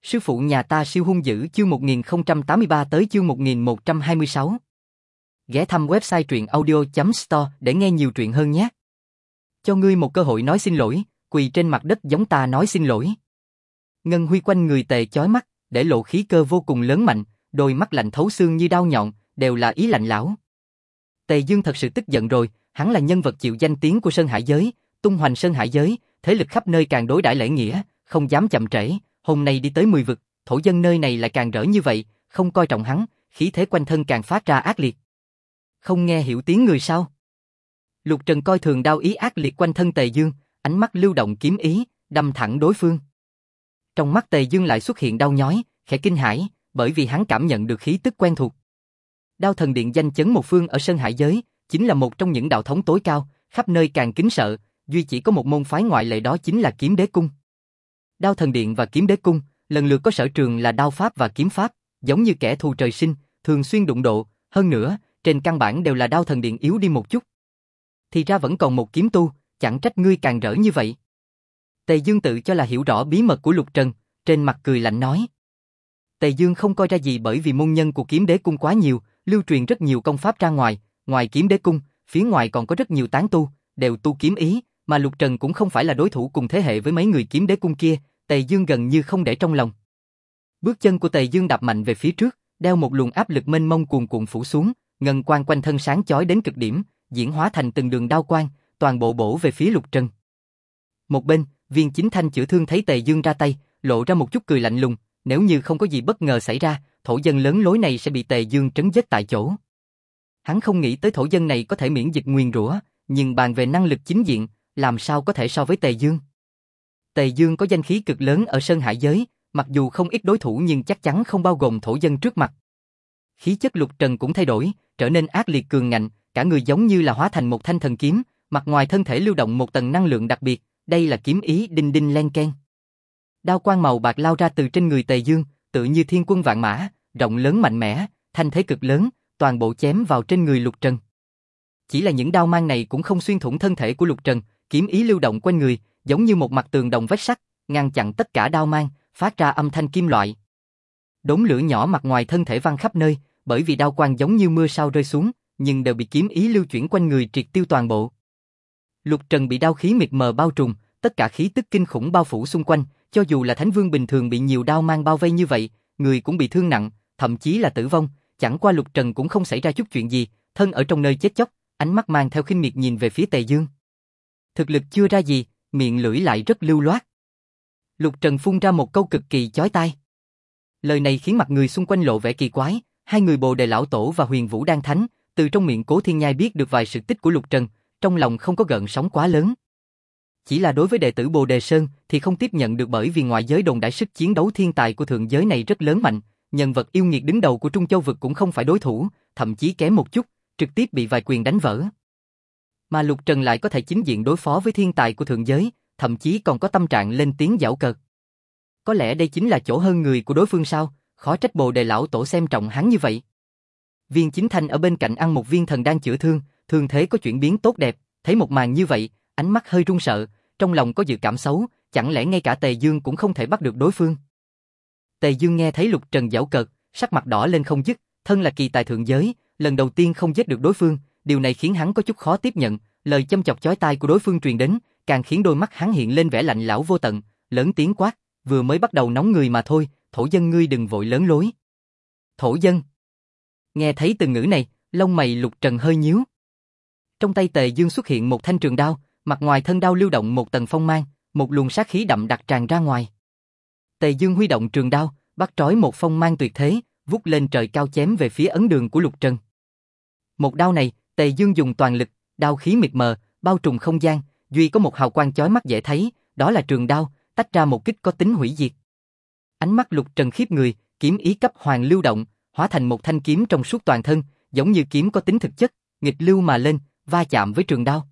Sư phụ nhà ta siêu hung dữ chương 1083 tới chương 1126. Ghé thăm website truyện audio.store để nghe nhiều truyện hơn nhé. Cho ngươi một cơ hội nói xin lỗi, quỳ trên mặt đất giống ta nói xin lỗi. Ngân huy quanh người Tề chói mắt, để lộ khí cơ vô cùng lớn mạnh, đôi mắt lạnh thấu xương như đao nhọn, đều là ý lạnh lẽo. Tề Dương thật sự tức giận rồi, hắn là nhân vật chịu danh tiếng của Sơn Hải giới, tung hoành Sơn Hải giới, thế lực khắp nơi càng đối đãi lễ nghĩa, không dám chậm trễ. Hôm nay đi tới 10 vực, thổ dân nơi này lại càng rỡ như vậy, không coi trọng hắn, khí thế quanh thân càng phát ra ác liệt. Không nghe hiểu tiếng người sao? Lục Trần coi thường đao ý ác liệt quanh thân Tề Dương, ánh mắt lưu động kiếm ý, đâm thẳng đối phương. Trong mắt Tề Dương lại xuất hiện đau nhói, khẽ kinh hãi, bởi vì hắn cảm nhận được khí tức quen thuộc. Đao thần điện danh chấn một phương ở Sơn Hải giới, chính là một trong những đạo thống tối cao, khắp nơi càng kính sợ, duy chỉ có một môn phái ngoại lệ đó chính là Kiếm Đế Cung. Đao thần điện và Kiếm Đế Cung, lần lượt có sở trường là đao pháp và kiếm pháp, giống như kẻ thù trời sinh, thường xuyên đụng độ, hơn nữa, trên căn bản đều là đao thần điện yếu đi một chút. Thì ra vẫn còn một kiếm tu, chẳng trách ngươi càng rỡ như vậy. Tề Dương tự cho là hiểu rõ bí mật của Lục Trần, trên mặt cười lạnh nói. Tề Dương không coi ra gì bởi vì môn nhân của Kiếm Đế Cung quá nhiều, lưu truyền rất nhiều công pháp ra ngoài, ngoài Kiếm Đế Cung, phía ngoài còn có rất nhiều tán tu, đều tu kiếm ý, mà Lục Trần cũng không phải là đối thủ cùng thế hệ với mấy người Kiếm Đế Cung kia, Tề Dương gần như không để trong lòng. Bước chân của Tề Dương đạp mạnh về phía trước, đeo một luồng áp lực mênh mông cuồn cuộn phủ xuống, ngân quang quanh thân sáng chói đến cực điểm, diễn hóa thành từng đường đao quang, toàn bộ bổ về phía Lục Trần. Một bên, Viên Chính Thanh chữa thương thấy Tề Dương ra tay, lộ ra một chút cười lạnh lùng, nếu như không có gì bất ngờ xảy ra, thổ dân lớn lối này sẽ bị Tề Dương trấn giết tại chỗ. Hắn không nghĩ tới thổ dân này có thể miễn dịch nguyền rủa, nhưng bàn về năng lực chính diện, làm sao có thể so với Tề Dương. Tề Dương có danh khí cực lớn ở Sơn Hải giới, mặc dù không ít đối thủ nhưng chắc chắn không bao gồm thổ dân trước mặt. Khí chất Lục Trần cũng thay đổi, trở nên ác liệt cường ngạnh, cả người giống như là hóa thành một thanh thần kiếm, mặt ngoài thân thể lưu động một tầng năng lượng đặc biệt, đây là kiếm ý đinh đinh len keng. Đao quang màu bạc lao ra từ trên người Tề Dương, tự như thiên quân vạn mã, rộng lớn mạnh mẽ, thanh thế cực lớn, toàn bộ chém vào trên người Lục Trần. Chỉ là những đao mang này cũng không xuyên thủng thân thể của Lục Trần, kiếm ý lưu động quanh người, giống như một mặt tường đồng vách sắt, ngăn chặn tất cả đao mang, phát ra âm thanh kim loại. Đốm lửa nhỏ mặt ngoài thân thể văng khắp nơi, bởi vì đao quang giống như mưa sao rơi xuống, nhưng đều bị kiếm ý lưu chuyển quanh người triệt tiêu toàn bộ. Lục Trần bị đao khí mịt mờ bao trùm, tất cả khí tức kinh khủng bao phủ xung quanh, cho dù là thánh vương bình thường bị nhiều đao mang bao vây như vậy, người cũng bị thương nặng, thậm chí là tử vong, chẳng qua Lục Trần cũng không xảy ra chút chuyện gì, thân ở trong nơi chết chóc, ánh mắt mang theo khinh miệt nhìn về phía Tề Dương. Thực lực chưa ra gì, miệng lưỡi lại rất lưu loát. Lục Trần phun ra một câu cực kỳ chói tai. Lời này khiến mặt người xung quanh lộ vẻ kỳ quái, hai người Bồ Đề Lão Tổ và Huyền Vũ Đan Thánh, từ trong miệng Cố Thiên Nhai biết được vài sự tích của Lục Trần, trong lòng không có gợn sóng quá lớn. Chỉ là đối với đệ tử Bồ Đề Sơn thì không tiếp nhận được, bởi vì ngoại giới đồn đại sức chiến đấu thiên tài của thượng giới này rất lớn mạnh, nhân vật yêu nghiệt đứng đầu của Trung Châu vực cũng không phải đối thủ, thậm chí kém một chút, trực tiếp bị vài quyền đánh vỡ. Mà Lục Trần lại có thể chính diện đối phó với thiên tài của thượng giới, thậm chí còn có tâm trạng lên tiếng giảo cợt. Có lẽ đây chính là chỗ hơn người của đối phương sao, khó trách Bồ Đề Lão Tổ xem trọng hắn như vậy. Viên Chính Thanh ở bên cạnh ăn một viên thần đan chữa thương, thương thế có chuyển biến tốt đẹp, thấy một màn như vậy, ánh mắt hơi run sợ, trong lòng có dự cảm xấu, chẳng lẽ ngay cả Tề Dương cũng không thể bắt được đối phương. Tề Dương nghe thấy Lục Trần giảo cợt, sắc mặt đỏ lên không dứt, thân là kỳ tài thượng giới, lần đầu tiên không giết được đối phương, điều này khiến hắn có chút khó tiếp nhận, lời châm chọc chói tai của đối phương truyền đến, càng khiến đôi mắt hắn hiện lên vẻ lạnh lẽo vô tận, lớn tiếng quát, vừa mới bắt đầu nóng người mà thôi, thổ dân ngươi đừng vội lớn lối. Thổ dân. Nghe thấy từ ngữ này, lông mày Lục Trần hơi nhíu. Trong tay Tề Dương xuất hiện một thanh trường đao, mặt ngoài thân đao lưu động một tầng phong mang, một luồng sát khí đậm đặc tràn ra ngoài. Tề Dương huy động trường đao, bắt trói một phong mang tuyệt thế, vút lên trời cao chém về phía ấn đường của Lục Trần. Một đao này, Tề Dương dùng toàn lực, đao khí mịt mờ, bao trùm không gian, duy có một hào quang chói mắt dễ thấy, đó là trường đao, tách ra một kích có tính hủy diệt. Ánh mắt Lục Trần khiếp người, kiếm ý cấp hoàng lưu động, hóa thành một thanh kiếm trong suốt toàn thân, giống như kiếm có tính thực chất, nghịch lưu mà lên, va chạm với trường đao.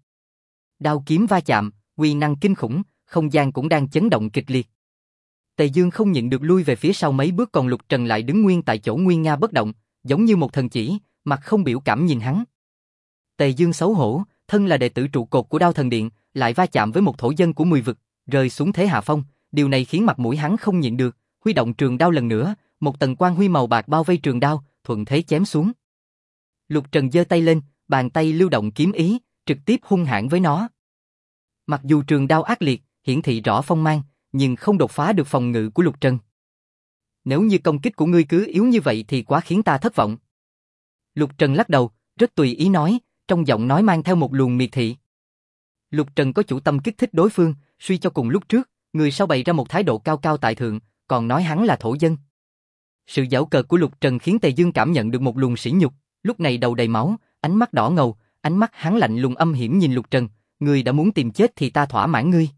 Đao kiếm va chạm, uy năng kinh khủng, không gian cũng đang chấn động kịch liệt. Tề Dương không nhịn được lui về phía sau mấy bước, còn Lục Trần lại đứng nguyên tại chỗ nguyên nga bất động, giống như một thần chỉ, mặt không biểu cảm nhìn hắn. Tề Dương xấu hổ, thân là đệ tử trụ cột của Đao Thần Điện, lại va chạm với một thổ dân của 10 vực, rơi xuống thế hạ phong, điều này khiến mặt mũi hắn không nhịn được, huy động trường đao lần nữa, một tầng quang huy màu bạc bao vây trường đao, thuận thế chém xuống. Lục Trần giơ tay lên, bàn tay lưu động kiếm ý, trực tiếp hung hãn với nó. Mặc dù trường đao ác liệt, hiển thị rõ phong mang, nhưng không đột phá được phòng ngự của Lục Trần. Nếu như công kích của ngươi cứ yếu như vậy thì quá khiến ta thất vọng. Lục Trần lắc đầu, rất tùy ý nói, trong giọng nói mang theo một luồng miệt thị. Lục Trần có chủ tâm kích thích đối phương, suy cho cùng lúc trước, người sau bày ra một thái độ cao cao tại thượng, còn nói hắn là thổ dân. Sự giễu cợt của Lục Trần khiến Tề Dương cảm nhận được một luồng sỉ nhục, lúc này đầu đầy máu, ánh mắt đỏ ngầu, ánh mắt hắn lạnh lùng âm hiểm nhìn Lục Trần, ngươi đã muốn tìm chết thì ta thỏa mãn ngươi.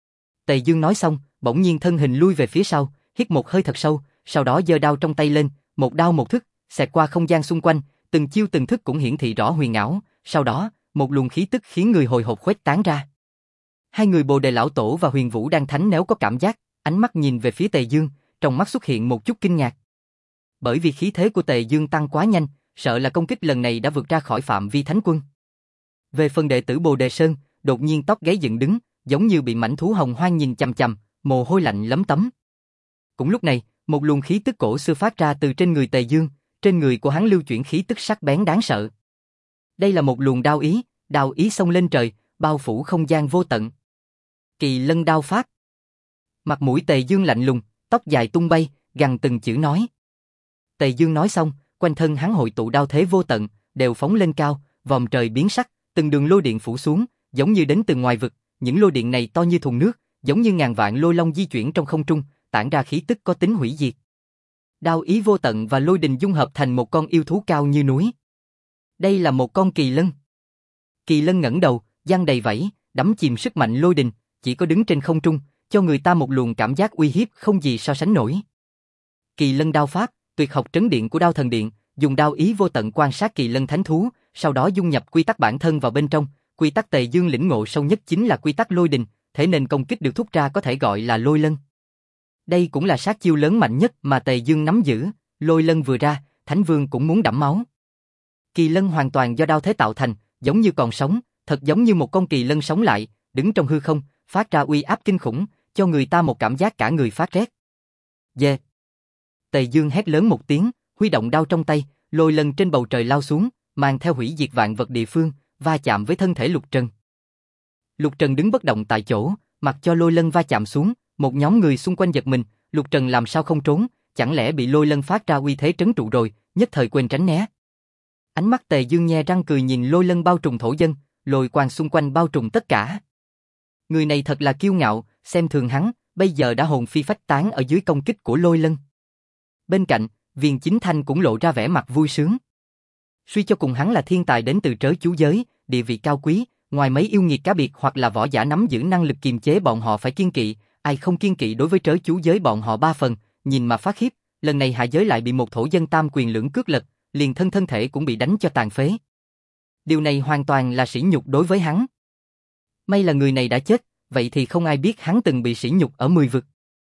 Tề Dương nói xong, bỗng nhiên thân hình lui về phía sau, hít một hơi thật sâu, sau đó giơ đao trong tay lên, một đao một thức, xẹt qua không gian xung quanh, từng chiêu từng thức cũng hiển thị rõ huyền ảo, sau đó, một luồng khí tức khiến người hồi hộp khuếch tán ra. Hai người Bồ Đề lão tổ và Huyền Vũ Đan Thánh nếu có cảm giác, ánh mắt nhìn về phía Tề Dương, trong mắt xuất hiện một chút kinh ngạc. Bởi vì khí thế của Tề Dương tăng quá nhanh, sợ là công kích lần này đã vượt ra khỏi phạm vi Thánh Quân. Về phần đệ tử Bồ Đề Sơn, đột nhiên tóc gáy dựng đứng, giống như bị mãnh thú hồng hoang nhìn chằm chằm, mồ hôi lạnh lấm tấm. Cũng lúc này, một luồng khí tức cổ xưa phát ra từ trên người Tề Dương, trên người của hắn lưu chuyển khí tức sắc bén đáng sợ. Đây là một luồng đao ý xông lên trời, bao phủ không gian vô tận. Kỳ lân đao pháp. Mặt mũi Tề Dương lạnh lùng, tóc dài tung bay, gằn từng chữ nói. Tề Dương nói xong, quanh thân hắn hội tụ đao thế vô tận, đều phóng lên cao, vòm trời biến sắc, từng đường lôi điện phủ xuống, giống như đến từ ngoài vực, những lôi điện này to như thùng nước, giống như ngàn vạn lôi long di chuyển trong không trung, tản ra khí tức có tính hủy diệt. Đao ý vô tận và lôi đình dung hợp thành một con yêu thú cao như núi. Đây là một con kỳ lân. Kỳ lân ngẩng đầu, giăng đầy vảy, đắm chìm sức mạnh lôi đình, chỉ có đứng trên không trung, cho người ta một luồng cảm giác uy hiếp không gì so sánh nổi. Kỳ lân đao pháp, tuyệt học trấn điện của Đao Thần Điện, dùng đao ý vô tận quan sát kỳ lân thánh thú, sau đó dung nhập quy tắc bản thân vào bên trong. Quy tắc Tề Dương lĩnh ngộ sâu nhất chính là quy tắc lôi đình, thế nên công kích được thúc ra có thể gọi là lôi lân. Đây cũng là sát chiêu lớn mạnh nhất mà Tề Dương nắm giữ, lôi lân vừa ra, Thánh Vương cũng muốn đẫm máu. Kỳ lân hoàn toàn do đao thế tạo thành, giống như còn sống, thật giống như một con kỳ lân sống lại, đứng trong hư không, phát ra uy áp kinh khủng, cho người ta một cảm giác cả người phát rét. Dê! Tề Dương hét lớn một tiếng, huy động đao trong tay, lôi lân trên bầu trời lao xuống, mang theo hủy diệt vạn vật địa phương, va chạm với thân thể Lục Trần. Lục Trần đứng bất động tại chỗ, mặc cho lôi lân va chạm xuống, một nhóm người xung quanh giật mình, Lục Trần làm sao không trốn, chẳng lẽ bị lôi lân phát ra uy thế trấn trụ rồi, nhất thời quên tránh né. Ánh mắt Tề Dương nhe răng cười nhìn lôi lân bao trùm thổ dân, lôi quang xung quanh bao trùm tất cả. Người này thật là kiêu ngạo, xem thường hắn, bây giờ đã hồn phi phách tán ở dưới công kích của lôi lân. Bên cạnh, Viên Chính Thanh cũng lộ ra vẻ mặt vui sướng. Suy cho cùng hắn là thiên tài đến từ trớ chú giới, địa vị cao quý, ngoài mấy yêu nghiệt cá biệt hoặc là võ giả nắm giữ năng lực kiềm chế bọn họ phải kiêng kỵ, ai không kiêng kỵ đối với trớ chú giới bọn họ ba phần, nhìn mà phát khiếp, lần này hạ giới lại bị một thổ dân tam quyền lưỡng cước lật, liền thân thể cũng bị đánh cho tàn phế. Điều này hoàn toàn là sỉ nhục đối với hắn. May là người này đã chết, vậy thì không ai biết hắn từng bị sỉ nhục ở 10 vực.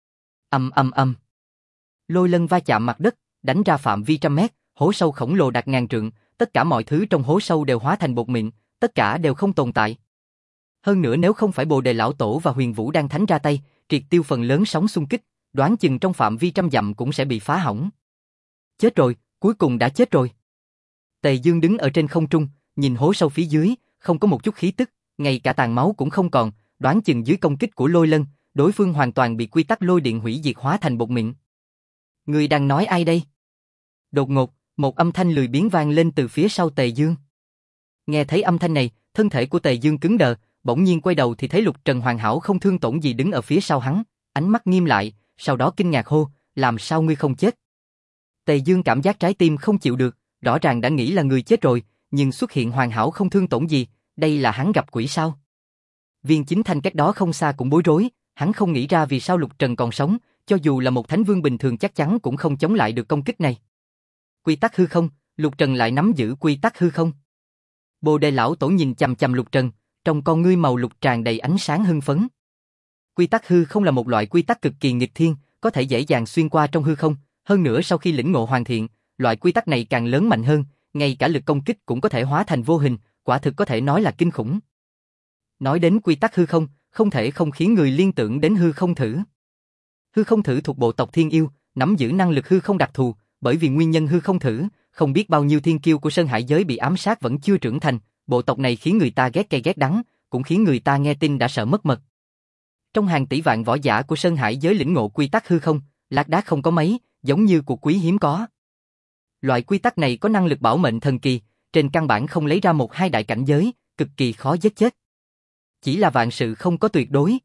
Ầm. Lôi lân va chạm mặt đất, đánh ra phạm vi trăm mét, hố sâu khổng lồ đạt ngàn trượng, tất cả mọi thứ trong hố sâu đều hóa thành bột mịn, tất cả đều không tồn tại. Hơn nữa nếu không phải Bồ Đề lão tổ và Huyền Vũ Đan Thánh ra tay, triệt tiêu phần lớn sóng xung kích, đoán chừng trong phạm vi trăm dặm cũng sẽ bị phá hỏng. Chết rồi, cuối cùng đã chết rồi. Tề Dương đứng ở trên không trung, nhìn hố sâu phía dưới, không có một chút khí tức, ngay cả tàn máu cũng không còn, đoán chừng dưới công kích của lôi lân, đối phương hoàn toàn bị quy tắc lôi điện hủy diệt hóa thành bột mịn. Người đang nói ai đây? Đột ngột, một âm thanh lười biếng vang lên từ phía sau Tề Dương. Nghe thấy âm thanh này, thân thể của Tề Dương cứng đờ, bỗng nhiên quay đầu thì thấy Lục Trần hoàn hảo không thương tổn gì đứng ở phía sau hắn, ánh mắt nghiêm lại, sau đó kinh ngạc hô, làm sao ngươi không chết? Tề Dương cảm giác trái tim không chịu được, rõ ràng đã nghĩ là người chết rồi, nhưng xuất hiện hoàn hảo không thương tổn gì, đây là hắn gặp quỷ sao? Viên Chính Thanh cách đó không xa cũng bối rối, hắn không nghĩ ra vì sao Lục Trần còn sống, cho dù là một thánh vương bình thường chắc chắn cũng không chống lại được công kích này. Quy tắc hư không, Lục Trần lại nắm giữ quy tắc hư không. Bồ Đề lão tổ nhìn chằm chằm Lục Trần, trong con ngươi màu lục tràn đầy ánh sáng hưng phấn. Quy tắc hư không là một loại quy tắc cực kỳ nghịch thiên, có thể dễ dàng xuyên qua trong hư không, hơn nữa sau khi lĩnh ngộ hoàn thiện, loại quy tắc này càng lớn mạnh hơn, ngay cả lực công kích cũng có thể hóa thành vô hình, quả thực có thể nói là kinh khủng. Nói đến quy tắc hư không, không thể không khiến người liên tưởng đến hư không thử. Hư không thử thuộc bộ tộc Thiên Yêu, nắm giữ năng lực hư không đặc thù, bởi vì nguyên nhân hư không thử, không biết bao nhiêu thiên kiêu của Sơn Hải giới bị ám sát vẫn chưa trưởng thành, bộ tộc này khiến người ta ghét cay ghét đắng, cũng khiến người ta nghe tin đã sợ mất mật. Trong hàng tỷ vạn võ giả của Sơn Hải giới lĩnh ngộ quy tắc hư không, lác đác không có mấy, giống như của quý hiếm có. Loại quy tắc này có năng lực bảo mệnh thần kỳ, trên căn bản không lấy ra một hai đại cảnh giới, cực kỳ khó giết chết. Chỉ là vạn sự không có tuyệt đối.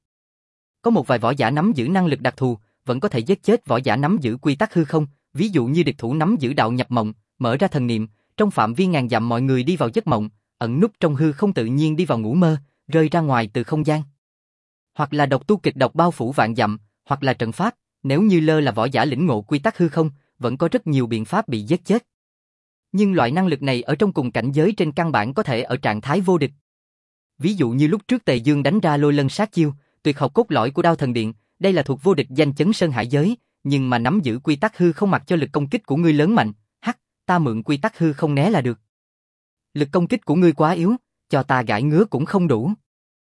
Có một vài võ giả nắm giữ năng lực đặc thù, vẫn có thể giết chết võ giả nắm giữ quy tắc hư không, ví dụ như địch thủ nắm giữ đạo nhập mộng, mở ra thần niệm, trong phạm vi ngàn dặm mọi người đi vào giấc mộng, ẩn núp trong hư không tự nhiên đi vào ngủ mơ, rơi ra ngoài từ không gian. Hoặc là độc tu kịch độc bao phủ vạn dặm, hoặc là trận pháp, nếu như lơ là võ giả lĩnh ngộ quy tắc hư không, vẫn có rất nhiều biện pháp bị giết chết. Nhưng loại năng lực này ở trong cùng cảnh giới trên căn bản có thể ở trạng thái vô địch. Ví dụ như lúc trước Tề Dương đánh ra lôi lân sát chiêu, tuyệt học cốt lõi của Đao Thần Điện, đây là thuộc vô địch danh chấn Sơn Hải giới, nhưng mà nắm giữ quy tắc hư không mặc cho lực công kích của ngươi lớn mạnh, ta mượn quy tắc hư không né là được. Lực công kích của ngươi quá yếu, cho ta gãi ngứa cũng không đủ.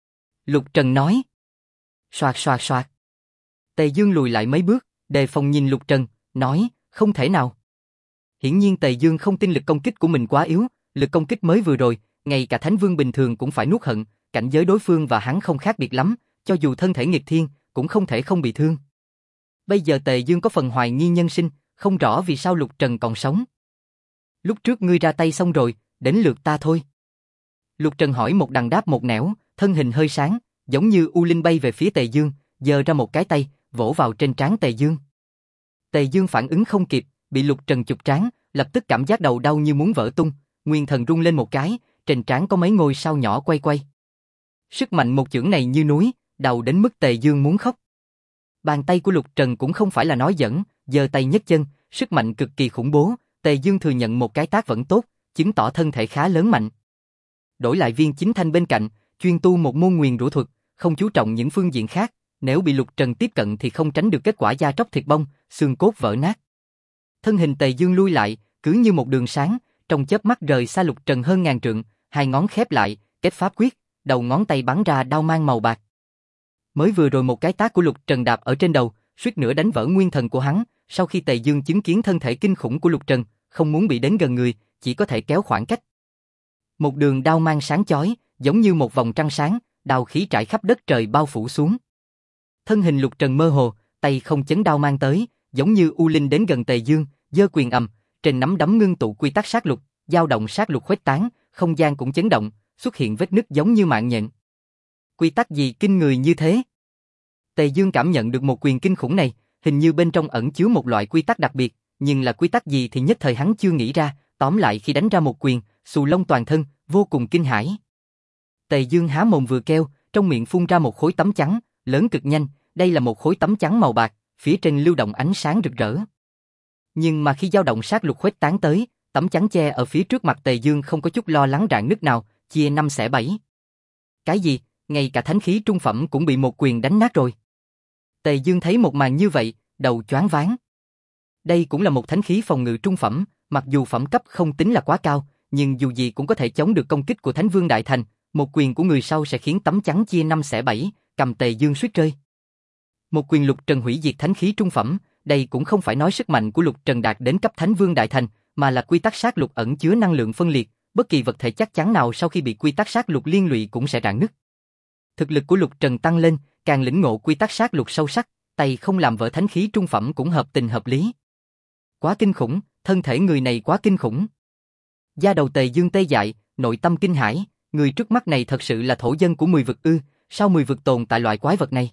Lục Trần nói. Soạt soạt soạt. Tề Dương lùi lại mấy bước, đề phòng nhìn Lục Trần, nói, không thể nào. Hiển nhiên Tề Dương không tin lực công kích của mình quá yếu, lực công kích mới vừa rồi, ngay cả Thánh Vương bình thường cũng phải nuốt hận, cảnh giới đối phương và hắn không khác biệt lắm, cho dù thân thể nghịch thiên, cũng không thể không bị thương. Bây giờ Tề Dương có phần hoài nghi nhân sinh, không rõ vì sao Lục Trần còn sống. Lúc trước ngươi ra tay xong rồi, đến lượt ta thôi. Lục Trần hỏi một đằng đáp một nẻo, thân hình hơi sáng, giống như u linh bay về phía Tề Dương, giơ ra một cái tay, vỗ vào trên trán Tề Dương. Tề Dương phản ứng không kịp, bị Lục Trần chụp trán, lập tức cảm giác đầu đau như muốn vỡ tung, nguyên thần rung lên một cái, trên trán có mấy ngôi sao nhỏ quay quay. Sức mạnh một chưởng này như núi, đau đến mức Tề Dương muốn khóc. Bàn tay của Lục Trần cũng không phải là nói giỡn, giơ tay nhấc chân, sức mạnh cực kỳ khủng bố, Tề Dương thừa nhận một cái tác vẫn tốt, chứng tỏ thân thể khá lớn mạnh. Đổi lại Viên Chính Thanh bên cạnh, chuyên tu một môn nguyền rũ thuật, không chú trọng những phương diện khác, nếu bị Lục Trần tiếp cận thì không tránh được kết quả da tróc thịt bong, xương cốt vỡ nát. Thân hình Tề Dương lui lại, cứ như một đường sáng, trong chớp mắt rời xa Lục Trần hơn ngàn trượng, hai ngón khép lại, kết pháp quyết, đầu ngón tay bắn ra đao mang màu bạc. Mới vừa rồi một cái tác của Lục Trần đạp ở trên đầu, suýt nữa đánh vỡ nguyên thần của hắn, sau khi Tề Dương chứng kiến thân thể kinh khủng của Lục Trần, không muốn bị đến gần người, chỉ có thể kéo khoảng cách. Một đường đao mang sáng chói, giống như một vòng trăng sáng, đao khí trải khắp đất trời bao phủ xuống. Thân hình Lục Trần mơ hồ, tay không chấn đao mang tới, giống như u linh đến gần Tề Dương, giơ quyền ầm, trên nắm đấm ngưng tụ quy tắc sát lục, dao động sát lục khuếch tán, không gian cũng chấn động, xuất hiện vết nứt giống như mạng nhện. Quy tắc gì kinh người như thế? Tề Dương cảm nhận được một quyền kinh khủng này, hình như bên trong ẩn chứa một loại quy tắc đặc biệt, nhưng là quy tắc gì thì nhất thời hắn chưa nghĩ ra, tóm lại khi đánh ra một quyền, xù lông toàn thân, vô cùng kinh hãi. Tề Dương há mồm vừa kêu, trong miệng phun ra một khối tấm trắng, lớn cực nhanh, đây là một khối tấm trắng màu bạc, phía trên lưu động ánh sáng rực rỡ. Nhưng mà khi dao động sát lục khuếch tán tới, tấm trắng che ở phía trước mặt Tề Dương không có chút lo lắng rạn nứt nào, chia 5 xẻ 7. Cái gì? Ngay cả thánh khí trung phẩm cũng bị một quyền đánh nát rồi. Tề Dương thấy một màn như vậy, đầu choáng váng. Đây cũng là một thánh khí phòng ngự trung phẩm, mặc dù phẩm cấp không tính là quá cao, nhưng dù gì cũng có thể chống được công kích của Thánh Vương Đại Thành, một quyền của người sau sẽ khiến tấm trắng chia 5 xẻ 7, cầm Tề Dương suýt rơi. Một quyền Lục Trần hủy diệt thánh khí trung phẩm, đây cũng không phải nói sức mạnh của Lục Trần đạt đến cấp Thánh Vương Đại Thành, mà là quy tắc sát lục ẩn chứa năng lượng phân liệt, bất kỳ vật thể chắc chắn nào sau khi bị quy tắc sát lục liên lụy cũng sẽ rạn nứt. Thực lực của Lục Trần tăng lên, càng lĩnh ngộ quy tắc sát lục sâu sắc, tay không làm vỡ thánh khí trung phẩm cũng hợp tình hợp lý. Quá kinh khủng, thân thể người này quá kinh khủng. Da đầu Tề Dương tê dại, nội tâm kinh hãi, người trước mắt này thật sự là thổ dân của 10 vực ư, sao 10 vực tồn tại loại quái vật này?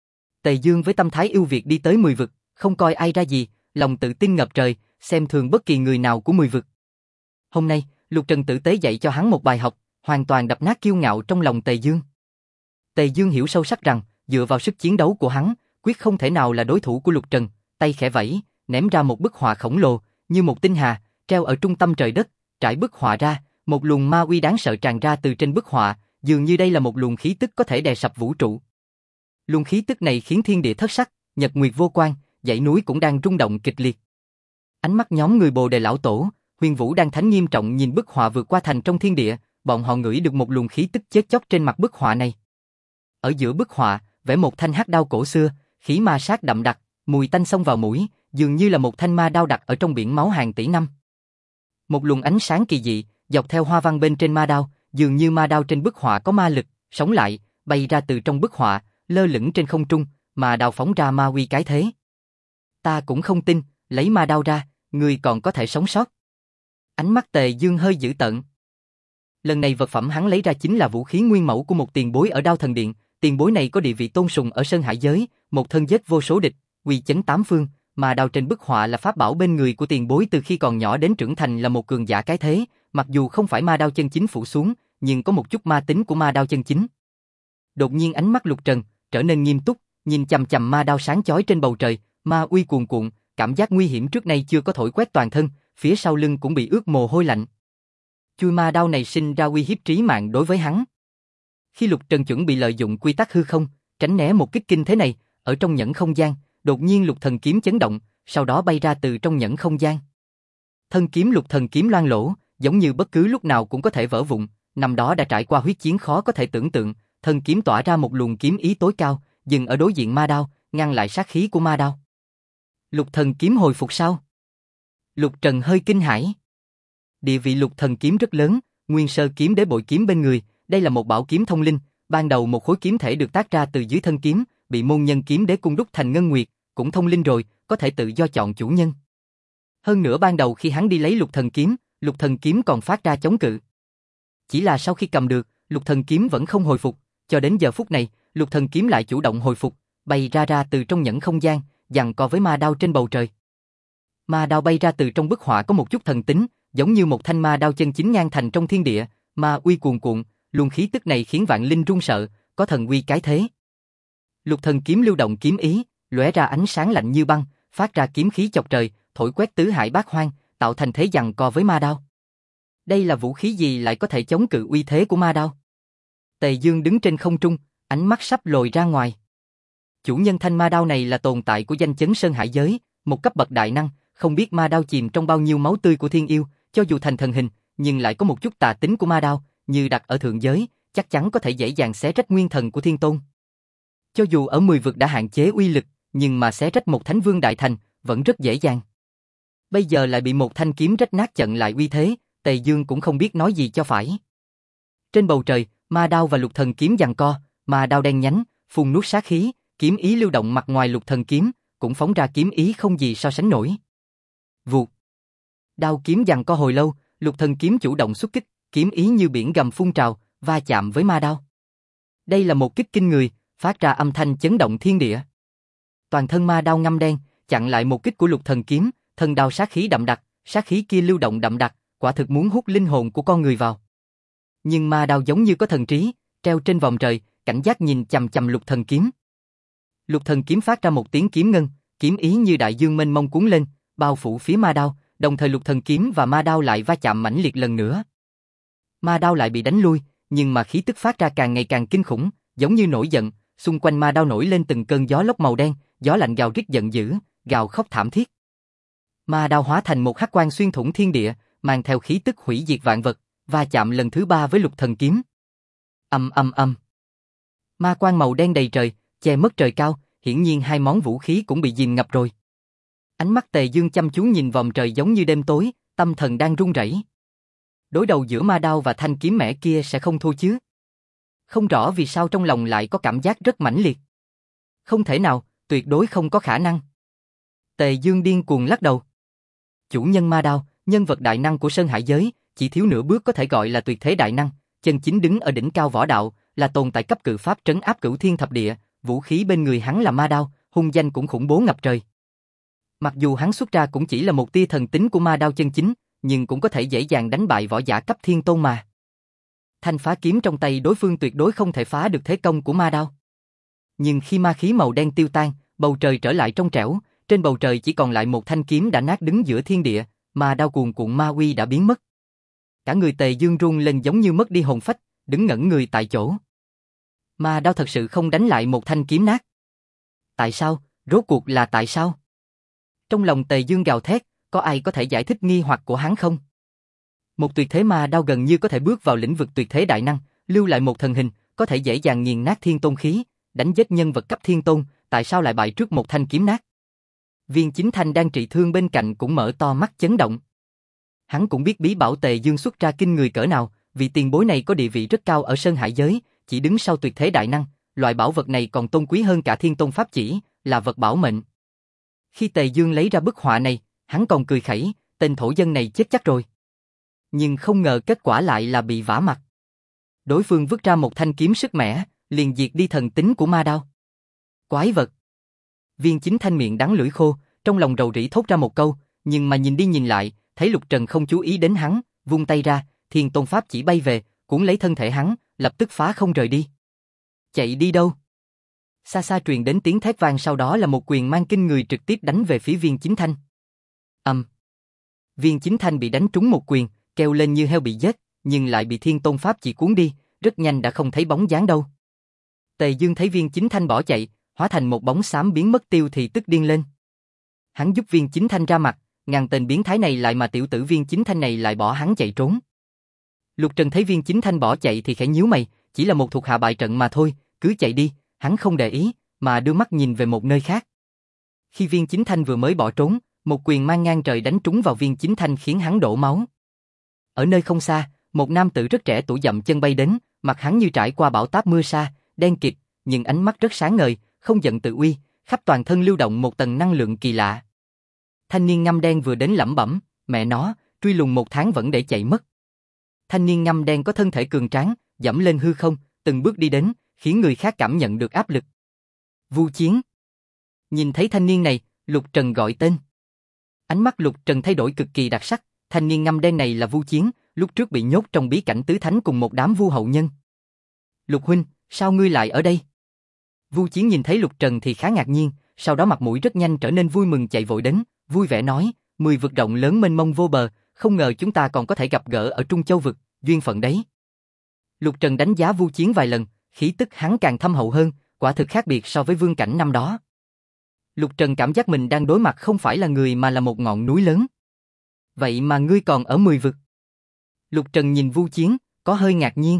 Tề Dương với tâm thái ưu việt đi tới 10 vực, không coi ai ra gì, lòng tự tin ngập trời, xem thường bất kỳ người nào của 10 vực. Hôm nay, Lục Trần tử tế dạy cho hắn một bài học, hoàn toàn đập nát kiêu ngạo trong lòng Tề Dương. Tề Dương hiểu sâu sắc rằng, dựa vào sức chiến đấu của hắn, quyết không thể nào là đối thủ của Lục Trần, tay khẽ vẫy, ném ra một bức họa khổng lồ, như một tinh hà, treo ở trung tâm trời đất, trải bức họa ra, một luồng ma uy đáng sợ tràn ra từ trên bức họa, dường như đây là một luồng khí tức có thể đè sập vũ trụ. Luồng khí tức này khiến thiên địa thất sắc, nhật nguyệt vô quang, dãy núi cũng đang rung động kịch liệt. Ánh mắt nhóm người Bồ Đề lão tổ, Huyền Vũ đang thánh nghiêm trọng nhìn bức họa vượt qua thành trong thiên địa, bọn họ ngửi được một luồng khí tức chết chóc trên mặt bức họa này. Ở giữa bức họa, vẽ một thanh hắc đao cổ xưa, khí ma sát đậm đặc, mùi tanh xông vào mũi, dường như là một thanh ma đao đặt ở trong biển máu hàng tỷ năm. Một luồng ánh sáng kỳ dị, dọc theo hoa văn bên trên ma đao, dường như ma đao trên bức họa có ma lực, sống lại, bay ra từ trong bức họa, lơ lửng trên không trung, mà đao phóng ra ma uy cái thế. Ta cũng không tin, lấy ma đao ra, ngươi còn có thể sống sót. Ánh mắt Tề Dương hơi dữ tợn. Lần này vật phẩm hắn lấy ra chính là vũ khí nguyên mẫu của một tiền bối ở Đao Thần Điện, tiền bối này có địa vị tôn sùng ở Sơn Hải giới, một thân giết vô số địch, uy chấn tám phương, mà đao trên bức họa là pháp bảo bên người của tiền bối từ khi còn nhỏ đến trưởng thành là một cường giả cái thế, mặc dù không phải ma đao chân chính phủ xuống, nhưng có một chút ma tính của ma đao chân chính. Đột nhiên ánh mắt Lục Trần trở nên nghiêm túc, nhìn chằm chằm ma đao sáng chói trên bầu trời, ma uy cuồn cuộn, cảm giác nguy hiểm trước nay chưa có thổi quét toàn thân, phía sau lưng cũng bị ướt mồ hôi lạnh. Chui ma đao này sinh ra uy hiếp trí mạng đối với hắn. Khi Lục Trần chuẩn bị lợi dụng quy tắc hư không, tránh né một kích kinh thế này, ở trong nhẫn không gian, đột nhiên Lục Thần kiếm chấn động, sau đó bay ra từ trong nhẫn không gian. Thân kiếm Lục Thần kiếm loang lổ, giống như bất cứ lúc nào cũng có thể vỡ vụn, năm đó đã trải qua huyết chiến khó có thể tưởng tượng, thân kiếm tỏa ra một luồng kiếm ý tối cao, dừng ở đối diện ma đao, ngăn lại sát khí của ma đao. Lục Thần kiếm hồi phục sao? Lục Trần hơi kinh hãi. Địa vị Lục Thần kiếm rất lớn, Nguyên Sơ kiếm đế bội kiếm bên người, đây là một bảo kiếm thông linh, ban đầu một khối kiếm thể được tác ra từ dưới thân kiếm, bị môn nhân kiếm đế cung đúc thành ngân nguyệt, cũng thông linh rồi, có thể tự do chọn chủ nhân. Hơn nữa ban đầu khi hắn đi lấy Lục Thần kiếm còn phát ra chống cự. Chỉ là sau khi cầm được, Lục Thần kiếm vẫn không hồi phục, cho đến giờ phút này, Lục Thần kiếm lại chủ động hồi phục, bay ra từ trong nhẫn không gian, giằng co với ma đao trên bầu trời. Ma đao bay ra từ trong bức họa có một chút thần tính, giống như một thanh ma đao chân chính ngang thành trong thiên địa, ma uy cuồn cuộn, luồng khí tức này khiến vạn linh run sợ, có thần uy cái thế. Lục Thần kiếm lưu động kiếm ý, lóe ra ánh sáng lạnh như băng, phát ra kiếm khí chọc trời, thổi quét tứ hải bát hoang, tạo thành thế giằng co với ma đao. Đây là vũ khí gì lại có thể chống cự uy thế của ma đao? Tề Dương đứng trên không trung, ánh mắt sắp lồi ra ngoài. Chủ nhân thanh ma đao này là tồn tại của danh chấn Sơn Hải giới, một cấp bậc đại năng, không biết ma đao chìm trong bao nhiêu máu tươi của thiên yêu, cho dù thành thần hình, nhưng lại có một chút tà tính của ma đao, như đặt ở thượng giới, chắc chắn có thể dễ dàng xé rách nguyên thần của thiên tôn. Cho dù ở 10 vực đã hạn chế uy lực, nhưng mà xé rách một thánh vương đại thành, vẫn rất dễ dàng. Bây giờ lại bị một thanh kiếm rách nát chặn lại uy thế, Tề Dương cũng không biết nói gì cho phải. Trên bầu trời, ma đao và Lục Thần kiếm giằng co, ma đao đen nhánh, phun nuốt sát khí, kiếm ý lưu động mặt ngoài Lục Thần kiếm, cũng phóng ra kiếm ý không gì so sánh nổi. Vụt. Đao kiếm giằng co hồi lâu, Lục Thần kiếm chủ động xuất kích, kiếm ý như biển gầm phun trào, va chạm với ma đao. Đây là một kích kinh người, phát ra âm thanh chấn động thiên địa. Toàn thân ma đao ngăm đen, chặn lại một kích của Lục Thần kiếm, thân đao sát khí đậm đặc, sát khí kia lưu động đậm đặc, quả thực muốn hút linh hồn của con người vào. Nhưng ma đao giống như có thần trí, treo trên vòm trời, cảnh giác nhìn chằm chằm Lục Thần kiếm. Lục Thần kiếm phát ra một tiếng kiếm ngân, kiếm ý như đại dương mênh mông cuốn lên, bao phủ phía ma đao, đồng thời Lục Thần kiếm và ma đao lại va chạm mãnh liệt lần nữa. Ma đao lại bị đánh lui, nhưng mà khí tức phát ra càng ngày càng kinh khủng, giống như nổi giận, xung quanh ma đao nổi lên từng cơn gió lốc màu đen, gió lạnh gào rít giận dữ, gào khóc thảm thiết. Ma đao hóa thành một hắc quang xuyên thủng thiên địa, mang theo khí tức hủy diệt vạn vật, va chạm lần thứ 3 với Lục Thần kiếm. Ầm ầm ầm. Ma quang màu đen đầy trời, che mất trời cao, hiển nhiên hai món vũ khí cũng bị dìm ngập rồi. Ánh mắt Tề Dương chăm chú nhìn vòm trời giống như đêm tối, tâm thần đang run rẩy. Đối đầu giữa ma đao và thanh kiếm mẻ kia sẽ không thua chứ? Không rõ vì sao trong lòng lại có cảm giác rất mãnh liệt. Không thể nào, tuyệt đối không có khả năng. Tề Dương điên cuồng lắc đầu. Chủ nhân ma đao, nhân vật đại năng của Sơn Hải giới, chỉ thiếu nửa bước có thể gọi là tuyệt thế đại năng, chân chính đứng ở đỉnh cao võ đạo, là tồn tại cấp cự pháp trấn áp cửu thiên thập địa, vũ khí bên người hắn là ma đao, hung danh cũng khủng bố ngập trời. Mặc dù hắn xuất ra cũng chỉ là một tia thần tính của ma đao chân chính, nhưng cũng có thể dễ dàng đánh bại võ giả cấp thiên tôn mà. Thanh phá kiếm trong tay đối phương tuyệt đối không thể phá được thế công của ma đao. Nhưng khi ma khí màu đen tiêu tan, bầu trời trở lại trong trẻo, trên bầu trời chỉ còn lại một thanh kiếm đã nát đứng giữa thiên địa, ma đao cuồn cuộn ma uy đã biến mất. Cả người Tề Dương run lên giống như mất đi hồn phách, đứng ngẩn người tại chỗ. Ma đao thật sự không đánh lại một thanh kiếm nát. Tại sao? Rốt cuộc là tại sao? Trong lòng Tề Dương gào thét, có ai có thể giải thích nghi hoặc của hắn không? Một tuyệt thế ma đao gần như có thể bước vào lĩnh vực tuyệt thế đại năng, lưu lại một thần hình, có thể dễ dàng nghiền nát thiên tôn khí, đánh giết nhân vật cấp thiên tôn, tại sao lại bại trước một thanh kiếm nát? Viên Chính Thanh đang trị thương bên cạnh cũng mở to mắt chấn động. Hắn cũng biết bí bảo Tề Dương xuất ra kinh người cỡ nào, vì tiền bối này có địa vị rất cao ở Sơn Hải giới, chỉ đứng sau tuyệt thế đại năng, loại bảo vật này còn tôn quý hơn cả Thiên Tôn pháp chỉ, là vật bảo mệnh. Khi Tề Dương lấy ra bức họa này, hắn còn cười khẩy, tên thổ dân này chết chắc rồi. Nhưng không ngờ kết quả lại là bị vả mặt. Đối phương vứt ra một thanh kiếm sức mẻ, liền diệt đi thần tính của ma đao. Quái vật. Viên Chính Thanh miệng đắng lưỡi khô, trong lòng rầu rĩ thốt ra một câu, nhưng mà nhìn đi nhìn lại, thấy Lục Trần không chú ý đến hắn, vung tay ra, Thiên Tôn pháp chỉ bay về, cuốn lấy thân thể hắn, lập tức phá không rời đi. Chạy đi đâu? Xa xa truyền đến tiếng thét vang, sau đó là một quyền mang kinh người trực tiếp đánh về phía Viên Chính Thanh. Viên Chính Thanh bị đánh trúng một quyền, kêu lên như heo bị giết, nhưng lại bị Thiên Tôn pháp chỉ cuốn đi, rất nhanh đã không thấy bóng dáng đâu. Tề Dương thấy Viên Chính Thanh bỏ chạy, hóa thành một bóng xám biến mất tiêu thì tức điên lên. Hắn giúp Viên Chính Thanh ra mặt, ngàn tên biến thái này lại mà tiểu tử Viên Chính Thanh này lại bỏ hắn chạy trốn. Lục Trần thấy Viên Chính Thanh bỏ chạy thì khẽ nhíu mày, chỉ là một thuộc hạ bại trận mà thôi, cứ chạy đi, hắn không để ý, mà đưa mắt nhìn về một nơi khác. Khi Viên Chính Thanh vừa mới bỏ trốn, một quyền mang ngang trời đánh trúng vào Viên Chính Thanh khiến hắn đổ máu. Ở nơi không xa, một nam tử rất trẻ tuổi dậm chân bay đến, mặt hắn như trải qua bão táp mưa sa, đen kịt, nhưng ánh mắt rất sáng ngời, không giận tự uy, khắp toàn thân lưu động một tầng năng lượng kỳ lạ. Thanh niên ngăm đen vừa đến lẩm bẩm, mẹ nó, truy lùng 1 tháng vẫn để chạy mất. Thanh niên ngăm đen có thân thể cường tráng, dẫm lên hư không, từng bước đi đến, khiến người khác cảm nhận được áp lực. Vu Chiến. Nhìn thấy thanh niên này, Lục Trần gọi tên. Ánh mắt Lục Trần thay đổi cực kỳ đặc sắc, thanh niên ngăm đen này là Vu Chiến, lúc trước bị nhốt trong bí cảnh tứ thánh cùng một đám vu hậu nhân. Lục huynh, sao ngươi lại ở đây? Vu Chiến nhìn thấy Lục Trần thì khá ngạc nhiên, sau đó mặt mũi rất nhanh trở nên vui mừng chạy vội đến, vui vẻ nói, 10 vực rộng lớn mênh mông vô bờ, không ngờ chúng ta còn có thể gặp gỡ ở Trung Châu vực, duyên phận đấy. Lục Trần đánh giá Vu Chiến vài lần, khí tức hắn càng thâm hậu hơn, quả thực khác biệt so với vương cảnh năm đó. Lục Trần cảm giác mình đang đối mặt không phải là người mà là một ngọn núi lớn. Vậy mà ngươi còn ở 10 vực. Lục Trần nhìn Vu Chiến, có hơi ngạc nhiên.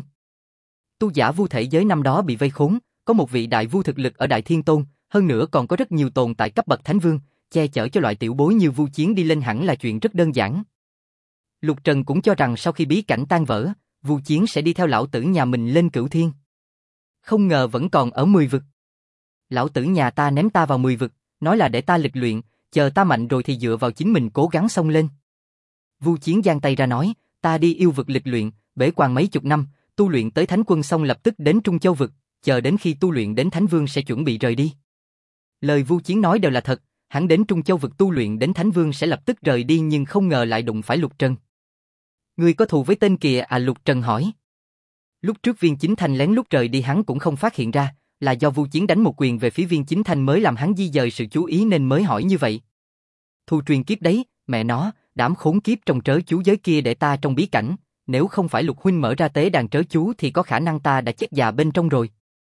Tu giả vu thể giới năm đó bị vây khốn, có một vị đại vu thực lực ở Đại Thiên Tôn, hơn nữa còn có rất nhiều tồn tại cấp bậc Thánh Vương, che chở cho loại tiểu bối như Vu Chiến đi lên hẳn là chuyện rất đơn giản. Lục Trần cũng cho rằng sau khi bí cảnh tan vỡ, Vu Chiến sẽ đi theo lão tử nhà mình lên Cửu Thiên. Không ngờ vẫn còn ở 10 vực. Lão tử nhà ta ném ta vào 10 vực, nói là để ta lịch luyện, chờ ta mạnh rồi thì dựa vào chính mình cố gắng xông lên. Vu Chiến giang tay ra nói, ta đi yêu vực lịch luyện, bế quan mấy chục năm, tu luyện tới Thánh Quân xong lập tức đến Trung Châu vực, chờ đến khi tu luyện đến Thánh Vương sẽ chuẩn bị rời đi. Lời Vu Chiến nói đều là thật, hắn đến Trung Châu vực tu luyện đến Thánh Vương sẽ lập tức rời đi nhưng không ngờ lại đụng phải Lục Trần. Ngươi có thù với tên kìa à? Lục Trần hỏi. Lúc trước Viên Chính Thanh lén lút rời đi hắn cũng không phát hiện ra, là do Vu Chiến đánh một quyền về phía Viên Chính Thanh mới làm hắn di dời sự chú ý nên mới hỏi như vậy. Thù truyền kiếp đấy, mẹ nó, đám khốn kiếp trong trớ chú giới kia để ta trong bí cảnh, nếu không phải Lục huynh mở ra tế đàn trớ chú thì có khả năng ta đã chết già bên trong rồi.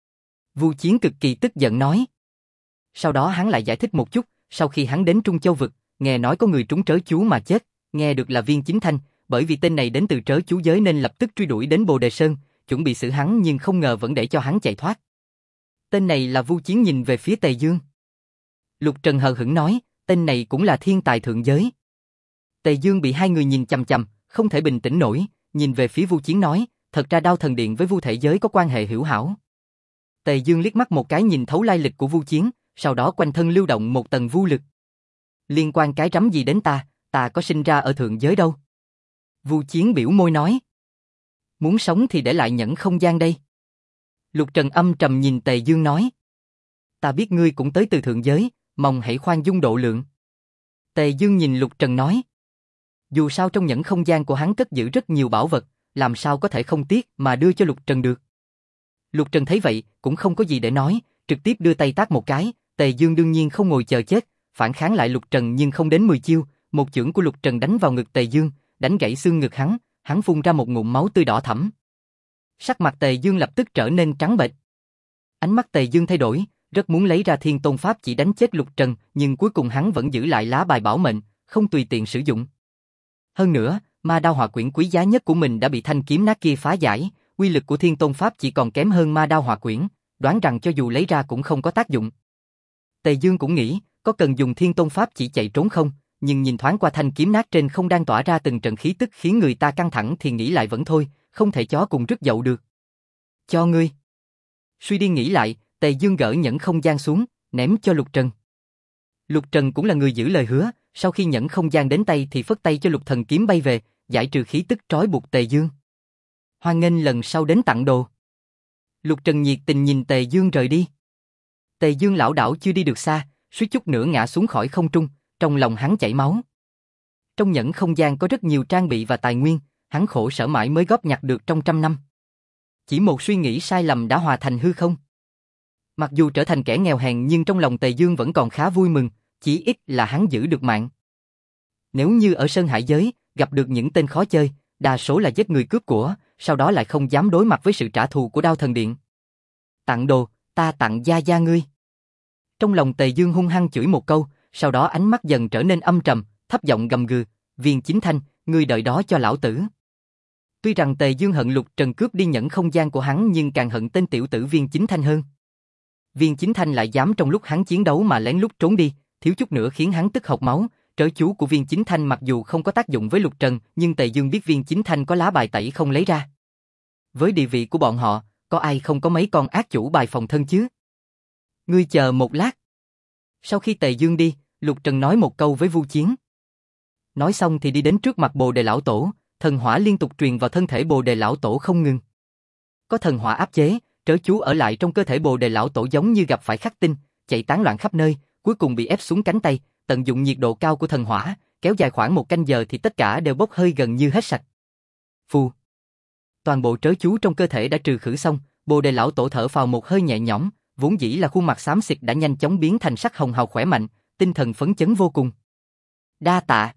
Vu Chiến cực kỳ tức giận nói. Sau đó hắn lại giải thích một chút, sau khi hắn đến Trung Châu vực, nghe nói có người trúng trớ chú mà chết, nghe được là Viên Chính Thanh, bởi vì tên này đến từ trớ chú giới nên lập tức truy đuổi đến Bồ Đề Sơn, chuẩn bị xử hắn nhưng không ngờ vẫn để cho hắn chạy thoát. Tên này là Vu Chiến nhìn về phía Tề Dương. Lục Trần hờ hững nói, tên này cũng là thiên tài thượng giới. Tề Dương bị hai người nhìn chằm chằm, không thể bình tĩnh nổi, nhìn về phía Vu Chiến nói, thật ra Đao Thần Điện với vu thể giới có quan hệ hữu hảo. Tề Dương liếc mắt một cái nhìn thấu lai lịch của Vu Chiến, sau đó quanh thân lưu động một tầng vu lực. Liên quan cái rắm gì đến ta có sinh ra ở thượng giới đâu. Vu Chiến biểu môi nói. Muốn sống thì để lại nhẫn không gian đây. Lục Trần âm trầm nhìn Tề Dương nói. Ta biết ngươi cũng tới từ thượng giới, mong hãy khoan dung độ lượng. Tề Dương nhìn Lục Trần nói. Dù sao trong nhẫn không gian của hắn cất giữ rất nhiều bảo vật, làm sao có thể không tiếc mà đưa cho Lục Trần được. Lục Trần thấy vậy, cũng không có gì để nói, trực tiếp đưa tay tát một cái, Tề Dương đương nhiên không ngồi chờ chết, phản kháng lại Lục Trần nhưng không đến 10 chiêu, một chưởng của Lục Trần đánh vào ngực Tề Dương, đánh gãy xương ngực hắn phun ra một ngụm máu tươi đỏ thẫm. Sắc mặt Tề Dương lập tức trở nên trắng bệch. Ánh mắt Tề Dương thay đổi, rất muốn lấy ra Thiên Tôn pháp chỉ đánh chết Lục Trần, nhưng cuối cùng hắn vẫn giữ lại lá bài bảo mệnh, không tùy tiện sử dụng. Hơn nữa, ma đao hỏa quyển quý giá nhất của mình đã bị thanh kiếm nát kia phá giải, uy lực của Thiên Tôn pháp chỉ còn kém hơn ma đao hỏa quyển, đoán rằng cho dù lấy ra cũng không có tác dụng. Tề Dương cũng nghĩ, Có cần dùng Thiên Tôn Pháp chỉ chạy trốn không? Nhưng nhìn thoáng qua thanh kiếm nát trên không đang tỏa ra từng trận khí tức khiến người ta căng thẳng thì nghĩ lại vẫn thôi, không thể chó cùng rứt dậu được. Cho ngươi. Suy đi nghĩ lại, Tề Dương gỡ nhẫn không gian xuống, ném cho Lục Trần. Lục Trần cũng là người giữ lời hứa, sau khi nhẫn không gian đến tay thì phất tay cho Lục Thần kiếm bay về, giải trừ khí tức trói buộc Tề Dương. Hoan nghênh lần sau đến tặng đồ. Lục Trần nhiệt tình nhìn Tề Dương rời đi. Tề Dương lảo đảo chưa đi được xa, suýt chút nữa ngã xuống khỏi không trung, trong lòng hắn chảy máu. Trong nhẫn không gian có rất nhiều trang bị và tài nguyên, hắn khổ sở mãi mới góp nhặt được trong 100 năm. Chỉ một suy nghĩ sai lầm đã hòa thành hư không. Mặc dù trở thành kẻ nghèo hèn nhưng trong lòng Tề Dương vẫn còn khá vui mừng, chỉ ít là hắn giữ được mạng. Nếu như ở Sơn Hải giới, gặp được những tên khó chơi, đa số là giết người cướp của, sau đó lại không dám đối mặt với sự trả thù của Đao Thần Điện. Tặng đồ, ta tặng gia gia ngươi. Trong lòng Tề Dương hung hăng chửi một câu, sau đó ánh mắt dần trở nên âm trầm, thấp giọng gầm gừ, Viên Chính Thanh, ngươi đợi đó cho lão tử. Tuy rằng Tề Dương hận Lục Trần cướp đi nhẫn không gian của hắn nhưng càng hận tên tiểu tử Viên Chính Thanh hơn. Viên Chính Thanh lại dám trong lúc hắn chiến đấu mà lén lút trốn đi, thiếu chút nữa khiến hắn tức hộc máu. Trớ chú của Viên Chính Thanh mặc dù không có tác dụng với Lục Trần, nhưng Tề Dương biết Viên Chính Thanh có lá bài tẩy không lấy ra. Với địa vị của bọn họ, có ai không có mấy con ác chủ bài phòng thân chứ? Ngươi chờ một lát. Sau khi Tề Dương đi, Lục Trần nói một câu với Vu Chiến. Nói xong thì đi đến trước mặt Bồ Đề Lão Tổ, thần hỏa liên tục truyền vào thân thể Bồ Đề Lão Tổ không ngừng. Có thần hỏa áp chế, trớ chú ở lại trong cơ thể Bồ Đề Lão Tổ giống như gặp phải khắc tinh, chạy tán loạn khắp nơi, cuối cùng bị ép xuống cánh tay, tận dụng nhiệt độ cao của thần hỏa, kéo dài khoảng 1 canh giờ thì tất cả đều bốc hơi gần như hết sạch. Phù. Toàn bộ trớ chú trong cơ thể đã trừ khử xong, Bồ Đề Lão Tổ thở phào một hơi nhẹ nhõm, vốn dĩ là khuôn mặt xám xịt đã nhanh chóng biến thành sắc hồng hào khỏe mạnh, tinh thần phấn chấn vô cùng. Đa tạ.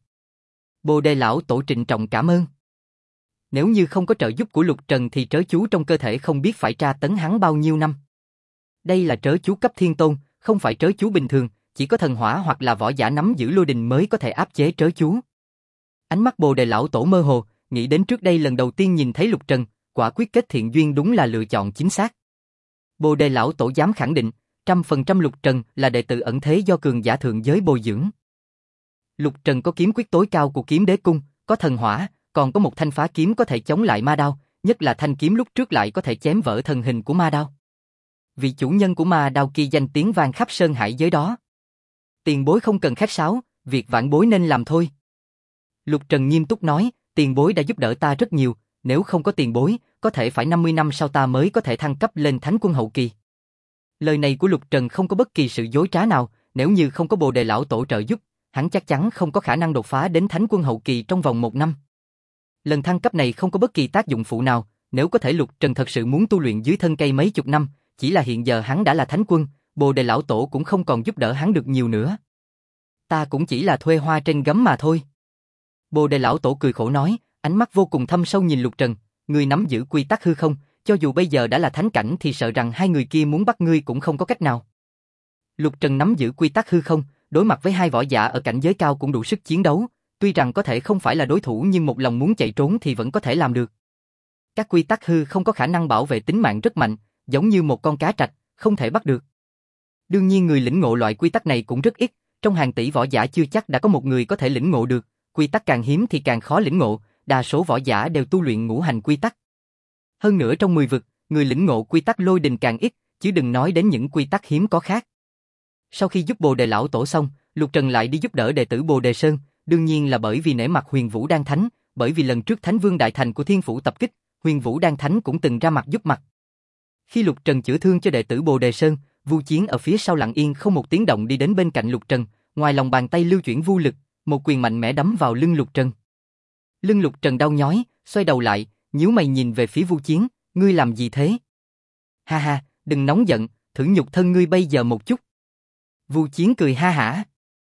Bồ Đề Lão Tổ trịnh trọng cảm ơn. Nếu như không có trợ giúp của Lục Trần thì trớ chú trong cơ thể không biết phải tra tấn hắn bao nhiêu năm. Đây là trớ chú cấp thiên tôn, không phải trớ chú bình thường, chỉ có thần hỏa hoặc là võ giả nắm giữ lôi đình mới có thể áp chế trớ chú. Ánh mắt Bồ Đề Lão Tổ mơ hồ, nghĩ đến trước đây lần đầu tiên nhìn thấy Lục Trần, quả quyết kết thiện duyên đúng là lựa chọn chính xác. Bồ Đề Lão Tổ dám khẳng định, 100% Lục Trần là đệ tử ẩn thế do cường giả thượng giới bồi dưỡng. Lục Trần có kiếm quyết tối cao của Kiếm Đế Cung, có thần hỏa, còn có một thanh phá kiếm có thể chống lại ma đao, nhất là thanh kiếm lúc trước lại có thể chém vỡ thân hình của ma đao. Vị chủ nhân của ma đao kia danh tiếng vang khắp Sơn Hải giới đó. Tiền bối không cần khách sáo, việc vãn bối nên làm thôi. Lục Trần nghiêm túc nói, tiền bối đã giúp đỡ ta rất nhiều, nếu không có tiền bối, có thể phải 50 năm sau ta mới có thể thăng cấp lên Thánh Quân hậu kỳ. Lời này của Lục Trần không có bất kỳ sự dối trá nào, nếu như không có Bồ Đề Lão Tổ trợ giúp, hắn chắc chắn không có khả năng đột phá đến Thánh Quân hậu kỳ trong vòng 1 năm. Lần thăng cấp này không có bất kỳ tác dụng phụ nào, nếu có thể Lục Trần thật sự muốn tu luyện dưới thân cây mấy chục năm, chỉ là hiện giờ hắn đã là Thánh Quân, Bồ Đề Lão Tổ cũng không còn giúp đỡ hắn được nhiều nữa. Ta cũng chỉ là thuê hoa trên gấm mà thôi. Bồ Đề Lão Tổ cười khổ nói, ánh mắt vô cùng thâm sâu nhìn Lục Trần, ngươi nắm giữ quy tắc hư không, cho dù bây giờ đã là thánh cảnh thì sợ rằng hai người kia muốn bắt ngươi cũng không có cách nào. Lục Trần nắm giữ quy tắc hư không, đối mặt với hai võ giả ở cảnh giới cao cũng đủ sức chiến đấu, tuy rằng có thể không phải là đối thủ nhưng một lòng muốn chạy trốn thì vẫn có thể làm được. Các quy tắc hư không có khả năng bảo vệ tính mạng rất mạnh, giống như một con cá trạch, không thể bắt được. Đương nhiên người lĩnh ngộ loại quy tắc này cũng rất ít, trong hàng tỷ võ giả chưa chắc đã có một người có thể lĩnh ngộ được, quy tắc càng hiếm thì càng khó lĩnh ngộ, đa số võ giả đều tu luyện ngũ hành quy tắc. Hơn nữa trong 10 vực, người lĩnh ngộ quy tắc lôi đình càng ít, chứ đừng nói đến những quy tắc hiếm có khác. Sau khi giúp Bồ Đề Lão Tổ xong, Lục Trần lại đi giúp đỡ đệ tử Bồ Đề Sơn, đương nhiên là bởi vì nể mặt Huyền Vũ Đan Thánh, bởi vì lần trước Thánh Vương Đại Thành của Thiên Phủ tập kích, Huyền Vũ Đan Thánh cũng từng ra mặt giúp mặt. Khi Lục Trần chữa thương cho đệ tử Bồ Đề Sơn, Vu Chiến ở phía sau lặng yên không một tiếng động đi đến bên cạnh Lục Trần, ngoài lòng bàn tay lưu chuyển vu lực, một quyền mạnh mẽ đấm vào lưng Lục Trần. Lưng Lục Trần đau nhói, xoay đầu lại, nhíu mày nhìn về phía Vu Chiến, ngươi làm gì thế? Ha ha, đừng nóng giận, thử nhục thân ngươi bây giờ một chút. Vu Chiến cười ha hả.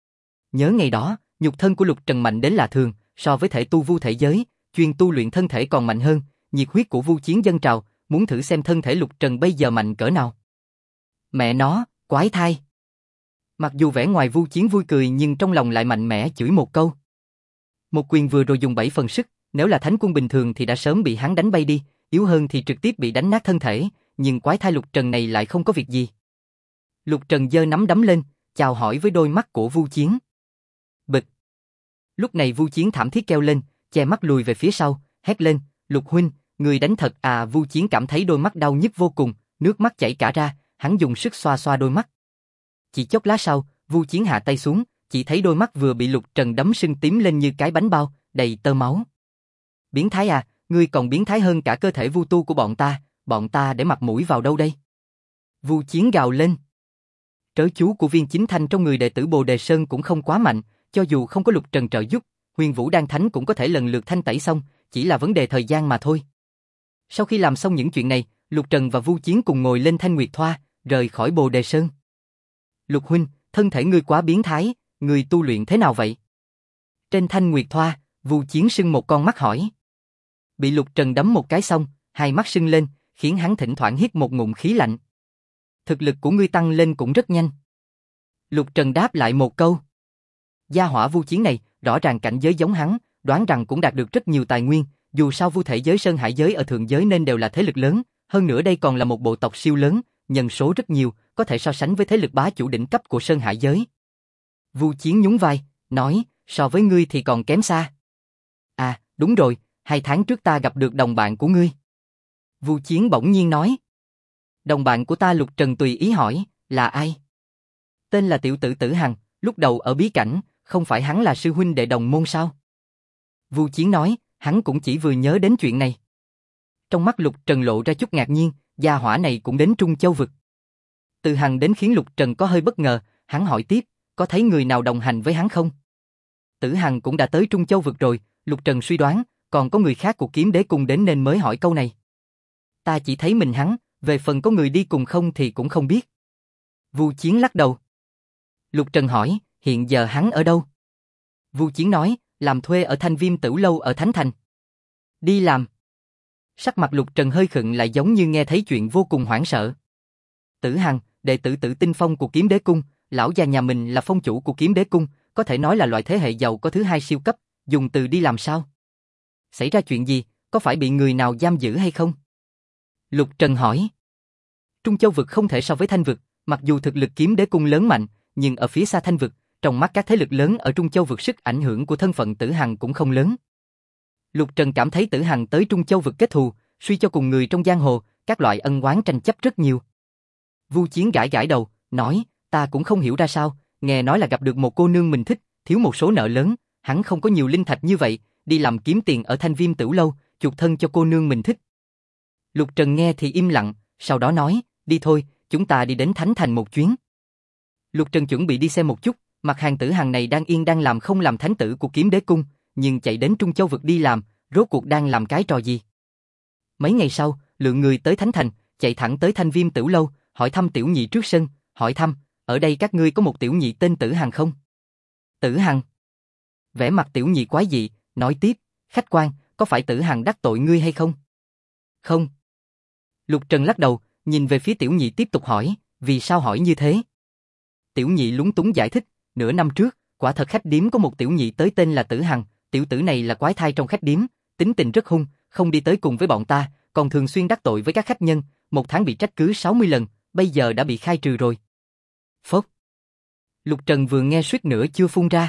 Nhớ ngày đó, nhục thân của Lục Trần mạnh đến lạ thường, so với thể tu vu thể giới, chuyên tu luyện thân thể còn mạnh hơn, nhiệt huyết của Vu Chiến dâng trào, muốn thử xem thân thể Lục Trần bây giờ mạnh cỡ nào. Mẹ nó, quái thai. Mặc dù vẻ ngoài Vu Chiến vui cười nhưng trong lòng lại mạnh mẽ chửi một câu. Một quyền vừa rồi dùng 7 phần sức, nếu là thánh quân bình thường thì đã sớm bị hắn đánh bay đi, yếu hơn thì trực tiếp bị đánh nát thân thể, nhưng quái thai Lục Trần này lại không có việc gì. Lục Trần giơ nắm đấm lên, chào hỏi với đôi mắt của Vu Chiến. Bịch. Lúc này Vu Chiến thảm thiết kêu lên, che mắt lùi về phía sau, hét lên, Lục huynh, người đánh thật à. Vu Chiến cảm thấy đôi mắt đau nhức vô cùng, nước mắt chảy cả ra, hắn dùng sức xoa xoa đôi mắt. Chỉ chốc lát sau, Vu Chiến hạ tay xuống, chỉ thấy đôi mắt vừa bị Lục Trần đấm sưng tím lên như cái bánh bao, đầy tơ máu. Biến thái à, ngươi còn biến thái hơn cả cơ thể vu tu của bọn ta để mặt mũi vào đâu đây? Vu Chiến gào lên. Trớ chú của Viên Chính Thanh trong người đệ tử Bồ Đề Sơn cũng không quá mạnh, cho dù không có Lục Trần trợ giúp, Huyền Vũ Đan Thánh cũng có thể lần lượt thanh tẩy xong, chỉ là vấn đề thời gian mà thôi. Sau khi làm xong những chuyện này, Lục Trần và Vu Chiến cùng ngồi lên Thanh Nguyệt Thoa, rời khỏi Bồ Đề Sơn. Lục huynh, thân thể ngươi quá biến thái, ngươi tu luyện thế nào vậy? Trên Thanh Nguyệt Thoa, Vu Chiến sưng một con mắt hỏi. Bị Lục Trần đấm một cái xong, hai mắt sưng lên, khiến hắn thỉnh thoảng hít một ngụm khí lạnh. Thực lực của ngươi tăng lên cũng rất nhanh. Lục Trần đáp lại một câu. Gia hỏa Vu Chiến này, rõ ràng cảnh giới giống hắn, đoán rằng cũng đạt được rất nhiều tài nguyên, dù sao vu thể giới Sơn Hải giới ở thượng giới nên đều là thế lực lớn, hơn nữa đây còn là một bộ tộc siêu lớn, nhân số rất nhiều, có thể so sánh với thế lực bá chủ đỉnh cấp của Sơn Hải giới. Vu Chiến nhún vai, nói, so với ngươi thì còn kém xa. À, đúng rồi, 2 tháng trước ta gặp được đồng bạn của ngươi. Vu Chiến bỗng nhiên nói. Đồng bạn của ta? Lục Trần tùy ý hỏi, là ai? Tên là tiểu tử Tử Hằng, lúc đầu ở bí cảnh, không phải hắn là sư huynh đệ đồng môn sao? Vu Chiến nói, hắn cũng chỉ vừa nhớ đến chuyện này. Trong mắt Lục Trần lộ ra chút ngạc nhiên, gia hỏa này cũng đến Trung Châu vực. Từ Hằng đến khiến Lục Trần có hơi bất ngờ, hắn hỏi tiếp, có thấy người nào đồng hành với hắn không? Tử Hằng cũng đã tới Trung Châu vực rồi, Lục Trần suy đoán, còn có người khác của Kiếm Đế Cung đến nên mới hỏi câu này. Ta chỉ thấy mình hắn, về phần có người đi cùng không thì cũng không biết. Vu Chiến lắc đầu. Lục Trần hỏi, hiện giờ hắn ở đâu? Vu Chiến nói, làm thuê ở Thanh Viêm Tửu Lâu ở Thánh Thành. Đi làm. Sắc mặt Lục Trần hơi khựng lại giống như nghe thấy chuyện vô cùng hoảng sợ. Tử Hằng, đệ tử Tử Tinh Phong của Kiếm Đế Cung, lão già nhà mình là phong chủ của Kiếm Đế Cung, có thể nói là loại thế hệ giàu có thứ 2 siêu cấp, dùng từ đi làm sao? Xảy ra chuyện gì, có phải bị người nào giam giữ hay không? Lục Trần hỏi. Trung Châu vực không thể so với Thanh vực, mặc dù thực lực Kiếm Đế Cung lớn mạnh, nhưng ở phía xa Thanh vực, trong mắt các thế lực lớn ở Trung Châu vực sức ảnh hưởng của thân phận Tử Hằng cũng không lớn. Lục Trần cảm thấy Tử Hằng tới Trung Châu vực kết thù, suy cho cùng người trong giang hồ, các loại ân oán tranh chấp rất nhiều. Vu Chiến gãi gãi đầu, nói, ta cũng không hiểu ra sao, nghe nói là gặp được một cô nương mình thích, thiếu một số nợ lớn, hắn không có nhiều linh thạch như vậy, đi làm kiếm tiền ở Thanh Viêm Tửu Lâu, chuộc thân cho cô nương mình thích. Lục Trần nghe thì im lặng, sau đó nói, đi thôi, chúng ta đi đến Thánh Thành một chuyến. Lục Trần chuẩn bị đi xem một chút, mặt hàng Tử Hằng này đang làm không làm thánh tử của Kiếm Đế Cung, nhưng chạy đến Trung Châu vực đi làm, rốt cuộc đang làm cái trò gì? Mấy ngày sau, lượng người tới Thánh Thành, chạy thẳng tới Thanh Viêm Tửu Lâu, hỏi thăm tiểu nhị trước sân, hỏi thăm, ở đây các ngươi có một tiểu nhị tên Tử Hằng không? Tử Hằng. Vẻ mặt tiểu nhị quái dị, nói tiếp, khách quan, có phải Tử Hằng đắc tội ngươi hay không? Không. Lục Trần lắc đầu, nhìn về phía tiểu nhị tiếp tục hỏi, vì sao hỏi như thế? Tiểu nhị lúng túng giải thích, nửa năm trước, quả thật khách điếm có một tiểu nhị tới tên là Tử Hằng, tiểu tử này là quái thai trong khách điếm, tính tình rất hung, không đi tới cùng với bọn ta, còn thường xuyên đắc tội với các khách nhân, một tháng bị trách cứ 60 lần, bây giờ đã bị khai trừ rồi. Phốc. Lục Trần vừa nghe suýt nữa chưa phun ra.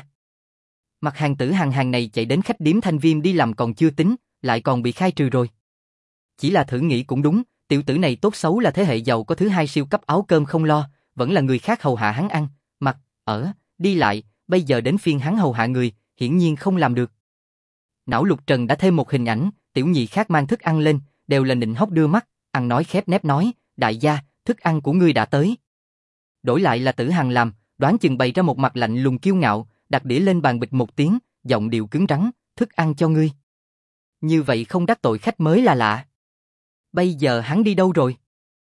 Mặt hàng Tử Hằng này chạy đến khách điếm Thanh Viêm đi làm còn chưa tính, lại còn bị khai trừ rồi. Chỉ là thử nghĩ cũng đúng, tiểu tử này tốt xấu là thế hệ giàu có thứ 2 siêu cấp áo cơm không lo, vẫn là người khác hầu hạ hắn ăn, mặc, ở, đi lại, bây giờ đến phiên hắn hầu hạ người, hiển nhiên không làm được. Não Lục Trần đã thêm một hình ảnh, tiểu nhị khác mang thức ăn lên, đều là nịnh hót đưa mắt, ăn nói khép nép nói, đại gia, thức ăn của ngươi đã tới. Đổi lại là Tử Hằng làm, đoán chừng bày ra một mặt lạnh lùng kiêu ngạo, đặt đĩa lên bàn bịch một tiếng, giọng điệu cứng rắn, thức ăn cho ngươi. Như vậy không đắc tội khách mới là lạ. Bây giờ hắn đi đâu rồi?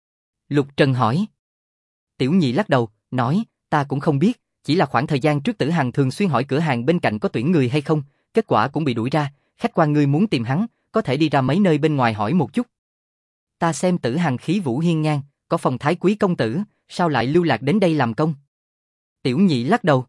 Lục Trần hỏi. Tiểu nhị lắc đầu, nói, ta cũng không biết, chỉ là khoảng thời gian trước Tử Hằng thường xuyên hỏi cửa hàng bên cạnh có tuyển người hay không, kết quả cũng bị đuổi ra, khách quan ngươi muốn tìm hắn, có thể đi ra mấy nơi bên ngoài hỏi một chút. Ta xem Tử Hằng khí vũ hiên ngang, có phong thái quý công tử, sao lại lưu lạc đến đây làm công? Tiểu nhị lắc đầu.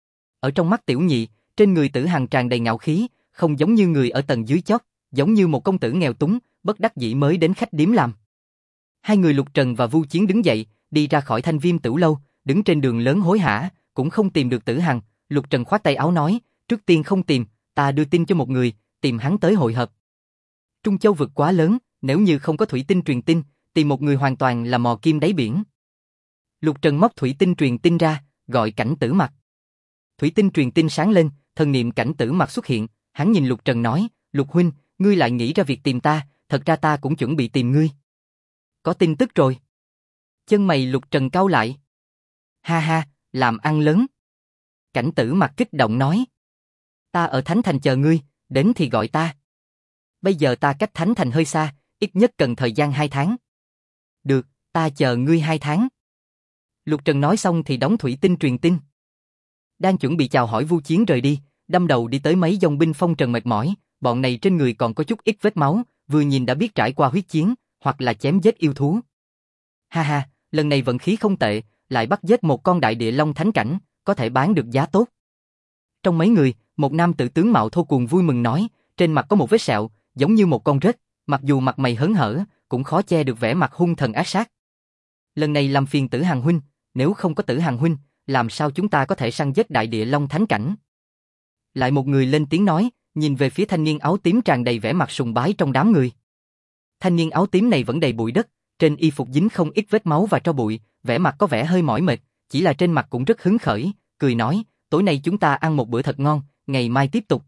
Ở trong mắt tiểu nhị, trên người Tử Hằng tràn đầy ngạo khí, không giống như người ở tầng dưới chót, giống như một công tử nghèo túng, bất đắc dĩ mới đến khách điếm làm. Hai người Lục Trần và Vu Chiến đứng dậy, đi ra khỏi Thanh Viêm Tửu Lâu, đứng trên đường lớn hối hả, cũng không tìm được Tử Hằng. Lục Trần khoát tay áo nói, trước tiên không tìm, ta đưa tin cho một người, tìm hắn tới hội hợp. Trung Châu vực quá lớn, nếu như không có thủy tinh truyền tin, tìm một người hoàn toàn là mò kim đáy biển. Lục Trần móc thủy tinh truyền tin ra, gọi Cảnh Tử Mặc. Thủy tinh truyền tin sáng lên, thần niệm Cảnh Tử Mặc xuất hiện, hắn nhìn Lục Trần nói, Lục huynh, ngươi lại nghĩ ra việc tìm ta, thật ra ta cũng chuẩn bị tìm ngươi. Có tin tức rồi. Chân mày Lục Trần cau lại. Ha ha, làm ăn lớn. Cảnh Tử Mặc kích động nói. Ta ở Thánh Thành chờ ngươi, đến thì gọi ta. Bây giờ ta cách Thánh Thành hơi xa, ít nhất cần thời gian 2 tháng. Được, ta chờ ngươi 2 tháng. Lục Trần nói xong thì đóng thủy tinh truyền tin. Đang chuẩn bị chào hỏi Vu Chiến rời đi, đâm đầu đi tới mấy dòng binh phong trần mệt mỏi, bọn này trên người còn có chút ít vết máu, vừa nhìn đã biết trải qua huyết chiến, hoặc là chém giết yêu thú. Ha ha, lần này vận khí không tệ, lại bắt giết một con đại địa long thánh cảnh, có thể bán được giá tốt. Trong mấy người, một nam tử tướng mạo thô cuồng vui mừng nói, trên mặt có một vết sẹo, giống như một con rết, mặc dù mặt mày hớn hở, cũng khó che được vẻ mặt hung thần ác sát. Lần này làm phiền Tử Hằng huynh, nếu không có Tử Hằng huynh, làm sao chúng ta có thể săn giết đại địa long thánh cảnh? Lại một người lên tiếng nói, nhìn về phía thanh niên áo tím tràn đầy vẻ mặt sùng bái trong đám người. Thanh niên áo tím này vẫn đầy bụi đất, trên y phục dính không ít vết máu và tro bụi, vẻ mặt có vẻ hơi mỏi mệt, chỉ là trên mặt cũng rất hứng khởi, cười nói, tối nay chúng ta ăn một bữa thật ngon, ngày mai tiếp tục.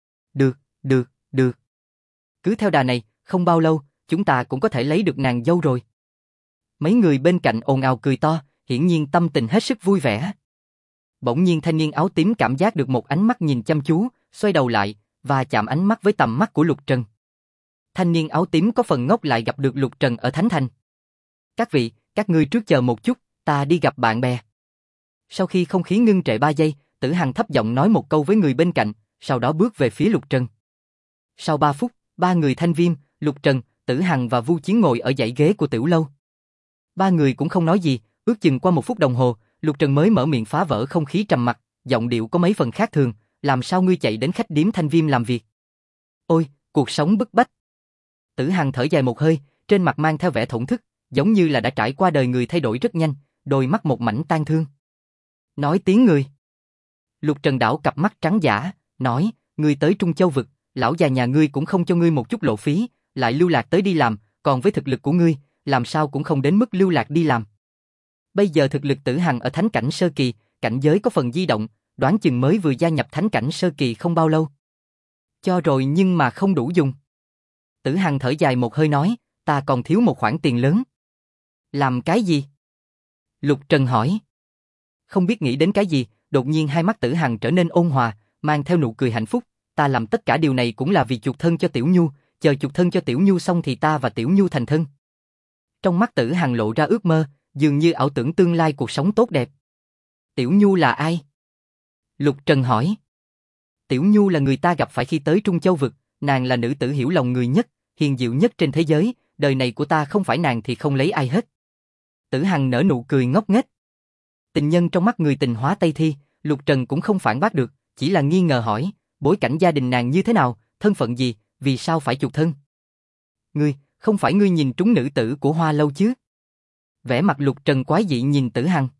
Được. Cứ theo đà này, không bao lâu, chúng ta cũng có thể lấy được nàng dâu rồi. Mấy người bên cạnh ồn ào cười to, hiển nhiên tâm tình hết sức vui vẻ. Bỗng nhiên thanh niên áo tím cảm giác được một ánh mắt nhìn chăm chú, xoay đầu lại, và chạm ánh mắt với tầm mắt của Lục Trần. Thanh niên áo tím có phần ngốc lại gặp được Lục Trần ở Thánh Thành. Các vị, các ngươi trước chờ một chút, ta đi gặp bạn bè. Sau khi không khí ngưng trệ 3 giây, Tử Hằng thấp giọng nói một câu với người bên cạnh, sau đó bước về phía Lục Trần. Sau 3 phút, 3 người Thanh Viêm, Lục Trần, Tử Hằng và Vu Chiến ngồi ở dãy ghế của tiểu lâu. 3 người cũng không nói gì, ước chừng qua 1 phút đồng hồ, Lục Trần mới mở miệng phá vỡ không khí trầm mặc, giọng điệu có mấy phần khác thường, làm sao ngươi chạy đến khách điếm Thanh Viêm làm việc? Ôi, cuộc sống bức bách. Tử Hằng thở dài một hơi, trên mặt mang theo vẻ thổn thức, giống như là đã trải qua đời người thay đổi rất nhanh, đôi mắt một mảnh tang thương. Nói tiếng người. Lục Trần đảo cặp mắt trắng dã, nói, ngươi tới Trung Châu vực, lão già nhà ngươi cũng không cho ngươi một chút lộ phí, lại lưu lạc tới đi làm, còn với thực lực của ngươi, làm sao cũng không đến mức lưu lạc đi làm. Bây giờ thực lực Tử Hằng ở thánh cảnh sơ kỳ, cảnh giới có phần di động, đoán chừng mới vừa gia nhập thánh cảnh sơ kỳ không bao lâu. Cho rồi nhưng mà không đủ dùng. Tử Hằng thở dài một hơi nói, ta còn thiếu một khoản tiền lớn. Làm cái gì? Lục Trần hỏi. Không biết nghĩ đến cái gì, đột nhiên hai mắt Tử Hằng trở nên ôn hòa, mang theo nụ cười hạnh phúc. Ta làm tất cả điều này cũng là vì chuộc thân cho Tiểu Nhu, chờ chuộc thân cho Tiểu Nhu xong thì ta và Tiểu Nhu thành thân. Trong mắt Tử Hằng lộ ra ước mơ, dường như ảo tưởng tương lai cuộc sống tốt đẹp. Tiểu Nhu là ai? Lục Trần hỏi. Tiểu Nhu là người ta gặp phải khi tới Trung Châu vực, nàng là nữ tử hiểu lòng người nhất, hiền diệu nhất trên thế giới, đời này của ta không phải nàng thì không lấy ai hết. Tử Hằng nở nụ cười ngốc nghếch. Tình nhân trong mắt người tình hóa Tây Thi, Lục Trần cũng không phản bác được, chỉ là nghi ngờ hỏi, bối cảnh gia đình nàng như thế nào, thân phận gì, vì sao phải chuộc thân? Ngươi, không phải ngươi nhìn trúng nữ tử của Hoa Lâu chứ? Vẻ mặt Lục Trần quái dị nhìn Tử Hằng.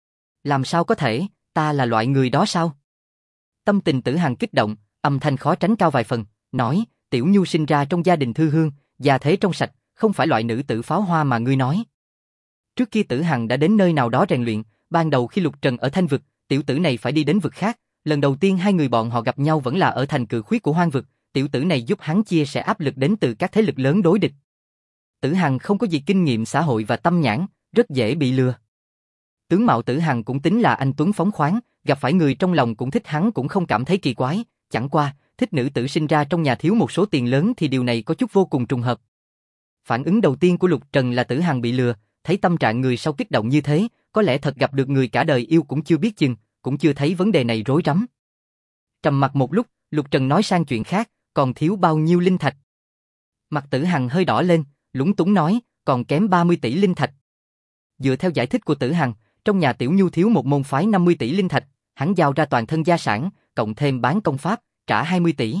Làm sao có thể, ta là loại người đó sao? Tâm tình Tử Hằng kích động, âm thanh khó tránh cao vài phần, nói, Tiểu Nhu sinh ra trong gia đình thư hương, gia thế trong sạch, không phải loại nữ tử pháo hoa mà ngươi nói. Trước kia Tử Hằng đã đến nơi nào đó rèn luyện, ban đầu khi Lục Trần ở Thanh vực, tiểu tử này phải đi đến vực khác, lần đầu tiên hai người bọn họ gặp nhau vẫn là ở thành Cự Khuyết của Hoang vực, tiểu tử này giúp hắn chia sẻ áp lực đến từ các thế lực lớn đối địch. Tử Hằng không có gì kinh nghiệm xã hội và tâm nhãn, rất dễ bị lừa. Tướng mạo Tử Hằng cũng tính là anh tuấn phóng khoáng, gặp phải người trong lòng cũng thích hắn cũng không cảm thấy kỳ quái, chẳng qua, thích nữ tử sinh ra trong nhà thiếu một số tiền lớn thì điều này có chút vô cùng trùng hợp. Phản ứng đầu tiên của Lục Trần là Tử Hằng bị lừa, thấy tâm trạng người sau kích động như thế, có lẽ thật gặp được người cả đời yêu cũng chưa biết chừng, cũng chưa thấy vấn đề này rối rắm. Trầm mặc một lúc, Lục Trần nói sang chuyện khác, còn thiếu bao nhiêu linh thạch? Mặt Tử Hằng hơi đỏ lên, lúng túng nói, còn kém 30 tỷ linh thạch. Dựa theo giải thích của Tử Hằng, trong nhà Tiểu Nhu thiếu một môn phái 50 tỷ linh thạch, hắn giao ra toàn thân gia sản, cộng thêm bán công pháp, trả 20 tỷ.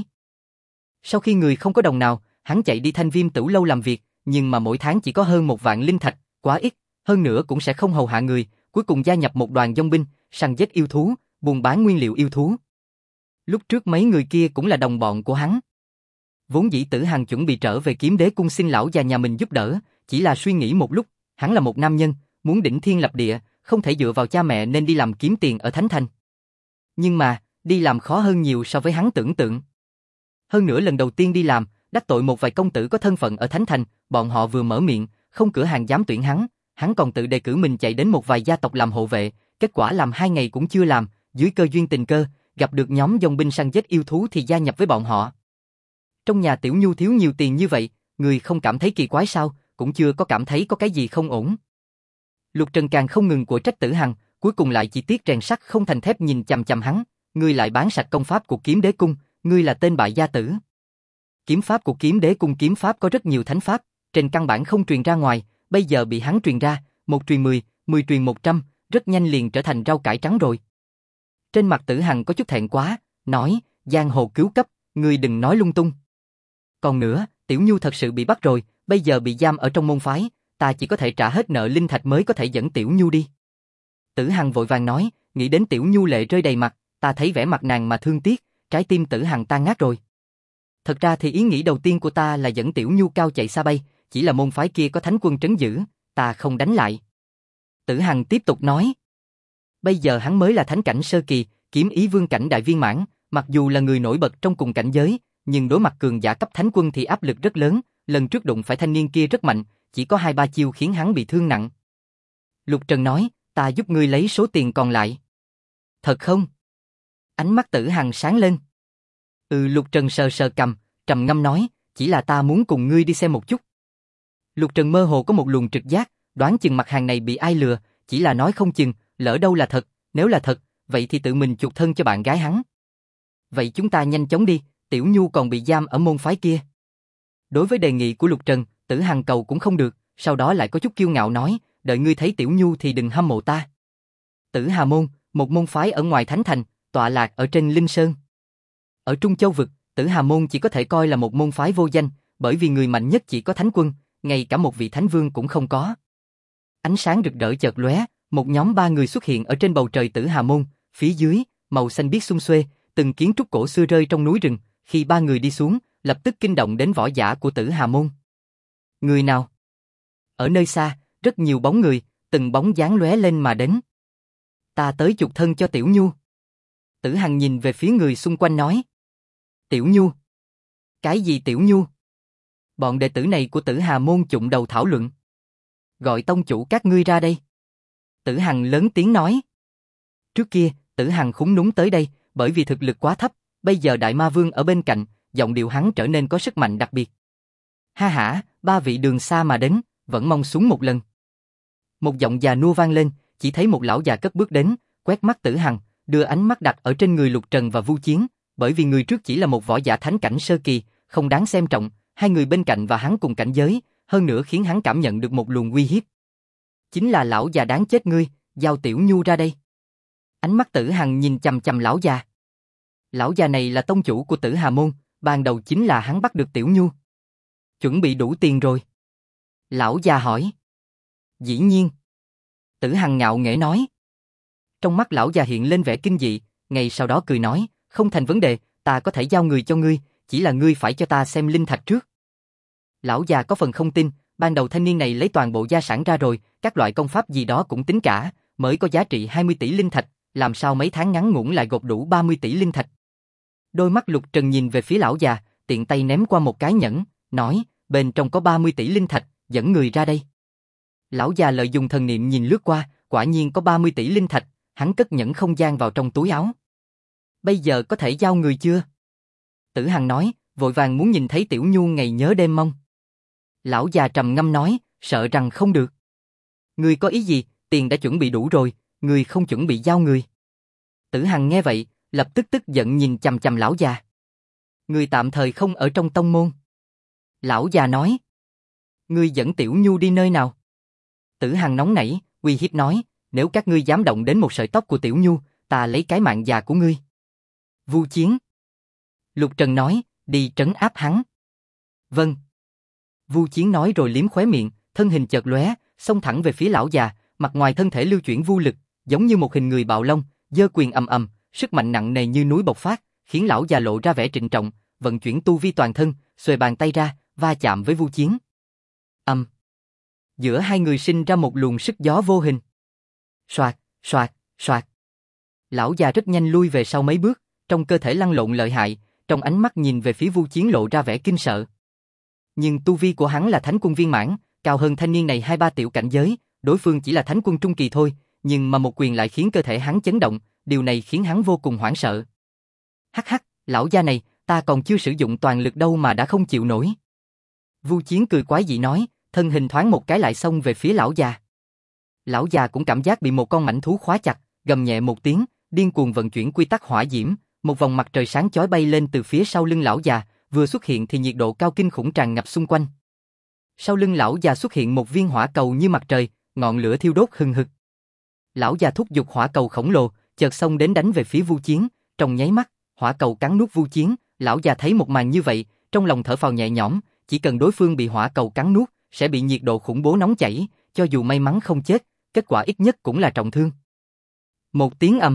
Sau khi người không có đồng nào, hắn chạy đi Thanh Viêm Tửu lâu làm việc, nhưng mà mỗi tháng chỉ có hơn 1 vạn linh thạch, quá ít, hơn nữa cũng sẽ không hầu hạ người, cuối cùng gia nhập một đoàn dòng binh, săn giết yêu thú, buôn bán nguyên liệu yêu thú. Lúc trước mấy người kia cũng là đồng bọn của hắn. Vốn dĩ Tử Hằng chuẩn bị trở về Kiếm Đế cung xin lão già nhà mình giúp đỡ, chỉ là suy nghĩ một lúc, hắn là một nam nhân, muốn đỉnh thiên lập địa, không thể dựa vào cha mẹ nên đi làm kiếm tiền ở Thánh Thành. Nhưng mà, đi làm khó hơn nhiều so với hắn tưởng tượng. Hơn nữa lần đầu tiên đi làm, đắc tội một vài công tử có thân phận ở Thánh Thành, bọn họ vừa mở miệng, không cửa hàng dám tuyển hắn còn tự đề cử mình chạy đến một vài gia tộc làm hộ vệ, kết quả làm 2 ngày cũng chưa làm, dưới cơ duyên tình cơ, gặp được nhóm dòng binh săn giết yêu thú thì gia nhập với bọn họ. Trong nhà Tiểu Nhu thiếu nhiều tiền như vậy, người không cảm thấy kỳ quái sao, cũng chưa có cảm thấy có cái gì không ổn. Lục Trần càng không ngừng của trách Tử Hằng, cuối cùng lại chỉ tiếc rèn sắt không thành thép nhìn chằm chằm hắn, ngươi lại bán sạch công pháp của Kiếm Đế cung, ngươi là tên bại gia tử. Kiếm pháp của Kiếm Đế cung kiếm pháp có rất nhiều thánh pháp, trên căn bản không truyền ra ngoài, bây giờ bị hắn truyền ra, 1 truyền 10, 10 truyền 100, rất nhanh liền trở thành rau cải trắng rồi. Trên mặt Tử Hằng có chút thẹn quá, nói, giang hồ cứu cấp, ngươi đừng nói lung tung. Còn nữa, Tiểu Nhu thật sự bị bắt rồi, bây giờ bị giam ở trong môn phái, ta chỉ có thể trả hết nợ linh thạch mới có thể dẫn Tiểu Nhu đi. Tử Hằng vội vàng nói, nghĩ đến Tiểu Nhu lệ rơi đầy mặt, ta thấy vẻ mặt nàng mà thương tiếc, trái tim Tử Hằng tan nát rồi. Thật ra thì ý nghĩ đầu tiên của ta là dẫn Tiểu Nhu cao chạy xa bay, chỉ là môn phái kia có thánh quân trấn giữ, ta không đánh lại. Tử Hằng tiếp tục nói, bây giờ hắn mới là thánh cảnh sơ kỳ, kiếm ý vương cảnh đại viên mãn, mặc dù là người nổi bật trong cùng cảnh giới, nhưng đối mặt cường giả cấp thánh quân thì áp lực rất lớn, lần trước đụng phải thanh niên kia rất mạnh, chỉ có 2-3 chiêu khiến hắn bị thương nặng. Lục Trần nói, ta giúp ngươi lấy số tiền còn lại. Thật không? Ánh mắt Tử Hằng sáng lên. Lục Trần sờ sờ cằm, trầm ngâm nói, chỉ là ta muốn cùng ngươi đi xem một chút. Lục Trần mơ hồ có một luồng trực giác, đoán chừng mặt hàng này bị ai lừa, chỉ là nói không chừng, lỡ đâu là thật, nếu là thật, vậy thì tự mình chuộc thân cho bạn gái hắn. Vậy chúng ta nhanh chóng đi, Tiểu Nhu còn bị giam ở môn phái kia. Đối với đề nghị của Lục Trần, Tử Hằng cầu cũng không được, sau đó lại có chút kiêu ngạo nói, đợi ngươi thấy Tiểu Nhu thì đừng hâm mộ ta. Tử Hà Môn, một môn phái ở ngoài Thánh Thành, tọa lạc ở trên Linh Sơn. Ở Trung Châu vực, Tử Hà Môn chỉ có thể coi là một môn phái vô danh, bởi vì người mạnh nhất chỉ có Thánh Quân, ngay cả một vị Thánh Vương cũng không có. Ánh sáng rực rỡ chợt lóe, một nhóm 3 người xuất hiện ở trên bầu trời Tử Hà Môn, phía dưới, màu xanh biếc sum xuê, từng kiến trúc cổ xưa rơi trong núi rừng, khi 3 người đi xuống, lập tức kinh động đến võ giả của Tử Hà Môn. Người nào? Ở nơi xa, rất nhiều bóng người, từng bóng dáng lóe lên mà đến. Ta tới chuộc thân cho Tiểu Nhu. Tử Hằng nhìn về phía người xung quanh nói. Tiểu Nhu? Cái gì Tiểu Nhu? Bọn đệ tử này của Tử Hà Môn chụng đầu thảo luận. Gọi tông chủ các ngươi ra đây. Tử Hằng lớn tiếng nói. Trước kia, Tử Hằng khúm núm tới đây, bởi vì thực lực quá thấp, bây giờ Đại Ma Vương ở bên cạnh, giọng điệu hắn trở nên có sức mạnh đặc biệt. Ha hả, 3 vị đường xa mà đến, vẫn mong xuống một lần. Một giọng già nua vang lên, chỉ thấy một lão già cất bước đến, quét mắt Tử Hằng, đưa ánh mắt đặt ở trên người Lục Trần và Vu Chiến, bởi vì người trước chỉ là một võ giả thánh cảnh sơ kỳ, không đáng xem trọng, 2 người bên cạnh và hắn cùng cảnh giới, hơn nữa khiến hắn cảm nhận được một luồng uy hiếp. Chính là lão già đáng chết ngươi, giao Tiểu Nhu ra đây. Ánh mắt Tử Hằng nhìn chằm chằm lão già. Lão già này là tông chủ của Tử Hà Môn, ban đầu chính là hắn bắt được Tiểu Nhu. Chuẩn bị đủ tiền rồi? Lão già hỏi. Dĩ nhiên. Tử Hằng ngạo nghễ nói. Trong mắt lão già hiện lên vẻ kinh dị, ngay sau đó cười nói, không thành vấn đề, ta có thể giao người cho ngươi, chỉ là ngươi phải cho ta xem linh thạch trước. Lão già có phần không tin, ban đầu thanh niên này lấy toàn bộ gia sản ra rồi, các loại công pháp gì đó cũng tính cả, mới có giá trị 20 tỷ linh thạch, làm sao mấy tháng ngắn ngủn lại gộp đủ 30 tỷ linh thạch. Đôi mắt Lục Trần nhìn về phía lão già, tiện tay ném qua một cái nhẫn, nói, bên trong có 30 tỷ linh thạch, dẫn người ra đây. Lão già lợi dùng thần niệm nhìn lướt qua, quả nhiên có 30 tỷ linh thạch, hắn cất nhẫn không gian vào trong túi áo. Bây giờ có thể giao người chưa? Tử Hằng nói, vội vàng muốn nhìn thấy Tiểu Nhu ngày nhớ đêm mong. Lão già trầm ngâm nói, sợ rằng không được. Ngươi có ý gì, tiền đã chuẩn bị đủ rồi, ngươi không chuẩn bị giao người. Tử Hằng nghe vậy, lập tức tức giận nhìn chằm chằm lão già. Ngươi tạm thời không ở trong tông môn. Lão già nói. Ngươi dẫn Tiểu Nhu đi nơi nào? Tử Hằng nóng nảy, uy hiếp nói, nếu các ngươi dám động đến một sợi tóc của Tiểu Nhu, ta lấy cái mạng già của ngươi. Vu Chiến. Lục Trần nói, đi trấn áp hắn. Vâng. Vu Chiến nói rồi liếm khóe miệng, thân hình chợt lóe, xông thẳng về phía lão già, mặt ngoài thân thể lưu chuyển vô lực, giống như một hình người bạo long, giơ quyền ầm ầm, sức mạnh nặng nề như núi bộc phát, khiến lão già lộ ra vẻ trịnh trọng, vận chuyển tu vi toàn thân, xuề bàn tay ra, va chạm với Vu Chiến. Giữa hai người sinh ra một luồng sức gió vô hình. Soạt, soạt, soạt. Lão già rất nhanh lui về sau mấy bước, trong cơ thể lăn lộn lợi hại, trong ánh mắt nhìn về phía Vu Chiến lộ ra vẻ kinh sợ. Nhưng tu vi của hắn là thánh quân viên mãn, cao hơn thanh niên này 2-3 tiểu cảnh giới, đối phương chỉ là thánh quân trung kỳ thôi, nhưng mà một quyền lại khiến cơ thể hắn chấn động, điều này khiến hắn vô cùng hoảng sợ. Hắc hắc, lão gia này, ta còn chưa sử dụng toàn lực đâu mà đã không chịu nổi. Vu Chiến cười quái dị nói, thân hình thoáng một cái lại xông về phía lão già. Lão già cũng cảm giác bị một con mãnh thú khóa chặt, gầm nhẹ một tiếng, điên cuồng vận chuyển quy tắc hỏa diễm, một vòng mặt trời sáng chói bay lên từ phía sau lưng lão già, vừa xuất hiện thì nhiệt độ cao kinh khủng tràn ngập xung quanh. Sau lưng lão già xuất hiện một viên hỏa cầu như mặt trời, ngọn lửa thiêu đốt hừng hực. Lão già thúc giục hỏa cầu khổng lồ, chợt xông đến đánh về phía Vu Chiến, trong nháy mắt, hỏa cầu cắn nuốt Vu Chiến, lão già thấy một màn như vậy, trong lòng thở phào nhẹ nhõm, chỉ cần đối phương bị hỏa cầu cắn nuốt, sẽ bị nhiệt độ khủng bố nóng chảy, cho dù may mắn không chết, kết quả ít nhất cũng là trọng thương. Một tiếng ầm.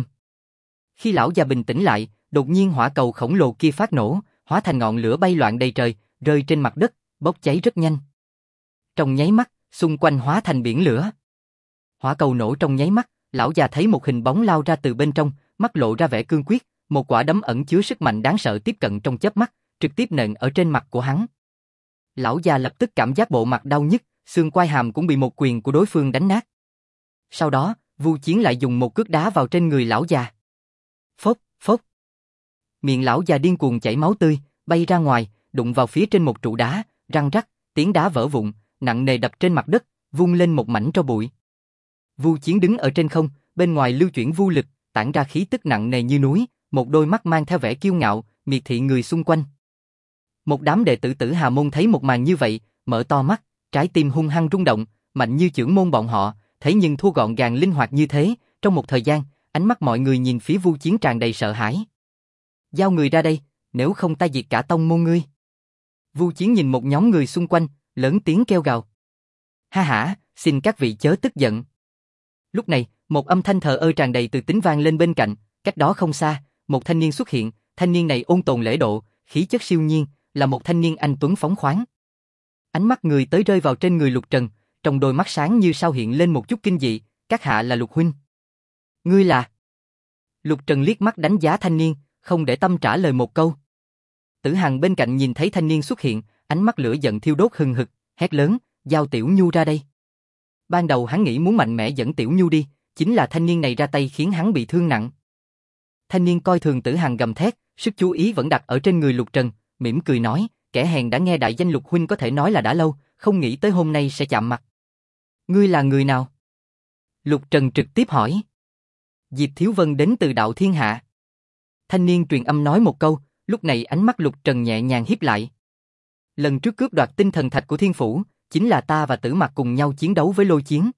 Khi lão già bình tĩnh lại, đột nhiên hỏa cầu khổng lồ kia phát nổ, hóa thành ngọn lửa bay loạn đầy trời, rơi trên mặt đất, bốc cháy rất nhanh. Trong nháy mắt, xung quanh hóa thành biển lửa. Hỏa cầu nổ trong nháy mắt, lão già thấy một hình bóng lao ra từ bên trong, mắt lộ ra vẻ cương quyết, một quả đấm ẩn chứa sức mạnh đáng sợ tiếp cận trong chớp mắt, trực tiếp nện ở trên mặt của hắn. Lão già lập tức cảm giác bộ mặt đau nhức, xương quai hàm cũng bị một quyền của đối phương đánh nát. Sau đó, Vu Chiến lại dùng một cước đá vào trên người lão già. Phốc, phốc. Miệng lão già điên cuồng chảy máu tươi, bay ra ngoài, đụng vào phía trên một trụ đá, răng rắc, tiếng đá vỡ vụn, nặng nề đập trên mặt đất, vung lên một mảnh tro bụi. Vu Chiến đứng ở trên không, bên ngoài lưu chuyển vu lực, tản ra khí tức nặng nề như núi, một đôi mắt mang theo vẻ kiêu ngạo, miệt thị người xung quanh. Một đám đệ tử Tử Hà môn thấy một màn như vậy, mở to mắt, trái tim hung hăng rung động, mạnh như chưởng môn bọn họ, thấy nhưng thua gọn gàng linh hoạt như thế, trong một thời gian, ánh mắt mọi người nhìn phía Vu Chiến tràn đầy sợ hãi. Giao người ra đây, nếu không ta diệt cả tông môn ngươi. Vu Chiến nhìn một nhóm người xung quanh, lớn tiếng kêu gào. Ha hả, xin các vị chớ tức giận. Lúc này, một âm thanh thờ ơ tràn đầy từ tính vang lên bên cạnh, cách đó không xa, một thanh niên xuất hiện, thanh niên này ôn tồn lễ độ, khí chất siêu nhiên, là một thanh niên anh tuấn phóng khoáng. Ánh mắt người tới rơi vào trên người Lục Trần, trong đôi mắt sáng như sao hiện lên một chút kinh dị, các hạ là Lục huynh. Ngươi là? Lục Trần liếc mắt đánh giá thanh niên, không để tâm trả lời một câu. Tử Hằng bên cạnh nhìn thấy thanh niên xuất hiện, ánh mắt lửa giận thiêu đốt hừng hực, hét lớn, giao Tiểu Nhu ra đây. Ban đầu hắn nghĩ muốn mạnh mẽ dẫn Tiểu Nhu đi, chính là thanh niên này ra tay khiến hắn bị thương nặng. Thanh niên coi thường Tử Hằng gầm thét, sức chú ý vẫn đặt ở trên người Lục Trần, mỉm cười nói, kẻ hèn đã nghe đại danh Lục huynh có thể nói là đã lâu, không nghĩ tới hôm nay sẽ chạm mặt. Ngươi là người nào? Lục Trần trực tiếp hỏi. Diệp Thiếu Vân đến từ Đạo Thiên Hạ. Thanh niên truyền âm nói một câu, lúc này ánh mắt Lục Trần nhẹ nhàng híp lại. Lần trước cướp đoạt tinh thần thạch của Thiên Phủ, chính là ta và Tử Mặc cùng nhau chiến đấu với Lôi Chiến.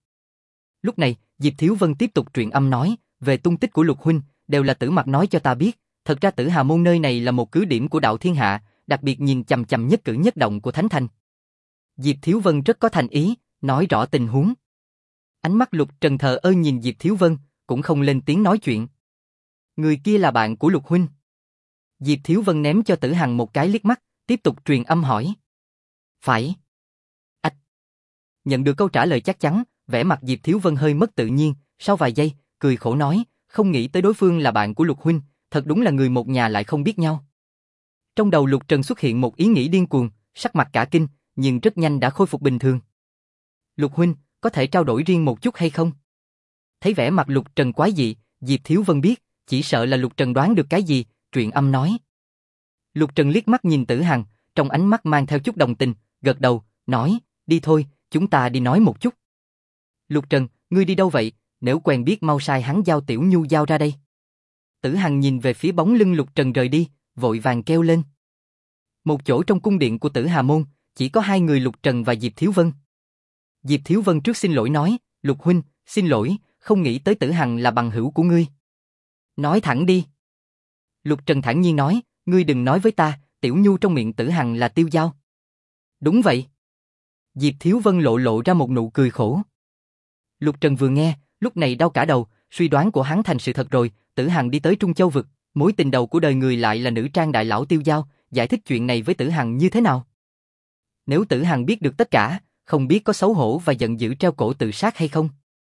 Lúc này, Diệp Thiếu Vân tiếp tục truyền âm nói, về tung tích của Lục huynh, đều là Tử Mặc nói cho ta biết, thật ra Tử Hà môn nơi này là một cứ điểm của Đạo Thiên Hạ, đặc biệt nhìn chằm chằm nhất cử nhất động của Thánh Thành. Diệp Thiếu Vân rất có thành ý, nói rõ tình huống. Ánh mắt Lục Trần thờ ơ nhìn Diệp Thiếu Vân, cũng không lên tiếng nói chuyện. Người kia là bạn của Lục huynh. Diệp Thiếu Vân ném cho Tử Hằng một cái liếc mắt, tiếp tục truyền âm hỏi. Phải. Ách. Nhận được câu trả lời chắc chắn, vẻ mặt Diệp Thiếu Vân hơi mất tự nhiên, sau vài giây, cười khổ nói, không nghĩ tới đối phương là bạn của Lục huynh, thật đúng là người một nhà lại không biết nhau. Trong đầu Lục Trần xuất hiện một ý nghĩ điên cuồng, sắc mặt cả kinh, nhưng rất nhanh đã khôi phục bình thường. Lục huynh, có thể trao đổi riêng một chút hay không? Thấy vẻ mặt Lục Trần quái dị, Diệp Thiếu Vân biết, chỉ sợ là Lục Trần đoán được cái gì, truyền âm nói. Lục Trần liếc mắt nhìn Tử Hằng, trong ánh mắt mang theo chút đồng tình, gật đầu, nói, đi thôi, chúng ta đi nói một chút. Lục Trần, ngươi đi đâu vậy, nếu quen biết mau sai hắn giao Tiểu Nhu giao ra đây. Tử Hằng nhìn về phía bóng lưng Lục Trần rời đi, vội vàng kêu lên. Một chỗ trong cung điện của Tử Hà môn, chỉ có hai người Lục Trần và Diệp Thiếu Vân. Diệp Thiếu Vân trước xin lỗi nói, Lục huynh, xin lỗi, không nghĩ tới Tử Hằng là bằng hữu của ngươi. Nói thẳng đi. Lục Trần thản nhiên nói, ngươi đừng nói với ta, Tiểu Nhu trong miệng Tử Hằng là Tiêu Giao. Đúng vậy. Diệp Thiếu Vân lộ ra một nụ cười khổ. Lục Trần vừa nghe, lúc này đau cả đầu, suy đoán của hắn thành sự thật rồi, Tử Hằng đi tới Trung Châu vực, mối tình đầu của đời người lại là nữ trang đại lão Tiêu Dao, giải thích chuyện này với Tử Hằng như thế nào? Nếu Tử Hằng biết được tất cả, không biết có xấu hổ và giận dữ treo cổ tự sát hay không?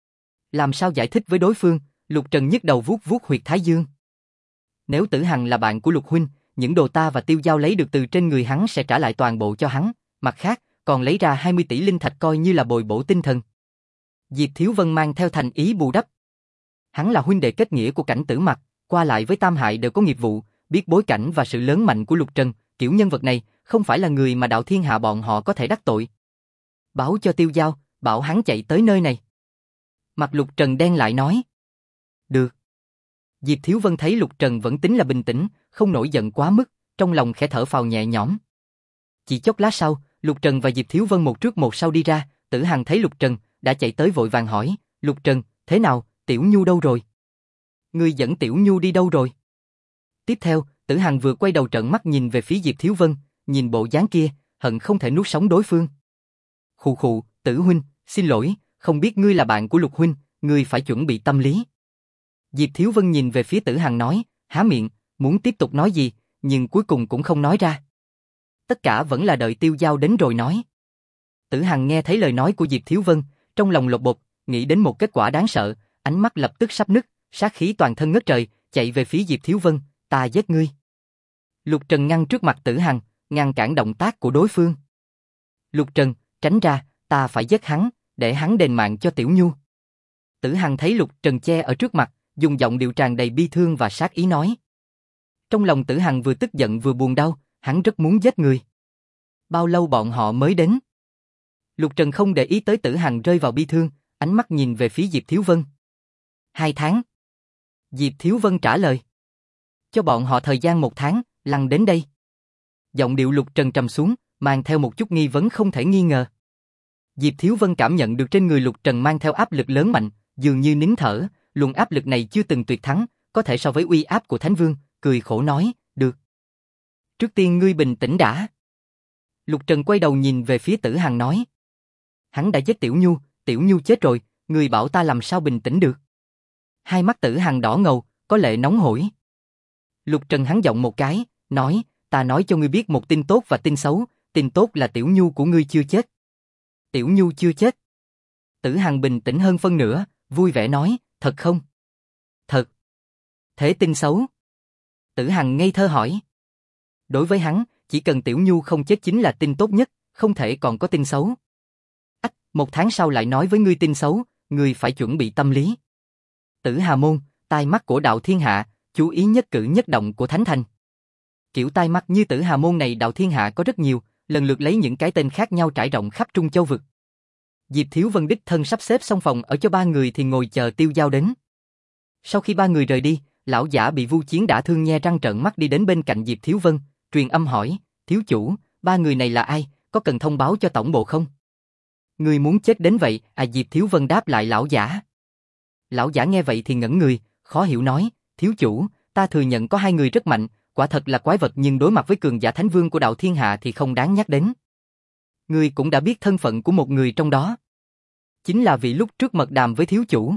Làm sao giải thích với đối phương? Lục Trần nhức đầu vuốt vuốt huyệt thái dương. Nếu Tử Hằng là bạn của Lục huynh, những đồ ta và Tiêu Dao lấy được từ trên người hắn sẽ trả lại toàn bộ cho hắn, mặt khác, còn lấy ra 20 tỷ linh thạch coi như là bồi bổ tinh thần. Diệp Thiếu Vân mang theo thành ý bù đắp. Hắn là huynh đệ kết nghĩa của Cảnh Tử Mặc, qua lại với Tam Hại đều có nghiệp vụ, biết bối cảnh và sự lớn mạnh của Lục Trần, kiểu nhân vật này không phải là người mà đạo thiên hạ bọn họ có thể đắc tội. Báo cho Tiêu Dao, bảo hắn chạy tới nơi này. Mặt Lục Trần đen lại nói. Được. Diệp Thiếu Vân thấy Lục Trần vẫn tính là bình tĩnh, không nổi giận quá mức, trong lòng khẽ thở phào nhẹ nhõm. Chỉ chốc lát sau, Lục Trần và Diệp Thiếu Vân một trước một sau đi ra, Tử Hằng thấy Lục Trần, đã chạy tới vội vàng hỏi, Lục Trần, thế nào, Tiểu Nhu đâu rồi? Ngươi dẫn Tiểu Nhu đi đâu rồi? Tiếp theo, Tử Hằng vừa quay đầu trợn mắt nhìn về phía Diệp Thiếu Vân, nhìn bộ dáng kia, hận không thể nuốt sống đối phương. Khụ khụ, Tử huynh, xin lỗi, không biết ngươi là bạn của Lục huynh, ngươi phải chuẩn bị tâm lý. Diệp Thiếu Vân nhìn về phía Tử Hằng nói, há miệng, muốn tiếp tục nói gì, nhưng cuối cùng cũng không nói ra. Tất cả vẫn là đợi Tiêu Dao đến rồi nói. Tử Hằng nghe thấy lời nói của Diệp Thiếu Vân, trong lòng lột bột, nghĩ đến một kết quả đáng sợ, ánh mắt lập tức sắp nứt, sát khí toàn thân ngất trời, chạy về phía Diệp Thiếu Vân, ta giết ngươi. Lục Trần ngăn trước mặt Tử Hằng, ngăn cản động tác của đối phương. Lục Trần, tránh ra, ta phải giết hắn, để hắn đền mạng cho Tiểu Nhu. Tử Hằng thấy Lục Trần che ở trước mặt, dùng giọng điệu tràn đầy bi thương và sát ý nói. Trong lòng Tử Hằng vừa tức giận vừa buồn đau, hắn rất muốn giết người. Bao lâu bọn họ mới đến? Lục Trần không để ý tới Tử Hằng rơi vào bi thương, ánh mắt nhìn về phía Diệp Thiếu Vân. 2 tháng. Diệp Thiếu Vân trả lời. Cho bọn họ thời gian 1 tháng, lăn đến đây. Giọng điệu Lục Trần trầm xuống, mang theo một chút nghi vấn không thể nghi ngờ. Diệp Thiếu Vân cảm nhận được trên người Lục Trần mang theo áp lực lớn mạnh, dường như nín thở, luồng áp lực này chưa từng tuyệt thắng, có thể so với uy áp của Thánh Vương, cười khổ nói, được. Trước tiên ngươi bình tĩnh đã. Lục Trần quay đầu nhìn về phía Tử Hằng nói. Hắn đã giết Tiểu Nhu chết rồi, ngươi bảo ta làm sao bình tĩnh được. Hai mắt Tử Hằng đỏ ngầu, có lệ nóng hổi. Lục Trần hắn giọng một cái, nói, ta nói cho ngươi biết một tin tốt và tin xấu, tin tốt là Tiểu Nhu của ngươi chưa chết. Tiểu Nhu chưa chết. Tử Hằng bình tĩnh hơn phân nửa, vui vẻ nói, thật không? Thật. Thế tin xấu? Tử Hằng ngây thơ hỏi. Đối với hắn, chỉ cần Tiểu Nhu không chết chính là tin tốt nhất, không thể còn có tin xấu. 1 tháng sau lại nói với ngươi tin xấu, ngươi phải chuẩn bị tâm lý. Tử Hà Môn, tai mắt của đạo thiên hạ, chú ý nhất cử nhất động của Thánh Thành. Kiểu tai mắt như Tử Hà Môn này đạo thiên hạ có rất nhiều, lần lượt lấy những cái tên khác nhau trải rộng khắp Trung Châu vực. Diệp Thiếu Vân đích thân sắp xếp xong phòng ở cho 3 người thì ngồi chờ Tiêu Dao đến. Sau khi 3 người rời đi, lão giả bị Vu Chiến đả thương nhe răng trợn mắt đi đến bên cạnh Diệp Thiếu Vân, truyền âm hỏi, thiếu chủ, 3 người này là ai, có cần thông báo cho tổng bộ không? Ngươi muốn chết đến vậy, Diệp Thiếu Vân đáp lại lão giả. Lão giả nghe vậy thì ngẩn người, khó hiểu nói, thiếu chủ, ta thừa nhận có 2 người rất mạnh, quả thật là quái vật nhưng đối mặt với cường giả Thánh Vương của đạo thiên hạ thì không đáng nhắc đến. Ngươi cũng đã biết thân phận của một người trong đó. Chính là vị lúc trước mật đàm với thiếu chủ.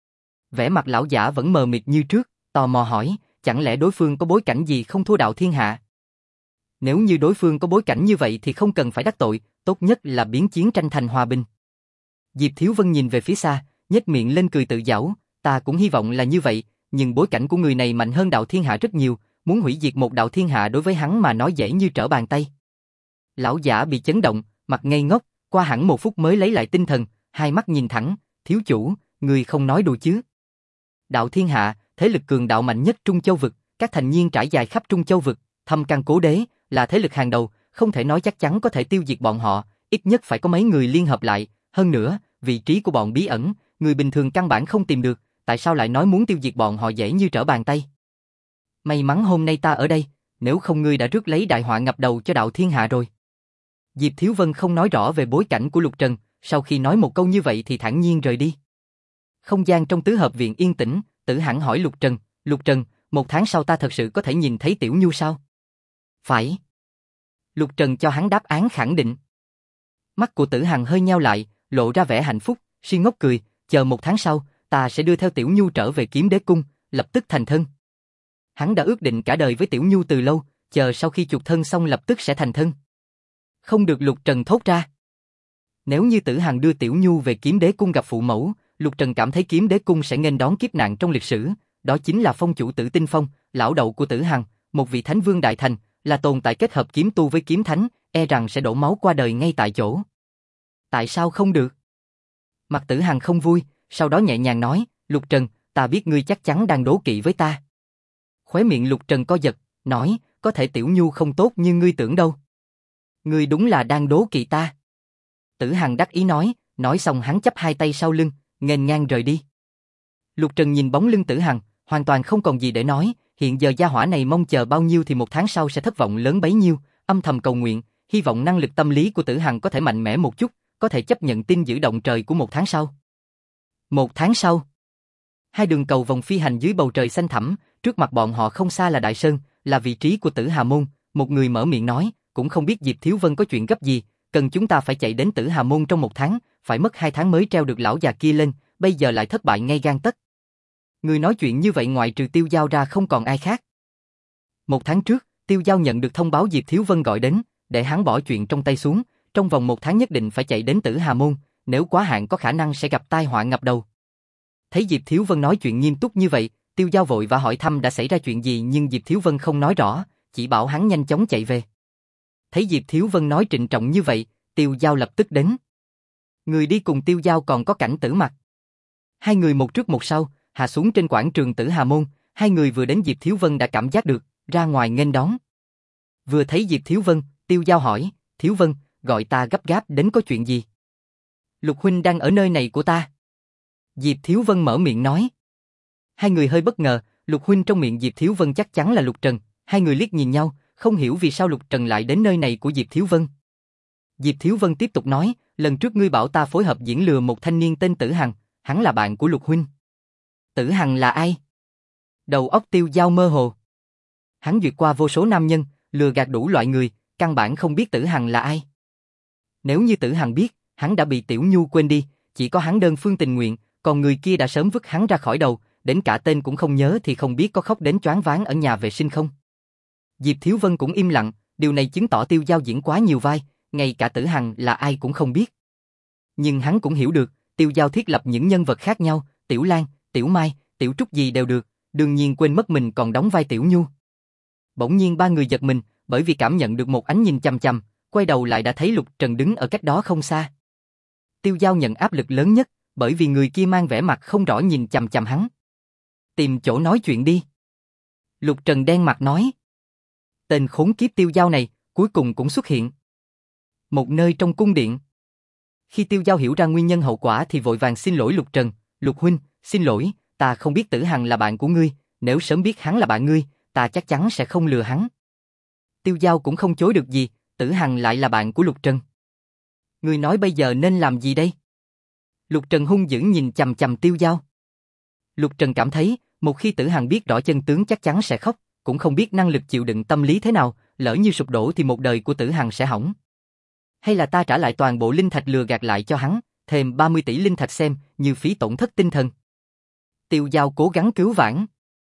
Vẻ mặt lão giả vẫn mờ mịt như trước, tò mò hỏi, chẳng lẽ đối phương có bối cảnh gì không thua đạo thiên hạ? Nếu như đối phương có bối cảnh như vậy thì không cần phải đắc tội, tốt nhất là biến chiến tranh thành hòa bình. Diệp Thiếu Vân nhìn về phía xa, nhếch miệng lên cười tự giảo, ta cũng hy vọng là như vậy, nhưng bối cảnh của người này mạnh hơn đạo thiên hạ rất nhiều, muốn hủy diệt một đạo thiên hạ đối với hắn mà nói dễ như trở bàn tay. Lão giả bị chấn động, mặt ngây ngốc, qua hẳn 1 phút mới lấy lại tinh thần, hai mắt nhìn thẳng, thiếu chủ, người không nói đùa chứ? Đạo thiên hạ, thế lực cường đạo mạnh nhất Trung Châu vực, các thành viên trải dài khắp Trung Châu vực, Thâm Căn Cố Đế là thế lực hàng đầu, không thể nói chắc chắn có thể tiêu diệt bọn họ, ít nhất phải có mấy người liên hợp lại, hơn nữa, vị trí của bọn bí ẩn, người bình thường căn bản không tìm được, tại sao lại nói muốn tiêu diệt bọn họ dễ như trở bàn tay? May mắn hôm nay ta ở đây, nếu không ngươi đã rước lấy đại họa ngập đầu cho đạo thiên hạ rồi. Diệp Thiếu Vân không nói rõ về bối cảnh của Lục Trần, sau khi nói một câu như vậy thì thản nhiên rời đi. Không gian trong tứ hợp viện yên tĩnh, Tử Hằng hỏi Lục Trần, 1 tháng sau ta thật sự có thể nhìn thấy Tiểu Nhu sao? Phải. Lục Trần cho hắn đáp án khẳng định. Mắt của Tử Hằng hơi nheo lại, lộ ra vẻ hạnh phúc, si ngốc cười, chờ 1 tháng sau, ta sẽ đưa theo Tiểu Nhu trở về Kiếm Đế Cung, lập tức thành thân. Hắn đã ước định cả đời với Tiểu Nhu từ lâu, chờ sau khi chuộc thân xong lập tức sẽ thành thân. Không được, Lục Trần thốt ra. Nếu như Tử Hằng đưa Tiểu Nhu về Kiếm Đế Cung gặp phụ mẫu, Lục Trần cảm thấy Kiếm Đế Cung sẽ nghênh đón kiếp nạn trong lịch sử, đó chính là phong chủ Tử Tinh Phong, lão đậu của Tử Hằng, một vị thánh vương đại thành, là tồn tại kết hợp kiếm tu với kiếm thánh, e rằng sẽ đổ máu qua đời ngay tại chỗ. Tại sao không được? Mặt Tử Hằng không vui, sau đó nhẹ nhàng nói, Lục Trần, ta biết ngươi chắc chắn đang đố kỵ với ta. Khóe miệng Lục Trần co giật, nói, có thể Tiểu Nhu không tốt như ngươi tưởng đâu. Ngươi đúng là đang đố kỵ ta. Tử Hằng đắc ý nói xong hắn chắp hai tay sau lưng, nghênh ngang rời đi. Lục Trần nhìn bóng lưng Tử Hằng, hoàn toàn không còn gì để nói, hiện giờ gia hỏa này mong chờ bao nhiêu thì một tháng sau sẽ thất vọng lớn bấy nhiêu, âm thầm cầu nguyện, hy vọng năng lực tâm lý của Tử Hằng có thể mạnh mẽ một chút, có thể chấp nhận tin dữ động trời của một tháng sau. Một tháng sau, hai đường cầu vòng phi hành dưới bầu trời xanh thẳm, trước mặt bọn họ không xa là Đại Sơn, là vị trí của Tử Hà Môn, một người mở miệng nói, cũng không biết Diệp Thiếu Vân có chuyện gấp gì, cần chúng ta phải chạy đến Tử Hà Môn trong một tháng, phải mất 2 tháng mới treo được lão già kia lên, bây giờ lại thất bại ngay gang tấc. Người nói chuyện như vậy ngoại trừ Tiêu Giao ra không còn ai khác. Một tháng trước, Tiêu Giao nhận được thông báo Diệp Thiếu Vân gọi đến, để hắn bỏ chuyện trong tay xuống, trong vòng một tháng nhất định phải chạy đến Tử Hà Môn, nếu quá hạn có khả năng sẽ gặp tai họa ngập đầu. Thấy Diệp Thiếu Vân nói chuyện nghiêm túc như vậy, Tiêu Giao vội và hỏi thăm đã xảy ra chuyện gì, nhưng Diệp Thiếu Vân không nói rõ, chỉ bảo hắn nhanh chóng chạy về. Thấy Diệp Thiếu Vân nói trịnh trọng như vậy, Tiêu Giao lập tức đến. Người đi cùng Tiêu Giao còn có Cảnh Tử Mặc. Hai người một trước một sau, hạ xuống trên quảng trường Tử Hà Môn, hai người vừa đến Diệp Thiếu Vân đã cảm giác được, ra ngoài nghênh đón. Vừa thấy Diệp Thiếu Vân, Tiêu Giao hỏi, Thiếu Vân, gọi ta gấp gáp đến có chuyện gì? Lục huynh đang ở nơi này của ta. Diệp Thiếu Vân mở miệng nói. Hai người hơi bất ngờ, Lục huynh trong miệng Diệp Thiếu Vân chắc chắn là Lục Trần, hai người liếc nhìn nhau, không hiểu vì sao Lục Trần lại đến nơi này của Diệp Thiếu Vân. Diệp Thiếu Vân tiếp tục nói, lần trước ngươi bảo ta phối hợp diễn lừa một thanh niên tên Tử Hằng, hắn là bạn của Lục huynh. Tử Hằng là ai? Đầu óc Tiêu Giao mơ hồ. Hắn duyệt qua vô số nam nhân, lừa gạt đủ loại người, căn bản không biết Tử Hằng là ai. Nếu như Tử Hằng biết, hắn đã bị Tiểu Nhu quên đi, chỉ có hắn đơn phương tình nguyện, còn người kia đã sớm vứt hắn ra khỏi đầu, đến cả tên cũng không nhớ thì không biết có khóc đến choáng váng ở nhà vệ sinh không. Diệp Thiếu Vân cũng im lặng, điều này chứng tỏ Tiêu Giao diễn quá nhiều vai, ngay cả Tử Hằng là ai cũng không biết. Nhưng hắn cũng hiểu được, Tiêu Giao thiết lập những nhân vật khác nhau, Tiểu Lan, Tiểu Mai, Tiểu Trúc gì đều được, đương nhiên quên mất mình còn đóng vai Tiểu Nhu. Bỗng nhiên ba người giật mình, bởi vì cảm nhận được một ánh nhìn chằm chằm, quay đầu lại đã thấy Lục Trần đứng ở cách đó không xa. Tiêu Giao nhận áp lực lớn nhất, bởi vì người kia mang vẻ mặt không rõ nhìn chằm chằm hắn. Tìm chỗ nói chuyện đi. Lục Trần đen mặt nói. Tên khốn kiếp Tiêu Giao này, cuối cùng cũng xuất hiện. Một nơi trong cung điện. Khi Tiêu Giao hiểu ra nguyên nhân hậu quả thì vội vàng xin lỗi Lục Trần, Lục huynh, xin lỗi, ta không biết Tử Hằng là bạn của ngươi, nếu sớm biết hắn là bạn ngươi, ta chắc chắn sẽ không lừa hắn. Tiêu Giao cũng không chối được gì, Tử Hằng lại là bạn của Lục Trần. Ngươi nói bây giờ nên làm gì đây? Lục Trần hung dữ nhìn chằm chằm Tiêu Giao. Lục Trần cảm thấy, một khi Tử Hằng biết rõ chân tướng chắc chắn sẽ khóc, cũng không biết năng lực chịu đựng tâm lý thế nào, lỡ như sụp đổ thì một đời của Tử Hằng sẽ hỏng. Hay là ta trả lại toàn bộ linh thạch lừa gạt lại cho hắn, thêm 30 tỷ linh thạch xem như phí tổn thất tinh thần. Tiêu Giao cố gắng cứu vãn.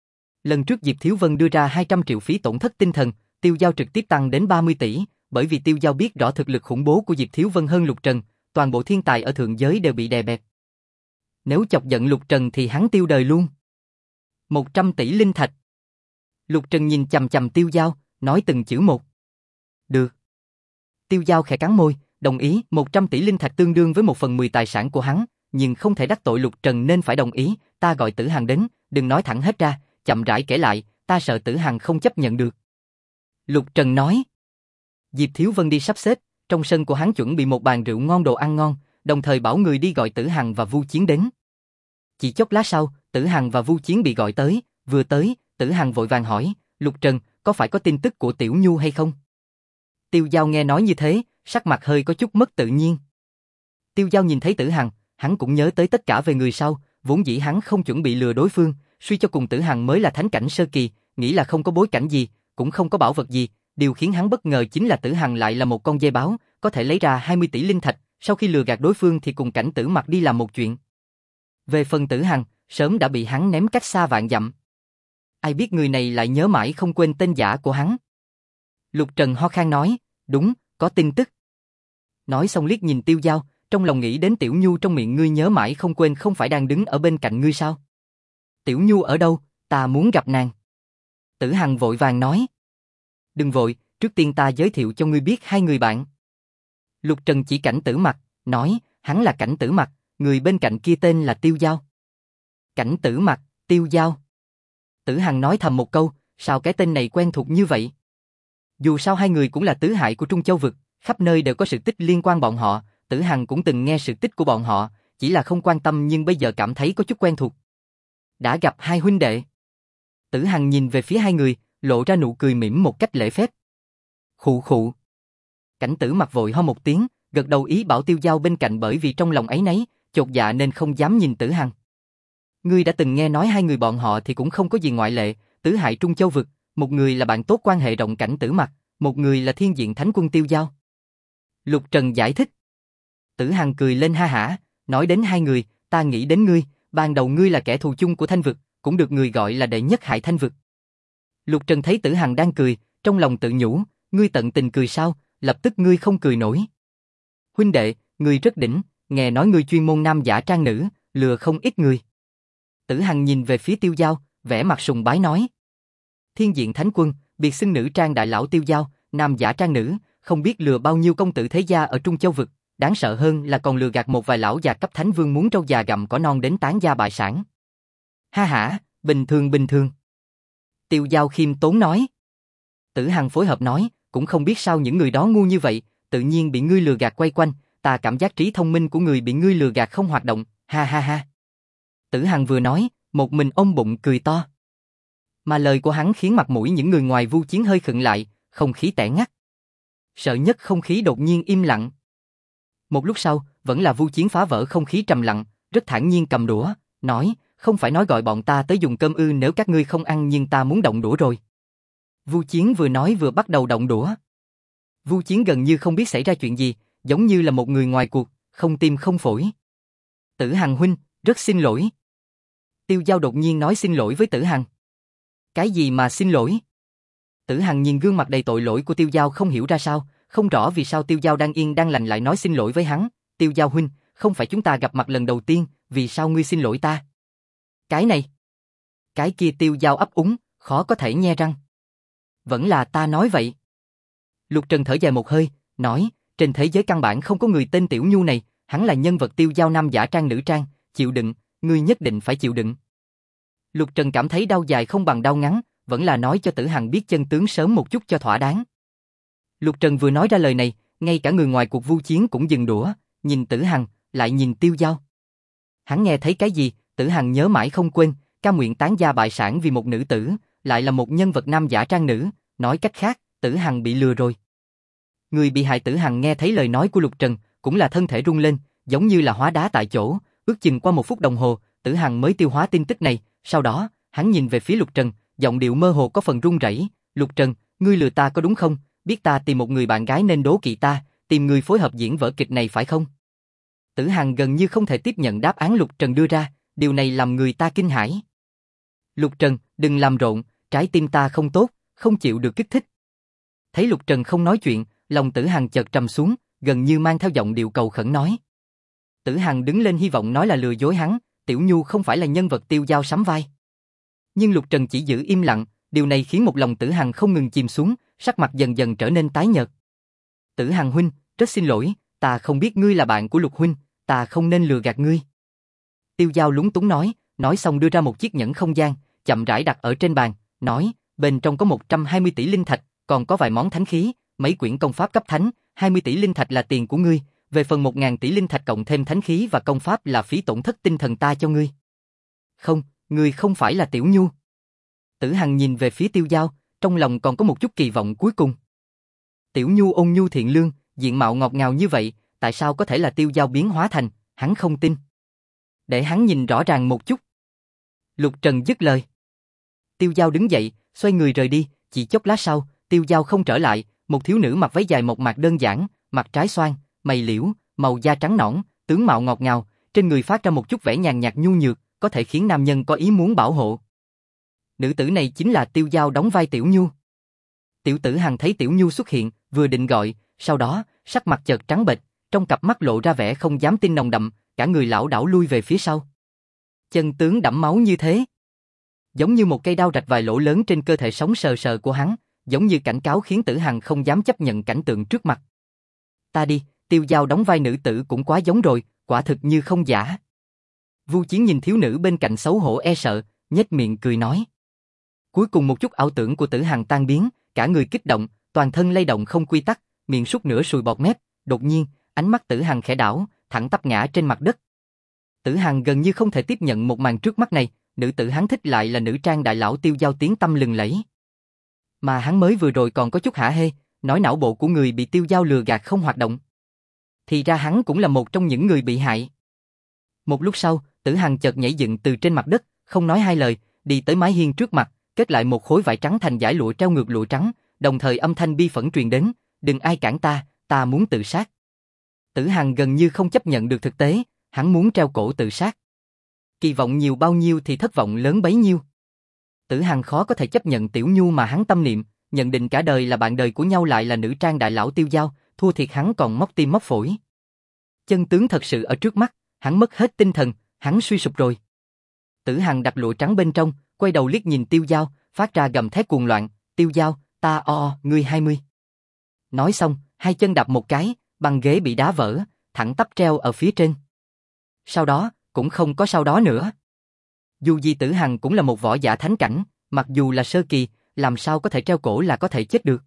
Lần trước Diệp Thiếu Vân đưa ra 200 triệu phí tổn thất tinh thần, Tiêu Giao trực tiếp tăng đến 30 tỷ, bởi vì Tiêu Giao biết rõ thực lực khủng bố của Diệp Thiếu Vân hơn Lục Trần, toàn bộ thiên tài ở thượng giới đều bị đè bẹp. Nếu chọc giận Lục Trần thì hắn tiêu đời luôn. 100 tỷ linh thạch. Lục Trần nhìn chằm chằm Tiêu Giao, nói từng chữ một. Được. Tiêu Giao khẽ cắn môi, đồng ý, 100 tỷ linh thạch tương đương với 1/10 tài sản của hắn, nhưng không thể đắc tội Lục Trần nên phải đồng ý, ta gọi Tử Hằng đến, đừng nói thẳng hết ra, chậm rãi kể lại, ta sợ Tử Hằng không chấp nhận được. Lục Trần nói. Diệp Thiếu Vân đi sắp xếp, trong sân của hắn chuẩn bị một bàn rượu ngon đồ ăn ngon, đồng thời bảo người đi gọi Tử Hằng và Vu Chiến đến. Chỉ chốc lát sau, Tử Hằng và Vu Chiến bị gọi tới, vừa tới, Tử Hằng vội vàng hỏi, Lục Trần, có phải có tin tức của Tiểu Nhu hay không? Tiêu Giao nghe nói như thế, sắc mặt hơi có chút mất tự nhiên. Tiêu Giao nhìn thấy Tử Hằng, hắn cũng nhớ tới tất cả về người sau, vốn dĩ hắn không chuẩn bị lừa đối phương, suy cho cùng Tử Hằng mới là thánh cảnh sơ kỳ, nghĩ là không có bối cảnh gì, cũng không có bảo vật gì, điều khiến hắn bất ngờ chính là Tử Hằng lại là một con dê báo, có thể lấy ra 20 tỷ linh thạch, sau khi lừa gạt đối phương thì cùng Cảnh Tử Mặc đi làm một chuyện. Về phần Tử Hằng, sớm đã bị hắn ném cách xa vạn dặm. Ai biết người này lại nhớ mãi không quên tên giả của hắn. Lục Trần ho khan nói, đúng, có tin tức. Nói xong liếc nhìn Tiêu Dao, trong lòng nghĩ đến Tiểu Nhu trong miệng ngươi nhớ mãi không quên không phải đang đứng ở bên cạnh ngươi sao? Tiểu Nhu ở đâu, ta muốn gặp nàng. Tử Hằng vội vàng nói. Đừng vội, trước tiên ta giới thiệu cho ngươi biết hai người bạn. Lục Trần chỉ Cảnh Tử Mặc, nói, hắn là Cảnh Tử Mặc, người bên cạnh kia tên là Tiêu Dao. Cảnh Tử Mặc, Tiêu Dao. Tử Hằng nói thầm một câu, sao cái tên này quen thuộc như vậy? Dù sao hai người cũng là tứ hải của Trung Châu vực, khắp nơi đều có sự tích liên quan bọn họ, Tử Hằng cũng từng nghe sự tích của bọn họ, chỉ là không quan tâm nhưng bây giờ cảm thấy có chút quen thuộc. Đã gặp hai huynh đệ. Tử Hằng nhìn về phía hai người, lộ ra nụ cười mỉm một cách lễ phép. Khụ khụ. Cảnh Tử Mặc vội ho một tiếng, gật đầu ý bảo Tiêu Dao bên cạnh bởi vì trong lòng áy náy, chột dạ nên không dám nhìn Tử Hằng. Ngươi đã từng nghe nói hai người bọn họ thì cũng không có gì ngoại lệ, tứ hải Trung Châu vực, một người là bạn tốt quan hệ rộng Cảnh Tử Mặc, một người là Thiên Diện Thánh Quân Tiêu Dao. Lục Trần giải thích. Tử Hằng cười lên ha hả, nói đến hai người, ta nghĩ đến ngươi, ban đầu ngươi là kẻ thù chung của Thanh vực, cũng được người gọi là đệ nhất hải Thanh vực. Lục Trần thấy Tử Hằng đang cười, trong lòng tự nhủ, ngươi tận tình cười sao, lập tức ngươi không cười nổi. Huynh đệ, ngươi rất đỉnh, nghe nói ngươi chuyên môn nam giả trang nữ, lừa không ít người. Tử Hằng nhìn về phía Tiêu Dao, vẻ mặt sùng bái nói. Thiên Diện Thánh Quân, biệt xưng nữ trang đại lão Tiêu Dao, nam giả trang nữ, không biết lừa bao nhiêu công tử thế gia ở Trung Châu vực, đáng sợ hơn là còn lừa gạt một vài lão già cấp thánh vương muốn trâu già gặm cỏ non đến tán gia bại sản. Ha hả, bình thường bình thường. Tiêu Dao khiêm tốn nói. Tử Hằng phối hợp nói, cũng không biết sao những người đó ngu như vậy, tự nhiên bị ngươi lừa gạt quay quanh, ta cảm giác trí thông minh của người bị ngươi lừa gạt không hoạt động, ha ha ha. Tử Hằng vừa nói, một mình ôm bụng cười to. Mà lời của hắn khiến mặt mũi những người ngoài Vu Chiến hơi khựng lại, không khí tẻ ngắt. Sợ nhất không khí đột nhiên im lặng. Một lúc sau, vẫn là Vu Chiến phá vỡ không khí trầm lặng, rất thản nhiên cầm đũa, nói, không phải nói gọi bọn ta tới dùng cơm ư, nếu các ngươi không ăn nhưng ta muốn động đũa rồi. Vu Chiến vừa nói vừa bắt đầu động đũa. Vu Chiến gần như không biết xảy ra chuyện gì, giống như là một người ngoài cuộc, không tim không phổi. Tử Hằng huynh, rất xin lỗi. Tiêu Dao đột nhiên nói xin lỗi với Tử Hằng. Cái gì mà xin lỗi? Tử Hằng nhìn gương mặt đầy tội lỗi của Tiêu Dao không hiểu ra sao, không rõ vì sao Tiêu Dao đang yên đang lành lại nói xin lỗi với hắn. Tiêu Dao huynh, không phải chúng ta gặp mặt lần đầu tiên, vì sao ngươi xin lỗi ta? Cái này. Cái kia Tiêu Dao ấp úng, khó có thể nhe răng. Vẫn là ta nói vậy. Lục Trần thở dài một hơi, nói, trên thế giới căn bản không có người tên Tiểu Nhu này, hắn là nhân vật Tiêu Dao nam giả trang nữ trang, chịu đựng, ngươi nhất định phải chịu đựng. Lục Trần cảm thấy đau dài không bằng đau ngắn, vẫn là nói cho Tử Hằng biết chân tướng sớm một chút cho thỏa đáng. Lục Trần vừa nói ra lời này, ngay cả người ngoài cuộc Vu Chiến cũng dừng đũa, nhìn Tử Hằng, lại nhìn Tiêu Dao. Hắn nghe thấy cái gì, Tử Hằng nhớ mãi không quên, cam nguyện tán gia bại sản vì một nữ tử, lại là một nhân vật nam giả trang nữ, nói cách khác, Tử Hằng bị lừa rồi. Người bị hại Tử Hằng nghe thấy lời nói của Lục Trần, cũng là thân thể rung lên, giống như là hóa đá tại chỗ, ước chừng qua 1 phút đồng hồ, Tử Hằng mới tiêu hóa tin tức này, sau đó, hắn nhìn về phía Lục Trần, giọng điệu mơ hồ có phần run rẩy, "Lục Trần, ngươi lừa ta có đúng không? Biết ta tìm một người bạn gái nên đố kỵ ta, tìm người phối hợp diễn vở kịch này phải không?" Tử Hằng gần như không thể tiếp nhận đáp án Lục Trần đưa ra, điều này làm người ta kinh hãi. "Lục Trần, đừng làm rộn, trái tim ta không tốt, không chịu được kích thích." Thấy Lục Trần không nói chuyện, lòng Tử Hằng chợt trầm xuống, gần như mang theo giọng điệu cầu khẩn nói. Tử Hằng đứng lên hy vọng nói là lừa dối hắn, Tiểu Nhu không phải là nhân vật Tiêu Dao sắm vai. Nhưng Lục Trần chỉ giữ im lặng, điều này khiến một lòng Tử Hằng không ngừng chìm xuống, sắc mặt dần dần trở nên tái nhợt. "Tử Hằng huynh, rất xin lỗi, ta không biết ngươi là bạn của Lục huynh, ta không nên lừa gạt ngươi." Tiêu Dao lúng túng nói xong đưa ra một chiếc nhẫn không gian, chậm rãi đặt ở trên bàn, nói, bên trong có 120 tỷ linh thạch, còn có vài món thánh khí, mấy quyển công pháp cấp thánh, 20 tỷ linh thạch là tiền của ngươi, về phần 1.000 tỷ linh thạch cộng thêm thánh khí và công pháp là phí tổn thất tinh thần ta cho ngươi. Không, ngươi không phải là Tiểu Nhu. Tử Hằng nhìn về phía Tiêu Dao, trong lòng còn có một chút kỳ vọng cuối cùng. Tiểu Nhu ôn nhu thiện lương, diện mạo ngọt ngào như vậy, tại sao có thể là Tiêu Dao biến hóa thành, hắn không tin. Để hắn nhìn rõ ràng một chút. Lục Trần dứt lời. Tiêu Dao đứng dậy, xoay người rời đi, chỉ chốc lát sau, Tiêu Dao không trở lại, một thiếu nữ mặc váy dài mộc mạc đơn giản, mặt trái xoan, mày liễu, màu da trắng nõn, tướng mạo ngọt ngào, trên người phát ra một chút vẻ nhàn nhạt nhu nhược, có thể khiến nam nhân có ý muốn bảo hộ. Nữ tử này chính là Tiêu Dao đóng vai Tiểu Nhu. Tiểu Tử Hằng thấy Tiểu Nhu xuất hiện, vừa định gọi, sau đó, sắc mặt chợt trắng bệch, trong cặp mắt lộ ra vẻ không dám tin nồng đậm, cả người lảo đảo lui về phía sau. Chân tướng đẫm máu như thế, giống như một cây đao rạch vài lỗ lớn trên cơ thể sống sờ sờ của hắn, giống như cảnh cáo khiến Tử Hằng không dám chấp nhận cảnh tượng trước mặt. Ta đi, Tiêu Dao đóng vai nữ tử cũng quá giống rồi, quả thực như không giả. Vu Chiến nhìn thiếu nữ bên cạnh xấu hổ e sợ, nhếch miệng cười nói. Cuối cùng một chút ảo tưởng của Tử Hằng tan biến, cả người kích động, toàn thân lay động không quy tắc, miệng sút nửa sùi bọt mép, đột nhiên, ánh mắt Tử Hằng khẽ đảo, thẳng tắp ngã trên mặt đất. Tử Hằng gần như không thể tiếp nhận một màn trước mắt này, nữ tử hắn thích lại là nữ trang đại lão Tiêu Dao tiếng tăm lừng lẫy. Mà hắn mới vừa rồi còn có chút hả hê, nói não bộ của người bị Tiêu Dao lừa gạt không hoạt động. Thì ra hắn cũng là một trong những người bị hại. Một lúc sau, Tử Hằng chợt nhảy dựng từ trên mặt đất, không nói hai lời, đi tới mái hiên trước mặt, kết lại một khối vải trắng thành dải lụa treo ngược lụa trắng, đồng thời âm thanh bi phẫn truyền đến, đừng ai cản ta, ta muốn tự sát. Tử Hằng gần như không chấp nhận được thực tế, hắn muốn treo cổ tự sát. Kỳ vọng nhiều bao nhiêu thì thất vọng lớn bấy nhiêu. Tử Hằng khó có thể chấp nhận Tiểu Nhu mà hắn tâm niệm, nhận định cả đời là bạn đời của nhau lại là nữ trang đại lão Tiêu Dao, thua thiệt hắn còn móc tim móc phổi. Chân tướng thật sự ở trước mắt, hắn mất hết tinh thần, hắn suy sụp rồi. Tử Hằng đặt lụa trắng bên trong, quay đầu liếc nhìn Tiêu Dao, phát ra gầm thét cuồng loạn, Tiêu Dao, ta ngươi 20. Nói xong, hai chân đạp một cái, băng ghế bị đá vỡ, thẳng tắp treo ở phía trên. Sau đó, cũng không có sau đó nữa. Dù gì Tử Hằng cũng là một võ giả thánh cảnh, mặc dù là sơ kỳ, làm sao có thể treo cổ là có thể chết được.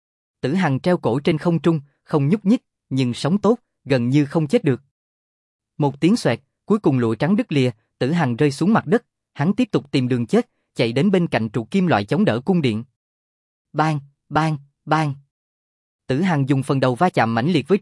Tử Hằng treo cổ trên không trung, không nhúc nhích, nhưng sống tốt, gần như không chết được. Một tiếng xoẹt, cuối cùng lụa trắng đứt lìa, Tử Hằng rơi xuống mặt đất, hắn tiếp tục tìm đường chết, chạy đến bên cạnh trụ kim loại chống đỡ cung điện. Bang, bang, bang. Tử Hằng dùng phần đầu va chạm mãnh liệt với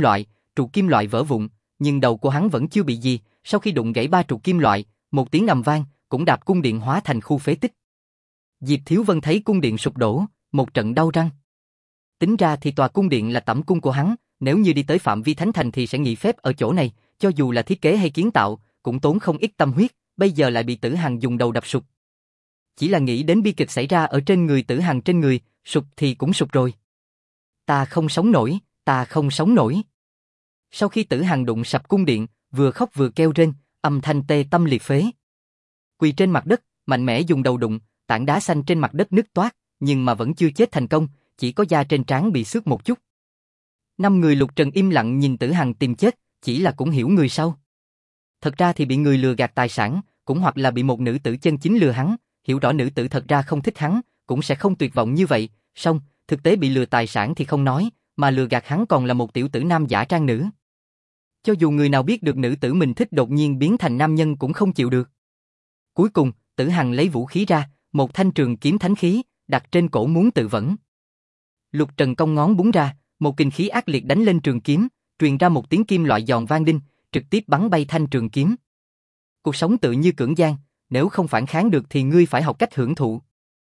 trụ kim loại vỡ vụn, nhưng đầu của hắn vẫn chưa bị gì, sau khi đụng gãy 3 trụ kim loại, một tiếng ầm vang, cũng đạp cung điện hóa thành khu phế tích. Diệp Thiếu Vân thấy cung điện sụp đổ, một trận đau răng. Tính ra thì tòa cung điện là tẩm cung của hắn, nếu như đi tới phạm vi thánh thành thì sẽ nghỉ phép ở chỗ này, cho dù là thiết kế hay kiến tạo, cũng tốn không ít tâm huyết, bây giờ lại bị Tử Hằng dùng đầu đập sụp. Chỉ là nghĩ đến bi kịch xảy ra ở trên người Tử Hằng trên người, sụp thì cũng sụp rồi. Ta không sống nổi, ta không sống nổi. Sau khi Tử Hằng đụng sập cung điện, vừa khóc vừa kêu rên, âm thanh tê tâm liệt phế. Quỳ trên mặt đất, mạnh mẽ dùng đầu đụng, tảng đá xanh trên mặt đất nứt toác, nhưng mà vẫn chưa chết thành công, chỉ có da trên trán bị xước một chút. 5 người Lục Trần im lặng nhìn Tử Hằng tìm chết, chỉ là cũng hiểu người sau. Thật ra thì bị người lừa gạt tài sản, cũng hoặc là bị một nữ tử chân chính lừa hắn, hiểu rõ nữ tử thật ra không thích hắn, cũng sẽ không tuyệt vọng như vậy, song thực tế bị lừa tài sản thì không nói, mà lừa gạt hắn còn là một tiểu tử nam giả trang nữ. Cho dù người nào biết được nữ tử mình thích đột nhiên biến thành nam nhân cũng không chịu được. Cuối cùng, Tử Hằng lấy vũ khí ra, một thanh trường kiếm thánh khí, đặt trên cổ muốn tự vẫn. Lục Trần cong ngón búng ra, một kình khí ác liệt đánh lên trường kiếm, truyền ra một tiếng kim loại giòn vang đinh, trực tiếp bắn bay thanh trường kiếm. Cuộc sống tự như cưỡng gian, nếu không phản kháng được thì ngươi phải học cách hưởng thụ.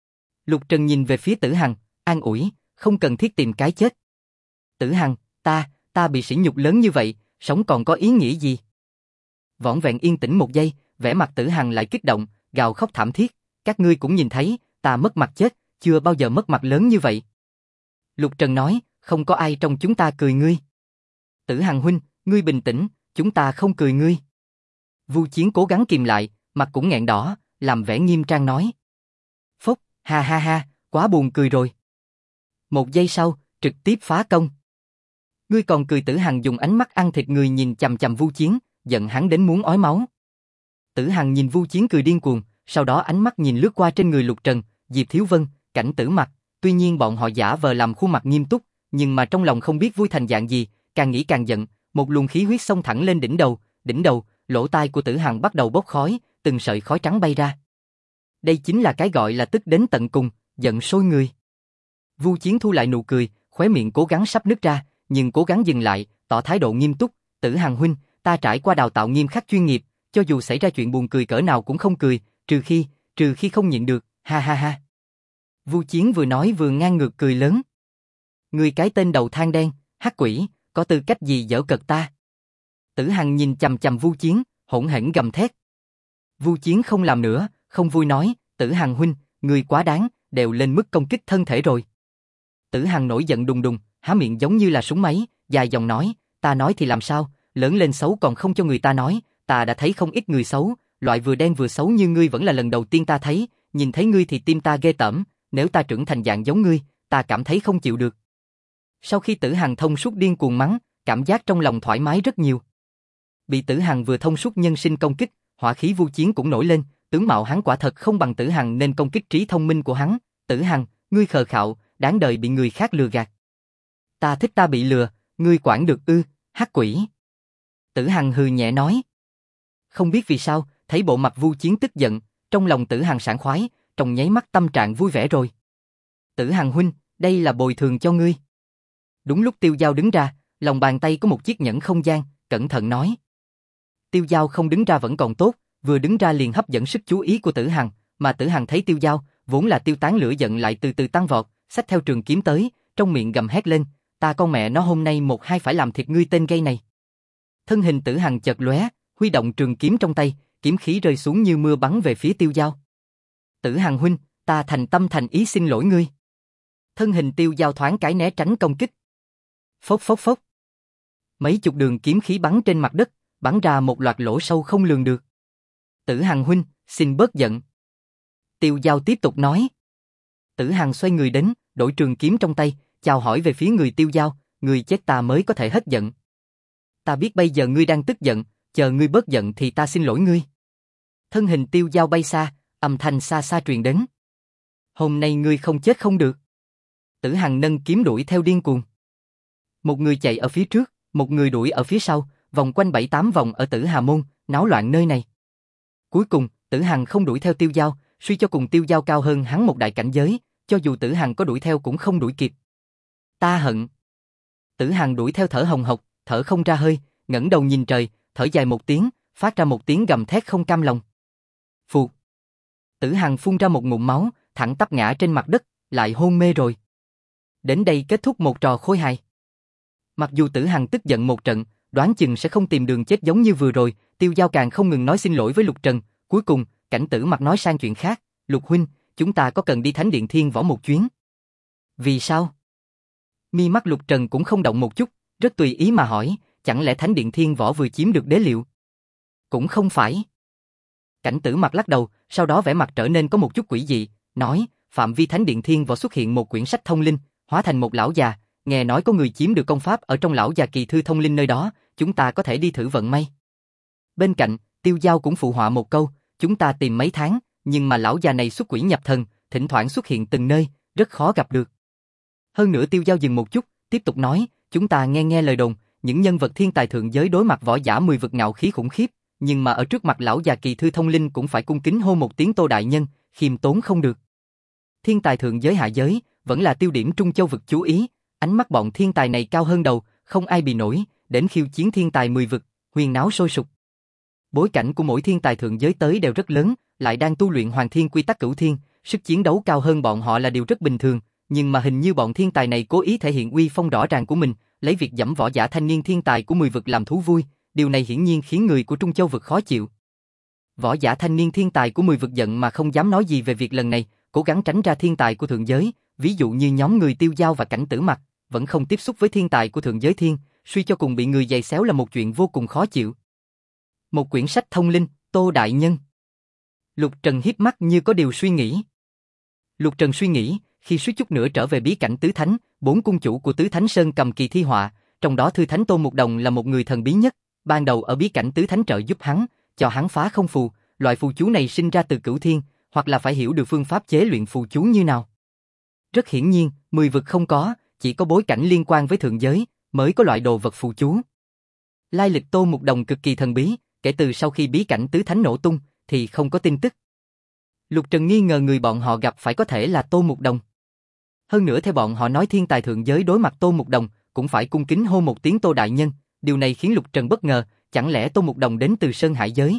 Lục Trần nhìn về phía Tử Hằng, an ủi, không cần thiết tìm cái chết. Tử Hằng, ta bị sỉ nhục lớn như vậy, sống còn có ý nghĩa gì? Vỏn vẹn yên tĩnh một giây, vẻ mặt Tử Hằng lại kích động, gào khóc thảm thiết, các ngươi cũng nhìn thấy, ta mất mặt chết, chưa bao giờ mất mặt lớn như vậy. Lục Trần nói, không có ai trong chúng ta cười ngươi. Tử Hằng huynh, ngươi bình tĩnh, chúng ta không cười ngươi. Vu Chiến cố gắng kìm lại, mặt cũng nghẹn đỏ, làm vẻ nghiêm trang nói. Phốc, ha ha ha, quá buồn cười rồi. Một giây sau, trực tiếp phá công. Ngươi còn cười? Tử Hằng dùng ánh mắt ăn thịt người nhìn chằm chằm Vu Chiến, giận hắn đến muốn ói máu. Tử Hằng nhìn Vu Chiến cười điên cuồng, sau đó ánh mắt nhìn lướt qua trên người Lục Trần, Diệp Thiếu Vân, Cảnh Tử Mặc, tuy nhiên bọn họ giả vờ làm khuôn mặt nghiêm túc, nhưng mà trong lòng không biết vui thành dạng gì, càng nghĩ càng giận, một luồng khí huyết xông thẳng lên đỉnh đầu, lỗ tai của Tử Hằng bắt đầu bốc khói, từng sợi khói trắng bay ra. Đây chính là cái gọi là tức đến tận cùng, giận sôi người. Vu Chiến thu lại nụ cười, khóe miệng cố gắng sắp nứt ra, nhưng cố gắng dừng lại, tỏ thái độ nghiêm túc, Tử Hằng huynh, ta trải qua đào tạo nghiêm khắc chuyên nghiệp, cho dù xảy ra chuyện buồn cười cỡ nào cũng không cười, trừ khi không nhịn được, ha ha ha. Vu Chiến vừa nói vừa ngang ngược cười lớn. Người cái tên đầu than đen, hắc quỷ, có tư cách gì giở cợt ta? Tử Hằng nhìn chằm chằm Vu Chiến, hỗn hển gầm thét. Vu Chiến không làm nữa, không vui nói, Tử Hằng huynh, ngươi quá đáng, đều lên mức công kích thân thể rồi. Tử Hằng nổi giận đùng đùng, há miệng giống như là súng máy, dài dòng nói, ta nói thì làm sao, lớn lên xấu còn không cho người ta nói, ta đã thấy không ít người xấu, loại vừa đen vừa xấu như ngươi vẫn là lần đầu tiên ta thấy, nhìn thấy ngươi thì tim ta ghê tởm, nếu ta trưởng thành dạng giống ngươi, ta cảm thấy không chịu được. Sau khi Tử Hằng thông suốt điên cuồng mắng, cảm giác trong lòng thoải mái rất nhiều. Bị Tử Hằng vừa thông suốt nhân sinh công kích, hỏa khí Vu Chiến cũng nổi lên, tướng mạo hắn quả thật không bằng Tử Hằng nên công kích trí thông minh của hắn. Tử Hằng, ngươi khờ khạo, đáng đời bị người khác lừa gạt. Ta thích ta bị lừa, ngươi quản được ư, hắc quỷ. Tử Hằng hừ nhẹ nói. Không biết vì sao, thấy bộ mặt Vu Chiến tức giận, trong lòng Tử Hằng sảng khoái, trong nháy mắt tâm trạng vui vẻ rồi. Tử Hằng huynh, đây là bồi thường cho ngươi. Đúng lúc Tiêu Giao đứng ra, lòng bàn tay có một chiếc nhẫn không gian, cẩn thận nói. Tiêu Giao không đứng ra vẫn còn tốt, vừa đứng ra liền hấp dẫn sức chú ý của Tử Hằng, mà Tử Hằng thấy Tiêu Giao, vốn là tiêu tán lửa giận lại từ từ tăng vọt, xách theo trường kiếm tới, trong miệng gầm hét lên, ta con mẹ nó hôm nay một hai phải làm thịt ngươi tên gay này. Thân hình Tử Hằng chợt lóe, huy động trường kiếm trong tay, kiếm khí rơi xuống như mưa bắn về phía Tiêu Giao. Tử Hằng huynh, ta thành tâm thành ý xin lỗi ngươi. Thân hình Tiêu Giao thoáng cái né tránh công kích. Phốc phốc phốc. Mấy chục đường kiếm khí bắn trên mặt đất, bắn ra một loạt lỗ sâu không lường được. Tử Hằng huynh, xin bớt giận. Tiêu Giao tiếp tục nói. Tử Hằng xoay người đến, đổi trường kiếm trong tay, chào hỏi về phía người Tiêu Giao, người chết ta mới có thể hết giận. Ta biết bây giờ ngươi đang tức giận, chờ ngươi bớt giận thì ta xin lỗi ngươi. Thân hình Tiêu Giao bay xa, âm thanh xa xa truyền đến. Hôm nay ngươi không chết không được. Tử Hằng nâng kiếm đuổi theo điên cuồng. Một người chạy ở phía trước, một người đuổi ở phía sau, vòng quanh 7-8 vòng ở Tử Hà Môn, náo loạn nơi này. Cuối cùng, Tử Hằng không đuổi theo Tiêu Giao, suy cho cùng Tiêu Giao cao hơn hắn một đại cảnh giới, cho dù Tử Hằng có đuổi theo cũng không đuổi kịp. Ta hận. Tử Hằng đuổi theo thở hồng hộc, thở không ra hơi, ngẩng đầu nhìn trời, thở dài một tiếng, phát ra một tiếng gầm thét không cam lòng. Phụt. Tử Hằng phun ra một ngụm máu, thẳng tắp ngã trên mặt đất, lại hôn mê rồi. Đến đây kết thúc một trò khôi hài. Mặc dù Tử Hằng tức giận một trận, đoán chừng sẽ không tìm đường chết giống như vừa rồi, Tiêu Giao càng không ngừng nói xin lỗi với Lục Trần. Cuối cùng, Cảnh Tử Mặc nói sang chuyện khác, Lục huynh, chúng ta có cần đi Thánh Điện Thiên Võ một chuyến? Vì sao? Mi mắt Lục Trần cũng không động một chút, rất tùy ý mà hỏi, chẳng lẽ Thánh Điện Thiên Võ vừa chiếm được đế liệu? Cũng không phải. Cảnh Tử Mặc lắc đầu, sau đó vẻ mặt trở nên có một chút quỷ dị, nói, phạm vi Thánh Điện Thiên Võ xuất hiện một quyển sách thông linh, hóa thành một lão già, nghe nói có người chiếm được công pháp ở trong lão già kỳ thư thông linh nơi đó, chúng ta có thể đi thử vận may. Bên cạnh, Tiêu Giao cũng phụ họa một câu, chúng ta tìm mấy tháng, nhưng mà lão già này xuất quỷ nhập thần, thỉnh thoảng xuất hiện từng nơi, rất khó gặp được. Hơn nữa Tiêu Giao dừng một chút, tiếp tục nói, chúng ta nghe lời đồn, những nhân vật thiên tài thượng giới đối mặt võ giả 10 vực ngạo khí khủng khiếp, nhưng mà ở trước mặt lão già kỳ thư thông linh cũng phải cung kính hô một tiếng Tô đại nhân, khiêm tốn không được. Thiên tài thượng giới hạ giới, vẫn là tiêu điểm Trung Châu vực chú ý, ánh mắt bọn thiên tài này cao hơn đầu, không ai bị nổi, đến khiêu chiến thiên tài 10 vực, huyên náo sôi sục. Bối cảnh của mỗi thiên tài thượng giới tới đều rất lớn, lại đang tu luyện Hoàng Thiên quy tắc cửu thiên, sức chiến đấu cao hơn bọn họ là điều rất bình thường, nhưng mà hình như bọn thiên tài này cố ý thể hiện uy phong rõ ràng của mình, lấy việc giẫm võ giả thanh niên thiên tài của 10 vực làm thú vui, điều này hiển nhiên khiến người của Trung Châu vực khó chịu. Võ giả thanh niên thiên tài của 10 vực giận mà không dám nói gì về việc lần này, cố gắng tránh ra thiên tài của thượng giới, ví dụ như nhóm người Tiêu Giao và Cảnh Tử Mặc, vẫn không tiếp xúc với thiên tài của thượng giới thiên, suy cho cùng bị người giày xéo là một chuyện vô cùng khó chịu. Một quyển sách thông linh, Tô đại nhân. Lục Trần híp mắt như có điều suy nghĩ. Lục Trần suy nghĩ, khi suýt chút nữa trở về bí cảnh Tứ Thánh, 4 cung chủ của Tứ Thánh Sơn cầm kỳ thi họa, trong đó Thư Thánh Tô Mục Đồng là một người thần bí nhất, ban đầu ở bí cảnh Tứ Thánh trợ giúp hắn, cho hắn phá không phù, loại phù chú này sinh ra từ cửu thiên, hoặc là phải hiểu được phương pháp chế luyện phù chú như nào. Rất hiển nhiên, 10 vực không có, chỉ có bối cảnh liên quan với thượng giới, mới có loại đồ vật phù chú. Lai lịch Tô Mục Đồng cực kỳ thần bí, kể từ sau khi bí cảnh Tứ Thánh nổ tung, thì không có tin tức. Lục Trần nghi ngờ người bọn họ gặp phải có thể là Tô Mục Đồng. Hơn nữa theo bọn họ nói thiên tài thượng giới đối mặt Tô Mục Đồng, cũng phải cung kính hô một tiếng Tô đại nhân, điều này khiến Lục Trần bất ngờ, chẳng lẽ Tô Mục Đồng đến từ Sơn Hải giới?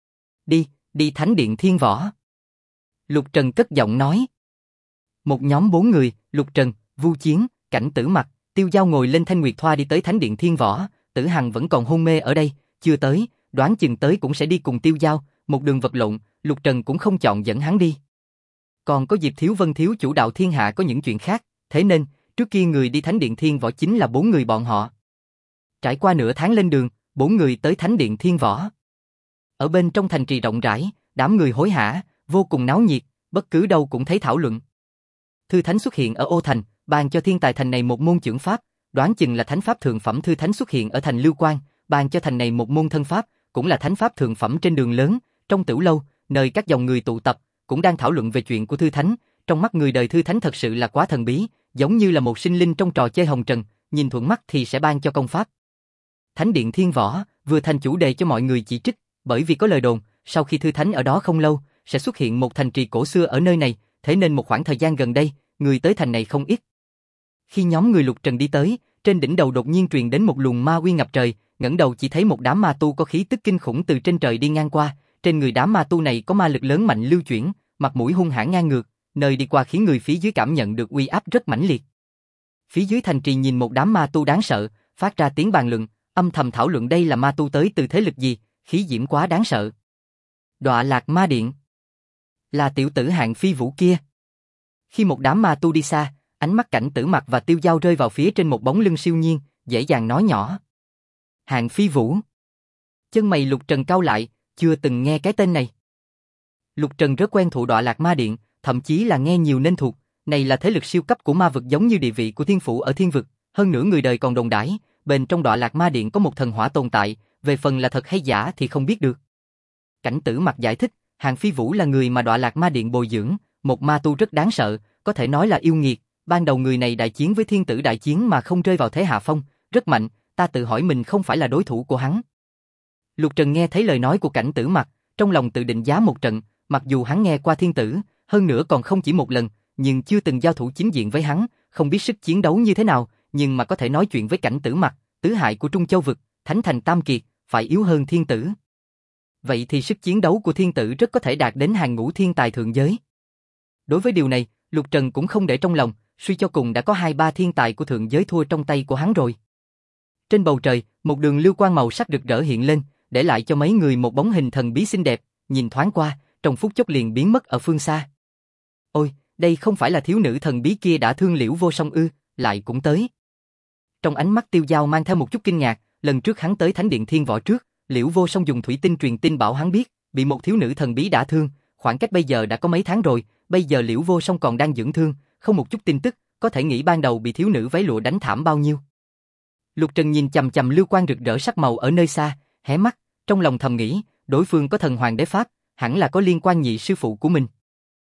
Đi Thánh Điện Thiên Võ. Lục Trần cất giọng nói. Một nhóm 4 người, Lục Trần, Vu Chiến, Cảnh Tử Mặc, Tiêu Giao ngồi lên thanh nguyệt thoa đi tới Thánh Điện Thiên Võ, Tử Hằng vẫn còn hôn mê ở đây, chưa tới, đoán chừng tới cũng sẽ đi cùng Tiêu Giao, một đường vật lộn, Lục Trần cũng không chọn dẫn hắn đi. Còn có Diệp Thiếu Vân thiếu chủ đạo thiên hạ có những chuyện khác, thế nên, trước kia người đi Thánh Điện Thiên Võ chính là 4 người bọn họ. Trải qua nửa tháng lên đường, 4 người tới Thánh Điện Thiên Võ. Ở bên trong thành trì rộng rãi, đám người hối hả, vô cùng náo nhiệt, bất cứ đâu cũng thấy thảo luận. Thư Thánh xuất hiện ở Ô Thành, ban cho thiên tài thành này một môn chưởng pháp, đoán chừng là thánh pháp thượng phẩm. Thư Thánh xuất hiện ở thành Lưu Quang, ban cho thành này một môn thân pháp, cũng là thánh pháp thượng phẩm. Trên đường lớn, trong tiểu lâu, nơi các dòng người tụ tập, cũng đang thảo luận về chuyện của Thư Thánh. Trong mắt người đời Thư Thánh thật sự là quá thần bí, giống như là một sinh linh trong trò chơi hồng trần, nhìn thuận mắt thì sẽ ban cho công pháp. Thánh Điện Thiên Võ vừa thành chủ đề cho mọi người chỉ trích, bởi vì có lời đồn, sau khi Thư Thánh ở đó không lâu, sẽ xuất hiện một thành trì cổ xưa ở nơi này, thế nên một khoảng thời gian gần đây, người tới thành này không ít. Khi nhóm người Lục Trần đi tới, trên đỉnh đầu đột nhiên truyền đến một luồng ma uy ngập trời, ngẩng đầu chỉ thấy một đám ma tu có khí tức kinh khủng từ trên trời đi ngang qua, trên người đám ma tu này có ma lực lớn mạnh lưu chuyển, mặt mũi hung hãn ngang ngược, nơi đi qua khiến người phía dưới cảm nhận được uy áp rất mãnh liệt. Phía dưới thành trì nhìn một đám ma tu đáng sợ, phát ra tiếng bàn luận, âm thầm thảo luận đây là ma tu tới từ thế lực gì, khí diễm quá đáng sợ. Đọa Lạc Ma Điện, là tiểu tử Hạng Phi Vũ kia. Khi một đám ma tu đi xa, ánh mắt Cảnh Tử Mặc và Tiêu Giao rơi vào phía trên một bóng lưng siêu nhiên, dễ dàng nói nhỏ. Hạng Phi Vũ. Chân mày Lục Trần cau lại, chưa từng nghe cái tên này. Lục Trần rất quen thuộc Đọa Lạc Ma Điện, thậm chí là nghe nhiều nên thuộc, này là thế lực siêu cấp của ma vực giống như địa vị của thiên phủ ở thiên vực, hơn nữa người đời còn đồn đãi, bên trong Đọa Lạc Ma Điện có một thần hỏa tồn tại, về phần là thật hay giả thì không biết được. Cảnh Tử Mặc giải thích, Hạng Phi Vũ là người mà Đọa Lạc Ma Điện bồi dưỡng, một ma tu rất đáng sợ, có thể nói là yêu nghiệt, ban đầu người này đại chiến với thiên tử đại chiến mà không rơi vào thế hạ phong, rất mạnh, ta tự hỏi mình không phải là đối thủ của hắn. Lục Trần nghe thấy lời nói của Cảnh Tử Mặc, trong lòng tự định giá một trận, mặc dù hắn nghe qua thiên tử, hơn nữa còn không chỉ một lần, nhưng chưa từng giao thủ chính diện với hắn, không biết sức chiến đấu như thế nào, nhưng mà có thể nói chuyện với Cảnh Tử Mặc, tứ hại của Trung Châu vực, Thánh Thành Tam Kiệt, phải yếu hơn thiên tử. Vậy thì sức chiến đấu của thiên tử rất có thể đạt đến hàng ngũ thiên tài thượng giới. Đối với điều này, Lục Trần cũng không để trong lòng, suy cho cùng đã có 2-3 thiên tài của thượng giới thua trong tay của hắn rồi. Trên bầu trời, một đường lưu quang màu sắc rực rỡ hiện lên, để lại cho mấy người một bóng hình thần bí xinh đẹp, nhìn thoáng qua, trong phút chốc liền biến mất ở phương xa. Ôi, đây không phải là thiếu nữ thần bí kia đã thương Liễu Vô Song ư, lại cũng tới. Trong ánh mắt Tiêu Giao mang theo một chút kinh ngạc, lần trước hắn tới Thánh Điện Thiên Võ trước, Liễu Vô Song dùng thủy tinh truyền tin bảo hắn biết, bị một thiếu nữ thần bí đả thương, khoảng cách bây giờ đã có mấy tháng rồi, bây giờ Liễu Vô Song còn đang dưỡng thương, không một chút tin tức, có thể nghĩ ban đầu bị thiếu nữ váy lụa đánh thảm bao nhiêu. Lục Trần nhìn chằm chằm lưu quang rực rỡ sắc màu ở nơi xa, hé mắt, trong lòng thầm nghĩ, đối phương có thần hoàng đế pháp, hẳn là có liên quan nhị sư phụ của mình.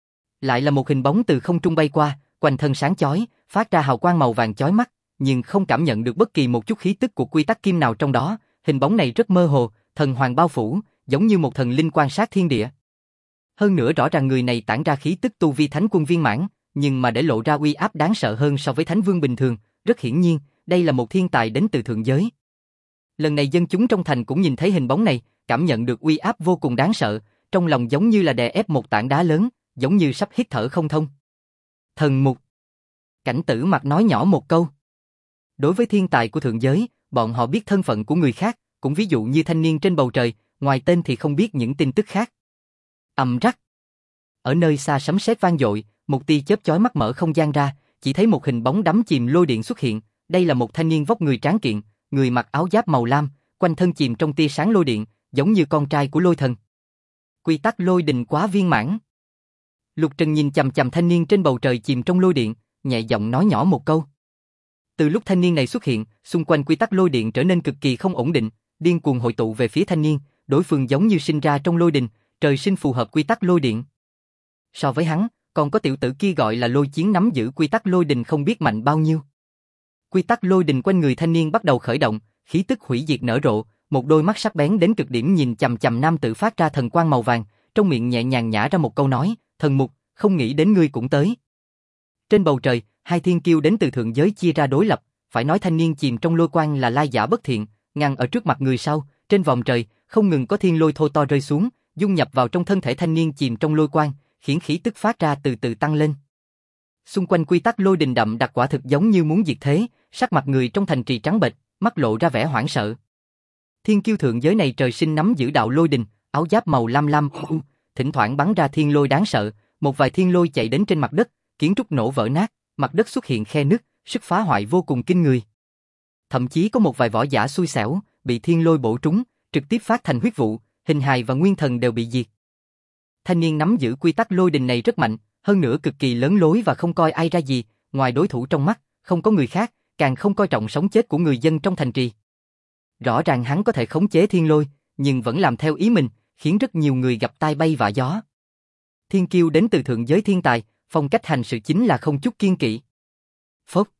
Lại là một hình bóng từ không trung bay qua, quanh thân sáng chói, phát ra hào quang màu vàng chói mắt, nhưng không cảm nhận được bất kỳ một chút khí tức của quy tắc kim nào trong đó, hình bóng này rất mơ hồ, thần hoàng bao phủ, giống như một thần linh quan sát thiên địa. Hơn nữa rõ ràng người này tản ra khí tức tu vi thánh quân viên mãn, nhưng mà để lộ ra uy áp đáng sợ hơn so với thánh vương bình thường, rất hiển nhiên, đây là một thiên tài đến từ thượng giới. Lần này dân chúng trong thành cũng nhìn thấy hình bóng này, cảm nhận được uy áp vô cùng đáng sợ, trong lòng giống như là đè ép một tảng đá lớn, giống như sắp hít thở không thông. Thần mục. Cảnh Tử Mặc nói nhỏ một câu. Đối với thiên tài của thượng giới, bọn họ biết thân phận của người khác, cũng ví dụ như thanh niên trên bầu trời, ngoài tên thì không biết những tin tức khác. Ầm rắc. Ở nơi xa sấm sét vang dội, một tia chớp chói mắt mở không gian ra, chỉ thấy một hình bóng đắm chìm lôi điện xuất hiện, đây là một thanh niên vóc người tráng kiện, người mặc áo giáp màu lam, quanh thân chìm trong tia sáng lôi điện, giống như con trai của lôi thần. Quy tắc lôi đình quá viên mãn. Lục Trần nhìn chằm chằm thanh niên trên bầu trời chìm trong lôi điện, nhẹ giọng nói nhỏ một câu. Từ lúc thanh niên này xuất hiện, xung quanh quy tắc lôi điện trở nên cực kỳ không ổn định, điên cuồng hội tụ về phía thanh niên, đối phương giống như sinh ra trong lôi đình, trời sinh phù hợp quy tắc lôi điện. So với hắn, còn có tiểu tử kia gọi là Lôi Chiến nắm giữ quy tắc lôi đình không biết mạnh bao nhiêu. Quy tắc lôi đình quanh người thanh niên bắt đầu khởi động, khí tức hủy diệt nở rộ, một đôi mắt sắc bén đến cực điểm nhìn chằm chằm nam tử phát ra thần quang màu vàng, trong miệng nhẹ nhàng nhả ra một câu nói, thần mục, không nghĩ đến ngươi cũng tới. Trên bầu trời, hai thiên kiêu đến từ thượng giới chia ra đối lập, phải nói thanh niên chìm trong lôi quang là lai giả bất thiện, ngăn ở trước mặt người sau, trên vòm trời, không ngừng có thiên lôi thô to rơi xuống, dung nhập vào trong thân thể thanh niên chìm trong lôi quang, khiến khí tức phát ra từ từ tăng lên. Xung quanh quy tắc lôi đình đậm đặc quả thực giống như muốn diệt thế, sắc mặt người trong thành trì trắng bệch, mắt lộ ra vẻ hoảng sợ. Thiên kiêu thượng giới này trời sinh nắm giữ đạo lôi đình, áo giáp màu lam lam, thỉnh thoảng bắn ra thiên lôi đáng sợ, một vài thiên lôi chạy đến trên mặt đất, kiến trúc nổ vỡ nát, mặt đất xuất hiện khe nứt, sức phá hoại vô cùng kinh người. Thậm chí có một vài võ giả xui xẻo, bị thiên lôi bổ trúng, trực tiếp phát thành huyết vụ, hình hài và nguyên thần đều bị diệt. Thanh niên nắm giữ quy tắc lôi đình này rất mạnh, hơn nữa cực kỳ lớn lối và không coi ai ra gì, ngoài đối thủ trong mắt, không có người khác, càng không coi trọng sống chết của người dân trong thành trì. Rõ ràng hắn có thể khống chế thiên lôi, nhưng vẫn làm theo ý mình, khiến rất nhiều người gặp tai bay vạ gió. Thiên kiêu đến từ thượng giới thiên tài, phong cách hành sự chính là không chút kiêng kỵ. Phốc.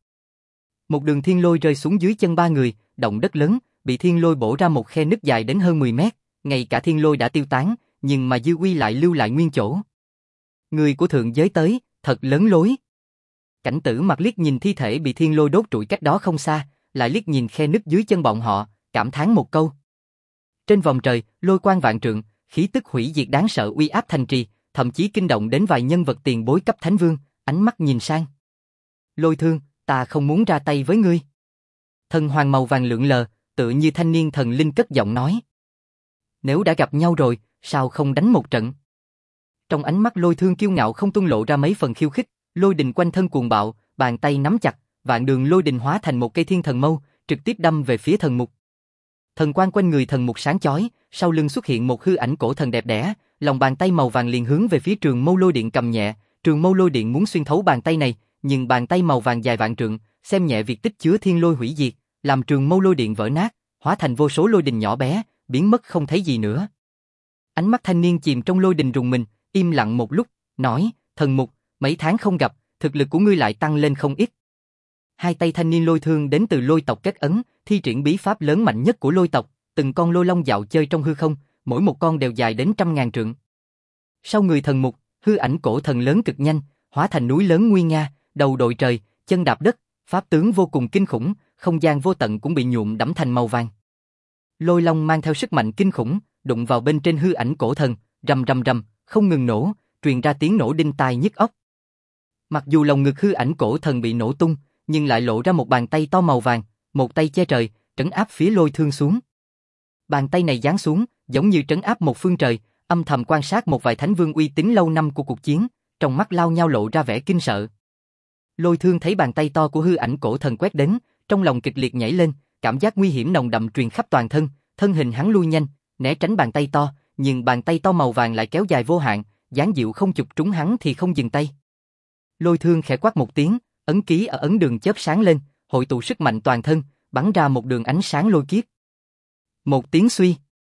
Một đường thiên lôi rơi xuống dưới chân ba người, động đất lớn, bị thiên lôi bổ ra một khe nứt dài đến hơn 10 mét, ngay cả thiên lôi đã tiêu tán, nhưng mà dư uy lại lưu lại nguyên chỗ. Người của thượng giới tới, thật lớn lối. Cảnh Tử Mặc liếc nhìn thi thể bị thiên lôi đốt trụi cách đó không xa, lại liếc nhìn khe nứt dưới chân bọn họ, cảm thán một câu. Trên vòng trời, lôi quang vạn trượng, khí tức hủy diệt đáng sợ uy áp thành trì, thậm chí kinh động đến vài nhân vật tiền bối cấp thánh vương, ánh mắt nhìn sang. Lôi Thương, ta không muốn ra tay với ngươi. Thần hoàng màu vàng lượn lờ, tựa như thanh niên thần linh cất giọng nói. Nếu đã gặp nhau rồi, sao không đánh một trận? Trong ánh mắt Lôi Thương kiêu ngạo không tuôn lộ ra mấy phần khiêu khích, lôi đình quanh thân cuồng bạo, bàn tay nắm chặt, vạn đường lôi đình hóa thành một cây thiên thần mâu, trực tiếp đâm về phía thần mục. Thần quang quanh người thần mục sáng chói, sau lưng xuất hiện một hư ảnh cổ thần đẹp đẽ, lòng bàn tay màu vàng liền hướng về phía trường mâu lôi điện cầm nhẹ, trường mâu lôi điện muốn xuyên thấu bàn tay này, nhưng bàn tay màu vàng dài vạn trượng, xem nhẹ việc tích chứa thiên lôi hủy diệt, làm trường mâu lôi điện vỡ nát, hóa thành vô số lôi đình nhỏ bé, biến mất không thấy gì nữa. Ánh mắt thanh niên chìm trong lôi đình rùng mình, im lặng một lúc, nói, thần mục, mấy tháng không gặp, thực lực của ngươi lại tăng lên không ít. Hai tay thanh niên Lôi Thương đến từ lôi tộc kết ấn, thi triển bí pháp lớn mạnh nhất của lôi tộc, từng con lôi long dạo chơi trong hư không, mỗi một con đều dài đến 100.000 trượng. Sau người thần mục, hư ảnh cổ thần lớn cực nhanh, hóa thành núi lớn nguy nga, đầu đội trời, chân đạp đất, pháp tướng vô cùng kinh khủng, không gian vô tận cũng bị nhuộm đẫm thành màu vàng. Lôi long mang theo sức mạnh kinh khủng, đụng vào bên trên hư ảnh cổ thần, rầm rầm rầm, không ngừng nổ, truyền ra tiếng nổ đinh tai nhức óc. Mặc dù lồng ngực hư ảnh cổ thần bị nổ tung, nhưng lại lộ ra một bàn tay to màu vàng, một tay che trời, trấn áp phía Lôi Thương xuống. Bàn tay này giáng xuống, giống như trấn áp một phương trời, âm thầm quan sát một vài thánh vương uy tín lâu năm của cuộc chiến, trong mắt lao nhau lộ ra vẻ kinh sợ. Lôi Thương thấy bàn tay to của hư ảnh cổ thần quét đến, trong lòng kịch liệt nhảy lên, cảm giác nguy hiểm nồng đậm truyền khắp toàn thân, thân hình hắn lui nhanh, né tránh bàn tay to, nhưng bàn tay to màu vàng lại kéo dài vô hạn, dáng dịu không chụp trúng hắn thì không dừng tay. Lôi Thương khẽ quát một tiếng, ấn ký ở ấn đường chớp sáng lên, hội tụ sức mạnh toàn thân, bắn ra một đường ánh sáng lôi kiếp. Một tiếng suy.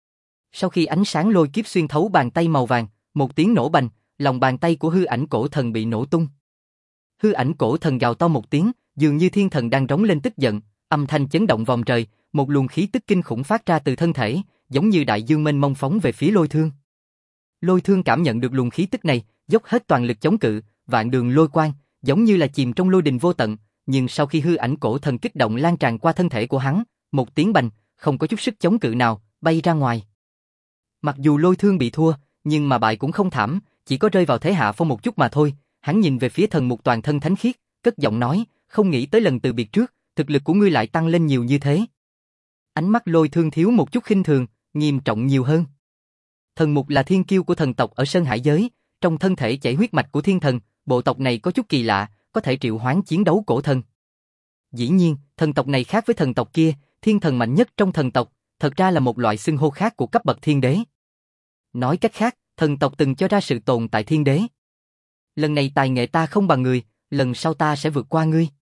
Sau khi ánh sáng lôi kiếp xuyên thấu bàn tay màu vàng, một tiếng nổ bành, lòng bàn tay của hư ảnh cổ thần bị nổ tung. Hư ảnh cổ thần gào to một tiếng, dường như thiên thần đang rống lên tức giận, âm thanh chấn động vòng trời, một luồng khí tức kinh khủng phát ra từ thân thể, giống như đại dương mênh mông phóng về phía Lôi Thương. Lôi Thương cảm nhận được luồng khí tức này, dốc hết toàn lực chống cự, vạn đường lôi quang, giống như là chìm trong lôi đình vô tận, nhưng sau khi hư ảnh cổ thần kích động lan tràn qua thân thể của hắn, một tiếng bành, không có chút sức chống cự nào, bay ra ngoài. Mặc dù Lôi Thương bị thua, nhưng mà bại cũng không thảm, chỉ có rơi vào thế hạ phong một chút mà thôi. Hắn nhìn về phía thần mục toàn thân thánh khiết, cất giọng nói, không nghĩ tới lần từ biệt trước, thực lực của ngươi lại tăng lên nhiều như thế. Ánh mắt Lôi Thương thiếu một chút khinh thường, nghiêm trọng nhiều hơn. Thần mục là thiên kiêu của thần tộc ở Sơn Hải giới, trong thân thể chảy huyết mạch của thiên thần, bộ tộc này có chút kỳ lạ, có thể triệu hoán chiến đấu cổ thần. Dĩ nhiên, thần tộc này khác với thần tộc kia, thiên thần mạnh nhất trong thần tộc, thật ra là một loại xưng hô khác của cấp bậc thiên đế. Nói cách khác, thần tộc từng cho ra sự tồn tại thiên đế. Lần này tài nghệ ta không bằng người, lần sau ta sẽ vượt qua ngươi.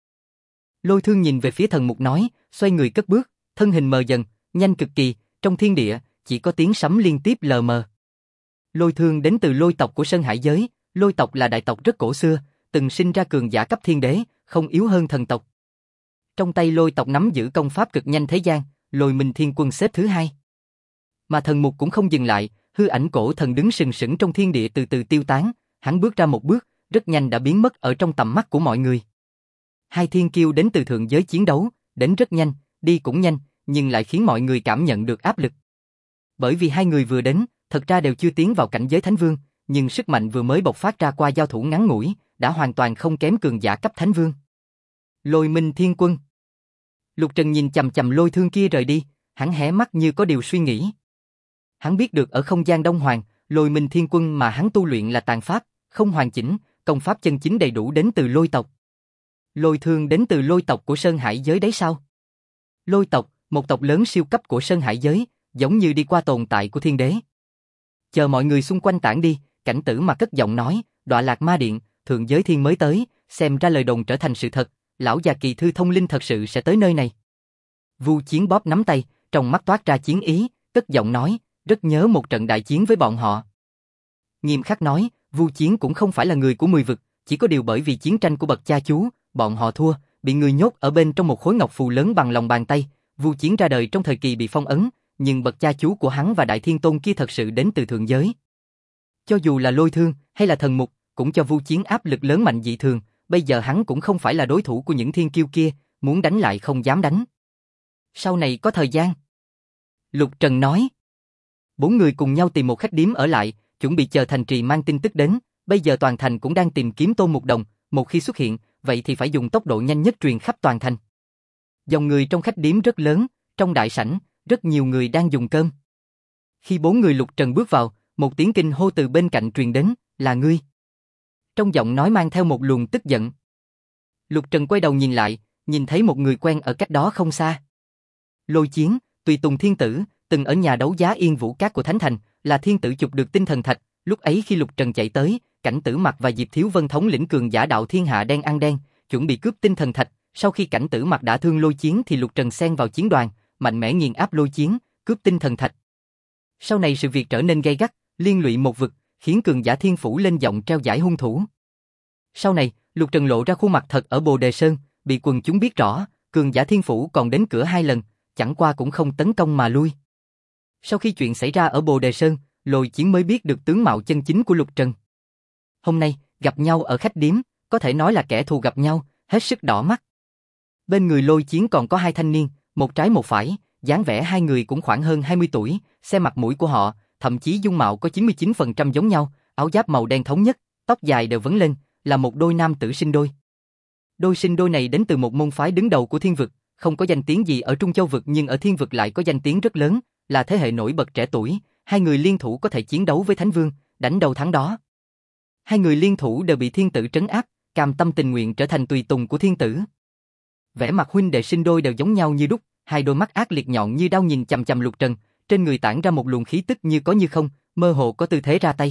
Lôi Thương nhìn về phía thần mục nói, xoay người cất bước, thân hình mờ dần, nhanh cực kỳ, trong thiên địa, chỉ có tiếng sấm liên tiếp lờ mờ. Lôi Thương đến từ lôi tộc của Sơn Hải giới, lôi tộc là đại tộc rất cổ xưa, từng sinh ra cường giả cấp thiên đế, không yếu hơn thần tộc. Trong tay lôi tộc nắm giữ công pháp cực nhanh thế gian, Lôi Minh Thiên Quân xếp thứ 2. Mà thần mục cũng không dừng lại, hư ảnh cổ thần đứng sừng sững trong thiên địa từ từ tiêu tán, hắn bước ra một bước, rất nhanh đã biến mất ở trong tầm mắt của mọi người. Hai thiên kiêu đến từ thượng giới chiến đấu, đến rất nhanh, đi cũng nhanh, nhưng lại khiến mọi người cảm nhận được áp lực. Bởi vì hai người vừa đến, thật ra đều chưa tiến vào cảnh giới thánh vương, nhưng sức mạnh vừa mới bộc phát ra qua giao thủ ngắn ngủi, đã hoàn toàn không kém cường giả cấp thánh vương. Lôi Minh Thiên Quân. Lục Trần nhìn chằm chằm Lôi Thương kia rời đi, Hắn hé mắt như có điều suy nghĩ. Hắn biết được ở không gian Đông Hoàng, Lôi Minh Thiên Quân mà hắn tu luyện là tàn pháp, không hoàn chỉnh, công pháp chân chính đầy đủ đến từ Lôi tộc. Lôi Thương đến từ Lôi tộc của Sơn Hải giới đấy sao? Lôi tộc, một tộc lớn siêu cấp của Sơn Hải giới, giống như đi qua tồn tại của thiên đế. Chờ mọi người xung quanh tản đi, Cảnh Tử mà cất giọng nói, Đọa Lạc Ma Điện, thượng giới thiên mới tới, xem ra lời đồn trở thành sự thật, lão già kỳ thư thông linh thật sự sẽ tới nơi này. Vu Chiến bóp nắm tay, trong mắt toát ra chiến ý, cất giọng nói, rất nhớ một trận đại chiến với bọn họ. Nghiêm khắc nói, Vu Chiến cũng không phải là người của 10 vực, chỉ có điều bởi vì chiến tranh của bậc cha chú, bọn họ thua, bị người nhốt ở bên trong một khối ngọc phù lớn bằng lòng bàn tay. Vu Chiến ra đời trong thời kỳ bị phong ấn, nhưng bậc cha chú của hắn và Đại Thiên Tôn kia thật sự đến từ thượng giới. Cho dù là Lôi Thương hay là Thần Mục, cũng cho Vu Chiến áp lực lớn mạnh dị thường, bây giờ hắn cũng không phải là đối thủ của những thiên kiêu kia, muốn đánh lại không dám đánh. Sau này có thời gian. Lục Trần nói. 4 người cùng nhau tìm một khách điếm ở lại, chuẩn bị chờ thành trì mang tin tức đến, bây giờ toàn thành cũng đang tìm kiếm Tôn Mục Đồng, một khi xuất hiện, vậy thì phải dùng tốc độ nhanh nhất truyền khắp toàn thành. Dòng người trong khách điếm rất lớn, trong đại sảnh, rất nhiều người đang dùng cơm. Khi 4 người Lục Trần bước vào, một tiếng kinh hô từ bên cạnh truyền đến, là ngươi. Trong giọng nói mang theo một luồng tức giận. Lục Trần quay đầu nhìn lại, nhìn thấy một người quen ở cách đó không xa. Lôi Chiến, tùy tùng thiên tử, từng ở nhà đấu giá Yên Vũ Các của Thánh Thành, là thiên tử chụp được tinh thần thạch. Lúc ấy khi Lục Trần chạy tới, Cảnh Tử Mặc và Diệp Thiếu Vân thống lĩnh cường giả đạo thiên hạ đen ăn đen, chuẩn bị cướp tinh thần thạch. Sau khi Cảnh Tử Mặc đã thương Lôi Chiến thì Lục Trần xen vào chiến đoàn, mạnh mẽ nghiền áp Lôi Chiến, cướp tinh thần thạch. Sau này sự việc trở nên gay gắt, liên lụy một vực, khiến cường giả thiên phủ lên giọng treo giải hung thủ. Sau này, Lục Trần lộ ra khuôn mặt thật ở Bồ Đề Sơn, bị quần chúng biết rõ, cường giả thiên phủ còn đến cửa 2 lần, chẳng qua cũng không tấn công mà lui. Sau khi chuyện xảy ra ở Bồ Đề Sơn, Lôi Chiến mới biết được tướng mạo chân chính của Lục Trần. Hôm nay, gặp nhau ở khách điếm, có thể nói là kẻ thù gặp nhau, hết sức đỏ mắt. Bên người Lôi Chiến còn có 2 thanh niên, một trái một phải, dáng vẻ 2 người cũng khoảng hơn 20 tuổi, xem mặt mũi của họ, thậm chí dung mạo có 99% giống nhau, áo giáp màu đen thống nhất, tóc dài đều vấn lên, là một đôi nam tử sinh đôi. Đôi sinh đôi này đến từ một môn phái đứng đầu của thiên vực, không có danh tiếng gì ở Trung Châu vực nhưng ở thiên vực lại có danh tiếng rất lớn, là thế hệ nổi bật trẻ tuổi, 2 người liên thủ có thể chiến đấu với Thánh Vương, đánh đầu thắng đó. 2 người liên thủ đều bị thiên tử trấn áp, cam tâm tình nguyện trở thành tùy tùng của thiên tử. Vẻ mặt huynh đệ sinh đôi đều giống nhau như đúc, 2 đôi mắt ác liệt nhọn như đao nhìn chằm chằm Lục Trần, trên người tản ra một luồng khí tức như có như không, mơ hồ có tư thế ra tay.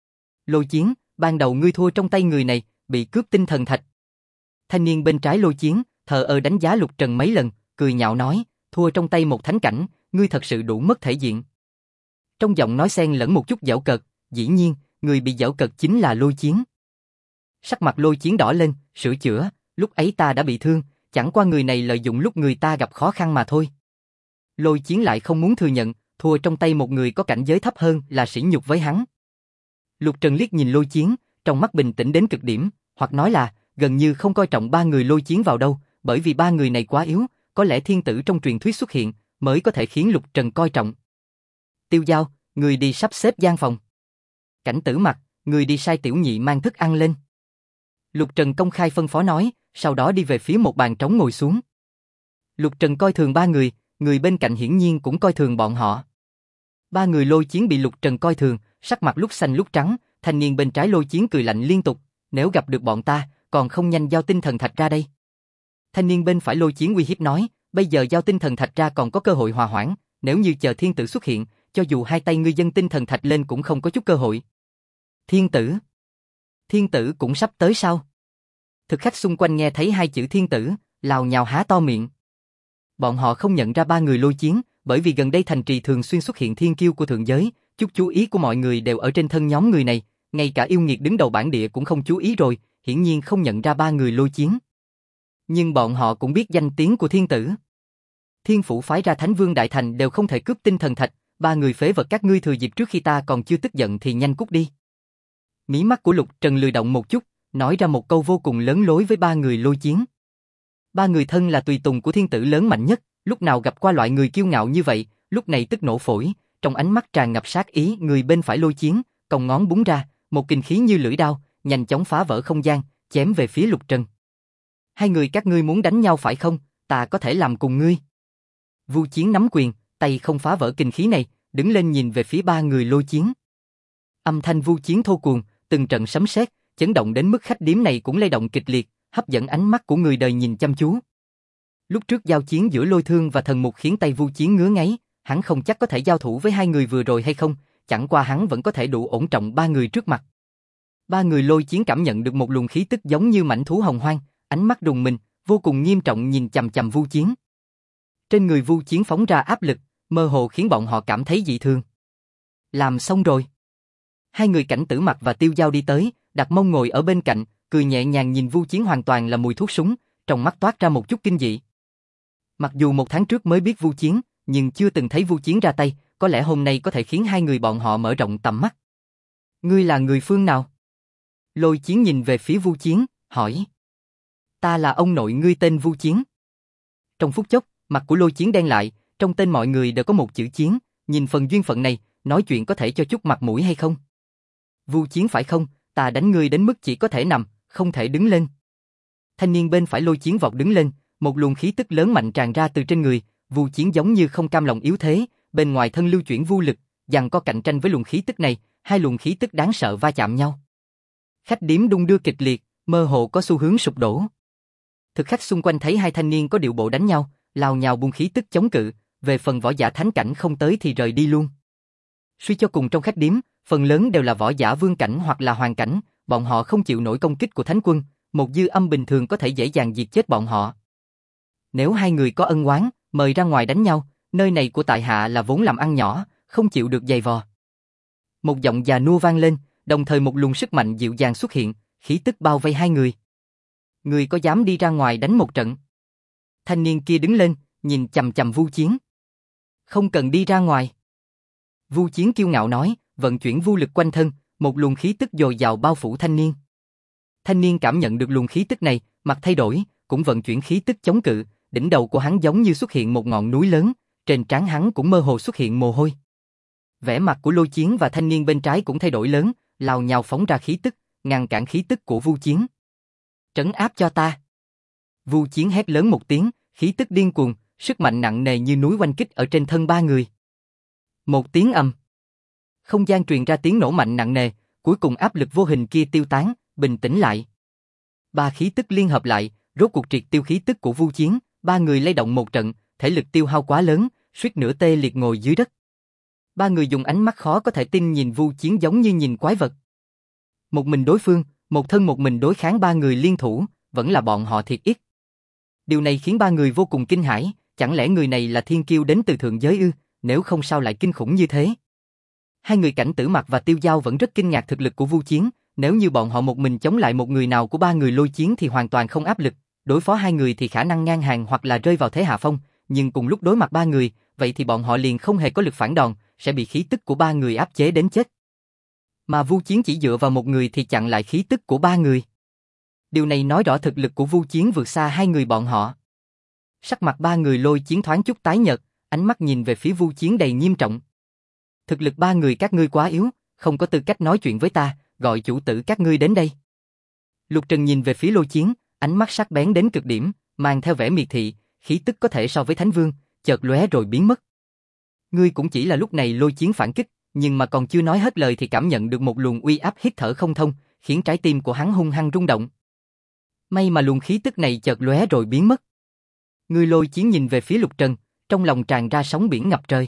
Lôi Chiến, ban đầu ngươi thua trong tay người này, bị cướp tinh thần thạch. Thanh niên bên trái Lôi Chiến, thờ ơ đánh giá Lục Trần mấy lần, cười nhạo nói, thua trong tay một thánh cảnh, ngươi thật sự đủ mất thể diện. Trong giọng nói xen lẫn một chút giễu cợt, dĩ nhiên, người bị giễu cợt chính là Lôi Chiến. Sắc mặt Lôi Chiến đỏ lên, sửa chữa, lúc ấy ta đã bị thương, chẳng qua người này lợi dụng lúc người ta gặp khó khăn mà thôi. Lôi Chiến lại không muốn thừa nhận, thua trong tay một người có cảnh giới thấp hơn là sỉ nhục với hắn. Lục Trần liếc nhìn Lôi Chiến, trong mắt bình tĩnh đến cực điểm, hoặc nói là gần như không coi trọng 3 người Lôi Chiến vào đâu, bởi vì 3 người này quá yếu, có lẽ thiên tử trong truyền thuyết xuất hiện mới có thể khiến Lục Trần coi trọng. Tiêu Giao, người đi sắp xếp gian phòng. Cảnh Tử Mặc, người đi sai tiểu nhị mang thức ăn lên. Lục Trần công khai phân phó nói, sau đó đi về phía một bàn trống ngồi xuống. Lục Trần coi thường 3 người, người bên cạnh hiển nhiên cũng coi thường bọn họ. 3 người Lôi Chiến bị Lục Trần coi thường, sắc mặt lúc xanh lúc trắng, thanh niên bên trái Lôi Chiến cười lạnh liên tục, nếu gặp được bọn ta, còn không nhanh giao tinh thần thạch ra đây. Thanh niên bên phải Lôi Chiến uy hiếp nói, bây giờ giao tinh thần thạch ra còn có cơ hội hòa hoãn, nếu như chờ thiên tử xuất hiện, cho dù 2 tay ngươi dâng tinh thần thạch lên cũng không có chút cơ hội. Thiên tử? Thiên tử cũng sắp tới sao? Thực khách xung quanh nghe thấy 2 chữ thiên tử, lào nhào há to miệng. Bọn họ không nhận ra 3 người Lôi Chiến, bởi vì gần đây thành trì thường xuyên xuất hiện thiên kiêu của thượng giới, chút chú ý của mọi người đều ở trên thân nhóm người này, ngay cả yêu nghiệt đứng đầu bản địa cũng không chú ý rồi, hiển nhiên không nhận ra 3 người Lôi Chiến. Nhưng bọn họ cũng biết danh tiếng của thiên tử. Thiên phủ phái ra Thánh Vương Đại Thành đều không thể cướp tinh thần thạch, 3 người phế vật các ngươi thừa dịp trước khi ta còn chưa tức giận thì nhanh cút đi. Mí mắt của Lục Trần lười động một chút, nói ra một câu vô cùng lớn lối với 3 người Lôi Chiến. 3 người thân là tùy tùng của thiên tử lớn mạnh nhất, lúc nào gặp qua loại người kiêu ngạo như vậy, lúc này tức nổ phổi, trong ánh mắt tràn ngập sát ý. Người bên phải Lôi Chiến, cong ngón búng ra, một kình khí như lưỡi đao, nhanh chóng phá vỡ không gian, chém về phía Lục Trần. 2 người các ngươi muốn đánh nhau phải không? Ta có thể làm cùng ngươi. Vu Chiến nắm quyền, tay không phá vỡ kinh khí này, đứng lên nhìn về phía ba người Lôi Chiến. Âm thanh vu chiến thô cuồng, từng trận sấm sét, chấn động đến mức khách điếm này cũng lay động kịch liệt, hấp dẫn ánh mắt của người đời nhìn chăm chú. Lúc trước giao chiến giữa Lôi Thương và Thần Mục khiến tay vu chiến ngứa ngáy, hắn không chắc có thể giao thủ với hai người vừa rồi hay không, chẳng qua hắn vẫn có thể đủ ổn trọng ba người trước mặt. Ba người Lôi Chiến cảm nhận được một luồng khí tức giống như mãnh thú hồng hoang, ánh mắt rùng mình, vô cùng nghiêm trọng nhìn chằm chằm vu chiến. Trên người vu chiến phóng ra áp lực, mơ hồ khiến bọn họ cảm thấy dị thường. Làm xong rồi. Hai người Cảnh Tử Mặc và Tiêu Giao đi tới, đặt mông ngồi ở bên cạnh, cười nhẹ nhàng nhìn vu chiến hoàn toàn là mùi thuốc súng, trong mắt toát ra một chút kinh dị. Mặc dù 1 tháng trước mới biết vu chiến, nhưng chưa từng thấy vu chiến ra tay, có lẽ hôm nay có thể khiến hai người bọn họ mở rộng tầm mắt. Ngươi là người phương nào? Lôi Chiến nhìn về phía vu chiến, hỏi. Ta là ông nội ngươi tên vu chiến. Trong phút chốc, mặt của Lôi Chiến đen lại, trong tên mọi người đều có một chữ chiến, nhìn phần duyên phận này, nói chuyện có thể cho chút mặt mũi hay không? Vu chiến phải không, ta đánh ngươi đến mức chỉ có thể nằm, không thể đứng lên. Thanh niên bên phải Lôi Chiến vọt đứng lên, một luồng khí tức lớn mạnh tràn ra từ trên người, vu chiến giống như không cam lòng yếu thế, bên ngoài thân lưu chuyển vu lực, giằng co cạnh tranh với luồng khí tức này, hai luồng khí tức đáng sợ va chạm nhau. Khách điếm đung đưa kịch liệt, mơ hồ có xu hướng sụp đổ. Thực khách xung quanh thấy hai thanh niên có điệu bộ đánh nhau, lao nhào buông khí tức chống cự, về phần võ giả thánh cảnh không tới thì rời đi luôn. Suy cho cùng trong khách điếm, phần lớn đều là võ giả vương cảnh hoặc là hoàng cảnh, bọn họ không chịu nổi công kích của thánh quân, một dư âm bình thường có thể dễ dàng diệt chết bọn họ. Nếu hai người có ân oán, mời ra ngoài đánh nhau, nơi này của tại hạ là vốn làm ăn nhỏ, không chịu được giày vò. Một giọng già nua vang lên, đồng thời một luồng sức mạnh dịu dàng xuất hiện, khí tức bao vây hai người. Người có dám đi ra ngoài đánh một trận? Thanh niên kia đứng lên, nhìn chằm chằm vu chiến. Không cần đi ra ngoài. Vu chiến kiêu ngạo nói, vận chuyển vu lực quanh thân, một luồng khí tức dồi dào bao phủ thanh niên. Thanh niên cảm nhận được luồng khí tức này, mặt thay đổi, cũng vận chuyển khí tức chống cự, đỉnh đầu của hắn giống như xuất hiện một ngọn núi lớn, trên trán hắn cũng mơ hồ xuất hiện mồ hôi. Vẻ mặt của Lôi Chiến và thanh niên bên trái cũng thay đổi lớn, lao nhào phóng ra khí tức, ngăn cản khí tức của vu chiến. Trấn áp cho ta. Vu chiến hét lớn một tiếng, khí tức điên cuồng, sức mạnh nặng nề như núi oanh kích ở trên thân ba người. Một tiếng ầm. Không gian truyền ra tiếng nổ mạnh nặng nề, cuối cùng áp lực vô hình kia tiêu tán, bình tĩnh lại. Ba khí tức liên hợp lại, rốt cuộc triệt tiêu khí tức của vu chiến, ba người lay động một trận, thể lực tiêu hao quá lớn, suýt nữa tê liệt ngồi dưới đất. Ba người dùng ánh mắt khó có thể tin nhìn vu chiến giống như nhìn quái vật. Một mình đối phương, một thân một mình đối kháng ba người liên thủ, vẫn là bọn họ thiệt ít. Điều này khiến ba người vô cùng kinh hãi, chẳng lẽ người này là thiên kiêu đến từ thượng giới ư, nếu không sao lại kinh khủng như thế. Hai người Cảnh Tử Mặc và Tiêu Giao vẫn rất kinh ngạc thực lực của vu chiến, nếu như bọn họ một mình chống lại một người nào của ba người Lôi Chiến thì hoàn toàn không áp lực, đối phó hai người thì khả năng ngang hàng hoặc là rơi vào thế hạ phong, nhưng cùng lúc đối mặt ba người, vậy thì bọn họ liền không hề có lực phản đòn, sẽ bị khí tức của ba người áp chế đến chết. Mà vu chiến chỉ dựa vào một người thì chặn lại khí tức của ba người. Điều này nói rõ thực lực của vu chiến vượt xa hai người bọn họ. Sắc mặt ba người Lôi Chiến thoáng chút tái nhợt, ánh mắt nhìn về phía vu chiến đầy nghiêm trọng. Thực lực ba người các ngươi quá yếu, không có tư cách nói chuyện với ta, gọi chủ tử các ngươi đến đây. Lục Trần nhìn về phía Lôi Chiến, ánh mắt sắc bén đến cực điểm, mang theo vẻ miệt thị, khí tức có thể so với Thánh Vương, chợt lóe rồi biến mất. Ngươi cũng chỉ là lúc này Lôi Chiến phản kích, nhưng mà còn chưa nói hết lời thì cảm nhận được một luồng uy áp hít thở không thông, khiến trái tim của hắn hung hăng rung động. May mà luồng khí tức này chợt lóe rồi biến mất. Ngươi Lôi Chiến nhìn về phía Lục Trần, trong lòng tràn ra sóng biển ngập trời.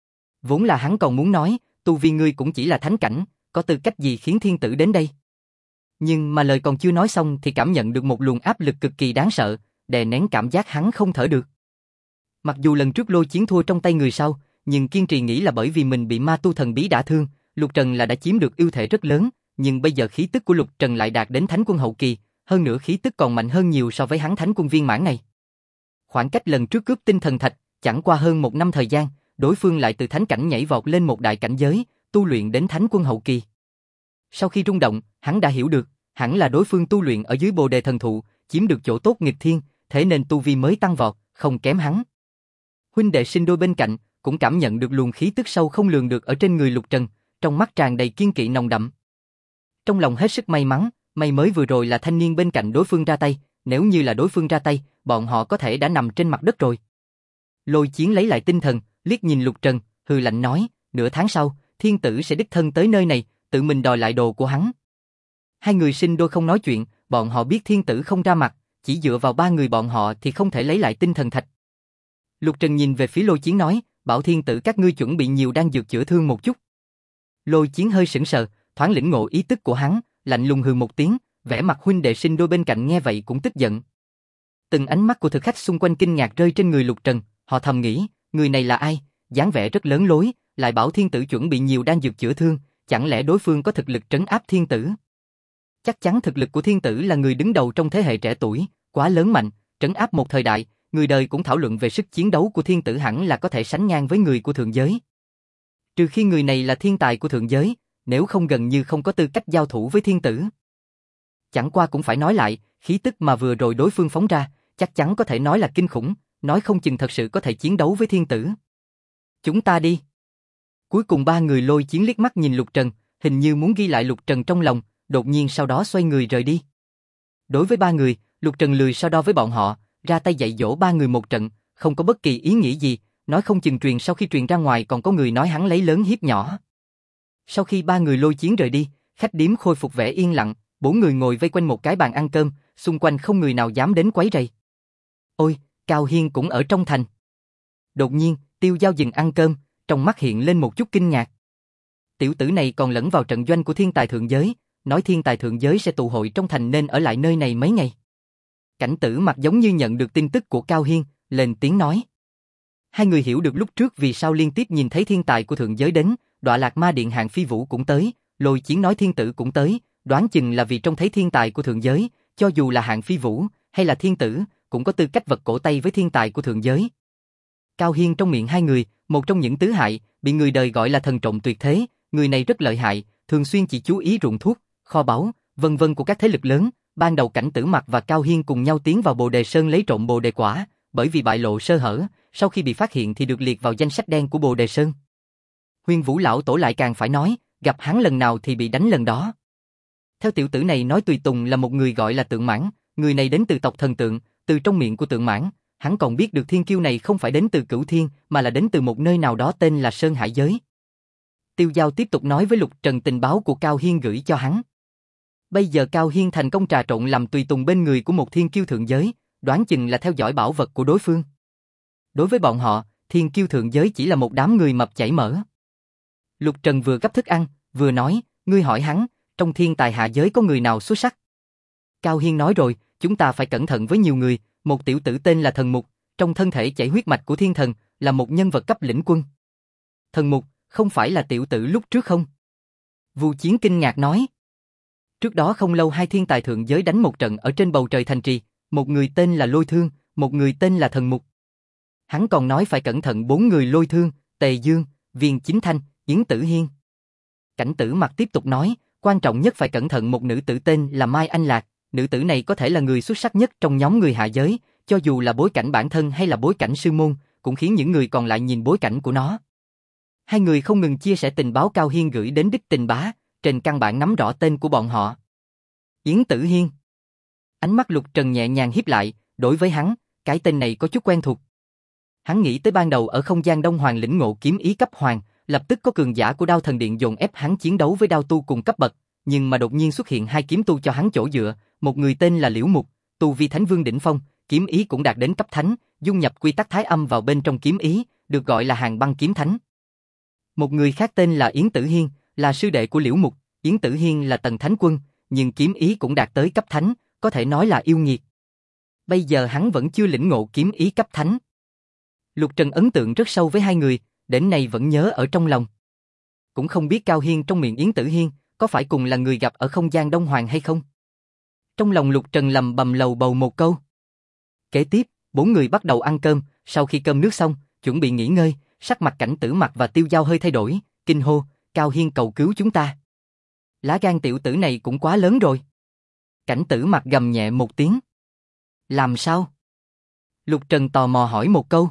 Vốn là hắn còn muốn nói, tu vi ngươi cũng chỉ là thánh cảnh, có tư cách gì khiến thiên tử đến đây? Nhưng mà lời còn chưa nói xong thì cảm nhận được một luồng áp lực cực kỳ đáng sợ, đè nén cảm giác hắn không thở được. Mặc dù lần trước Lôi Chiến thua trong tay người sau, nhưng kiên trì nghĩ là bởi vì mình bị ma tu thần bí đả thương, Lục Trần là đã chiếm được ưu thế rất lớn, nhưng bây giờ khí tức của Lục Trần lại đạt đến thánh quân hậu kỳ, hơn nữa khí tức còn mạnh hơn nhiều so với hắn thánh quân viên mãn này. Khoảng cách lần trước cướp tinh thần thạch, chẳng qua hơn 1 năm thời gian, đối phương lại từ thánh cảnh nhảy vọt lên một đại cảnh giới, tu luyện đến thánh quân hậu kỳ. Sau khi rung động, hắn đã hiểu được, hẳn là đối phương tu luyện ở dưới Bồ Đề thần thụ, chiếm được chỗ tốt nghịch thiên, thế nên tu vi mới tăng vọt, không kém hắn. Huynh đệ sinh đôi bên cạnh cũng cảm nhận được luồng khí tức sâu không lường được ở trên người Lục Trần, trong mắt tràn đầy kiên kỵ nồng đậm. Trong lòng hết sức may mắn, may mới vừa rồi là thanh niên bên cạnh đối phương ra tay, nếu như là đối phương ra tay, bọn họ có thể đã nằm trên mặt đất rồi. Lôi Chiến lấy lại tinh thần, liếc nhìn Lục Trần, hừ lạnh nói, nửa tháng sau, thiên tử sẽ đích thân tới nơi này, tự mình đòi lại đồ của hắn. Hai người sinh đôi không nói chuyện, bọn họ biết thiên tử không ra mặt, chỉ dựa vào ba người bọn họ thì không thể lấy lại tinh thần thạch. Lục Trần nhìn về phía Lôi Chiến nói, bảo thiên tử các ngươi chuẩn bị nhiều đan dược chữa thương một chút. Lôi Chiến hơi sững sờ, thoáng lĩnh ngộ ý tức của hắn, lạnh lùng hừ một tiếng, vẻ mặt huynh đệ sinh đôi bên cạnh nghe vậy cũng tức giận. Từng ánh mắt của thực khách xung quanh kinh ngạc rơi trên người Lục Trần, họ thầm nghĩ, người này là ai, dáng vẻ rất lớn lối, lại bảo thiên tử chuẩn bị nhiều đan dược chữa thương, chẳng lẽ đối phương có thực lực trấn áp thiên tử? Chắc chắn thực lực của thiên tử là người đứng đầu trong thế hệ trẻ tuổi, quá lớn mạnh, trấn áp một thời đại, người đời cũng thảo luận về sức chiến đấu của thiên tử hẳn là có thể sánh ngang với người của thượng giới. Trừ khi người này là thiên tài của thượng giới, nếu không gần như không có tư cách giao thủ với thiên tử. Chẳng qua cũng phải nói lại, khí tức mà vừa rồi đối phương phóng ra, chắc chắn có thể nói là kinh khủng, nói không chừng thật sự có thể chiến đấu với thiên tử. Chúng ta đi. Cuối cùng ba người Lôi Chiến liếc mắt nhìn Lục Trần, hình như muốn ghi lại Lục Trần trong lòng, đột nhiên sau đó xoay người rời đi. Đối với ba người, Lục Trần lười so đo với bọn họ, ra tay dạy dỗ ba người một trận, không có bất kỳ ý nghĩ gì, nói không chừng sau khi truyền ra ngoài còn có người nói hắn lấy lớn hiếp nhỏ. Sau khi ba người Lôi Chiến rời đi, khách điếm khôi phục vẻ yên lặng, bốn người ngồi vây quanh một cái bàn ăn cơm, xung quanh không người nào dám đến quấy rầy. Ôi, Cao Hiên cũng ở trong thành. Đột nhiên, Tiêu Giao dừng ăn cơm, trong mắt hiện lên một chút kinh ngạc. Tiểu tử này còn lẫn vào trận doanh của thiên tài thượng giới, nói thiên tài thượng giới sẽ tụ hội trong thành nên ở lại nơi này mấy ngày. Cảnh Tử Mặc giống như nhận được tin tức của Cao Hiên, lên tiếng nói. Hai người hiểu được lúc trước vì sao liên tiếp nhìn thấy thiên tài của thượng giới đến, Đọa Lạc Ma Điện Hạng Phi Vũ cũng tới, Lôi Chiến nói thiên tử cũng tới, đoán chừng là vì trông thấy thiên tài của thượng giới, cho dù là Hạng Phi Vũ hay là thiên tử, cũng có tư cách vật cổ tay với thiên tài của thượng giới. Cao Hiên trong miệng hai người, một trong những tứ hại, bị người đời gọi là thần trộm tuyệt thế, người này rất lợi hại, thường xuyên chỉ chú ý ruộng thuốc, kho báu, vân vân của các thế lực lớn. Ban đầu Cảnh Tử Mặc và Cao Hiên cùng nhau tiến vào Bồ Đề Sơn lấy trộm Bồ Đề quả, bởi vì bại lộ sơ hở, sau khi bị phát hiện thì được liệt vào danh sách đen của Bồ Đề Sơn. Huyền Vũ lão tổ lại càng phải nói, gặp hắn lần nào thì bị đánh lần đó. Theo tiểu tử này nói Tùy Tùng là một người gọi là Tượng Mãn, người này đến từ tộc thần Tượng, từ trong miệng của Tượng Mãn, hắn còn biết được thiên kiêu này không phải đến từ Cửu Thiên, mà là đến từ một nơi nào đó tên là Sơn Hải Giới. Tiêu Giao tiếp tục nói với Lục Trần tình báo của Cao Hiên gửi cho hắn. Bây giờ Cao Hiên thành công trà trộn làm tùy tùng bên người của một thiên kiêu thượng giới, đoán chừng là theo dõi bảo vật của đối phương. Đối với bọn họ, thiên kiêu thượng giới chỉ là một đám người mập chảy mỡ. Lục Trần vừa gấp thức ăn, vừa nói, ngươi hỏi hắn, trong thiên tài hạ giới có người nào xuất sắc? Cao Hiên nói rồi, chúng ta phải cẩn thận với nhiều người, một tiểu tử tên là Thần Mục, trong thân thể chảy huyết mạch của thiên thần, là một nhân vật cấp lĩnh quân. Thần Mục, không phải là tiểu tử lúc trước không? Vu Chiến kinh ngạc nói. Trước đó không lâu hai thiên tài thượng giới đánh một trận ở trên bầu trời thành trì, một người tên là Lôi Thương, một người tên là Thần Mục. Hắn còn nói phải cẩn thận bốn người Lôi Thương, Tề Dương, Viên Chính Thanh, Yến Tử Hiên. Cảnh Tử Mặc tiếp tục nói, quan trọng nhất phải cẩn thận một nữ tử tên là Mai Anh Lạc, nữ tử này có thể là người xuất sắc nhất trong nhóm người hạ giới, cho dù là bối cảnh bản thân hay là bối cảnh sư môn, cũng khiến những người còn lại nhìn bối cảnh của nó. Hai người không ngừng chia sẻ tình báo Cao Hiên gửi đến Đích Tình Bá, trên căn bản nắm rõ tên của bọn họ. Yến Tử Hiên. Ánh mắt Lục Trần nhẹ nhàng híp lại, đối với hắn, cái tên này có chút quen thuộc. Hắn nghĩ tới ban đầu ở không gian Đông Hoàng lĩnh ngộ kiếm ý cấp hoàng, lập tức có cường giả của Đao Thần Điện dồn ép hắn chiến đấu với đao tu cùng cấp bậc, nhưng mà đột nhiên xuất hiện hai kiếm tu cho hắn chỗ dựa, một người tên là Liễu Mục, tu vi Thánh Vương đỉnh phong, kiếm ý cũng đạt đến cấp thánh, dung nhập quy tắc thái âm vào bên trong kiếm ý, được gọi là Hàn Băng Kiếm Thánh. Một người khác tên là Yến Tử Hiên, là sư đệ của Liễu Mục, Yến Tử Hiên là tầng thánh quân, nhưng kiếm ý cũng đạt tới cấp thánh, có thể nói là yêu nghiệt. Bây giờ hắn vẫn chưa lĩnh ngộ kiếm ý cấp thánh. Lục Trần ấn tượng rất sâu với hai người, đến nay vẫn nhớ ở trong lòng. Cũng không biết Cao Hiên trong miệng Yến Tử Hiên có phải cùng là người gặp ở không gian Đông Hoàng hay không? Trong lòng Lục Trần lầm bầm lầu bầu một câu. Kế tiếp, bốn người bắt đầu ăn cơm, sau khi cơm nước xong, chuẩn bị nghỉ ngơi, sắc mặt Cảnh Tử Mặc và Tiêu Giao hơi thay đổi, kinh hô, Cao Hiên cầu cứu chúng ta. Lá gan tiểu tử này cũng quá lớn rồi. Cảnh Tử Mặc gầm nhẹ một tiếng. Làm sao? Lục Trần tò mò hỏi một câu.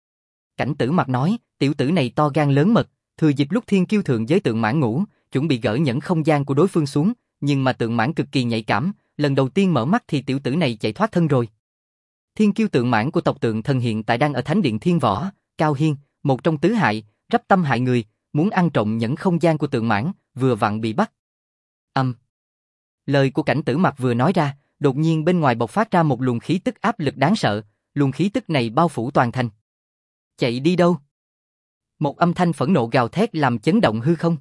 Cảnh Tử Mặc nói, tiểu tử này to gan lớn mật, thừa dịp lúc thiên kiêu thượng giới Tượng Mãn ngủ, chuẩn bị gỡ nhẫn không gian của đối phương xuống, nhưng mà Tượng Mãn cực kỳ nhạy cảm, lần đầu tiên mở mắt thì tiểu tử này chạy thoát thân rồi. Thiên kiêu tượng mãn của tộc Tượng Thần hiện tại đang ở Thánh điện Thiên Võ. Cao Hiên, một trong tứ hại, rắp tâm hại người, muốn ăn trộm nhẫn không gian của tượng mãn, vừa vặn bị bắt. Lời của Cảnh Tử Mặc vừa nói ra, đột nhiên bên ngoài bộc phát ra một luồng khí tức áp lực đáng sợ, luồng khí tức này bao phủ toàn thành. Chạy đi đâu? Một âm thanh phẫn nộ gào thét làm chấn động hư không.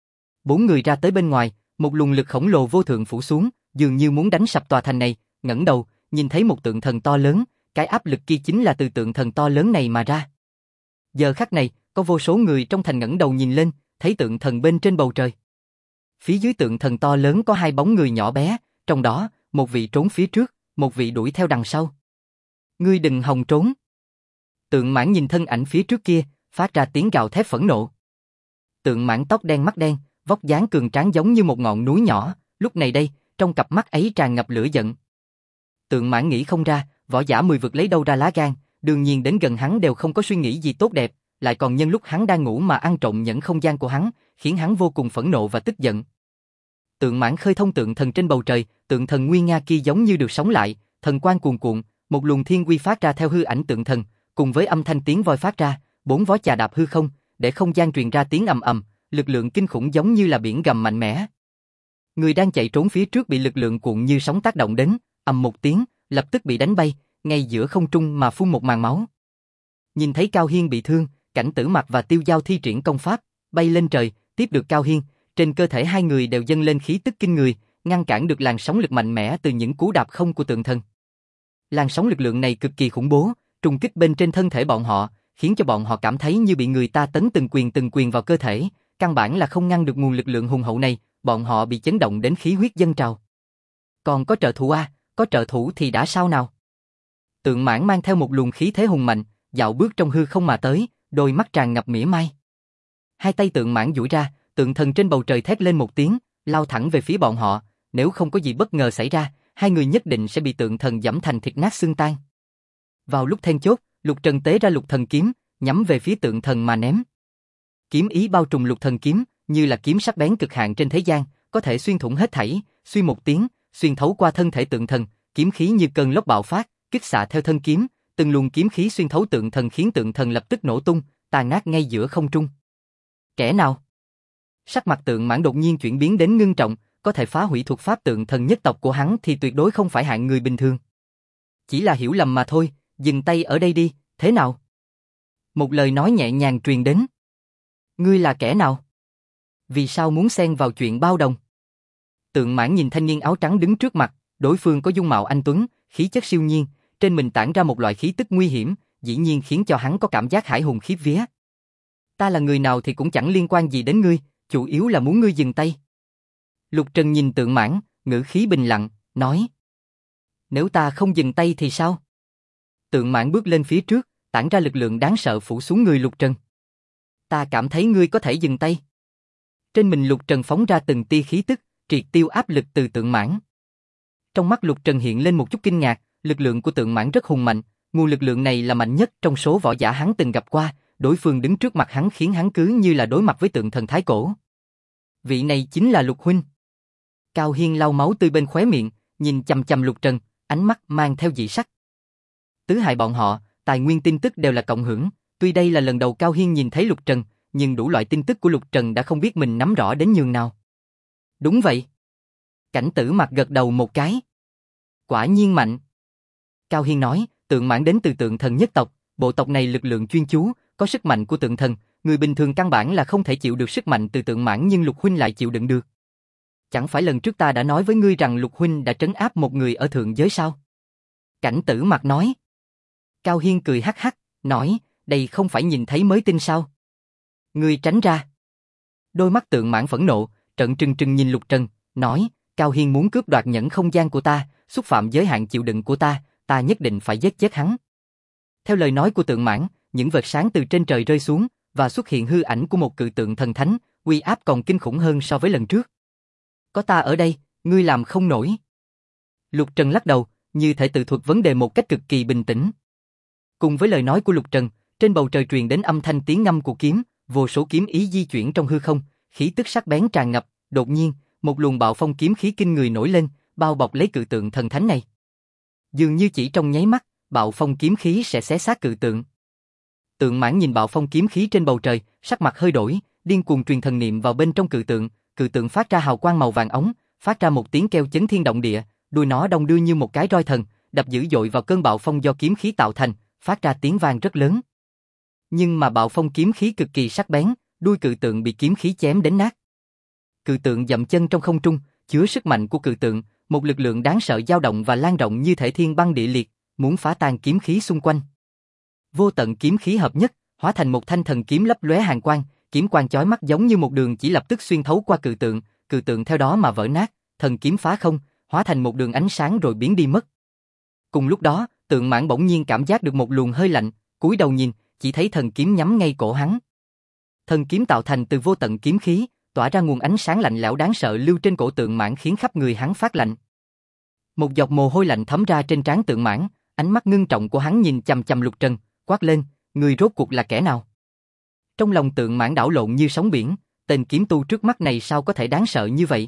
4 người ra tới bên ngoài, một luồng lực khổng lồ vô thượng phủ xuống, dường như muốn đánh sập tòa thành này, ngẩng đầu, nhìn thấy một tượng thần to lớn, cái áp lực kia chính là từ tượng thần to lớn này mà ra. Giờ khắc này, có vô số người trong thành ngẩng đầu nhìn lên, thấy tượng thần bên trên bầu trời. Phía dưới tượng thần to lớn có 2 bóng người nhỏ bé, trong đó, một vị trốn phía trước, một vị đuổi theo đằng sau. Ngươi đừng hòng trốn. Tượng mãn nhìn thân ảnh phía trước kia, phát ra tiếng gào thét phẫn nộ. Tượng mãn tóc đen mắt đen, vóc dáng cường tráng giống như một ngọn núi nhỏ, lúc này đây, trong cặp mắt ấy tràn ngập lửa giận. Tượng mãn nghĩ không ra, võ giả 10 vực lấy đâu ra lá gan, đương nhiên đến gần hắn đều không có suy nghĩ gì tốt đẹp, lại còn nhân lúc hắn đang ngủ mà ăn trộm nhẫn không gian của hắn, khiến hắn vô cùng phẫn nộ và tức giận. Tượng mãn khơi thông tượng thần trên bầu trời, tượng thần nguy nga kia giống như được sống lại, thần quang cuồn cuộn, một luồng thiên uy phát ra theo hư ảnh tượng thần, cùng với âm thanh tiếng voi phát ra, 4 vó chà đạp hư không, để không gian truyền ra tiếng ầm ầm, lực lượng kinh khủng giống như là biển gầm mạnh mẽ. Người đang chạy trốn phía trước bị lực lượng cuộn như sóng tác động đến, ầm một tiếng, lập tức bị đánh bay, ngay giữa không trung mà phun một màn máu. Nhìn thấy Cao Hiên bị thương, Cảnh Tử Mặc và Tiêu Giao thi triển công pháp, bay lên trời, tiếp được Cao Hiên, trên cơ thể hai người đều dâng lên khí tức kinh người, ngăn cản được làn sóng lực mạnh mẽ từ những cú đạp không của tượng thần. Làn sóng lực lượng này cực kỳ khủng bố, trùng kích bên trên thân thể bọn họ, khiến cho bọn họ cảm thấy như bị người ta tấn từng quyền vào cơ thể, căn bản là không ngăn được nguồn lực lượng hùng hậu này, bọn họ bị chấn động đến khí huyết dâng trào. Còn có trợ thủ à, có trợ thủ thì đã sao nào? Tượng mãn mang theo một luồng khí thế hùng mạnh, dạo bước trong hư không mà tới, đôi mắt tràn ngập mỉa mai. Hai tay tượng mãn duỗi ra, tượng thần trên bầu trời thét lên một tiếng, lao thẳng về phía bọn họ, nếu không có gì bất ngờ xảy ra, hai người nhất định sẽ bị tượng thần giẫm thành thịt nát xương tan. Vào lúc then chốt, Lục Trần tế ra Lục Thần kiếm, nhắm về phía tượng thần mà ném. Kiếm ý bao trùm Lục Thần kiếm, như là kiếm sắc bén cực hạn trên thế gian, có thể xuyên thủng hết thảy, suy một tiếng, xuyên thấu qua thân thể tượng thần, kiếm khí như cơn lốc bạo phát, kích xạ theo thân kiếm, từng luồng kiếm khí xuyên thấu tượng thần khiến tượng thần lập tức nổ tung, tàn nát ngay giữa không trung. Kẻ nào? Sắc mặt tượng mãn đột nhiên chuyển biến đến ngưng trọng, có thể phá hủy thuật pháp tượng thần nhất tộc của hắn thì tuyệt đối không phải hạng người bình thường. Chỉ là hiểu lầm mà thôi, dừng tay ở đây đi, thế nào? Một lời nói nhẹ nhàng truyền đến. Ngươi là kẻ nào? Vì sao muốn xen vào chuyện bao đồng? Tượng mãn nhìn thanh niên áo trắng đứng trước mặt, đối phương có dung mạo anh tuấn, khí chất siêu nhiên, trên mình tản ra một loại khí tức nguy hiểm, dĩ nhiên khiến cho hắn có cảm giác hãi hùng khiếp vía. Ta là người nào thì cũng chẳng liên quan gì đến ngươi, chủ yếu là muốn ngươi dừng tay. Lục Trần nhìn tượng mãn, ngữ khí bình lặng, nói. Nếu ta không dừng tay thì sao? Tượng mãn bước lên phía trước, tản ra lực lượng đáng sợ phủ xuống người Lục Trần. Ta cảm thấy ngươi có thể dừng tay. Trên mình Lục Trần phóng ra từng tia khí tức, triệt tiêu áp lực từ tượng mãn. Trong mắt Lục Trần hiện lên một chút kinh ngạc, lực lượng của tượng mãn rất hùng mạnh, nguồn lực lượng này là mạnh nhất trong số võ giả hắn từng gặp qua, đối phương đứng trước mặt hắn khiến hắn cứ như là đối mặt với tượng thần thái cổ. Vị này chính là Lục huynh. Cao Hiên lau máu tươi bên khóe miệng, nhìn chằm chằm Lục Trần, ánh mắt mang theo dị sắc. Tứ hại bọn họ, tài nguyên tin tức đều là cộng hưởng, tuy đây là lần đầu Cao Hiên nhìn thấy Lục Trần, nhưng đủ loại tin tức của Lục Trần đã không biết mình nắm rõ đến nhường nào. Đúng vậy. Cảnh Tử Mặc gật đầu một cái. Quả nhiên mạnh. Cao Hiên nói, tượng mãn đến từ tượng thần nhất tộc, bộ tộc này lực lượng chuyên chú, có sức mạnh của tượng thần, người bình thường căn bản là không thể chịu được sức mạnh từ tượng mãn nhưng Lục huynh lại chịu đựng được. Chẳng phải lần trước ta đã nói với ngươi rằng Lục huynh đã trấn áp một người ở thượng giới sao? Cảnh Tử Mặc nói. Cao Hiên cười hắc hắc, nói, đây không phải nhìn thấy mới tin sao? Ngươi tránh ra. Đôi mắt tượng mãn phẫn nộ, trợn trừng trừng nhìn Lục Trần, nói, Cao Hiên muốn cướp đoạt nhẫn không gian của ta, xúc phạm giới hạn chịu đựng của ta, ta nhất định phải giết chết hắn. Theo lời nói của tượng mãn, những vệt sáng từ trên trời rơi xuống, và xuất hiện hư ảnh của một cự tượng thần thánh, uy áp còn kinh khủng hơn so với lần trước. Có ta ở đây, ngươi làm không nổi. Lục Trần lắc đầu, như thể tự thuật vấn đề một cách cực kỳ bình tĩnh. Cùng với lời nói của Lục Trần, trên bầu trời truyền đến âm thanh tiếng ngâm của kiếm, vô số kiếm ý di chuyển trong hư không, khí tức sắc bén tràn ngập, đột nhiên, một luồng bạo phong kiếm khí kinh người nổi lên, bao bọc lấy cự tượng thần thánh này. Dường như chỉ trong nháy mắt, bạo phong kiếm khí sẽ xé xác cự tượng. Tượng Mãng nhìn bạo phong kiếm khí trên bầu trời, sắc mặt hơi đổi, điên cuồng truyền thần niệm vào bên trong cự tượng phát ra hào quang màu vàng ống, phát ra một tiếng kêu chấn thiên động địa, đuôi nó đong đưa như một cái roi thần, đập dữ dội vào cơn bạo phong do kiếm khí tạo thành, phát ra tiếng vang rất lớn. Nhưng mà bạo phong kiếm khí cực kỳ sắc bén, đuôi cự tượng bị kiếm khí chém đến nát. Cự tượng dậm chân trong không trung, chứa sức mạnh của cự tượng, một lực lượng đáng sợ dao động và lan rộng như thể thiên băng địa liệt, muốn phá tan kiếm khí xung quanh. Vô tận kiếm khí hợp nhất, hóa thành một thanh thần kiếm lấp lóe hàn quang, kiếm quang chói mắt giống như một đường chỉ lập tức xuyên thấu qua cự tượng theo đó mà vỡ nát, thần kiếm phá không, hóa thành một đường ánh sáng rồi biến đi mất. Cùng lúc đó, Tượng Mãng bỗng nhiên cảm giác được một luồng hơi lạnh, cúi đầu nhìn, chỉ thấy thần kiếm nhắm ngay cổ hắn. Thần kiếm tạo thành từ vô tận kiếm khí, tỏa ra nguồn ánh sáng lạnh lẽo đáng sợ lưu trên cổ Tượng Mãng khiến khắp người hắn phát lạnh. Một giọt mồ hôi lạnh thấm ra trên trán Tượng Mãng, ánh mắt ngưng trọng của hắn nhìn chằm chằm Lục Trần, quát lên, người rốt cuộc là kẻ nào? Trong lòng Tượng Mãng đảo lộn như sóng biển, tên kiếm tu trước mắt này sao có thể đáng sợ như vậy?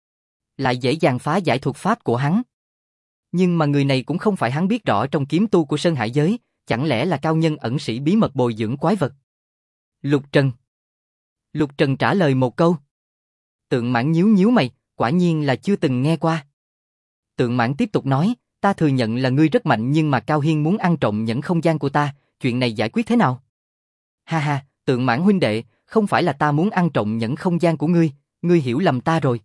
Lại dễ dàng phá giải thuật pháp của hắn. Nhưng mà người này cũng không phải hắn biết rõ trong kiếm tu của Sơn Hải giới, chẳng lẽ là cao nhân ẩn sĩ bí mật bồi dưỡng quái vật? Lục Trần. Lục Trần trả lời một câu. Tượng Mãng nhíu nhíu mày, quả nhiên là chưa từng nghe qua. Tượng Mãng tiếp tục nói, ta thừa nhận là ngươi rất mạnh nhưng mà Cao Hiên muốn ăn trộm nhẫn không gian của ta, chuyện này giải quyết thế nào? Ha ha, Tượng Mãng huynh đệ, không phải là ta muốn ăn trộm nhẫn không gian của ngươi hiểu lầm ta rồi.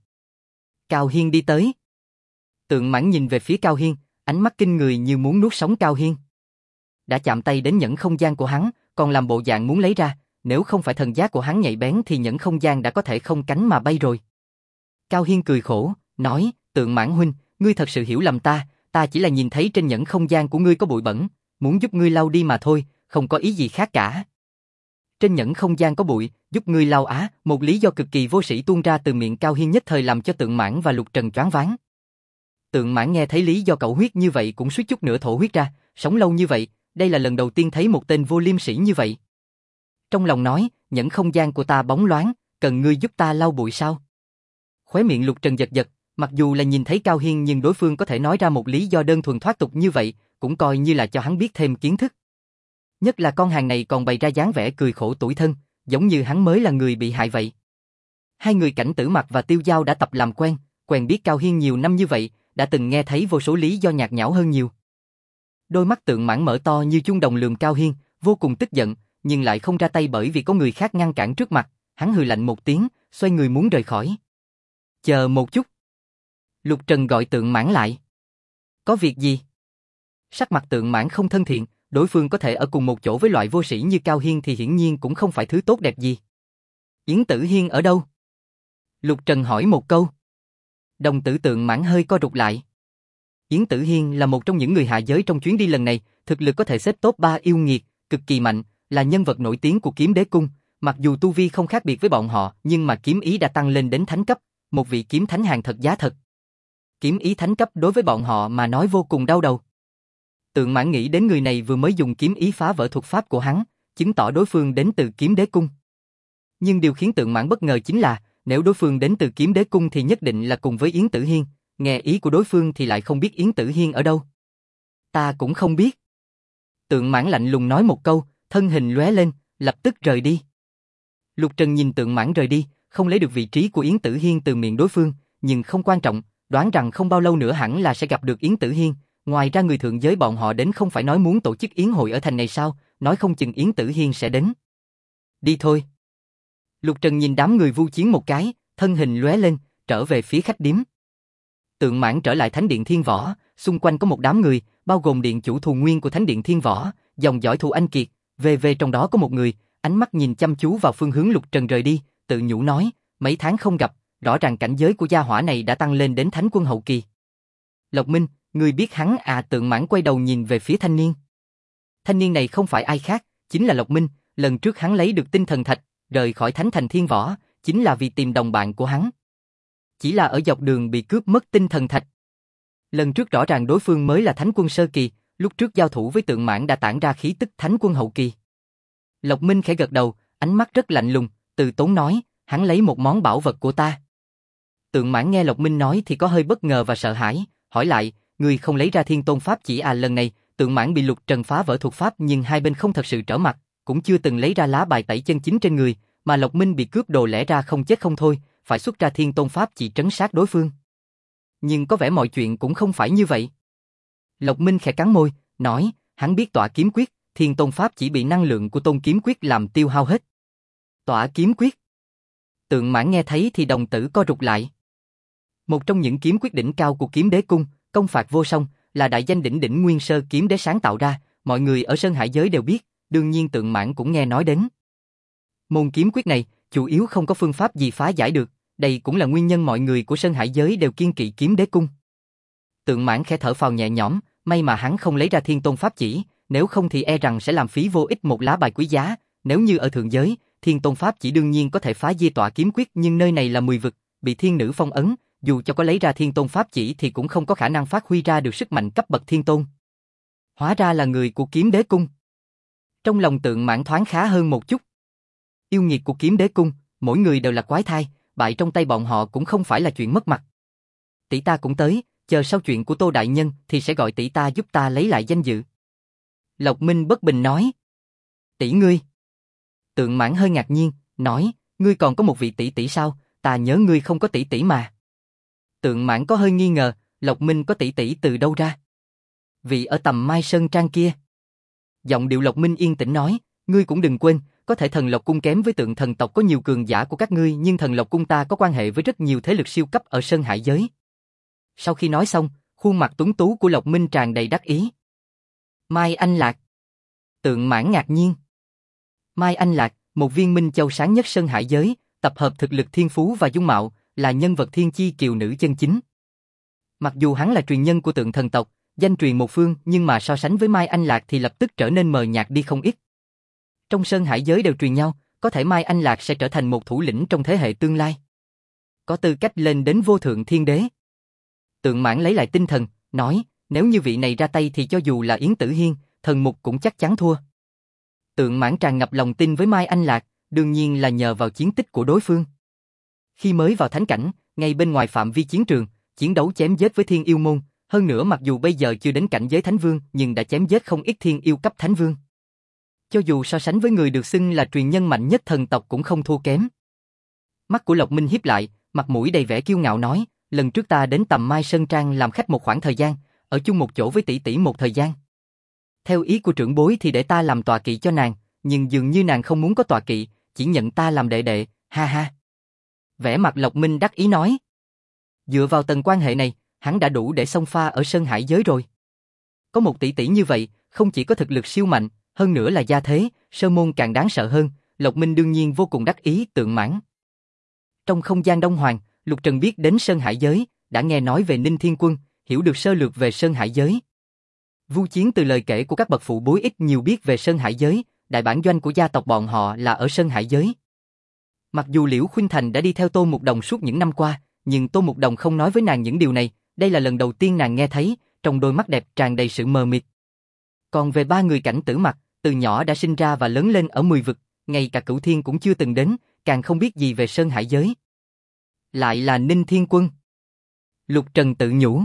Cao Hiên đi tới. Tượng Mãng nhìn về phía Cao Hiên, ánh mắt kinh người như muốn nuốt sống Cao Hiên. Đã chạm tay đến nhẫn không gian của hắn, còn làm bộ dạng muốn lấy ra, nếu không phải thần giác của hắn nhạy bén thì nhẫn không gian đã có thể không cánh mà bay rồi. Cao Hiên cười khổ, nói, Tượng Mãng huynh, ngươi thật sự hiểu lầm ta chỉ là nhìn thấy trên nhẫn không gian của ngươi có bụi bẩn, muốn giúp ngươi lau đi mà thôi, không có ý gì khác cả. Trên nhẫn không gian có bụi, giúp ngươi lau á, một lý do cực kỳ vô sĩ tuôn ra từ miệng Cao Hiên nhất thời làm cho Tượng Mãng và Lục Trần choáng váng. Tượng Mãng nghe thấy lý do cậu huyết như vậy cũng suýt chút nữa thổ huyết ra, sống lâu như vậy, đây là lần đầu tiên thấy một tên vô liêm sỉ như vậy. Trong lòng nói, nhẫn không gian của ta bóng loáng, cần ngươi giúp ta lau bụi sao? Khóe miệng Lục Trần giật giật, mặc dù là nhìn thấy Cao Hiên nhưng đối phương có thể nói ra một lý do đơn thuần thoát tục như vậy, cũng coi như là cho hắn biết thêm kiến thức. Nhất là con hàng này còn bày ra dáng vẻ cười khổ tủi thân, giống như hắn mới là người bị hại vậy. Hai người Cảnh Tử Mặc và Tiêu Giao đã tập làm quen biết Cao Hiên nhiều năm như vậy, đã từng nghe thấy vô số lý do nhạt nhẽo hơn nhiều. Đôi mắt Tượng Mãng mở to như chuông đồng lườm Cao Hiên, vô cùng tức giận, nhưng lại không ra tay bởi vì có người khác ngăn cản trước mặt, hắn hừ lạnh một tiếng, xoay người muốn rời khỏi. Chờ một chút. Lục Trần gọi Tượng Mãng lại. Có việc gì? Sắc mặt Tượng Mãng không thân thiện, đối phương có thể ở cùng một chỗ với loại vô sĩ như Cao Hiên thì hiển nhiên cũng không phải thứ tốt đẹp gì. Yến Tử Hiên ở đâu? Lục Trần hỏi một câu. Đồng tử Tượng Mãng hơi co rụt lại. Yến Tử Hiên là một trong những người hạ giới trong chuyến đi lần này, thực lực có thể xếp top 3 yêu nghiệt, cực kỳ mạnh, là nhân vật nổi tiếng của Kiếm Đế Cung, mặc dù tu vi không khác biệt với bọn họ, nhưng mà kiếm ý đã tăng lên đến thánh cấp, một vị kiếm thánh hàng thật giá thật. Kiếm ý thánh cấp đối với bọn họ mà nói vô cùng đau đầu. Tượng Mãng nghĩ đến người này vừa mới dùng kiếm ý phá vỡ thuật pháp của hắn, chứng tỏ đối phương đến từ Kiếm Đế Cung. Nhưng điều khiến Tượng Mãng bất ngờ chính là, nếu đối phương đến từ Kiếm Đế Cung thì nhất định là cùng với Yến Tử Hiên, nghe ý của đối phương thì lại không biết Yến Tử Hiên ở đâu. Ta cũng không biết. Tượng Mãng lạnh lùng nói một câu, thân hình lóe lên, lập tức rời đi. Lục Trần nhìn Tượng Mãng rời đi, không lấy được vị trí của Yến Tử Hiên từ miệng đối phương, nhưng không quan trọng, đoán rằng không bao lâu nữa hẳn là sẽ gặp được Yến Tử Hiên. Ngoài ra người thượng giới bọn họ đến không phải nói muốn tổ chức yến hội ở thành này sao, nói không chừng Yến Tử Hiên sẽ đến. Đi thôi. Lục Trần nhìn đám người vu chiến một cái, thân hình lóe lên, trở về phía khách điếm. Tượng Mãng trở lại Thánh Điện Thiên Võ, xung quanh có một đám người, bao gồm điện chủ Thù Nguyên của Thánh Điện Thiên Võ, dòng dõi Thù Anh Kiệt, về trong đó có một người, ánh mắt nhìn chăm chú vào phương hướng Lục Trần rời đi, tự nhủ nói, mấy tháng không gặp, rõ ràng cảnh giới của gia hỏa này đã tăng lên đến Thánh Quân hậu kỳ. Lộc Minh, ngươi biết hắn à? Tượng Mãng quay đầu nhìn về phía thanh niên. Thanh niên này không phải ai khác, chính là Lộc Minh, lần trước hắn lấy được tinh thần thạch, rời khỏi Thánh Thành Thiên Võ, chính là vì tìm đồng bạn của hắn. Chỉ là ở dọc đường bị cướp mất tinh thần thạch. Lần trước rõ ràng đối phương mới là Thánh Quân sơ kỳ, lúc trước giao thủ với Tượng Mãng đã tản ra khí tức Thánh Quân hậu kỳ. Lộc Minh khẽ gật đầu, ánh mắt rất lạnh lùng, từ tốn nói, hắn lấy một món bảo vật của ta. Tượng Mãng nghe Lộc Minh nói thì có hơi bất ngờ và sợ hãi, hỏi lại, ngươi không lấy ra Thiên Tôn Pháp chỉ à? Lần này, Tượng Mãn bị Lục Trần phá vỡ thuật pháp nhưng hai bên không thật sự trở mặt, cũng chưa từng lấy ra lá bài tẩy chân chính trên người, mà Lộc Minh bị cướp đồ lẽ ra không chết không thôi, phải xuất ra Thiên Tôn pháp chỉ trấn sát đối phương. Nhưng có vẻ mọi chuyện cũng không phải như vậy. Lộc Minh khẽ cắn môi, nói, hắn biết tỏa kiếm quyết, Thiên Tôn pháp chỉ bị năng lượng của Tôn kiếm quyết làm tiêu hao hết. Tỏa kiếm quyết. Tượng Mãn nghe thấy thì đồng tử co rụt lại. Một trong những kiếm quyết đỉnh cao của Kiếm Đế cung, công phạt vô song, là đại danh đỉnh đỉnh Nguyên Sơ Kiếm Đế sáng tạo ra, mọi người ở Sơn Hải giới đều biết, đương nhiên Tượng Mãn cũng nghe nói đến. Môn kiếm quyết này, chủ yếu không có phương pháp gì phá giải được, đây cũng là nguyên nhân mọi người của Sơn Hải giới đều kiêng kỵ Kiếm Đế cung. Tượng Mãn khẽ thở phào nhẹ nhõm, may mà hắn không lấy ra Thiên Tôn pháp chỉ, nếu không thì e rằng sẽ làm phí vô ích một lá bài quý giá, nếu như ở thượng giới, Thiên Tôn pháp chỉ đương nhiên có thể phá di tọa kiếm quyết, nhưng nơi này là 10 vực, bị thiên nữ phong ấn, dù cho có lấy ra Thiên Tôn pháp chỉ thì cũng không có khả năng phát huy ra được sức mạnh cấp bậc Thiên Tôn. Hóa ra là người của Kiếm Đế cung. Trong lòng Tượng Mãn thoáng khá hơn một chút. Yêu nghiệt của Kiếm Đế cung, mỗi người đều là quái thai, bại trong tay bọn họ cũng không phải là chuyện mất mặt. Tỷ ta cũng tới, chờ sau chuyện của Tô đại nhân thì sẽ gọi tỷ ta giúp ta lấy lại danh dự. Lộc Minh bất bình nói. Tỷ ngươi. Tượng Mãn hơi ngạc nhiên, nói, ngươi còn có một vị tỷ tỷ sao, ta nhớ ngươi không có tỷ tỷ mà. Tượng Mãn có hơi nghi ngờ, Lộc Minh có tỷ tỷ từ đâu ra? Vị ở tầm Mai Sơn Trang kia. Giọng điệu Lộc Minh yên tĩnh nói, ngươi cũng đừng quên, có thể Thần Lộc cung kém với Tượng thần tộc có nhiều cường giả của các ngươi, nhưng Thần Lộc cung ta có quan hệ với rất nhiều thế lực siêu cấp ở Sơn Hải giới. Sau khi nói xong, khuôn mặt tuấn tú của Lộc Minh tràn đầy đắc ý. Mai Anh Lạc. Tượng Mãn ngạc nhiên. Mai Anh Lạc, một viên minh châu sáng nhất Sơn Hải giới, tập hợp thực lực thiên phú và dung mạo, là nhân vật thiên chi kiều nữ chân chính. Mặc dù hắn là truyền nhân của Tượng thần tộc, danh truyền một phương, nhưng mà so sánh với Mai Anh Lạc thì lập tức trở nên mờ nhạt đi không ít. Trong Sơn Hải giới đều truyền nhau, có thể Mai Anh Lạc sẽ trở thành một thủ lĩnh trong thế hệ tương lai. Có tư cách lên đến vô thượng thiên đế. Tượng Mãn lấy lại tinh thần, nói, nếu như vị này ra tay thì cho dù là Yến Tử Hiên, thần mục cũng chắc chắn thua. Tượng Mãn tràn ngập lòng tin với Mai Anh Lạc, đương nhiên là nhờ vào chiến tích của đối phương. Khi mới vào thánh cảnh, ngay bên ngoài phạm vi chiến trường, chiến đấu chém giết với thiên yêu môn, hơn nữa mặc dù bây giờ chưa đến cảnh giới thánh vương nhưng đã chém giết không ít thiên yêu cấp thánh vương. Cho dù so sánh với người được xưng là truyền nhân mạnh nhất thần tộc cũng không thua kém. Mắt của Lộc Minh híp lại, mặt mũi đầy vẻ kiêu ngạo nói, lần trước ta đến tầm Mai Sơn Trang làm khách một khoảng thời gian, ở chung một chỗ với tỷ tỷ một thời gian. Theo ý của trưởng bối thì để ta làm tọa kỵ cho nàng, nhưng dường như nàng không muốn có tọa kỵ, chỉ nhận ta làm đệ đệ, ha ha. Vẻ mặt Lộc Minh đắc ý nói. Dựa vào tầng quan hệ này, hắn đã đủ để xông pha ở Sơn Hải giới rồi. Có một tỷ tỷ như vậy, không chỉ có thực lực siêu mạnh, hơn nữa là gia thế, sơ môn càng đáng sợ hơn, Lộc Minh đương nhiên vô cùng đắc ý. Tượng Mãn. Trong không gian Đông Hoàng, Lục Trần biết đến Sơn Hải giới, đã nghe nói về Ninh Thiên Quân, hiểu được sơ lược về Sơn Hải giới. Vu Chiến từ lời kể của các bậc phụ bối ít nhiều biết về Sơn Hải giới, đại bản doanh của gia tộc bọn họ là ở Sơn Hải giới. Mặc dù Liễu Khuynh Thành đã đi theo Tô Mục Đồng suốt những năm qua, nhưng Tô Mục Đồng không nói với nàng những điều này, đây là lần đầu tiên nàng nghe thấy, trong đôi mắt đẹp tràn đầy sự mờ mịt. Còn về ba người Cảnh Tử Mặc, từ nhỏ đã sinh ra và lớn lên ở 10 vực, ngay cả Cửu Thiên cũng chưa từng đến, càng không biết gì về Sơn Hải giới. Lại là Ninh Thiên Quân. Lục Trần tự nhủ.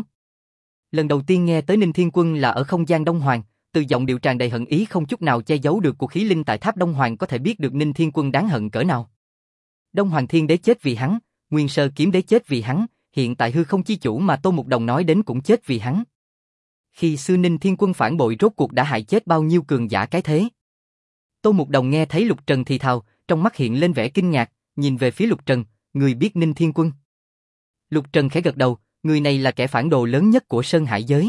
Lần đầu tiên nghe tới Ninh Thiên Quân là ở không gian Đông Hoàng, từ giọng điệu tràn đầy hận ý không chút nào che giấu được của khí linh tại tháp Đông Hoàng có thể biết được Ninh Thiên Quân đáng hận cỡ nào. Đông Hoàng Thiên Đế chết vì hắn, Nguyên Sơ Kiếm Đế chết vì hắn, hiện tại hư không chi chủ mà Tô Mục Đồng nói đến cũng chết vì hắn. Khi xưa Ninh Thiên Quân phản bội rốt cuộc đã hại chết bao nhiêu cường giả cái thế. Tô Mục Đồng nghe thấy Lục Trần thì thào, trong mắt hiện lên vẻ kinh ngạc, nhìn về phía Lục Trần, người biết Ninh Thiên Quân. Lục Trần khẽ gật đầu, người này là kẻ phản đồ lớn nhất của Sơn Hải giới.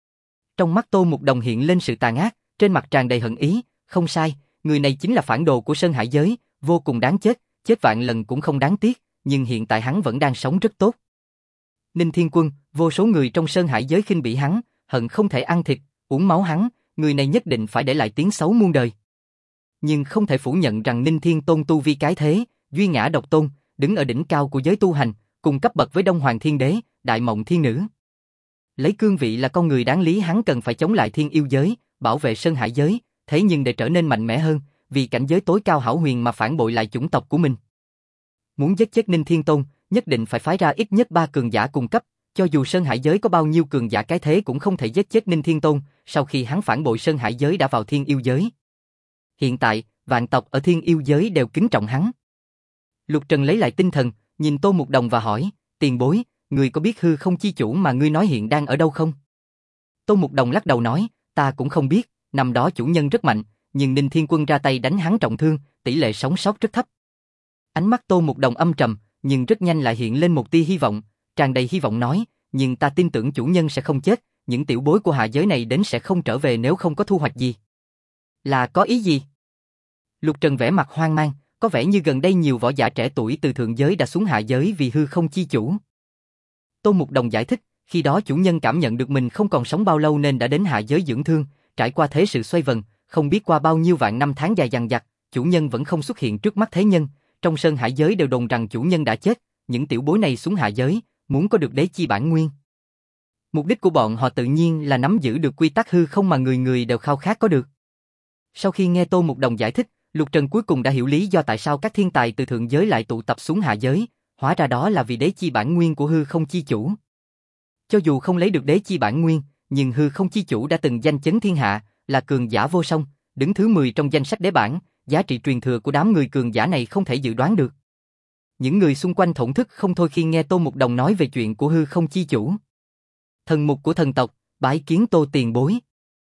Trong mắt Tô Mục Đồng hiện lên sự tàn ác, trên mặt tràn đầy hận ý, không sai, người này chính là phản đồ của Sơn Hải giới, vô cùng đáng chết, chết vạn lần cũng không đáng tiếc, nhưng hiện tại hắn vẫn đang sống rất tốt. Ninh Thiên Quân, vô số người trong Sơn Hải giới khinh bỉ hắn, hận không thể ăn thịt, uống máu hắn, người này nhất định phải để lại tiếng xấu muôn đời. Nhưng không thể phủ nhận rằng Ninh Thiên Tôn tu vi cái thế, duy ngã độc tôn, đứng ở đỉnh cao của giới tu hành, cùng cấp bậc với Đông Hoàng Thiên Đế, Đại Mộng Thiên Nữ. Lấy cương vị là con người đáng lý hắn cần phải chống lại thiên yêu giới, bảo vệ Sơn Hải giới, thế nhưng để trở nên mạnh mẽ hơn, vì cảnh giới tối cao hảo huyền mà phản bội lại chủng tộc của mình. Muốn giết chết Ninh Thiên Tôn, nhất định phải phái ra ít nhất 3 cường giả cùng cấp, Cho dù Sơn Hải giới có bao nhiêu cường giả cái thế cũng không thể giết chết Ninh Thiên Tôn, sau khi hắn phản bội Sơn Hải giới đã vào Thiên Yêu giới. Hiện tại, vạn tộc ở Thiên Yêu giới đều kính trọng hắn. Lục Trần lấy lại tinh thần, nhìn Tô Mục Đồng và hỏi, tiền bối, người có biết hư không chi chủ mà ngươi nói hiện đang ở đâu không? Tô Mục Đồng lắc đầu nói, ta cũng không biết, năm đó chủ nhân rất mạnh, nhưng Ninh Thiên Quân ra tay đánh hắn trọng thương, tỷ lệ sống sót rất thấp. Ánh mắt Tô Mục Đồng âm trầm, nhưng rất nhanh lại hiện lên một tia hy vọng, tràn đầy hy vọng nói, nhưng ta tin tưởng chủ nhân sẽ không chết, những tiểu bối của hạ giới này đến sẽ không trở về nếu không có thu hoạch gì. Là có ý gì? Lục Trần vẻ mặt hoang mang, có vẻ như gần đây nhiều võ giả trẻ tuổi từ thượng giới đã xuống hạ giới vì hư không chi chủ. Tô Mục Đồng giải thích, khi đó chủ nhân cảm nhận được mình không còn sống bao lâu nên đã đến hạ giới dưỡng thương, trải qua thế sự xoay vần, không biết qua bao nhiêu vạn năm tháng dài dằng dặc, chủ nhân vẫn không xuất hiện trước mắt thế nhân, trong Sơn Hải giới đều đồn rằng chủ nhân đã chết, những tiểu bối này xuống hạ giới, muốn có được đế chi bản nguyên. Mục đích của bọn họ tự nhiên là nắm giữ được quy tắc hư không mà người người đều khao khát có được. Sau khi nghe Tô Mục Đồng giải thích, Lục Trần cuối cùng đã hiểu lý do tại sao các thiên tài từ thượng giới lại tụ tập xuống hạ giới, hóa ra đó là vì đế chi bản nguyên của hư không chi chủ. Cho dù không lấy được đế chi bản nguyên, nhưng hư không chi chủ đã từng danh chấn thiên hạ, là cường giả vô song, đứng thứ 10 trong danh sách đế bảng, giá trị truyền thừa của đám người cường giả này không thể dự đoán được. Những người xung quanh thổn thức không thôi khi nghe Tô Mục Đồng nói về chuyện của hư không chi chủ. Thần mục của thần tộc, bái kiến Tô tiền bối.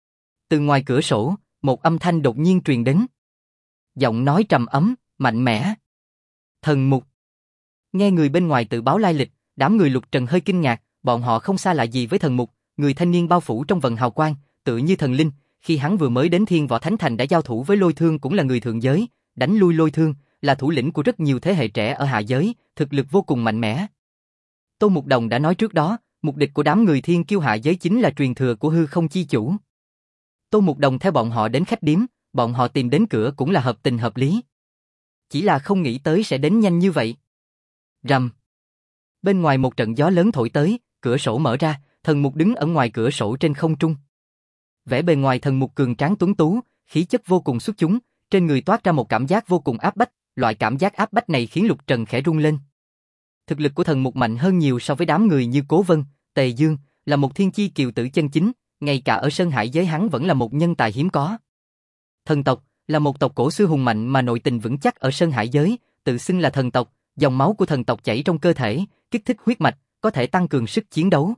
Từ ngoài cửa sổ, một âm thanh đột nhiên truyền đến. Giọng nói trầm ấm, mạnh mẽ. Thần mục. Nghe người bên ngoài tự báo lai lịch, đám người Lục Trần hơi kinh ngạc, bọn họ không xa lạ gì với thần mục, người thanh niên bao phủ trong vầng hào quang, tựa như thần linh, khi hắn vừa mới đến Thiên Võ Thánh Thành đã giao thủ với Lôi Thương cũng là người thượng giới, đánh lui Lôi Thương, là thủ lĩnh của rất nhiều thế hệ trẻ ở hạ giới, thực lực vô cùng mạnh mẽ. Tô Mục Đồng đã nói trước đó, mục đích của đám người Thiên Kiêu hạ giới chính là truyền thừa của hư không chi chủ. Tô Mục Đồng theo bọn họ đến khách điếm, bọn họ tìm đến cửa cũng là hợp tình hợp lý. Chỉ là không nghĩ tới sẽ đến nhanh như vậy. Rầm. Bên ngoài một trận gió lớn thổi tới, cửa sổ mở ra, thần mục đứng ở ngoài cửa sổ trên không trung. Vẻ bề ngoài thần mục cường tráng tuấn tú, khí chất vô cùng xuất chúng, trên người toát ra một cảm giác vô cùng áp bách, loại cảm giác áp bách này khiến Lục Trần khẽ run lên. Thực lực của thần mục mạnh hơn nhiều so với đám người như Cố Vân, Tề Dương, là một thiên chi kiều tử chân chính, ngay cả ở Sơn Hải giới hắn vẫn là một nhân tài hiếm có. Thần tộc là một tộc cổ xưa hùng mạnh mà nội tình vững chắc ở Sơn Hải giới, tự xưng là thần tộc, dòng máu của thần tộc chảy trong cơ thể, kích thích huyết mạch, có thể tăng cường sức chiến đấu.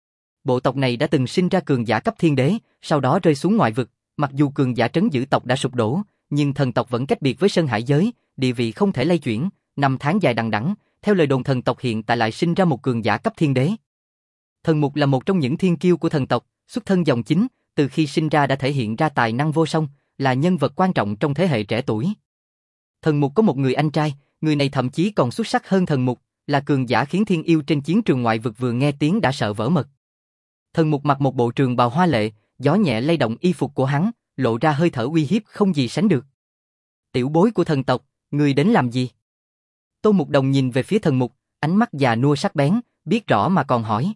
Bộ tộc này đã từng sinh ra cường giả cấp thiên đế, sau đó rơi xuống ngoại vực, mặc dù cường giả trấn giữ tộc đã sụp đổ, nhưng thần tộc vẫn cách biệt với Sơn Hải giới, địa vị không thể lay chuyển, năm tháng dài đằng đẵng, theo lời đồn thần tộc hiện tại lại sinh ra một cường giả cấp thiên đế. Thần mục là một trong những thiên kiêu của thần tộc, xuất thân dòng chính, từ khi sinh ra đã thể hiện ra tài năng vô song, là nhân vật quan trọng trong thế hệ trẻ tuổi. Thần mục có một người anh trai, người này thậm chí còn xuất sắc hơn thần mục, là cường giả khiến thiên yêu trên chiến trường ngoại vực vừa nghe tiếng đã sợ vỡ mật. Thần mục mặc một bộ trường bào hoa lệ, gió nhẹ lay động y phục của hắn, lộ ra hơi thở uy hiếp không gì sánh được. Tiểu bối của thần tộc, người đến làm gì? Tô Mục Đồng nhìn về phía thần mục, ánh mắt già nua sắc bén, biết rõ mà còn hỏi.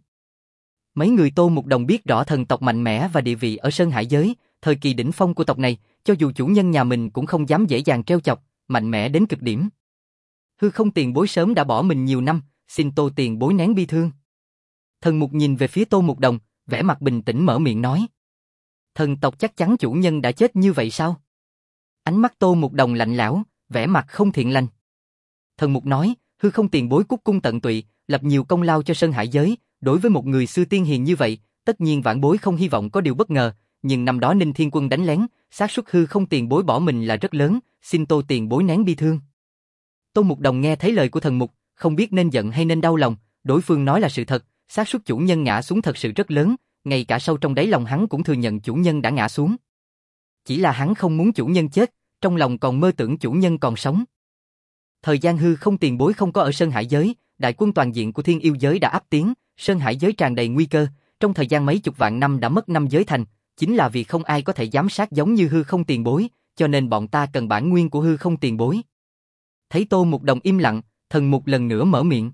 Mấy người Tô Mục Đồng biết rõ thần tộc mạnh mẽ và địa vị ở Sơn Hải giới, thời kỳ đỉnh phong của tộc này, cho dù chủ nhân nhà mình cũng không dám dễ dàng trêu chọc, mạnh mẽ đến cực điểm. Hư không tiền bối sớm đã bỏ mình nhiều năm, xin Tô tiền bối nén bi thương. Thần mục nhìn về phía Tô Mục Đồng, vẻ mặt bình tĩnh mở miệng nói. Thần tộc chắc chắn chủ nhân đã chết như vậy sao? Ánh mắt Tô Mục Đồng lạnh lẽo, vẻ mặt không thiện lành. Thần mục nói, hư không tiền bối cúc cung tận tụy, lập nhiều công lao cho Sơn Hải giới, đối với một người xưa tiên hiền như vậy, tất nhiên vãn bối không hy vọng có điều bất ngờ, nhưng năm đó Ninh Thiên Quân đánh lén, xác suất hư không tiền bối bỏ mình là rất lớn, xin Tô tiền bối nén bi thương. Tô Mục Đồng nghe thấy lời của thần mục, không biết nên giận hay nên đau lòng, đối phương nói là sự thật, xác suất chủ nhân ngã xuống thật sự rất lớn, ngay cả sâu trong đáy lòng hắn cũng thừa nhận chủ nhân đã ngã xuống. Chỉ là hắn không muốn chủ nhân chết, trong lòng còn mơ tưởng chủ nhân còn sống. Thời gian hư không tiền bối không có ở Sơn Hải giới, đại quân toàn diện của Thiên Yêu giới đã áp tiến, Sơn Hải giới tràn đầy nguy cơ, trong thời gian mấy chục vạn năm đã mất 5 giới thành, chính là vì không ai có thể giám sát giống như hư không tiền bối, cho nên bọn ta cần bản nguyên của hư không tiền bối. Thấy Tô Mục Đồng im lặng, thần mục lần nữa mở miệng.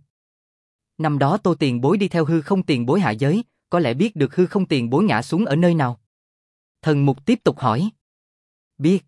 Năm đó Tô tiền bối đi theo hư không tiền bối hạ giới, có lẽ biết được hư không tiền bối ngã xuống ở nơi nào. Thần mục tiếp tục hỏi. Biết.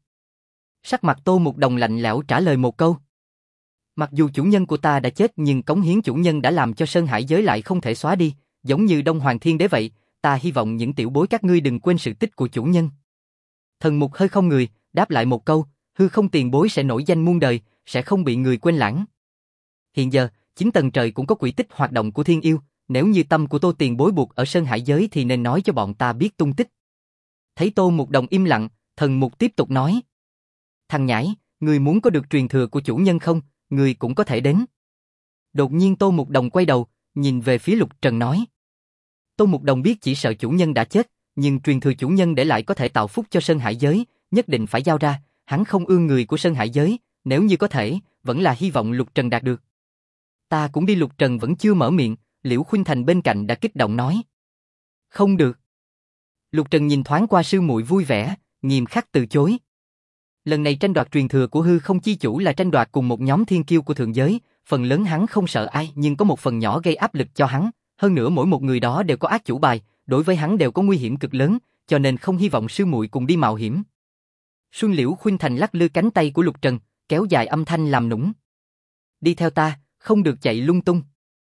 Sắc mặt Tô Mục Đồng lạnh lẽo trả lời một câu. Mặc dù chủ nhân của ta đã chết nhưng cống hiến chủ nhân đã làm cho Sơn Hải giới lại không thể xóa đi, giống như Đông Hoàng Thiên Đế vậy, ta hy vọng những tiểu bối các ngươi đừng quên sự tích của chủ nhân. Thần mục hơi không người, đáp lại một câu, hư không tiền bối sẽ nổi danh muôn đời, sẽ không bị người quên lãng. Hiện giờ, 9 tầng trời cũng có quỹ tích hoạt động của thiên yêu, nếu như tâm của Tô tiền bối buộc ở Sơn Hải giới thì nên nói cho bọn ta biết tung tích. Thấy Tô Mục Đồng im lặng, thần mục tiếp tục nói. Thằng nhãi, người muốn có được truyền thừa của chủ nhân không, người cũng có thể đến. Đột nhiên Tô Mục Đồng quay đầu, nhìn về phía Lục Trần nói. Tô Mục Đồng biết chỉ sợ chủ nhân đã chết, nhưng truyền thừa chủ nhân để lại có thể tạo phúc cho Sơn Hải giới, nhất định phải giao ra, hắn không ưa người của Sơn Hải giới, nếu như có thể, vẫn là hy vọng Lục Trần đạt được. Ta cũng đi. Lục Trần vẫn chưa mở miệng, Liễu Khuynh Thành bên cạnh đã kích động nói. Không được. Lục Trần nhìn thoáng qua sư muội vui vẻ, nghiêm khắc từ chối. Lần này tranh đoạt truyền thừa của hư không chi chủ là tranh đoạt cùng một nhóm thiên kiêu của thượng giới, phần lớn hắn không sợ ai nhưng có một phần nhỏ gây áp lực cho hắn, hơn nữa mỗi một người đó đều có ác chủ bài, đối với hắn đều có nguy hiểm cực lớn, cho nên không hy vọng sư muội cùng đi mạo hiểm. Xuân Liễu Khuynh Thành lắc lư cánh tay của Lục Trần, kéo dài âm thanh làm nũng. Đi theo ta, không được chạy lung tung.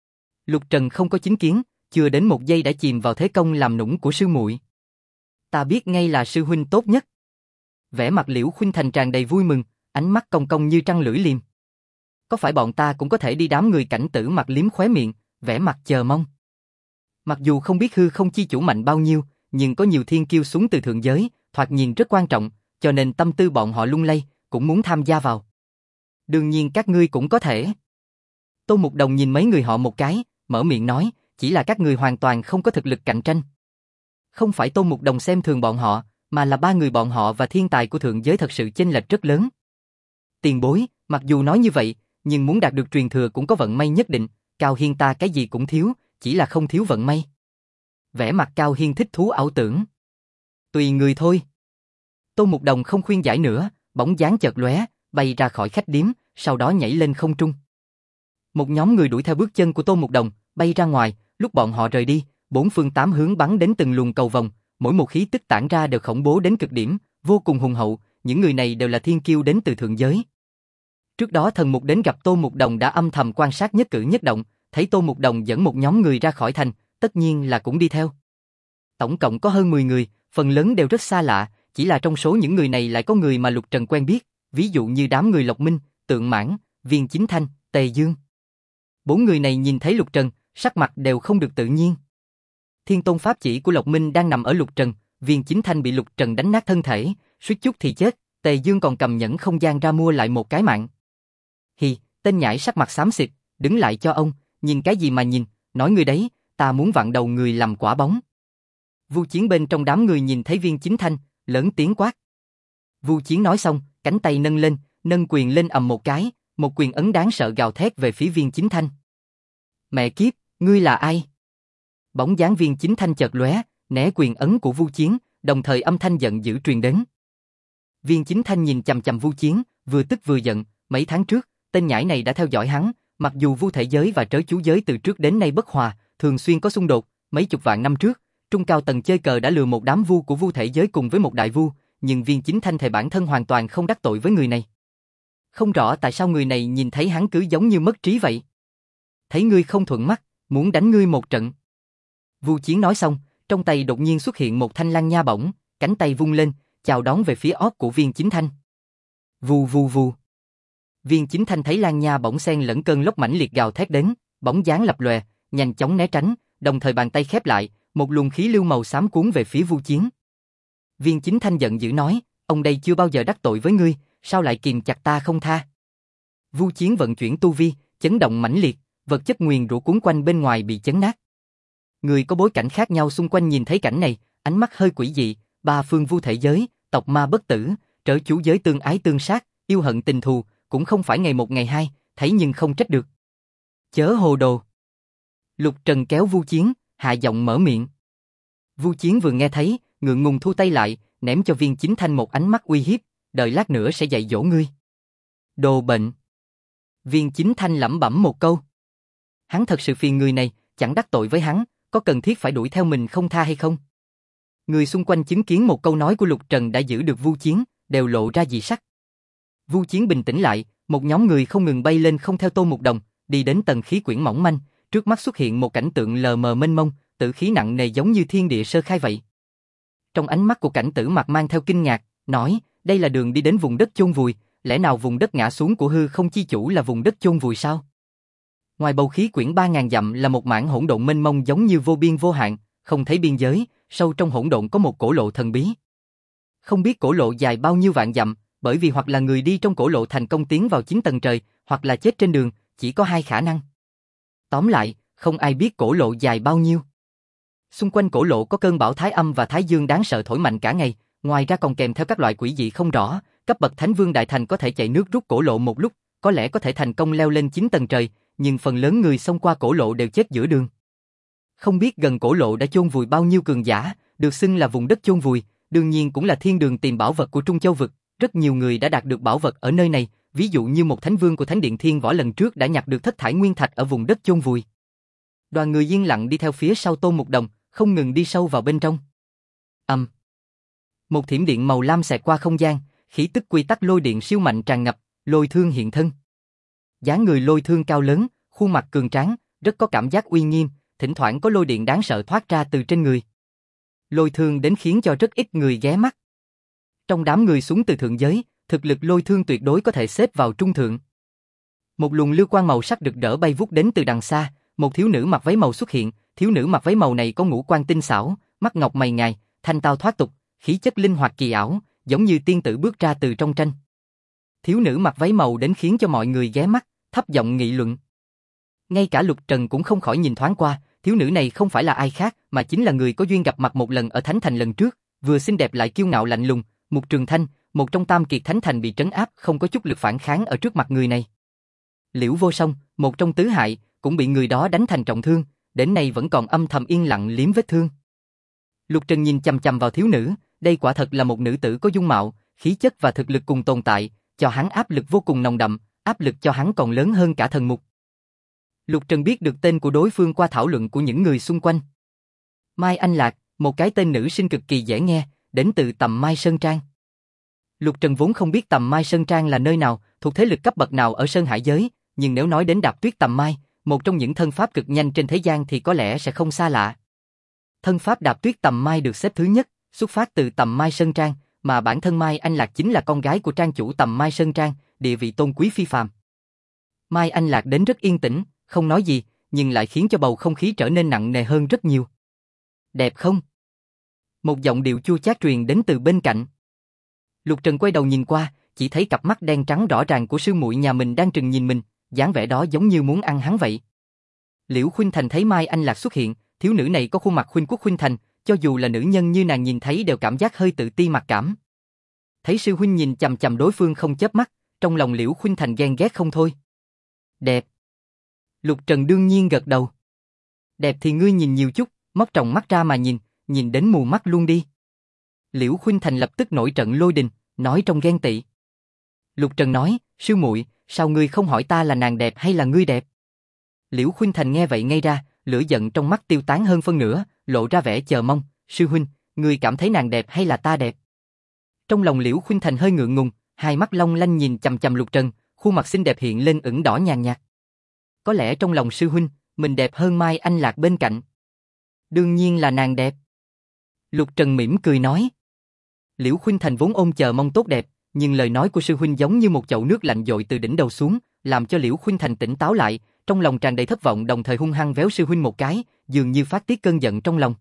Lục Trần không có chính kiến, chưa đến một giây đã chìm vào thế công làm nũng của sư muội. Ta biết ngay là sư huynh tốt nhất. Vẻ mặt Liễu Khuynh Thành tràn đầy vui mừng, ánh mắt cong cong như trăng lưỡi liềm. Có phải bọn ta cũng có thể đi? Đám người Cảnh Tử mặt liếm khóe miệng, vẻ mặt chờ mong. Mặc dù không biết hư không chi chủ mạnh bao nhiêu, nhưng có nhiều thiên kiêu xuống từ thượng giới, thoạt nhìn rất quan trọng, cho nên tâm tư bọn họ lung lay, cũng muốn tham gia vào. Đương nhiên các ngươi cũng có thể. Tô Mục Đồng nhìn mấy người họ một cái, mở miệng nói, chỉ là các người hoàn toàn không có thực lực cạnh tranh. Không phải Tô Mục Đồng xem thường bọn họ, mà là ba người bọn họ và thiên tài của thượng giới thật sự chênh lệch rất lớn. Tiền bối, mặc dù nói như vậy, nhưng muốn đạt được truyền thừa cũng có vận may nhất định, Cao Hiên ta cái gì cũng thiếu, chỉ là không thiếu vận may. Vẻ mặt Cao Hiên thích thú ảo tưởng. Tùy người thôi. Tô Mục Đồng không khuyên giải nữa, bóng dáng chợt lóe, bay ra khỏi khách điếm, sau đó nhảy lên không trung. Một nhóm người đuổi theo bước chân của Tô Mục Đồng, bay ra ngoài, lúc bọn họ rời đi, bốn phương tám hướng bắn đến từng luồng cầu vồng, mỗi một khí tức tản ra đều khủng bố đến cực điểm, vô cùng hùng hậu, những người này đều là thiên kiêu đến từ thượng giới. Trước đó thần mục đến gặp Tô Mục Đồng đã âm thầm quan sát nhất cử nhất động, thấy Tô Mục Đồng dẫn một nhóm người ra khỏi thành, tất nhiên là cũng đi theo. Tổng cộng có hơn 10 người, phần lớn đều rất xa lạ, chỉ là trong số những người này lại có người mà Lục Trần quen biết, ví dụ như đám người Lộc Minh, Tượng Mãn, Viên Chính Thanh, Tề Dương. 4 người này nhìn thấy Lục Trần, sắc mặt đều không được tự nhiên. Thiên Tôn pháp chỉ của Lộc Minh đang nằm ở Lục Trần, Viên Chính Thanh bị Lục Trần đánh nát thân thể, suýt chút thì chết, Tề Dương còn cầm nhẫn không gian ra mua lại một cái mạng. Hì, tên nhãi sắc mặt xám xịt, đứng lại cho ông, nhìn cái gì mà nhìn, nói người đấy, ta muốn vặn đầu người làm quả bóng. Vu Chiến bên trong đám người nhìn thấy Viên Chính Thanh, lớn tiếng quát. Vu Chiến nói xong, cánh tay nâng lên, nâng quyền lên ầm một cái, một quyền ấn đáng sợ gào thét về phía Viên Chính Thanh. Mẹ kiếp, ngươi là ai? Bóng dáng Viên Chính Thanh chợt lóe, né quyền ấn của Vu Chiến, đồng thời âm thanh giận dữ truyền đến. Viên Chính Thanh nhìn chằm chằm Vu Chiến, vừa tức vừa giận, mấy tháng trước, tên nhãi này đã theo dõi hắn, mặc dù Vu thể giới và trớ chú giới từ trước đến nay bất hòa, thường xuyên có xung đột, mấy chục vạn năm trước, trung cao tầng chơi cờ đã lừa một đám Vu của Vu thể giới cùng với một đại Vu, nhưng Viên Chính Thanh thề bản thân hoàn toàn không đắc tội với người này. Không rõ tại sao người này nhìn thấy hắn cứ giống như mất trí vậy. Thấy ngươi không thuận mắt, muốn đánh ngươi một trận. Vu Chiến nói xong, trong tay đột nhiên xuất hiện một thanh lăng nha bổng, cánh tay vung lên, chào đón về phía ót của Viên Chính Thanh. Vù vù vù. Viên Chính Thanh thấy lăng nha bổng xen lẫn cơn lốc mãnh liệt gào thét đến, bóng dáng lập lòe, nhanh chóng né tránh, đồng thời bàn tay khép lại, một luồng khí lưu màu xám cuốn về phía Vu Chiến. Viên Chính Thanh giận dữ nói, ông đây chưa bao giờ đắc tội với ngươi, sao lại kìm chặt ta không tha? Vu Chiến vận chuyển tu vi, chấn động mãnh liệt, vật chất nguyền rủa cuốn quanh bên ngoài bị chấn nát. Người có bối cảnh khác nhau xung quanh nhìn thấy cảnh này, ánh mắt hơi quỷ dị, ba phương Vu thể giới, tộc ma bất tử, trở chủ giới tương ái tương sát, yêu hận tình thù, cũng không phải ngày một ngày hai, thấy nhưng không trách được. Chớ hồ đồ. Lục Trần kéo Vu Chiến, hạ giọng mở miệng. Vu Chiến vừa nghe thấy, ngượng ngùng thu tay lại, ném cho Viên Chính Thanh một ánh mắt uy hiếp, đợi lát nữa sẽ dạy dỗ ngươi. Đồ bệnh. Viên Chính Thanh lẩm bẩm một câu. Hắn thật sự phiền người này, chẳng đắc tội với hắn, có cần thiết phải đuổi theo mình không tha hay không? Người xung quanh chứng kiến một câu nói của Lục Trần đã giữ được Vu Chiến, đều lộ ra dị sắc. Vu Chiến bình tĩnh lại, một nhóm người không ngừng bay lên không theo Tô Mục Đồng, đi đến tầng khí quyển mỏng manh, trước mắt xuất hiện một cảnh tượng lờ mờ mênh mông, tử khí nặng nề giống như thiên địa sơ khai vậy. Trong ánh mắt của Cảnh Tử Mặc mang theo kinh ngạc, nói, đây là đường đi đến vùng đất chôn vùi, lẽ nào vùng đất ngã xuống của hư không chi chủ là vùng đất chôn vùi sao? Ngoài bầu khí quyển 3000 dặm là một mảng hỗn độn mênh mông giống như vô biên vô hạn, không thấy biên giới, sâu trong hỗn độn có một cổ lộ thần bí. Không biết cổ lộ dài bao nhiêu vạn dặm, bởi vì hoặc là người đi trong cổ lộ thành công tiến vào 9 tầng trời, hoặc là chết trên đường, chỉ có hai khả năng. Tóm lại, không ai biết cổ lộ dài bao nhiêu. Xung quanh cổ lộ có cơn bão thái âm và thái dương đáng sợ thổi mạnh cả ngày, ngoài ra còn kèm theo các loại quỷ dị không rõ, cấp bậc Thánh Vương Đại Thành có thể chạy nước rút cổ lộ một lúc, có lẽ có thể thành công leo lên 9 tầng trời, nhưng phần lớn người xông qua cổ lộ đều chết giữa đường. Không biết gần cổ lộ đã chôn vùi bao nhiêu cường giả, được xưng là vùng đất chôn vùi, đương nhiên cũng là thiên đường tìm bảo vật của Trung Châu vực, rất nhiều người đã đạt được bảo vật ở nơi này, ví dụ như một thánh vương của Thánh Điện Thiên Võ lần trước đã nhặt được thất thải nguyên thạch ở vùng đất chôn vùi. Đoàn người yên lặng đi theo phía sau Tôn Mục Đồng, không ngừng đi sâu vào bên trong. Một thiểm điện màu lam xẹt qua không gian, khí tức quy tắc lôi điện siêu mạnh tràn ngập, Lôi Thương hiện thân. Dáng người Lôi Thương cao lớn, khuôn mặt cường tráng, rất có cảm giác uy nghiêm, thỉnh thoảng có lôi điện đáng sợ thoát ra từ trên người. Lôi Thương đến khiến cho rất ít người ghé mắt. Trong đám người xuống từ thượng giới, thực lực Lôi Thương tuyệt đối có thể xếp vào trung thượng. Một luồng lưu quang màu sắc rực rỡ bay vút đến từ đằng xa, một thiếu nữ mặc váy màu xuất hiện, thiếu nữ mặc váy màu này có ngũ quan tinh xảo, mắt ngọc mày ngài, thanh tao thoát tục, khí chất linh hoạt kỳ ảo, giống như tiên tử bước ra từ trong tranh. Thiếu nữ mặc váy màu đến khiến cho mọi người ghé mắt, thấp giọng nghị luận. Ngay cả Lục Trần cũng không khỏi nhìn thoáng qua, thiếu nữ này không phải là ai khác, mà chính là người có duyên gặp mặt một lần ở Thánh Thành lần trước, vừa xinh đẹp lại kiêu ngạo lạnh lùng, Mục Trường Thanh, một trong tam kiệt Thánh Thành bị trấn áp, không có chút lực phản kháng ở trước mặt người này. Liễu Vô Song, một trong tứ hại, cũng bị người đó đánh thành trọng thương, đến nay vẫn còn âm thầm yên lặng liếm vết thương. Lục Trần nhìn chằm chằm vào thiếu nữ, đây quả thật là một nữ tử có dung mạo, khí chất và thực lực cùng tồn tại, cho hắn áp lực vô cùng nồng đậm, áp lực cho hắn còn lớn hơn cả thần mục. Lục Trần biết được tên của đối phương qua thảo luận của những người xung quanh. Mai Anh Lạc, một cái tên nữ sinh cực kỳ dễ nghe, đến từ Tầm Mai Sơn Trang. Lục Trần vốn không biết Tầm Mai Sơn Trang là nơi nào, thuộc thế lực cấp bậc nào ở Sơn Hải giới, nhưng nếu nói đến Đạp Tuyết Tầm Mai, một trong những thân pháp cực nhanh trên thế gian thì có lẽ sẽ không xa lạ. Thân pháp Đạp Tuyết Tầm Mai được xếp thứ nhất, xuất phát từ Tầm Mai Sơn Trang, mà bản thân Mai Anh Lạc chính là con gái của trang chủ Tầm Mai Sơn Trang, địa vị tôn quý phi phàm. Mai Anh Lạc đến rất yên tĩnh, không nói gì, nhưng lại khiến cho bầu không khí trở nên nặng nề hơn rất nhiều. Đẹp không? Một giọng điệu chua chát truyền đến từ bên cạnh. Lục Trần quay đầu nhìn qua, chỉ thấy cặp mắt đen trắng rõ ràng của sư muội nhà mình đang trừng nhìn mình, dáng vẻ đó giống như muốn ăn hắn vậy. Liễu Khuynh Thành thấy Mai Anh Lạc xuất hiện, thiếu nữ này có khuôn mặt khuynh quốc khuynh thành, cho dù là nữ nhân như nàng nhìn thấy đều cảm giác hơi tự ti mặc cảm. Thấy sư huynh nhìn chằm chằm đối phương không chớp mắt, trong lòng Liễu Khuynh Thành ghen ghét không thôi. Đẹp. Lục Trần đương nhiên gật đầu. Đẹp thì ngươi nhìn nhiều chút, móc tròng mắt ra mà nhìn đến mù mắt luôn đi. Liễu Khuynh Thành lập tức nổi trận lôi đình, nói trong ghen tị. Lục Trần nói, sư muội, sao ngươi không hỏi ta là nàng đẹp hay là ngươi đẹp? Liễu Khuynh Thành nghe vậy ngây ra, lửa giận trong mắt tiêu tán hơn phân nửa, lộ ra vẻ chờ mong, sư huynh, ngươi cảm thấy nàng đẹp hay là ta đẹp? Trong lòng Liễu Khuynh Thành hơi ngượng ngùng, hai mắt long lanh nhìn chằm chằm Lục Trần, khuôn mặt xinh đẹp hiện lên ửng đỏ nhàn nhạt. Có lẽ trong lòng sư huynh, mình đẹp hơn Mai Anh Lạc bên cạnh. Đương nhiên là nàng đẹp. Lục Trần mỉm cười nói. Liễu Khuynh Thành vốn ôm chờ mong tốt đẹp, nhưng lời nói của sư huynh giống như một chậu nước lạnh dội từ đỉnh đầu xuống, làm cho Liễu Khuynh Thành tỉnh táo lại, trong lòng tràn đầy thất vọng đồng thời hung hăng véo sư huynh một cái, dường như phát tiết cơn giận trong lòng.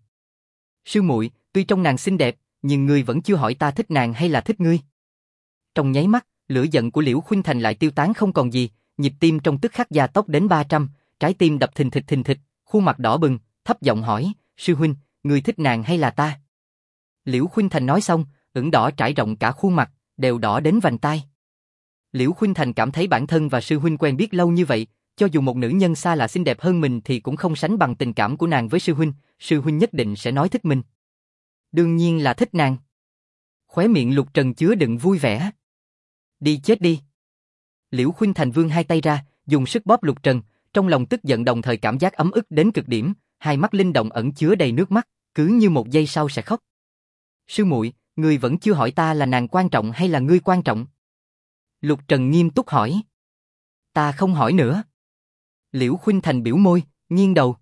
Sư muội, tuy trong nàng xinh đẹp, nhưng ngươi vẫn chưa hỏi ta thích nàng hay là thích ngươi. Trong nháy mắt, lửa giận của Liễu Khuynh Thành lại tiêu tán không còn gì, nhịp tim trong tức khắc gia tốc đến 300, trái tim đập thình thịch, khuôn mặt đỏ bừng, thấp giọng hỏi, sư huynh, ngươi thích nàng hay là ta? Liễu Khuynh Thành nói xong, ửng đỏ trải rộng cả khuôn mặt, đều đỏ đến vành tai. Liễu Khuynh Thành cảm thấy bản thân và sư huynh quen biết lâu như vậy, cho dù một nữ nhân xa lạ xinh đẹp hơn mình thì cũng không sánh bằng tình cảm của nàng với sư huynh nhất định sẽ nói thích mình. Đương nhiên là thích nàng. Khóe miệng Lục Trần chứa đựng vui vẻ. Đi chết đi. Liễu Khuynh Thành vươn hai tay ra, dùng sức bóp Lục Trần, trong lòng tức giận đồng thời cảm giác ấm ức đến cực điểm, hai mắt linh động ẩn chứa đầy nước mắt, cứ như một giây sau sẽ khóc. Sư muội, ngươi vẫn chưa hỏi ta là nàng quan trọng hay là ngươi quan trọng? Lục Trần nghiêm túc hỏi. Ta không hỏi nữa. Liễu Khuynh Thành biểu môi, Nghiêng đầu.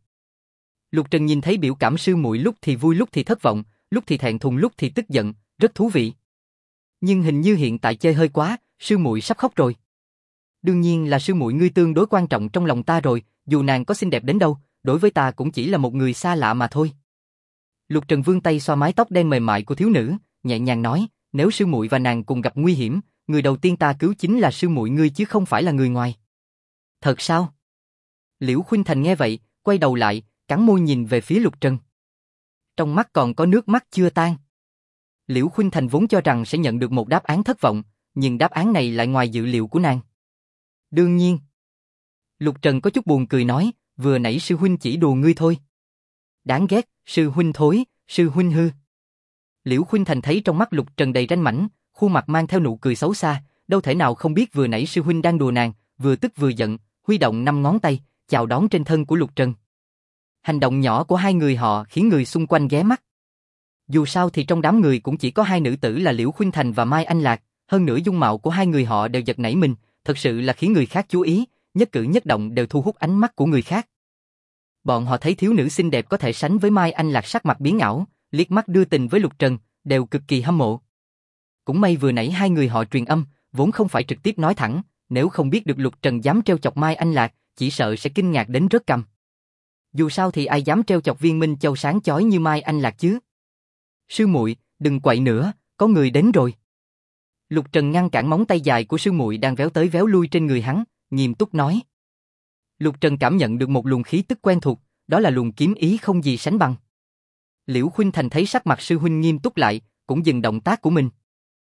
Lục Trần nhìn thấy biểu cảm sư muội lúc thì vui lúc thì thất vọng, lúc thì thẹn thùng lúc thì tức giận, rất thú vị. Nhưng hình như hiện tại chơi hơi quá, sư muội sắp khóc rồi. Đương nhiên là sư muội ngươi tương đối quan trọng trong lòng ta rồi, dù nàng có xinh đẹp đến đâu, đối với ta cũng chỉ là một người xa lạ mà thôi. Lục Trần vươn tay xoa mái tóc đen mềm mại của thiếu nữ, nhẹ nhàng nói, nếu sư muội và nàng cùng gặp nguy hiểm, người đầu tiên ta cứu chính là sư muội ngươi chứ không phải là người ngoài. Thật sao? Liễu Khuynh Thành nghe vậy, quay đầu lại, cắn môi nhìn về phía Lục Trần. Trong mắt còn có nước mắt chưa tan. Liễu Khuynh Thành vốn cho rằng sẽ nhận được một đáp án thất vọng, nhưng đáp án này lại ngoài dự liệu của nàng. Đương nhiên. Lục Trần có chút buồn cười nói, vừa nãy sư huynh chỉ đùa ngươi thôi. Đáng ghét, sư huynh thối, sư huynh hư. Liễu Khuynh Thành thấy trong mắt Lục Trần đầy ranh mãnh, khuôn mặt mang theo nụ cười xấu xa, đâu thể nào không biết vừa nãy sư huynh đang đùa nàng, vừa tức vừa giận, huy động 5 ngón tay, chào đón trên thân của Lục Trần. Hành động nhỏ của hai người họ khiến người xung quanh ghé mắt. Dù sao thì trong đám người cũng chỉ có hai nữ tử là Liễu Khuynh Thành và Mai Anh Lạc, hơn nữa dung mạo của hai người họ đều giật nảy mình, thật sự là khiến người khác chú ý, nhất cử nhất động đều thu hút ánh mắt của người khác. Bọn họ thấy thiếu nữ xinh đẹp có thể sánh với Mai Anh Lạc sắc mặt biến ảo, liếc mắt đưa tình với Lục Trần, đều cực kỳ hâm mộ. Cũng may vừa nãy hai người họ truyền âm, vốn không phải trực tiếp nói thẳng, nếu không biết được Lục Trần dám trêu chọc Mai Anh Lạc, chỉ sợ sẽ kinh ngạc đến rớt cằm. Dù sao thì ai dám trêu chọc Viên Minh Châu sáng chói như Mai Anh Lạc chứ? Sư muội, đừng quậy nữa, có người đến rồi. Lục Trần ngăn cản móng tay dài của sư muội đang véo tới véo lui trên người hắn, nghiêm túc nói. Lục Trần cảm nhận được một luồng khí tức quen thuộc, đó là luồng kiếm ý không gì sánh bằng. Liễu Khuynh Thành thấy sắc mặt sư huynh nghiêm túc lại, cũng dừng động tác của mình.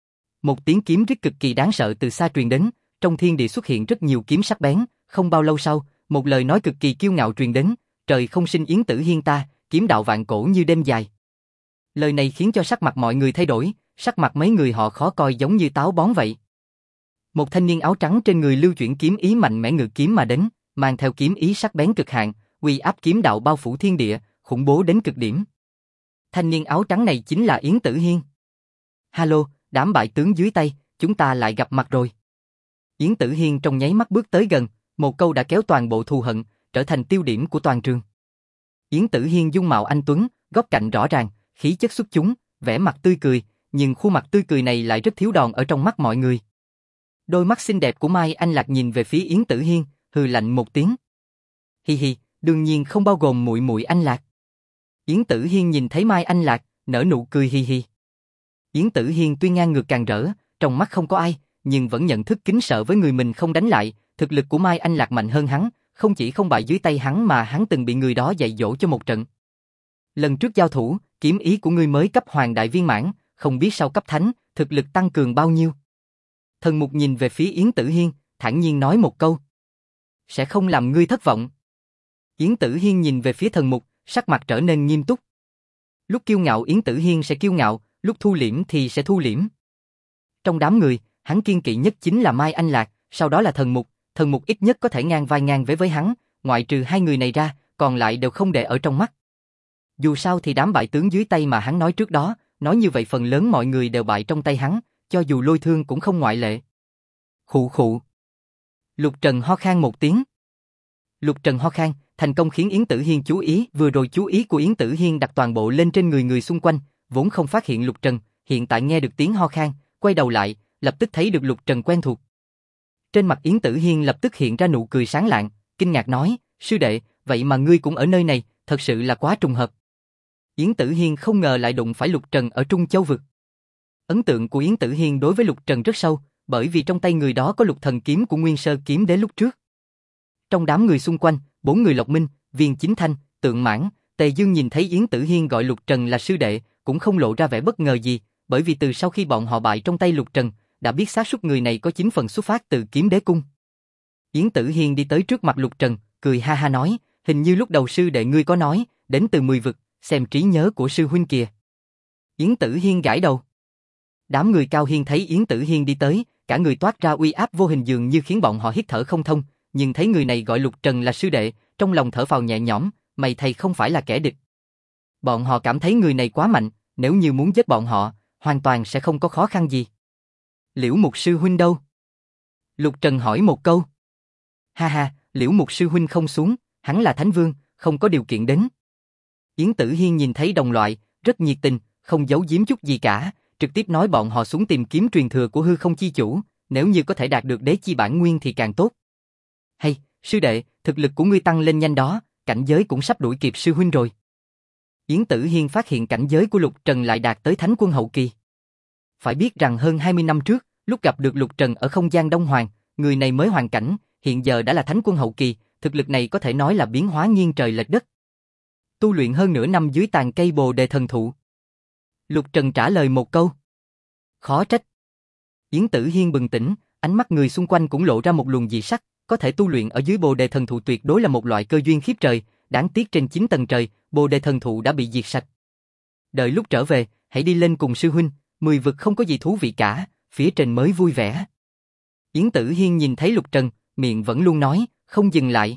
Một tiếng kiếm rít cực kỳ đáng sợ từ xa truyền đến, trong thiên địa xuất hiện rất nhiều kiếm sắc bén, không bao lâu sau, một lời nói cực kỳ kiêu ngạo truyền đến, trời không sinh Yến Tử Hiên ta, kiếm đạo vạn cổ như đêm dài. Lời này khiến cho sắc mặt mọi người thay đổi, sắc mặt mấy người họ khó coi giống như táo bón vậy. Một thanh niên áo trắng trên người lưu chuyển kiếm ý mạnh mẽ ngự kiếm mà đến, mang theo kiếm ý sắc bén cực hạn, uy áp kiếm đạo bao phủ thiên địa, khủng bố đến cực điểm. Thanh niên áo trắng này chính là Yến Tử Hiên. Halo, đám bại tướng dưới tay, chúng ta lại gặp mặt rồi. Yến Tử Hiên trong nháy mắt bước tới gần, một câu đã kéo toàn bộ thù hận, trở thành tiêu điểm của toàn trường. Yến Tử Hiên dung mạo anh tuấn, góc cạnh rõ ràng, khí chất xuất chúng, vẻ mặt tươi cười, nhưng khuôn mặt tươi cười này lại rất thiếu đòn ở trong mắt mọi người. Đôi mắt xinh đẹp của Mai Anh Lạc nhìn về phía Yến Tử Hiên, hừ lạnh một tiếng. Hi hi, đương nhiên không bao gồm muội muội Anh Lạc. Yến Tử Hiên nhìn thấy Mai Anh Lạc, nở nụ cười hi hi. Yến Tử Hiên tuy ngang ngược càng rỡ, trong mắt không có ai, nhưng vẫn nhận thức kính sợ với người mình không đánh lại, thực lực của Mai Anh Lạc mạnh hơn hắn, không chỉ không bại dưới tay hắn mà hắn từng bị người đó dạy dỗ cho một trận. Lần trước giao thủ, kiếm ý của ngươi mới cấp hoàng đại viên mãn, không biết sau cấp thánh, thực lực tăng cường bao nhiêu. Thần Mục nhìn về phía Yến Tử Hiên, thản nhiên nói một câu. Sẽ không làm ngươi thất vọng. Yến Tử Hiên nhìn về phía Thần Mục, sắc mặt trở nên nghiêm túc. Lúc kiêu ngạo Yến Tử Hiên sẽ kiêu ngạo, lúc thu liễm thì sẽ thu liễm. Trong đám người, hắn kiên kỵ nhất chính là Mai Anh Lạc, sau đó là Thần Mục ít nhất có thể ngang vai ngang với hắn, ngoại trừ hai người này ra, còn lại đều không để ở trong mắt. Dù sao thì đám bại tướng dưới tay mà hắn nói trước đó, nói như vậy phần lớn mọi người đều bại trong tay hắn, cho dù Lôi Thương cũng không ngoại lệ. Khụ khụ. Lục Trần ho khan một tiếng. Lục Trần ho khan, thành công khiến Yến Tử Hiên chú ý, vừa rồi chú ý của Yến Tử Hiên đặt toàn bộ lên trên người xung quanh, vốn không phát hiện Lục Trần, hiện tại nghe được tiếng ho khan, quay đầu lại, lập tức thấy được Lục Trần quen thuộc. Trên mặt Yến Tử Hiên lập tức hiện ra nụ cười sáng lạng, kinh ngạc nói, sư đệ, vậy mà ngươi cũng ở nơi này, thật sự là quá trùng hợp. Yến Tử Hiên không ngờ lại đụng phải Lục Trần ở Trung Châu Vực. Ấn tượng của Yến Tử Hiên đối với Lục Trần rất sâu, bởi vì trong tay người đó có Lục Thần Kiếm của Nguyên Sơ Kiếm Đế lúc trước. Trong đám người xung quanh, 4 người Lộc Minh, Viên Chính Thanh, Tượng Mãn, Tề Dương nhìn thấy Yến Tử Hiên gọi Lục Trần là sư đệ, cũng không lộ ra vẻ bất ngờ gì, bởi vì từ sau khi bọn họ bại trong tay Lục Trần, đã biết xác suất người này có 9 phần xuất phát từ Kiếm Đế Cung. Yến Tử Hiên đi tới trước mặt Lục Trần, cười ha ha nói, hình như lúc đầu sư đệ ngươi có nói, đến từ 10 vực, xem trí nhớ của sư huynh kìa. Yến Tử Hiên gãi đầu. Đám người Cao Hiên thấy Yến Tử Hiên đi tới, cả người toát ra uy áp vô hình dường như khiến bọn họ hít thở không thông, nhưng thấy người này gọi Lục Trần là sư đệ, trong lòng thở phào nhẹ nhõm, may thầy không phải là kẻ địch. Bọn họ cảm thấy người này quá mạnh, nếu như muốn giết bọn họ, hoàn toàn sẽ không có khó khăn gì. Liễu Mục sư huynh đâu? Lục Trần hỏi một câu. Ha ha, Liễu Mục sư huynh không xuống, hắn là Thánh Vương, không có điều kiện đến. Yến Tử Hiên nhìn thấy đồng loại, rất nhiệt tình, không giấu giếm chút gì cả, trực tiếp nói bọn họ xuống tìm kiếm truyền thừa của hư không chi chủ, nếu như có thể đạt được đế chi bản nguyên thì càng tốt. Hay, sư đệ, thực lực của ngươi tăng lên nhanh đó, cảnh giới cũng sắp đuổi kịp sư huynh rồi. Yến Tử Hiên phát hiện cảnh giới của Lục Trần lại đạt tới Thánh Quân hậu kỳ. Phải biết rằng hơn 20 năm trước, lúc gặp được Lục Trần ở không gian Đông Hoàng, người này mới hoàn cảnh, hiện giờ đã là Thánh Quân hậu kỳ, thực lực này có thể nói là biến hóa nghiêng trời lệch đất. Tu luyện hơn nửa năm dưới tàn cây Bồ Đề thần thụ. Lục Trần trả lời một câu. Khó trách. Yến Tử Hiên bừng tỉnh, ánh mắt người xung quanh cũng lộ ra một luồng dị sắc, có thể tu luyện ở dưới Bồ Đề thần thụ tuyệt đối là một loại cơ duyên khiếp trời, đáng tiếc trên 9 tầng trời, Bồ Đề thần thụ đã bị diệt sạch. Đợi lúc trở về, hãy đi lên cùng sư huynh, 10 vực không có gì thú vị cả, phía trên mới vui vẻ. Yến Tử Hiên nhìn thấy Lục Trần, miệng vẫn luôn nói, không dừng lại.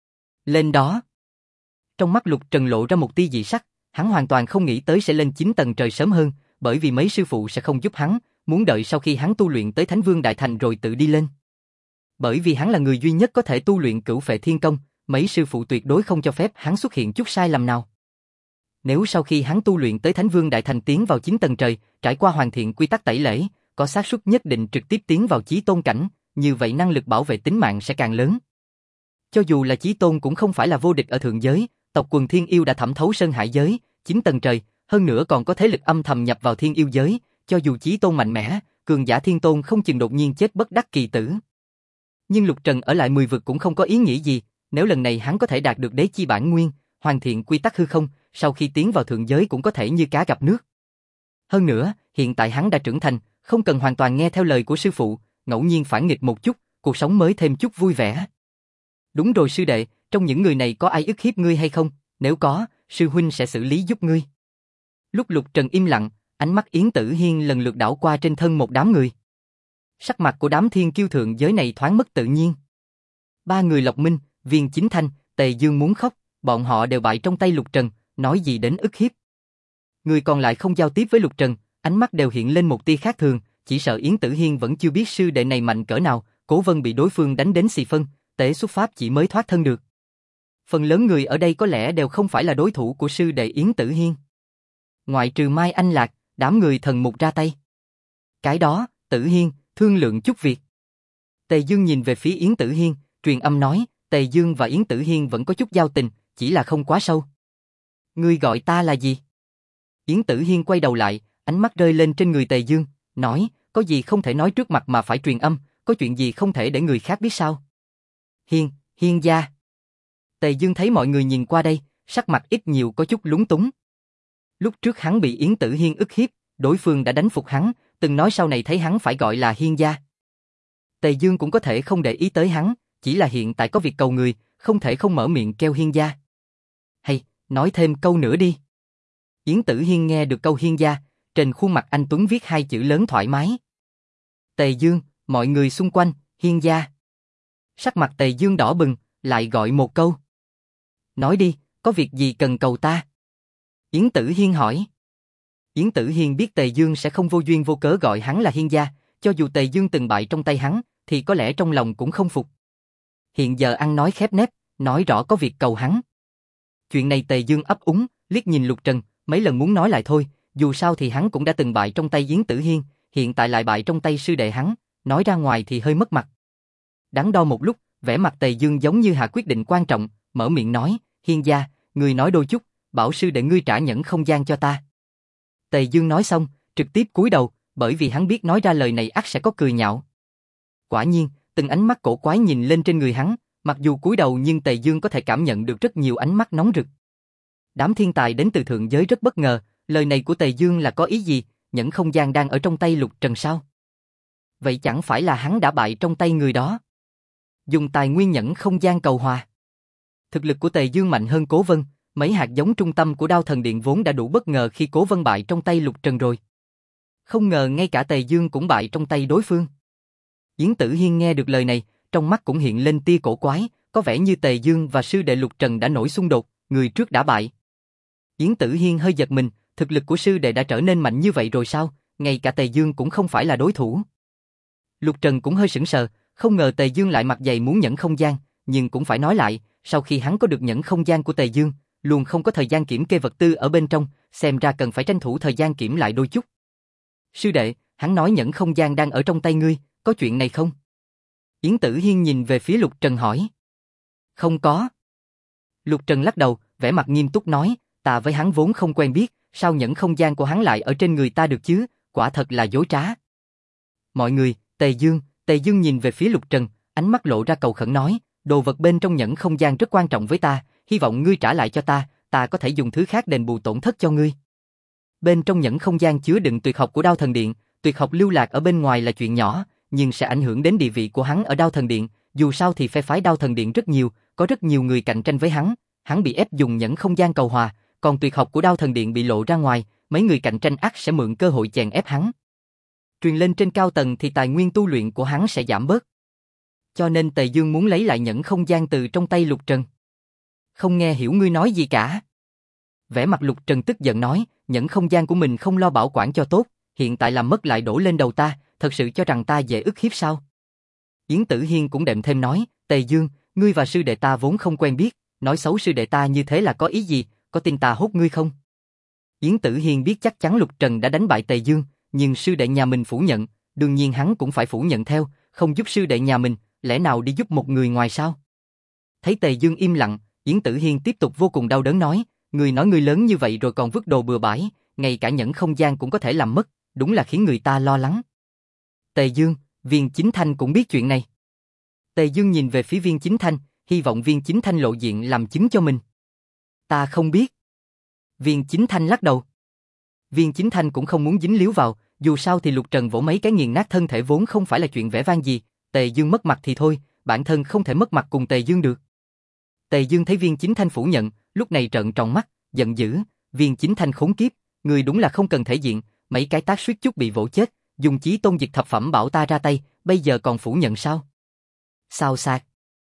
Lên đó. Trong mắt Lục Trần lộ ra một tia dị sắc, hắn hoàn toàn không nghĩ tới sẽ lên 9 tầng trời sớm hơn, bởi vì mấy sư phụ sẽ không giúp hắn, muốn đợi sau khi hắn tu luyện tới Thánh Vương Đại Thành rồi tự đi lên. Bởi vì hắn là người duy nhất có thể tu luyện Cửu Phệ Thiên Công, mấy sư phụ tuyệt đối không cho phép hắn xuất hiện chút sai lầm nào. Nếu sau khi hắn tu luyện tới Thánh Vương Đại Thành tiến vào 9 tầng trời, trải qua hoàn thiện quy tắc tẩy lễ, có xác suất nhất định trực tiếp tiến vào Chí Tôn cảnh, như vậy năng lực bảo vệ tính mạng sẽ càng lớn. Cho dù là Chí Tôn cũng không phải là vô địch ở thượng giới, tộc quần Thiên Yêu đã thẩm thấu Sơn Hải giới, 9 tầng trời, hơn nữa còn có thế lực âm thầm nhập vào Thiên Yêu giới, cho dù Chí Tôn mạnh mẽ, cường giả Thiên Tôn không chừng đột nhiên chết bất đắc kỳ tử. Nhưng Lục Trần ở lại 10 vực cũng không có ý nghĩa gì, nếu lần này hắn có thể đạt được đế chi bản nguyên, hoàn thiện quy tắc hư không, sau khi tiến vào thượng giới cũng có thể như cá gặp nước. Hơn nữa, hiện tại hắn đã trưởng thành, không cần hoàn toàn nghe theo lời của sư phụ, ngẫu nhiên phản nghịch một chút, cuộc sống mới thêm chút vui vẻ. Đúng rồi sư đệ, trong những người này có ai ức hiếp ngươi hay không? Nếu có, sư huynh sẽ xử lý giúp ngươi. Lúc Lục Trần im lặng, ánh mắt Yến Tử Hiên lần lượt đảo qua trên thân một đám người. Sắc mặt của đám thiên kiêu thượng giới này thoáng mất tự nhiên. Ba người Lộc Minh, Viên Chính Thanh, Tề Dương muốn khóc, bọn họ đều bại trong tay Lục Trần, nói gì đến ức hiếp. Người còn lại không giao tiếp với Lục Trần, ánh mắt đều hiện lên một tia khác thường, chỉ sợ Yến Tử Hiên vẫn chưa biết sư đệ này mạnh cỡ nào, Cố Vân bị đối phương đánh đến xì phân, tế xuất pháp chỉ mới thoát thân được. Phần lớn người ở đây có lẽ đều không phải là đối thủ của sư đệ Yến Tử Hiên. Ngoại trừ Mai Anh Lạc, đám người thần mục ra tay. Cái đó, Tử Hiên, thương lượng chút việc. Tề Dương nhìn về phía Yến Tử Hiên, truyền âm nói, Tề Dương và Yến Tử Hiên vẫn có chút giao tình, chỉ là không quá sâu. Ngươi gọi ta là gì? Yến Tử Hiên quay đầu lại, ánh mắt rơi lên trên người Tề Dương, nói, có gì không thể nói trước mặt mà phải truyền âm, có chuyện gì không thể để người khác biết sao? Hiên gia. Tề Dương thấy mọi người nhìn qua đây, sắc mặt ít nhiều có chút lúng túng. Lúc trước hắn bị Yến Tử Hiên ức hiếp, đối phương đã đánh phục hắn, từng nói sau này thấy hắn phải gọi là Hiên gia. Tề Dương cũng có thể không để ý tới hắn, chỉ là hiện tại có việc cầu người, không thể không mở miệng kêu Hiên gia. Hay, nói thêm câu nữa đi. Yến Tử Hiên nghe được câu Hiên gia, trên khuôn mặt anh tuấn viết hai chữ lớn thoải mái. Tề Dương, mọi người xung quanh, Hiên gia. Sắc mặt Tề Dương đỏ bừng, lại gọi một câu. Nói đi, có việc gì cần cầu ta? Yến Tử Hiên hỏi. Yến Tử Hiên biết Tề Dương sẽ không vô duyên vô cớ gọi hắn là Hiên gia, cho dù Tề Dương từng bại trong tay hắn, thì có lẽ trong lòng cũng không phục. Hiện giờ ăn nói khép nép, nói rõ có việc cầu hắn. Chuyện này Tề Dương ấp úng, liếc nhìn Lục Trần, mấy lần muốn nói lại thôi, dù sao thì hắn cũng đã từng bại trong tay Yến Tử Hiên, hiện tại lại bại trong tay sư đệ hắn, nói ra ngoài thì hơi mất mặt. Đắn đo một lúc, vẻ mặt Tề Dương giống như hạ quyết định quan trọng, mở miệng nói, Hiên gia, ngươi nói đôi chút, bảo sư đệ ngươi trả nhẫn không gian cho ta. Tề Dương nói xong, trực tiếp cúi đầu, bởi vì hắn biết nói ra lời này ắt sẽ có cười nhạo. Quả nhiên, từng ánh mắt cổ quái nhìn lên trên người hắn, mặc dù cúi đầu nhưng Tề Dương có thể cảm nhận được rất nhiều ánh mắt nóng rực. Đám thiên tài đến từ thượng giới rất bất ngờ, lời này của Tề Dương là có ý gì, nhẫn không gian đang ở trong tay Lục Trần sao? Vậy chẳng phải là hắn đã bại trong tay người đó? Dùng tài nguyên nhẫn không gian cầu hòa. Thực lực của Tề Dương mạnh hơn Cố Vân, mấy hạt giống trung tâm của Đao Thần Điện vốn đã đủ bất ngờ khi Cố Vân bại trong tay Lục Trần rồi. Không ngờ ngay cả Tề Dương cũng bại trong tay đối phương. Yến Tử Hiên nghe được lời này, trong mắt cũng hiện lên tia cổ quái, có vẻ như Tề Dương và sư đệ Lục Trần đã nổi xung đột, người trước đã bại. Yến Tử Hiên hơi giật mình, thực lực của sư đệ đã trở nên mạnh như vậy rồi sao, ngay cả Tề Dương cũng không phải là đối thủ. Lục Trần cũng hơi sững sờ, không ngờ Tề Dương lại mặt dày muốn nhẫn không gian, nhưng cũng phải nói lại, sau khi hắn có được nhẫn không gian của Tề Dương, luôn không có thời gian kiểm kê vật tư ở bên trong, xem ra cần phải tranh thủ thời gian kiểm lại đôi chút. Sư đệ, hắn nói nhẫn không gian đang ở trong tay ngươi, có chuyện này không? Yến Tử Hiên nhìn về phía Lục Trần hỏi. Không có. Lục Trần lắc đầu, vẻ mặt nghiêm túc nói, ta với hắn vốn không quen biết, sao nhẫn không gian của hắn lại ở trên người ta được chứ, quả thật là dối trá. Mọi người, Tề Dương nhìn về phía Lục Trần, ánh mắt lộ ra cầu khẩn nói, đồ vật bên trong nhẫn không gian rất quan trọng với ta, hy vọng ngươi trả lại cho ta có thể dùng thứ khác đền bù tổn thất cho ngươi. Bên trong nhẫn không gian chứa đựng tuyệt học của Đao Thần Điện, tuyệt học lưu lạc ở bên ngoài là chuyện nhỏ, nhưng sẽ ảnh hưởng đến địa vị của hắn ở Đao Thần Điện, dù sao thì phe phái Đao Thần Điện rất nhiều, có rất nhiều người cạnh tranh với hắn bị ép dùng nhẫn không gian cầu hòa, còn tuyệt học của Đao Thần Điện bị lộ ra ngoài, mấy người cạnh tranh ắt sẽ mượn cơ hội chèn ép hắn. Truyền lên trên cao tầng thì tài nguyên tu luyện của hắn sẽ giảm bớt. Cho nên Tề Dương muốn lấy lại nhẫn không gian từ trong tay Lục Trần. Không nghe hiểu ngươi nói gì cả. Vẻ mặt Lục Trần tức giận nói, nhẫn không gian của mình không lo bảo quản cho tốt, hiện tại làm mất lại đổ lên đầu ta, thật sự cho rằng ta dễ ức hiếp sao? Yến Tử Hiên cũng đệm thêm nói, Tề Dương, ngươi và sư đệ ta vốn không quen biết, nói xấu sư đệ ta như thế là có ý gì, có tin ta hốt ngươi không? Yến Tử Hiên biết chắc chắn Lục Trần đã đánh bại Tề Dương, nhưng sư đệ nhà mình phủ nhận, đương nhiên hắn cũng phải phủ nhận theo, không giúp sư đệ nhà mình, lẽ nào đi giúp một người ngoài sao? Thấy Tề Dương im lặng, Yến Tử Hiên tiếp tục vô cùng đau đớn nói, người nói ngươi lớn như vậy rồi còn vứt đồ bừa bãi, ngay cả nhẫn không gian cũng có thể làm mất, đúng là khiến người ta lo lắng. Tề Dương, Viên Chính Thanh cũng biết chuyện này. Tề Dương nhìn về phía Viên Chính Thanh, hy vọng Viên Chính Thanh lộ diện làm chứng cho mình. Ta không biết. Viên Chính Thanh lắc đầu. Viên Chính Thanh cũng không muốn dính líu vào, dù sao thì Lục Trần vỗ mấy cái nghiền nát thân thể vốn không phải là chuyện vẻ vang gì, Tề Dương mất mặt thì thôi, bản thân không thể mất mặt cùng Tề Dương được. Tề Dương thấy Viên Chính Thanh phủ nhận, lúc này trợn tròn mắt, giận dữ, Viên Chính Thanh khốn kiếp, người đúng là không cần thể diện, mấy cái tác suýt chút bị vỗ chết, dùng chí tôn diệt thập phẩm bảo ta ra tay, bây giờ còn phủ nhận sao? Sao sạc.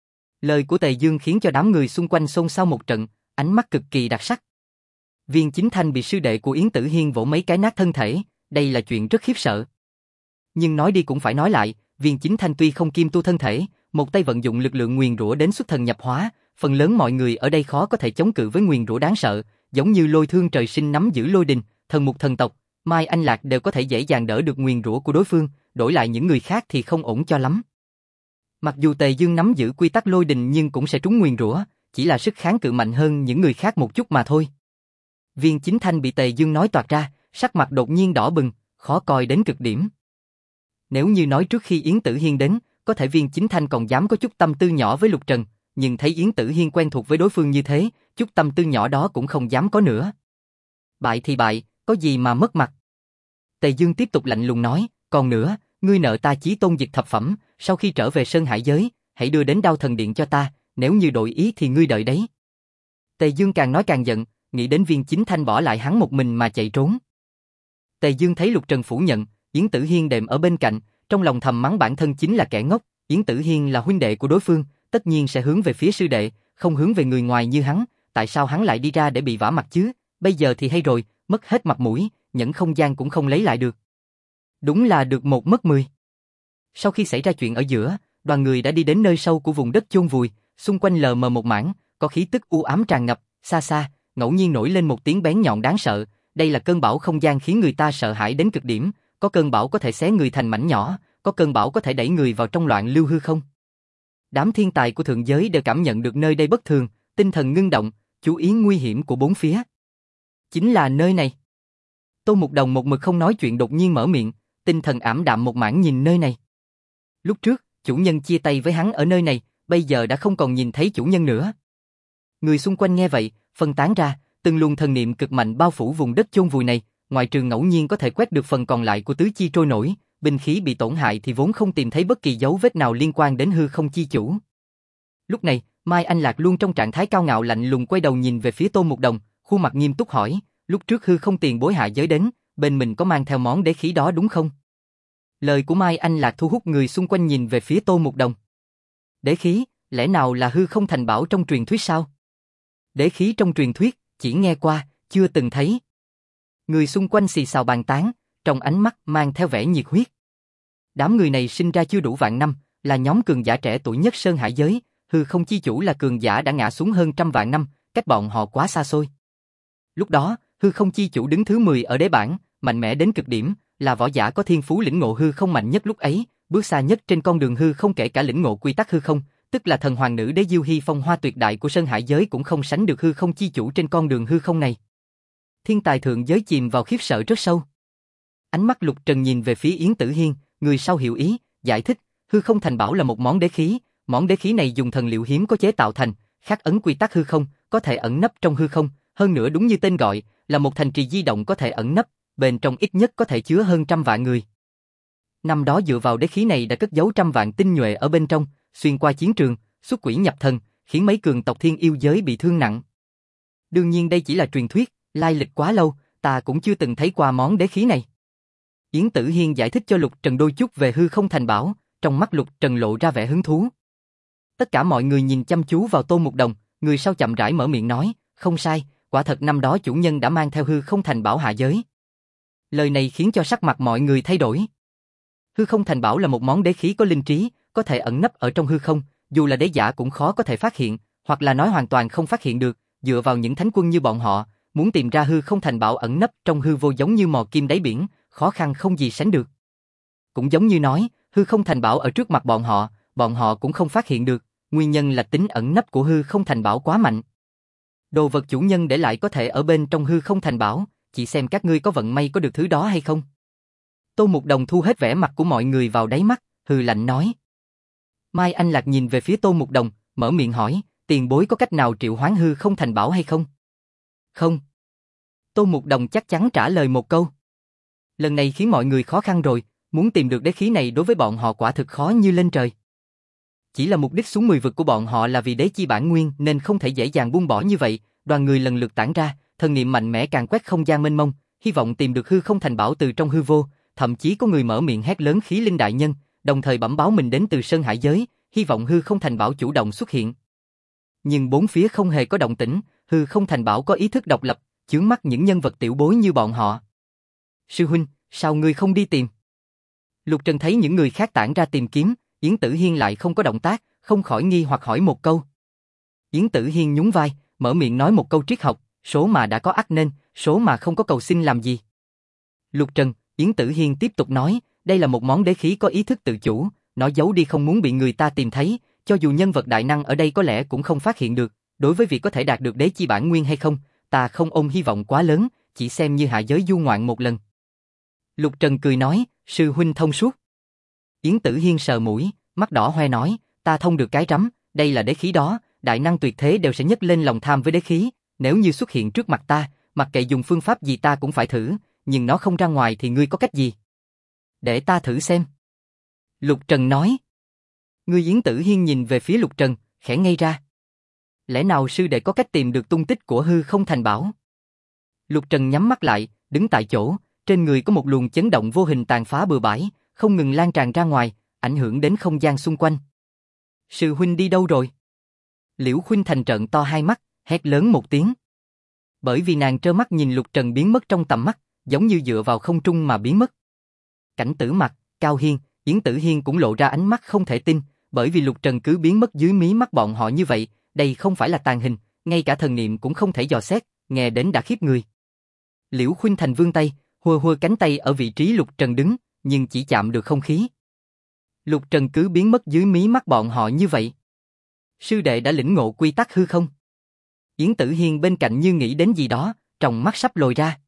Lời của Tề Dương khiến cho đám người xung quanh xôn xao một trận, ánh mắt cực kỳ đặc sắc. Viên Chính Thanh bị sư đệ của Yến Tử Hiên vỗ mấy cái nát thân thể, đây là chuyện rất khiếp sợ. Nhưng nói đi cũng phải nói lại, Viên Chính Thanh tuy không kim tu thân thể, một tay vận dụng lực lượng nguyền rủa đến xuất thần nhập hóa, phần lớn mọi người ở đây khó có thể chống cự với nguyền rủa đáng sợ, giống như Lôi Thương trời sinh nắm giữ lôi đình, thần mục thần tộc, Mai Anh Lạc đều có thể dễ dàng đỡ được nguyền rủa của đối phương, đổi lại những người khác thì không ổn cho lắm. Mặc dù Tề Dương nắm giữ quy tắc lôi đình nhưng cũng sẽ trúng nguyền rủa, chỉ là sức kháng cự mạnh hơn những người khác một chút mà thôi. Viên Chính Thanh bị Tề Dương nói toạc ra, sắc mặt đột nhiên đỏ bừng, khó coi đến cực điểm. Nếu như nói trước khi Yến Tử Hiên đến, có thể Viên Chính Thanh còn dám có chút tâm tư nhỏ với Lục Trần, nhưng thấy Yến Tử Hiên quen thuộc với đối phương như thế, chút tâm tư nhỏ đó cũng không dám có nữa. Bại thì bại, có gì mà mất mặt. Tề Dương tiếp tục lạnh lùng nói, còn nữa, ngươi nợ ta chí tôn diệt thập phẩm, sau khi trở về Sơn Hải Giới, hãy đưa đến Đao Thần Điện cho ta, nếu như đổi ý thì ngươi đợi đấy. Tề Dương càng nói càng giận, nghĩ đến Viên Chính Thanh bỏ lại hắn một mình mà chạy trốn. Tề Dương thấy Lục Trần phủ nhận, Yến Tử Hiên đệm ở bên cạnh, trong lòng thầm mắng bản thân chính là kẻ ngốc, Yến Tử Hiên là huynh đệ của đối phương, tất nhiên sẽ hướng về phía sư đệ, không hướng về người ngoài như hắn, tại sao hắn lại đi ra để bị vả mặt chứ, bây giờ thì hay rồi, mất hết mặt mũi, nhẫn không gian cũng không lấy lại được. Đúng là được một mất 10. Sau khi xảy ra chuyện ở giữa, đoàn người đã đi đến nơi sâu của vùng đất chôn vùi, xung quanh lờ mờ một mảng, có khí tức u ám tràn ngập, xa xa, ngẫu nhiên nổi lên một tiếng bén nhọn đáng sợ, đây là cơn bão không gian khiến người ta sợ hãi đến cực điểm, có cơn bão có thể xé người thành mảnh nhỏ, có cơn bão có thể đẩy người vào trong loạn lưu hư không. Đám thiên tài của thượng giới đều cảm nhận được nơi đây bất thường, tinh thần ngưng động, chú ý nguy hiểm của bốn phía. Chính là nơi này. Tô Mục Đồng một mực không nói chuyện đột nhiên mở miệng, tinh thần ảm đạm một mảng nhìn nơi này. Lúc trước, chủ nhân chia tay với hắn ở nơi này, bây giờ đã không còn nhìn thấy chủ nhân nữa. Người xung quanh nghe vậy, phân tán ra, từng luồng thần niệm cực mạnh bao phủ vùng đất chôn vùi này, ngoại trừ ngẫu nhiên có thể quét được phần còn lại của tứ chi trôi nổi, binh khí bị tổn hại thì vốn không tìm thấy bất kỳ dấu vết nào liên quan đến hư không chi chủ. Lúc này, Mai Anh Lạc luôn trong trạng thái cao ngạo lạnh lùng quay đầu nhìn về phía Tô Mục Đồng, khuôn mặt nghiêm túc hỏi, lúc trước hư không tiền bối hạ giới đến, bên mình có mang theo món đế khí đó đúng không? Lời của Mai Anh Lạc thu hút người xung quanh nhìn về phía Tô Mục Đồng. Đế khí, lẽ nào là hư không thành bảo trong truyền thuyết sao? Đế khí trong truyền thuyết, chỉ nghe qua, chưa từng thấy. Người xung quanh xì xào bàn tán, trong ánh mắt mang theo vẻ nhiệt huyết. Đám người này sinh ra chưa đủ vạn năm, là nhóm cường giả trẻ tuổi nhất Sơn Hải Giới, hư không chi chủ là cường giả đã ngã xuống hơn trăm vạn năm, cách bọn họ quá xa xôi. Lúc đó, hư không chi chủ đứng thứ 10 ở đế bảng, mạnh mẽ đến cực điểm, là võ giả có thiên phú lĩnh ngộ hư không mạnh nhất lúc ấy, bước xa nhất trên con đường hư không, kể cả lĩnh ngộ quy tắc hư không, tức là thần hoàng nữ đế Diêu Hy, phong hoa tuyệt đại của Sơn Hải giới cũng không sánh được hư không chi chủ trên con đường hư không này. Thiên tài thượng giới chìm vào khiếp sợ rất sâu. Ánh mắt Lục Trần nhìn về phía Yến Tử Hiên, người sau hiểu ý, giải thích, hư không thành bảo là một món đế khí này dùng thần liệu hiếm có chế tạo thành, khắc ấn quy tắc hư không, có thể ẩn nấp trong hư không, hơn nữa đúng như tên gọi, là một thành trì di động có thể ẩn nấp, bên trong ít nhất có thể chứa hơn trăm vạn người. Năm đó dựa vào đế khí này đã cất giấu trăm vạn tinh nhuệ ở bên trong, xuyên qua chiến trường, xuất quỷ nhập thần, khiến mấy cường tộc thiên yêu giới bị thương nặng. Đương nhiên đây chỉ là truyền thuyết, lai lịch quá lâu, ta cũng chưa từng thấy qua món đế khí này. Yến Tử Hiên giải thích cho Lục Trần đôi chút về hư không thành bảo, trong mắt Lục Trần lộ ra vẻ hứng thú. Tất cả mọi người nhìn chăm chú vào Tô Mục Đồng, người sau chậm rãi mở miệng nói, không sai, quả thật năm đó chủ nhân đã mang theo hư không thành bảo hạ giới. Lời này khiến cho sắc mặt mọi người thay đổi. Hư không thành bảo là một món đế khí có linh trí, có thể ẩn nấp ở trong hư không, dù là đế giả cũng khó có thể phát hiện, hoặc là nói hoàn toàn không phát hiện được, dựa vào những thánh quân như bọn họ, muốn tìm ra hư không thành bảo ẩn nấp trong hư vô giống như mò kim đáy biển, khó khăn không gì sánh được. Cũng giống như nói, hư không thành bảo ở trước mặt bọn họ cũng không phát hiện được, nguyên nhân là tính ẩn nấp của hư không thành bảo quá mạnh. Đồ vật chủ nhân để lại có thể ở bên trong hư không thành bảo, chỉ xem các ngươi có vận may có được thứ đó hay không. Tô Mục Đồng thu hết vẻ mặt của mọi người vào đáy mắt, hừ lạnh nói. Mai Anh Lạc nhìn về phía Tô Mục Đồng, mở miệng hỏi, tiền bối có cách nào triệu hoán hư không thành bảo hay không? Không. Tô Mục Đồng chắc chắn trả lời một câu. Lần này khiến mọi người khó khăn rồi, muốn tìm được đế khí này đối với bọn họ quả thực khó như lên trời. Chỉ là mục đích xuống 10 vực của bọn họ là vì đế chi bản nguyên nên không thể dễ dàng buông bỏ như vậy, đoàn người lần lượt tản ra, thần niệm mạnh mẽ càng quét không gian mênh mông, hy vọng tìm được hư không thành bảo từ trong hư vô, thậm chí có người mở miệng hét lớn khí linh đại nhân, đồng thời bẩm báo mình đến từ Sơn Hải giới, hy vọng hư không thành bảo chủ động xuất hiện. Nhưng bốn phía không hề có động tĩnh, hư không thành bảo có ý thức độc lập, chướng mắt những nhân vật tiểu bối như bọn họ. Sư huynh, sao ngươi không đi tìm? Lục Trần thấy những người khác tản ra tìm kiếm, Yến Tử Hiên lại không có động tác, không khỏi nghi hoặc hỏi một câu. Yến Tử Hiên nhún vai, mở miệng nói một câu triết học, số mà đã có ắt nên, số mà không có cầu xin làm gì. Lục Trần, Yến Tử Hiên tiếp tục nói, đây là một món đế khí có ý thức tự chủ, nó giấu đi không muốn bị người ta tìm thấy, cho dù nhân vật đại năng ở đây có lẽ cũng không phát hiện được, đối với việc có thể đạt được đế chi bản nguyên hay không, ta không ôm hy vọng quá lớn, chỉ xem như hạ giới du ngoạn một lần. Lục Trần cười nói, sư huynh thông suốt. Yến Tử Hiên sờ mũi, mắt đỏ hoe nói, ta thông được cái rắm, đây là đế khí đó, đại năng tuyệt thế đều sẽ nhấc lên lòng tham với đế khí, nếu như xuất hiện trước mặt ta, mặc kệ dùng phương pháp gì ta cũng phải thử, nhưng nó không ra ngoài thì ngươi có cách gì? Để ta thử xem. Lục Trần nói. Ngươi Yến Tử Hiên nhìn về phía Lục Trần, khẽ ngây ra. Lẽ nào sư đệ có cách tìm được tung tích của hư không thành bảo? Lục Trần nhắm mắt lại, đứng tại chỗ, trên người có một luồng chấn động vô hình tàn phá bừa bãi, không ngừng lan tràn ra ngoài, ảnh hưởng đến không gian xung quanh. Sư huynh đi đâu rồi? Liễu Khuynh Thành trợn to hai mắt, hét lớn một tiếng. Bởi vì nàng trơ mắt nhìn Lục Trần biến mất trong tầm mắt, giống như dựa vào không trung mà biến mất. Cảnh Tử Mặc, Cao Hiên, Yến Tử Hiên cũng lộ ra ánh mắt không thể tin, bởi vì Lục Trần cứ biến mất dưới mí mắt bọn họ như vậy, đây không phải là tàn hình, ngay cả thần niệm cũng không thể dò xét, nghe đến đã khiếp người. Liễu Khuynh Thành vươn tay, hùa hùa cánh tay ở vị trí Lục Trần đứng, nhưng chỉ chạm được không khí. Lục Trần cứ biến mất dưới mí mắt bọn họ như vậy. Sư đệ đã lĩnh ngộ quy tắc hư không? Yến Tử Hiên bên cạnh như nghĩ đến gì đó, trong mắt sắp lồi ra.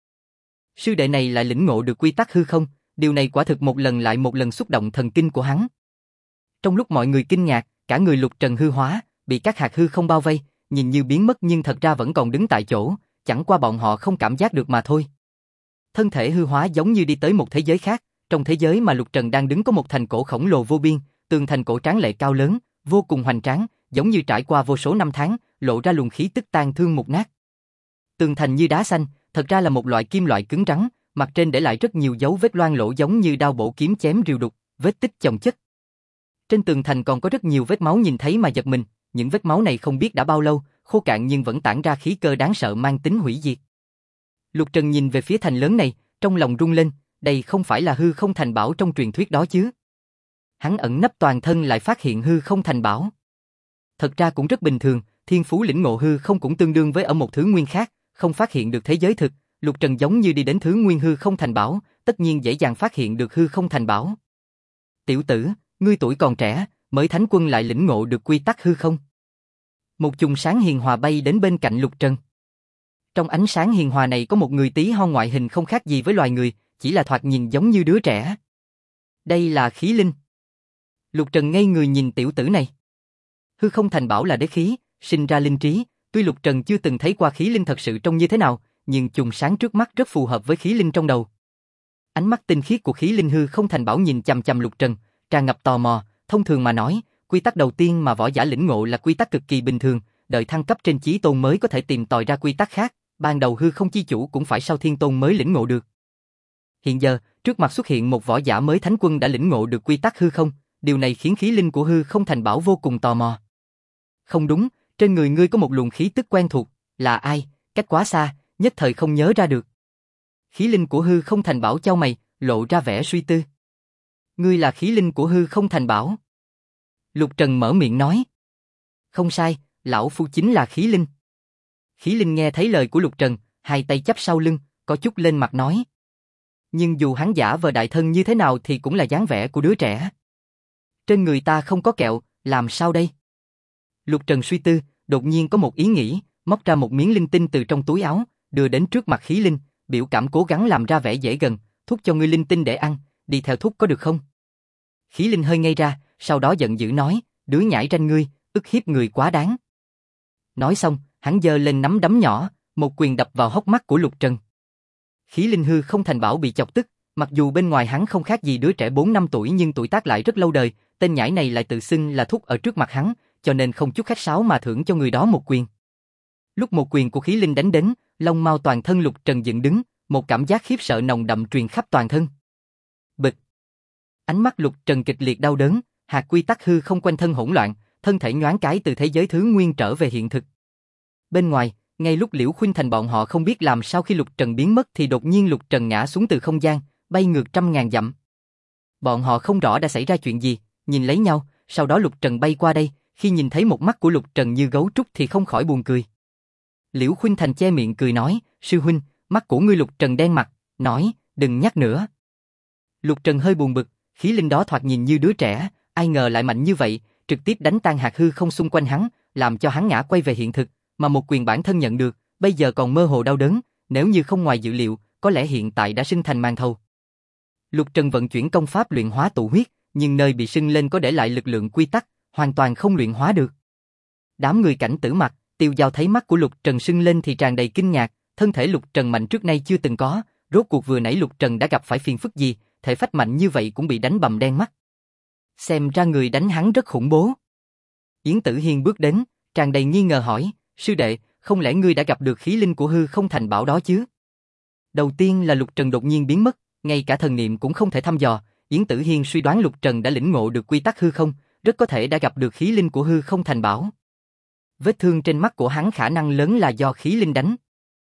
Sư đệ này lại lĩnh ngộ được quy tắc hư không, điều này quả thực một lần lại một lần xúc động thần kinh của hắn. Trong lúc mọi người kinh ngạc, cả người Lục Trần hư hóa, bị các hạt hư không bao vây, nhìn như biến mất nhưng thật ra vẫn còn đứng tại chỗ, chẳng qua bọn họ không cảm giác được mà thôi. Thân thể hư hóa giống như đi tới một thế giới khác, trong thế giới mà Lục Trần đang đứng có một thành cổ khổng lồ vô biên, tường thành cổ tráng lệ cao lớn, vô cùng hoành tráng, giống như trải qua vô số năm tháng, lộ ra luồng khí tức tan thương mục nát. Tường thành như đá xanh, thật ra là một loại kim loại cứng rắn, mặt trên để lại rất nhiều dấu vết loang lổ giống như đao bổ kiếm chém rìu đục, vết tích chồng chất. Trên tường thành còn có rất nhiều vết máu nhìn thấy mà giật mình, những vết máu này không biết đã bao lâu, khô cạn nhưng vẫn tản ra khí cơ đáng sợ mang tính hủy diệt. Lục Trần nhìn về phía thành lớn này, trong lòng rung lên, đây không phải là hư không thành bảo trong truyền thuyết đó chứ. Hắn ẩn nấp toàn thân lại phát hiện hư không thành bảo. thật ra cũng rất bình thường, thiên phú lĩnh ngộ hư không cũng tương đương với ở một thứ nguyên khác, không phát hiện được thế giới thực, Lục Trần giống như đi đến thứ nguyên hư không thành bảo, tất nhiên dễ dàng phát hiện được hư không thành bảo. Tiểu tử, ngươi tuổi còn trẻ, mới thánh quân lại lĩnh ngộ được quy tắc hư không. Một chùm sáng hiền hòa bay đến bên cạnh Lục Trần. Trong ánh sáng hiền hòa này có một người tí hon ngoại hình không khác gì với loài người, chỉ là thoạt nhìn giống như đứa trẻ. Đây là khí linh. Lục Trần ngây người nhìn tiểu tử này. Hư không thành bảo là đế khí, sinh ra linh trí, tuy Lục Trần chưa từng thấy qua khí linh thật sự trông như thế nào, nhưng chùm sáng trước mắt rất phù hợp với khí linh trong đầu. Ánh mắt tinh khiết của khí linh hư không thành bảo nhìn chằm chằm Lục Trần, tràn ngập tò mò, thông thường mà nói, quy tắc đầu tiên mà võ giả lĩnh ngộ là quy tắc cực kỳ bình thường, đợi thăng cấp trên chí tôn mới có thể tìm tòi ra quy tắc khác, ban đầu hư không chi chủ cũng phải sau thiên tôn mới lĩnh ngộ được. Hiện giờ, trước mặt xuất hiện một võ giả mới thánh quân đã lĩnh ngộ được quy tắc hư không, điều này khiến khí linh của hư không thành bảo vô cùng tò mò. Không đúng, trên người ngươi có một luồng khí tức quen thuộc, là ai, cách quá xa, nhất thời không nhớ ra được. Khí linh của hư không thành bảo chau mày, lộ ra vẻ suy tư. Ngươi là khí linh của hư không thành bảo. Lục Trần mở miệng nói. Không sai, lão phu chính là khí linh. Khí linh nghe thấy lời của Lục Trần, hai tay chắp sau lưng, có chút lên mặt nói. Nhưng dù hắn giả vờ đại thân như thế nào thì cũng là dáng vẻ của đứa trẻ. Trên người ta không có kẹo, làm sao đây? Lục Trần suy tư, đột nhiên có một ý nghĩ, móc ra một miếng linh tinh từ trong túi áo, đưa đến trước mặt khí linh, biểu cảm cố gắng làm ra vẻ dễ gần, thúc cho ngươi linh tinh để ăn, đi theo thúc có được không? Khí linh hơi ngây ra, sau đó giận dữ nói, đứa nhãi ranh ngươi, ức hiếp người quá đáng. Nói xong, hắn giơ lên nắm đấm nhỏ, một quyền đập vào hốc mắt của Lục Trần. Khí linh hư không thành bảo bị chọc tức, mặc dù bên ngoài hắn không khác gì đứa trẻ 4 năm tuổi nhưng tuổi tác lại rất lâu đời, tên nhãi này lại tự xưng là thúc ở trước mặt hắn, cho nên không chút khách sáo mà thưởng cho người đó một quyền. Lúc một quyền của khí linh đánh đến, lông mao toàn thân Lục Trần dựng đứng, một cảm giác khiếp sợ nồng đậm truyền khắp toàn thân. Bịch. Ánh mắt Lục Trần kịch liệt đau đớn, hạt quy tắc hư không quanh thân hỗn loạn, thân thể nhoáng cái từ thế giới thứ nguyên trở về hiện thực. Bên ngoài, ngay lúc Liễu Khuynh Thành bọn họ không biết làm sao khi Lục Trần biến mất thì đột nhiên Lục Trần ngã xuống từ không gian, bay ngược trăm ngàn dặm. Bọn họ không rõ đã xảy ra chuyện gì, nhìn lấy nhau, sau đó Lục Trần bay qua đây, khi nhìn thấy một mắt của Lục Trần như gấu trúc thì không khỏi buồn cười. Liễu Khuynh Thành che miệng cười nói, sư huynh, mắt của ngươi. Lục Trần đen mặt, nói, đừng nhắc nữa. Lục Trần hơi buồn bực, khí linh đó thoạt nhìn như đứa trẻ, ai ngờ lại mạnh như vậy, trực tiếp đánh tan hạt hư không xung quanh hắn, làm cho hắn ngã quay về hiện thực, mà một quyền bản thân nhận được, bây giờ còn mơ hồ đau đớn, nếu như không ngoài dự liệu, có lẽ hiện tại đã sưng thành màn thầu. Lục Trần vận chuyển công pháp luyện hóa tụ huyết, nhưng nơi bị sưng lên có để lại lực lượng quy tắc, hoàn toàn không luyện hóa được. Đám người Cảnh Tử Mặc, Tiêu Giao thấy mắt của Lục Trần sưng lên thì tràn đầy kinh ngạc, thân thể Lục Trần mạnh trước nay chưa từng có, rốt cuộc vừa nãy Lục Trần đã gặp phải phiền phức gì, thể phách mạnh như vậy cũng bị đánh bầm đen mắt. Xem ra người đánh hắn rất khủng bố. Yến Tử Hiên bước đến, tràn đầy nghi ngờ hỏi, sư đệ, không lẽ ngươi đã gặp được khí linh của hư không thành bảo đó chứ? Đầu tiên là Lục Trần đột nhiên biến mất, ngay cả thần niệm cũng không thể thăm dò, Yến Tử Hiên suy đoán Lục Trần đã lĩnh ngộ được quy tắc hư không, rất có thể đã gặp được khí linh của hư không thành bảo. Vết thương trên mắt của hắn khả năng lớn là do khí linh đánh.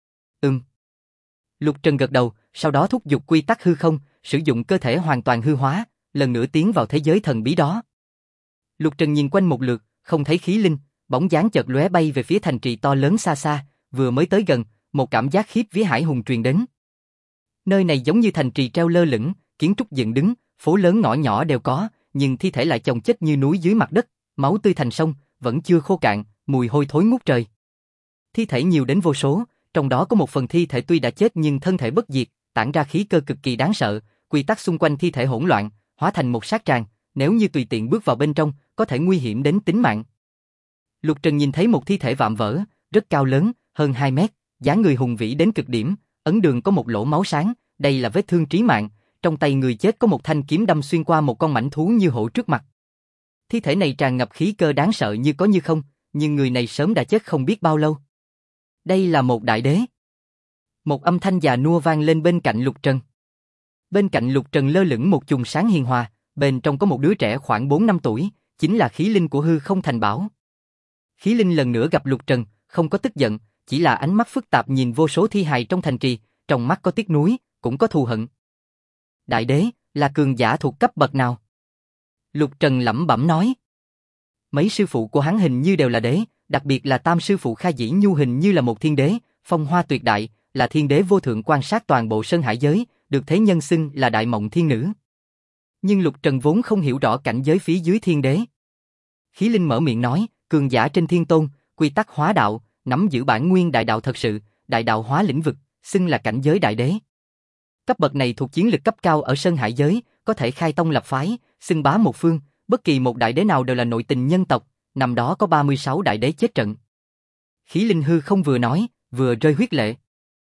Lục Trần gật đầu, sau đó thúc giục quy tắc hư không, sử dụng cơ thể hoàn toàn hư hóa, lần nữa tiến vào thế giới thần bí đó. Lục Trần nhìn quanh một lượt, không thấy khí linh, bóng dáng chợt lóe bay về phía thành trì to lớn xa xa, vừa mới tới gần, một cảm giác khiếp vía hải hùng truyền đến. Nơi này giống như thành trì treo lơ lửng, kiến trúc dựng đứng, phố lớn ngõ nhỏ đều có, nhưng thi thể lại chồng chất như núi dưới mặt đất, máu tươi thành sông, vẫn chưa khô cạn, mùi hôi thối ngút trời. Thi thể nhiều đến vô số, trong đó có một phần thi thể tuy đã chết nhưng thân thể bất diệt, tản ra khí cơ cực kỳ đáng sợ, quy tắc xung quanh thi thể hỗn loạn, hóa thành một sát tràng, nếu như tùy tiện bước vào bên trong, có thể nguy hiểm đến tính mạng. Lục Trần nhìn thấy một thi thể vạm vỡ, rất cao lớn, hơn 2 mét, dáng người hùng vĩ đến cực điểm, ấn đường có một lỗ máu sáng, đây là vết thương trí mạng, trong tay người chết có một thanh kiếm đâm xuyên qua một con mãnh thú như hổ trước mặt. Thi thể này tràn ngập khí cơ đáng sợ như có như không, nhưng người này sớm đã chết không biết bao lâu. Đây là một đại đế. Một âm thanh già nua vang lên bên cạnh Lục Trần. Bên cạnh Lục Trần lơ lửng một chùm sáng hiền hòa, bên trong có một đứa trẻ khoảng 4 năm tuổi, chính là khí linh của hư không thành bảo. Khí linh lần nữa gặp Lục Trần, không có tức giận, chỉ là ánh mắt phức tạp nhìn vô số thi hài trong thành trì, trong mắt có tiếc nuối, cũng có thù hận. Đại đế, là cường giả thuộc cấp bậc nào? Lục Trần lẩm bẩm nói. Mấy sư phụ của hắn hình như đều là đế, đặc biệt là tam sư phụ Kha Dĩ Nhu hình như là một thiên đế, phong hoa tuyệt đại, là thiên đế vô thượng quan sát toàn bộ Sơn Hải giới, được thế nhân xưng là đại mộng thiên nữ. Nhưng Lục Trần vốn không hiểu rõ cảnh giới phía dưới thiên đế. Khí Linh mở miệng nói, cường giả trên thiên tôn, quy tắc hóa đạo, nắm giữ bản nguyên đại đạo thật sự, đại đạo hóa lĩnh vực, xưng là cảnh giới đại đế. Cấp bậc này thuộc chiến lực cấp cao ở Sơn Hải giới, có thể khai tông lập phái, xưng bá một phương, bất kỳ một đại đế nào đều là nội tình nhân tộc, năm đó có 36 đại đế chết trận. Khí Linh hư không vừa nói, vừa rơi huyết lệ.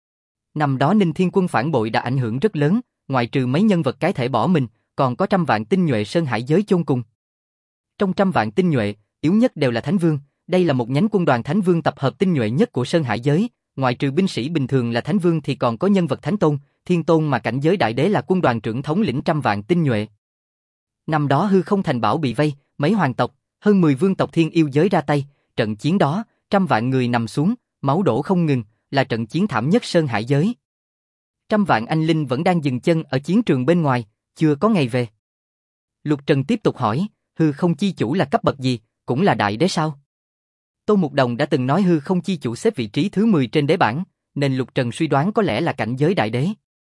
Năm đó Ninh Thiên Quân phản bội đã ảnh hưởng rất lớn, ngoại trừ mấy nhân vật cái thể bỏ mình, còn có trăm vạn tinh nhuệ Sơn Hải giới chôn cùng. Trong trăm vạn tinh nhuệ, yếu nhất đều là Thánh Vương, đây là một nhánh quân đoàn Thánh Vương tập hợp tinh nhuệ nhất của Sơn Hải giới, ngoại trừ binh sĩ bình thường là Thánh Vương thì còn có nhân vật Thánh Tôn, Thiên Tôn mà cảnh giới đại đế là quân đoàn trưởng thống lĩnh trăm vạn tinh nhuệ. Năm đó hư không thành bảo bị vây, mấy hoàng tộc, hơn 10 vương tộc thiên yêu giới ra tay, trận chiến đó, trăm vạn người nằm xuống, máu đổ không ngừng, là trận chiến thảm nhất Sơn Hải giới. Trăm vạn anh linh vẫn đang dừng chân ở chiến trường bên ngoài, chưa có ngày về. Lục Trần tiếp tục hỏi, hư không chi chủ là cấp bậc gì, cũng là đại đế sao? Tô Mục Đồng đã từng nói hư không chi chủ xếp vị trí thứ 10 trên đế bảng, nên Lục Trần suy đoán có lẽ là cảnh giới đại đế.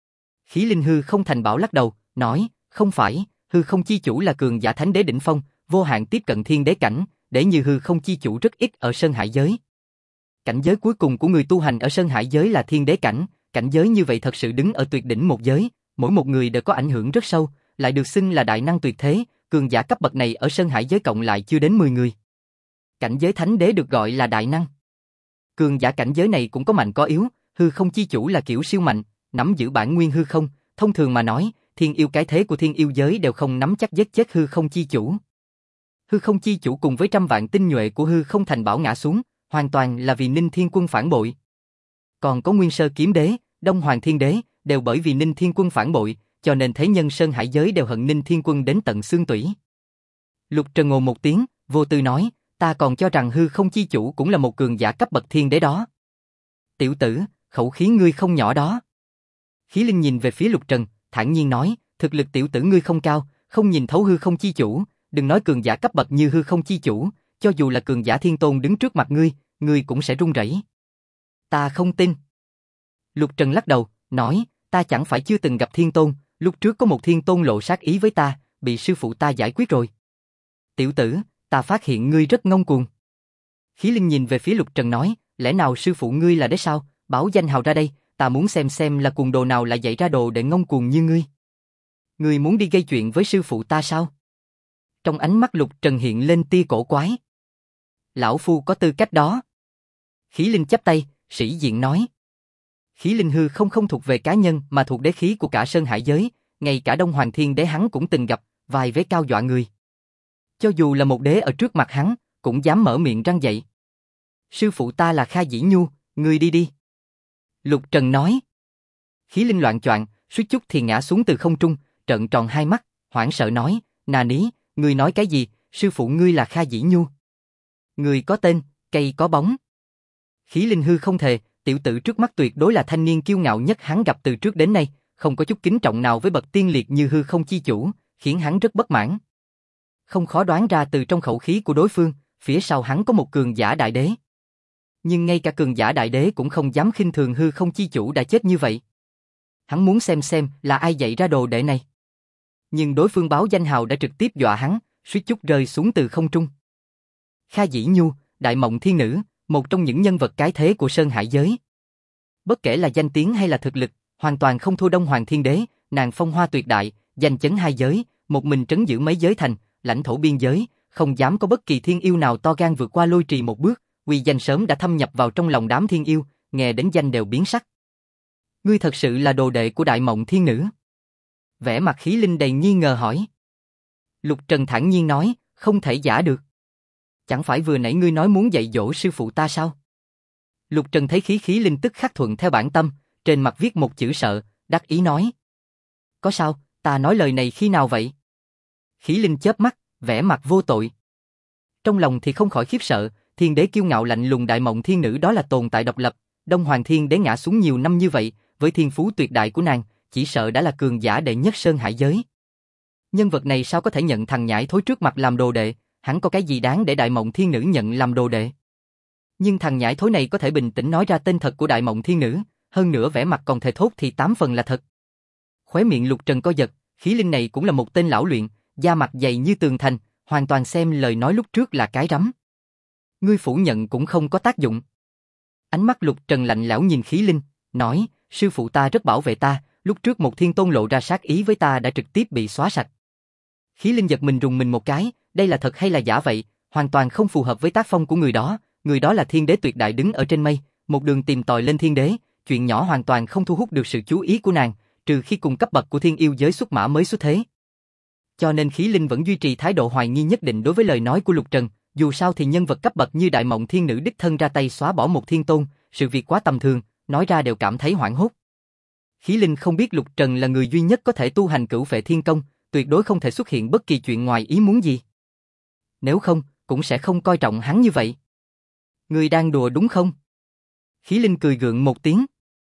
Khí Linh hư không thành bảo lắc đầu, nói, không phải, hư không chi chủ là cường giả thánh đế đỉnh phong, vô hạn tiếp cận thiên đế cảnh, để như hư không chi chủ rất ít ở Sơn Hải giới. Cảnh giới cuối cùng của người tu hành ở Sơn Hải giới là thiên đế cảnh, cảnh giới như vậy thật sự đứng ở tuyệt đỉnh một giới, mỗi một người đều có ảnh hưởng rất sâu, lại được xưng là đại năng tuyệt thế, cường giả cấp bậc này ở Sơn Hải giới cộng lại chưa đến 10 người. Cảnh giới thánh đế được gọi là đại năng. Cường giả cảnh giới này cũng có mạnh có yếu, hư không chi chủ là kiểu siêu mạnh, nắm giữ bản nguyên hư không, thông thường mà nói, thiên yêu cái thế của thiên yêu giới đều không nắm chắc giết chết hư không chi chủ. Hư không chi chủ cùng với trăm vạn tinh nhuệ của hư không thành bảo ngã xuống, hoàn toàn là vì Ninh Thiên Quân phản bội. Còn có Nguyên Sơ Kiếm Đế, Đông Hoàng Thiên Đế, đều bởi vì Ninh Thiên Quân phản bội, cho nên thế nhân Sơn Hải giới đều hận Ninh Thiên Quân đến tận xương tủy. Lục Trần ồ một tiếng, vô tư nói, ta còn cho rằng hư không chi chủ cũng là một cường giả cấp bậc thiên đế đó. Tiểu tử, khẩu khí ngươi không nhỏ đó. Khí Linh nhìn về phía Lục Trần, thản nhiên nói, thực lực tiểu tử ngươi không cao, không nhìn thấu hư không chi chủ, đừng nói cường giả cấp bậc như hư không chi chủ, cho dù là cường giả thiên tôn đứng trước mặt ngươi cũng sẽ run rẩy. Ta không tin. Lục Trần lắc đầu, nói, ta chẳng phải chưa từng gặp thiên tôn, lúc trước có một thiên tôn lộ sát ý với ta, bị sư phụ ta giải quyết rồi. Tiểu tử, ta phát hiện ngươi rất ngông cuồng. Khí Linh nhìn về phía Lục Trần nói, lẽ nào sư phụ ngươi là đế sao, báo danh hào ra đây, ta muốn xem là cuồng đồ nào lại dạy ra đồ để ngông cuồng như ngươi. Ngươi muốn đi gây chuyện với sư phụ ta sao? Trong ánh mắt Lục Trần hiện lên tia cổ quái. Lão phu có tư cách đó. Khí Linh chắp tay, sĩ diện nói. Khí Linh hư không thuộc về cá nhân mà thuộc đế khí của cả Sơn Hải giới, ngay cả Đông Hoàng Thiên Đế hắn cũng từng gặp, vài vế cao dọa người. Cho dù là một đế ở trước mặt hắn, cũng dám mở miệng răng dậy. Sư phụ ta là Kha Dĩ Nhu, ngươi đi đi. Lục Trần nói. Khí Linh loạng choạng, suýt chút thì ngã xuống từ không trung, trợn tròn hai mắt, hoảng sợ nói, nà ní, ngươi nói cái gì, sư phụ ngươi là Kha Dĩ Nhu. Người có tên, cây có bóng. Khí Linh hư không thề, tiểu tử trước mắt tuyệt đối là thanh niên kiêu ngạo nhất hắn gặp từ trước đến nay, không có chút kính trọng nào với bậc tiên liệt như hư không chi chủ, khiến hắn rất bất mãn. Không khó đoán ra từ trong khẩu khí của đối phương, phía sau hắn có một cường giả đại đế. Nhưng ngay cả cường giả đại đế cũng không dám khinh thường hư không chi chủ đã chết như vậy. Hắn muốn xem là ai dạy ra đồ đệ này. Nhưng đối phương báo danh hào đã trực tiếp dọa hắn, suýt chút rơi xuống từ không trung. Kha Dĩ Nhu, đại mộng thiên nữ, một trong những nhân vật cái thế của Sơn Hải giới. Bất kể là danh tiếng hay là thực lực, hoàn toàn không thua Đông Hoàng Thiên Đế, nàng phong hoa tuyệt đại, danh chấn hai giới, một mình trấn giữ mấy giới thành, lãnh thổ biên giới, không dám có bất kỳ thiên yêu nào to gan vượt qua lôi trì một bước, uy danh sớm đã thâm nhập vào trong lòng đám thiên yêu, nghe đến danh đều biến sắc. Ngươi thật sự là đồ đệ của đại mộng thiên nữ? Vẻ mặt Khí Linh đầy nghi ngờ hỏi. Lục Trần thản nhiên nói, không thể giả được. Chẳng phải vừa nãy ngươi nói muốn dạy dỗ sư phụ ta sao? Lục Trần thấy Khí Linh tức khắc thuận theo bản tâm, trên mặt viết một chữ sợ, đắc ý nói. Có sao, ta nói lời này khi nào vậy? Khí Linh chớp mắt, vẻ mặt vô tội. Trong lòng thì không khỏi khiếp sợ, thiên đế kiêu ngạo lạnh lùng đại mộng thiên nữ đó là tồn tại độc lập, Đông Hoàng Thiên Đế ngã xuống nhiều năm như vậy, với thiên phú tuyệt đại của nàng, chỉ sợ đã là cường giả đệ nhất Sơn Hải giới. Nhân vật này sao có thể nhận thằng nhãi thối trước mặt làm đồ đệ, hắn có cái gì đáng để Đại Mộng Thiên Nữ nhận làm đồ đệ. Nhưng thằng nhãi thối này có thể bình tĩnh nói ra tên thật của Đại Mộng Thiên Nữ, hơn nữa vẻ mặt còn thề thốt thì 8 phần là thật. Khóe miệng Lục Trần co giật, khí linh này cũng là một tên lão luyện, da mặt dày như tường thành, hoàn toàn xem lời nói lúc trước là cái rắm. Ngươi phủ nhận cũng không có tác dụng. Ánh mắt Lục Trần lạnh lẽo nhìn khí linh, nói, sư phụ ta rất bảo vệ ta, lúc trước một thiên tôn lộ ra sát ý với ta đã trực tiếp bị xóa sạch. Khí linh giật mình rùng mình một cái, đây là thật hay là giả vậy, hoàn toàn không phù hợp với tác phong của người đó là thiên đế tuyệt đại đứng ở trên mây, một đường tìm tòi lên thiên đế, chuyện nhỏ hoàn toàn không thu hút được sự chú ý của nàng, trừ khi cùng cấp bậc của thiên yêu giới xuất mã mới xuất thế. Cho nên khí linh vẫn duy trì thái độ hoài nghi nhất định đối với lời nói của Lục Trần, dù sao thì nhân vật cấp bậc như Đại Mộng Thiên Nữ đích thân ra tay xóa bỏ một thiên tôn, sự việc quá tầm thường, nói ra đều cảm thấy hoảng hốt. Khí linh không biết Lục Trần là người duy nhất có thể tu hành Cửu Phệ Thiên Công, tuyệt đối không thể xuất hiện bất kỳ chuyện ngoài ý muốn gì. Nếu không, cũng sẽ không coi trọng hắn như vậy. Ngươi đang đùa đúng không? Khí linh cười gượng một tiếng.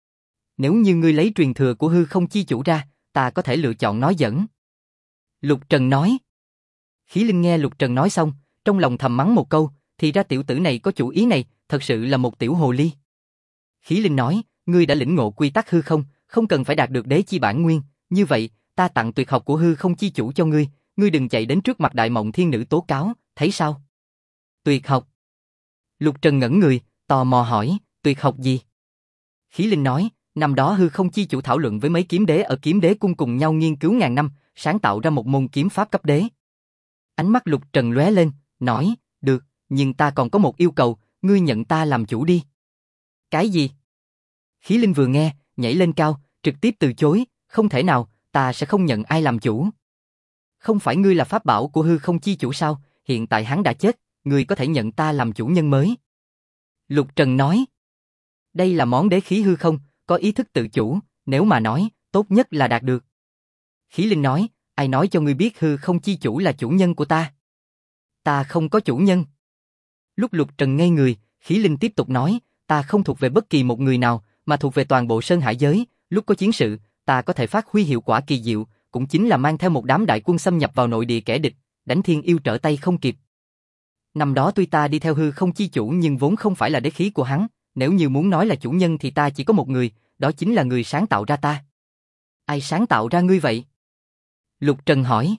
Nếu như ngươi lấy truyền thừa của hư không chi chủ ra, ta có thể lựa chọn nói giỡn. Lục Trần nói. Khí linh nghe Lục Trần nói xong, trong lòng thầm mắng một câu, thì ra tiểu tử này có chủ ý này, thật sự là một tiểu hồ ly. Khí linh nói, ngươi đã lĩnh ngộ quy tắc hư không, không cần phải đạt được đế chi bản nguyên, như vậy, ta tặng tuyệt học của hư không chi chủ cho ngươi, ngươi đừng chạy đến trước mặt Đại Mộng Thiên Nữ tố cáo, thấy sao? Tuyệt học. Lục Trần ngẩn người, tò mò hỏi, tuyệt học gì? Khí linh nói, năm đó hư không chi chủ thảo luận với mấy kiếm đế ở kiếm đế cung cùng nhau nghiên cứu ngàn năm, sáng tạo ra một môn kiếm pháp cấp đế. Ánh mắt Lục Trần lóe lên, nói, được, nhưng ta còn có một yêu cầu, ngươi nhận ta làm chủ đi. Cái gì? Khí linh vừa nghe, nhảy lên cao, trực tiếp từ chối, không thể nào, ta sẽ không nhận ai làm chủ. Không phải ngươi là pháp bảo của hư không chi chủ sao, hiện tại hắn đã chết, ngươi có thể nhận ta làm chủ nhân mới. Lục Trần nói, đây là món đế khí hư không, có ý thức tự chủ, nếu mà nói, tốt nhất là đạt được. Khí linh nói, ai nói cho ngươi biết hư không chi chủ là chủ nhân của ta? Ta không có chủ nhân. Lúc Lục Trần ngây người, khí linh tiếp tục nói, ta không thuộc về bất kỳ một người nào, mà thuộc về toàn bộ Sơn Hải giới, lúc có chiến sự, ta có thể phát huy hiệu quả kỳ diệu, cũng chính là mang theo một đám đại quân xâm nhập vào nội địa kẻ địch, đánh thiên yêu trở tay không kịp. Năm đó tuy ta đi theo hư không chi chủ nhưng vốn không phải là đế khí của hắn, nếu như muốn nói là chủ nhân thì ta chỉ có một người, đó chính là người sáng tạo ra ta. Ai sáng tạo ra ngươi vậy? Lục Trần hỏi.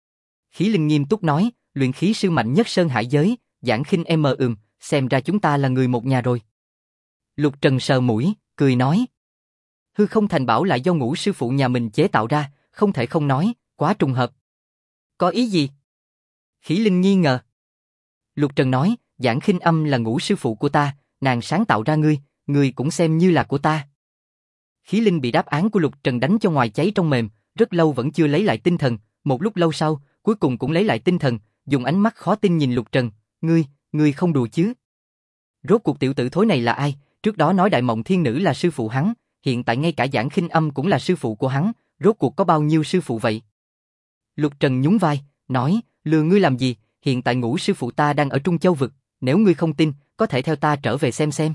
Khí linh nghiêm túc nói, luyện khí sư mạnh nhất Sơn Hải giới, Giảng Khinh xem ra chúng ta là người một nhà rồi. Lục Trần sờ mũi, cười nói. Hư không thành bảo lại do Ngũ sư phụ nhà mình chế tạo ra, không thể không nói, quá trùng hợp. Có ý gì? Khí linh nghi ngờ. Lục Trần nói, Giảng Khinh là Ngũ sư phụ của ta, nàng sáng tạo ra ngươi cũng xem như là của ta. Khí linh bị đáp án của Lục Trần đánh cho ngoài cháy trong mềm, rất lâu vẫn chưa lấy lại tinh thần, một lúc lâu sau, cuối cùng cũng lấy lại tinh thần, dùng ánh mắt khó tin nhìn Lục Trần, ngươi không đùa chứ? Rốt cuộc tiểu tử thối này là ai? Trước đó nói Đại Mộng Thiên Nữ là sư phụ hắn, hiện tại ngay cả Giảng Khinh cũng là sư phụ của hắn, rốt cuộc có bao nhiêu sư phụ vậy? Lục Trần nhún vai, nói, lừa ngươi làm gì, hiện tại Ngũ sư phụ ta đang ở Trung Châu vực, nếu ngươi không tin, có thể theo ta trở về xem.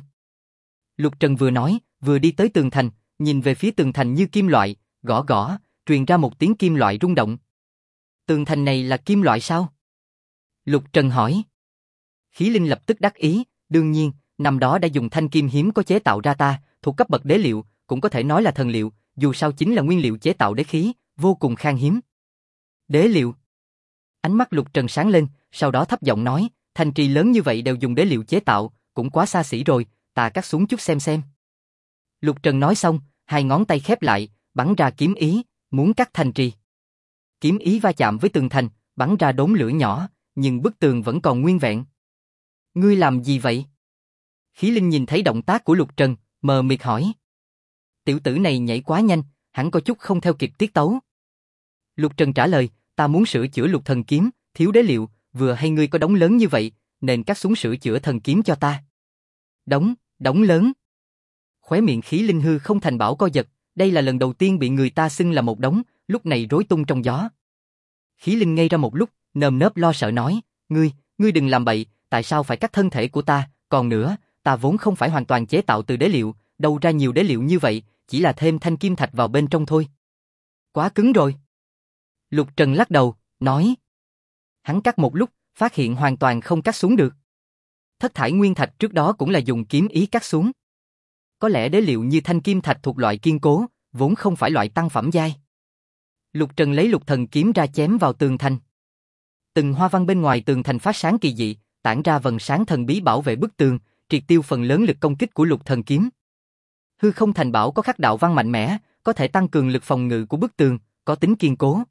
Lục Trần vừa nói, vừa đi tới tường thành, nhìn về phía tường thành như kim loại, gõ, truyền ra một tiếng kim loại rung động. Tường thành này là kim loại sao? Lục Trần hỏi. Khí linh lập tức đắc ý, đương nhiên, năm đó đã dùng thanh kim hiếm có chế tạo ra ta, thuộc cấp bậc đế liệu, cũng có thể nói là thần liệu, dù sao chính là nguyên liệu chế tạo đế khí, vô cùng khan hiếm. Đế liệu. Ánh mắt Lục Trần sáng lên, sau đó thấp giọng nói, thành trì lớn như vậy đều dùng đế liệu chế tạo, cũng quá xa xỉ rồi, ta cắt xuống chút xem. Lục Trần nói xong, hai ngón tay khép lại, bắn ra kiếm ý, muốn cắt thành trì. Kiếm ý va chạm với tường thành, bắn ra đốm lửa nhỏ, nhưng bức tường vẫn còn nguyên vẹn. Ngươi làm gì vậy? Khí linh nhìn thấy động tác của Lục Trần, mờ mịt hỏi. Tiểu tử này nhảy quá nhanh, hẳn có chút không theo kịp tiết tấu. Lục Trần trả lời, ta muốn sửa chữa Lục Thần Kiếm, thiếu đế liệu, vừa hay ngươi có đống lớn như vậy, nên cắt xuống sửa chữa thần kiếm cho ta. Đống lớn. Khóe miệng khí linh hư không thành bảo co giật, đây là lần đầu tiên bị người ta xưng là một đống, lúc này rối tung trong gió. Khí linh ngây ra một lúc, nơm nớp lo sợ nói, ngươi đừng làm bậy, tại sao phải cắt thân thể của ta, còn nữa, ta vốn không phải hoàn toàn chế tạo từ đế liệu, đâu ra nhiều đế liệu như vậy, chỉ là thêm thanh kim thạch vào bên trong thôi. Quá cứng rồi. Lục Trần lắc đầu, nói. Hắn cắt một lúc, phát hiện hoàn toàn không cắt xuống được. Thất thải nguyên thạch trước đó cũng là dùng kiếm ý cắt xuống. Có lẽ đế liệu như thanh kim thạch thuộc loại kiên cố, vốn không phải loại tăng phẩm giai. Lục Trần lấy lục thần kiếm ra chém vào tường thành. Từng hoa văn bên ngoài tường thành phát sáng kỳ dị, tản ra vầng sáng thần bí bảo vệ bức tường, triệt tiêu phần lớn lực công kích của lục thần kiếm. Hư không thành bảo có khắc đạo văn mạnh mẽ, có thể tăng cường lực phòng ngự của bức tường, có tính kiên cố.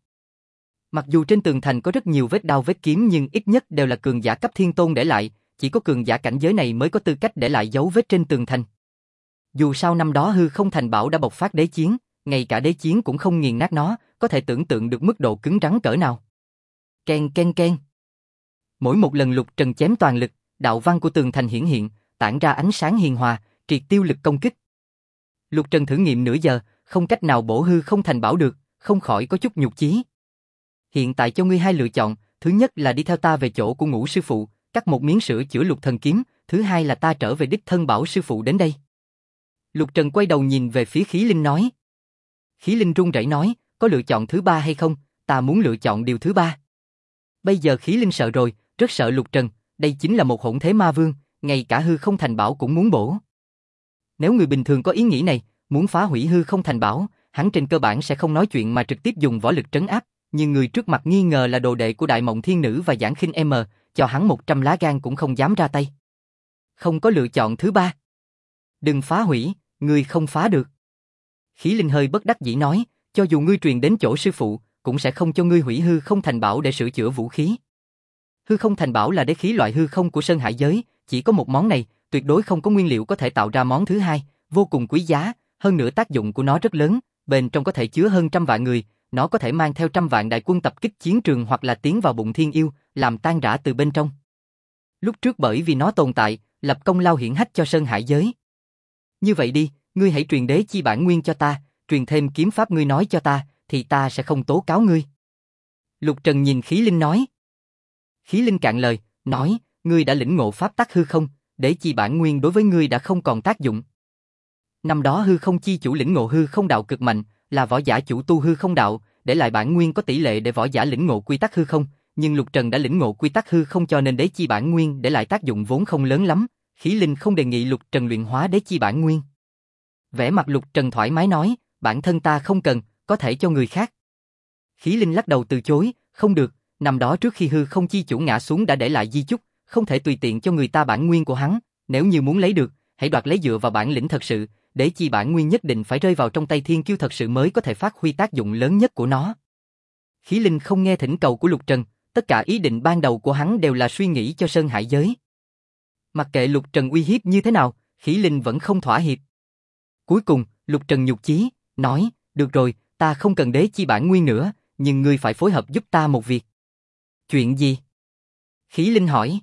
Mặc dù trên tường thành có rất nhiều vết đao vết kiếm nhưng ít nhất đều là cường giả cấp thiên tôn để lại, chỉ có cường giả cảnh giới này mới có tư cách để lại dấu vết trên tường thành. Dù sao năm đó hư không thành bảo đã bộc phát đế chiến, ngay cả đế chiến cũng không nghiền nát nó, có thể tưởng tượng được mức độ cứng rắn cỡ nào. Ken ken ken. Mỗi một lần Lục Trần chém toàn lực, đạo văn của tường thành hiển hiện, tản ra ánh sáng hiền hòa, triệt tiêu lực công kích. Lục Trần thử nghiệm nửa giờ, không cách nào bổ hư không thành bảo được, không khỏi có chút nhục chí. Hiện tại cho ngươi hai lựa chọn, thứ nhất là đi theo ta về chỗ của Ngũ sư phụ, cắt một miếng sữa chữa lục thần kiếm, thứ hai là ta trở về đích thân bảo sư phụ đến đây. Lục Trần quay đầu nhìn về phía Khí Linh nói. Khí Linh run rẩy nói, có lựa chọn thứ ba hay không, ta muốn lựa chọn điều thứ ba. Bây giờ Khí Linh sợ rồi, rất sợ Lục Trần, đây chính là một hỗn thế ma vương, ngay cả hư không thành bảo cũng muốn bổ. Nếu người bình thường có ý nghĩ này, muốn phá hủy hư không thành bảo, hắn trên cơ bản sẽ không nói chuyện mà trực tiếp dùng võ lực trấn áp, nhưng người trước mặt nghi ngờ là đồ đệ của Đại Mộng Thiên Nữ và Giảng Khinh M, cho hắn 100 lá gan cũng không dám ra tay. Không có lựa chọn thứ ba. Đừng phá hủy, ngươi không phá được. Khí Linh hơi bất đắc dĩ nói, cho dù ngươi truyền đến chỗ sư phụ, cũng sẽ không cho ngươi hủy hư không thành bảo để sửa chữa vũ khí. Hư không thành bảo là đế khí loại hư không của Sơn Hải giới, chỉ có một món này, tuyệt đối không có nguyên liệu có thể tạo ra món thứ hai, vô cùng quý giá, hơn nữa tác dụng của nó rất lớn, bên trong có thể chứa hơn 100 vạn người, nó có thể mang theo 100 vạn đại quân tập kích chiến trường hoặc là tiến vào bụng thiên yêu, làm tan rã từ bên trong. Lúc trước bởi vì nó tồn tại, lập công lao hiển hách cho Sơn Hải giới. Như vậy đi, ngươi hãy truyền đế chi bản nguyên cho ta, truyền thêm kiếm pháp ngươi nói cho ta, thì ta sẽ không tố cáo ngươi. Lục Trần nhìn Khí Linh nói. Khí Linh cạn lời, nói, ngươi đã lĩnh ngộ pháp tắc hư không, đế chi bản nguyên đối với ngươi đã không còn tác dụng. Năm đó hư không chi chủ lĩnh ngộ hư không đạo cực mạnh, là võ giả chủ tu hư không đạo, để lại bản nguyên có tỷ lệ để võ giả lĩnh ngộ quy tắc hư không, nhưng Lục Trần đã lĩnh ngộ quy tắc hư không cho nên đế chi bản nguyên để lại tác dụng vốn không lớn lắm, Khí Linh không đề nghị Lục Trần luyện hóa đế chi bản nguyên. Vẻ mặt Lục Trần thoải mái nói, bản thân ta không cần, có thể cho người khác. Khí Linh lắc đầu từ chối, không được, năm đó trước khi hư không chi chủ ngã xuống đã để lại di chúc, không thể tùy tiện cho người ta bản nguyên của hắn, nếu như muốn lấy được, hãy đoạt lấy dựa vào bản lĩnh thật sự, đế chi bản nguyên nhất định phải rơi vào trong tay thiên kiêu thật sự mới có thể phát huy tác dụng lớn nhất của nó. Khí Linh không nghe thỉnh cầu của Lục Trần, tất cả ý định ban đầu của hắn đều là suy nghĩ cho Sơn Hải giới. Mặc kệ Lục Trần uy hiếp như thế nào, Khí Linh vẫn không thỏa hiệp. Cuối cùng, Lục Trần nhục chí, nói, được rồi, ta không cần đế chi bản nguyên nữa, nhưng ngươi phải phối hợp giúp ta một việc. Chuyện gì? Khí Linh hỏi.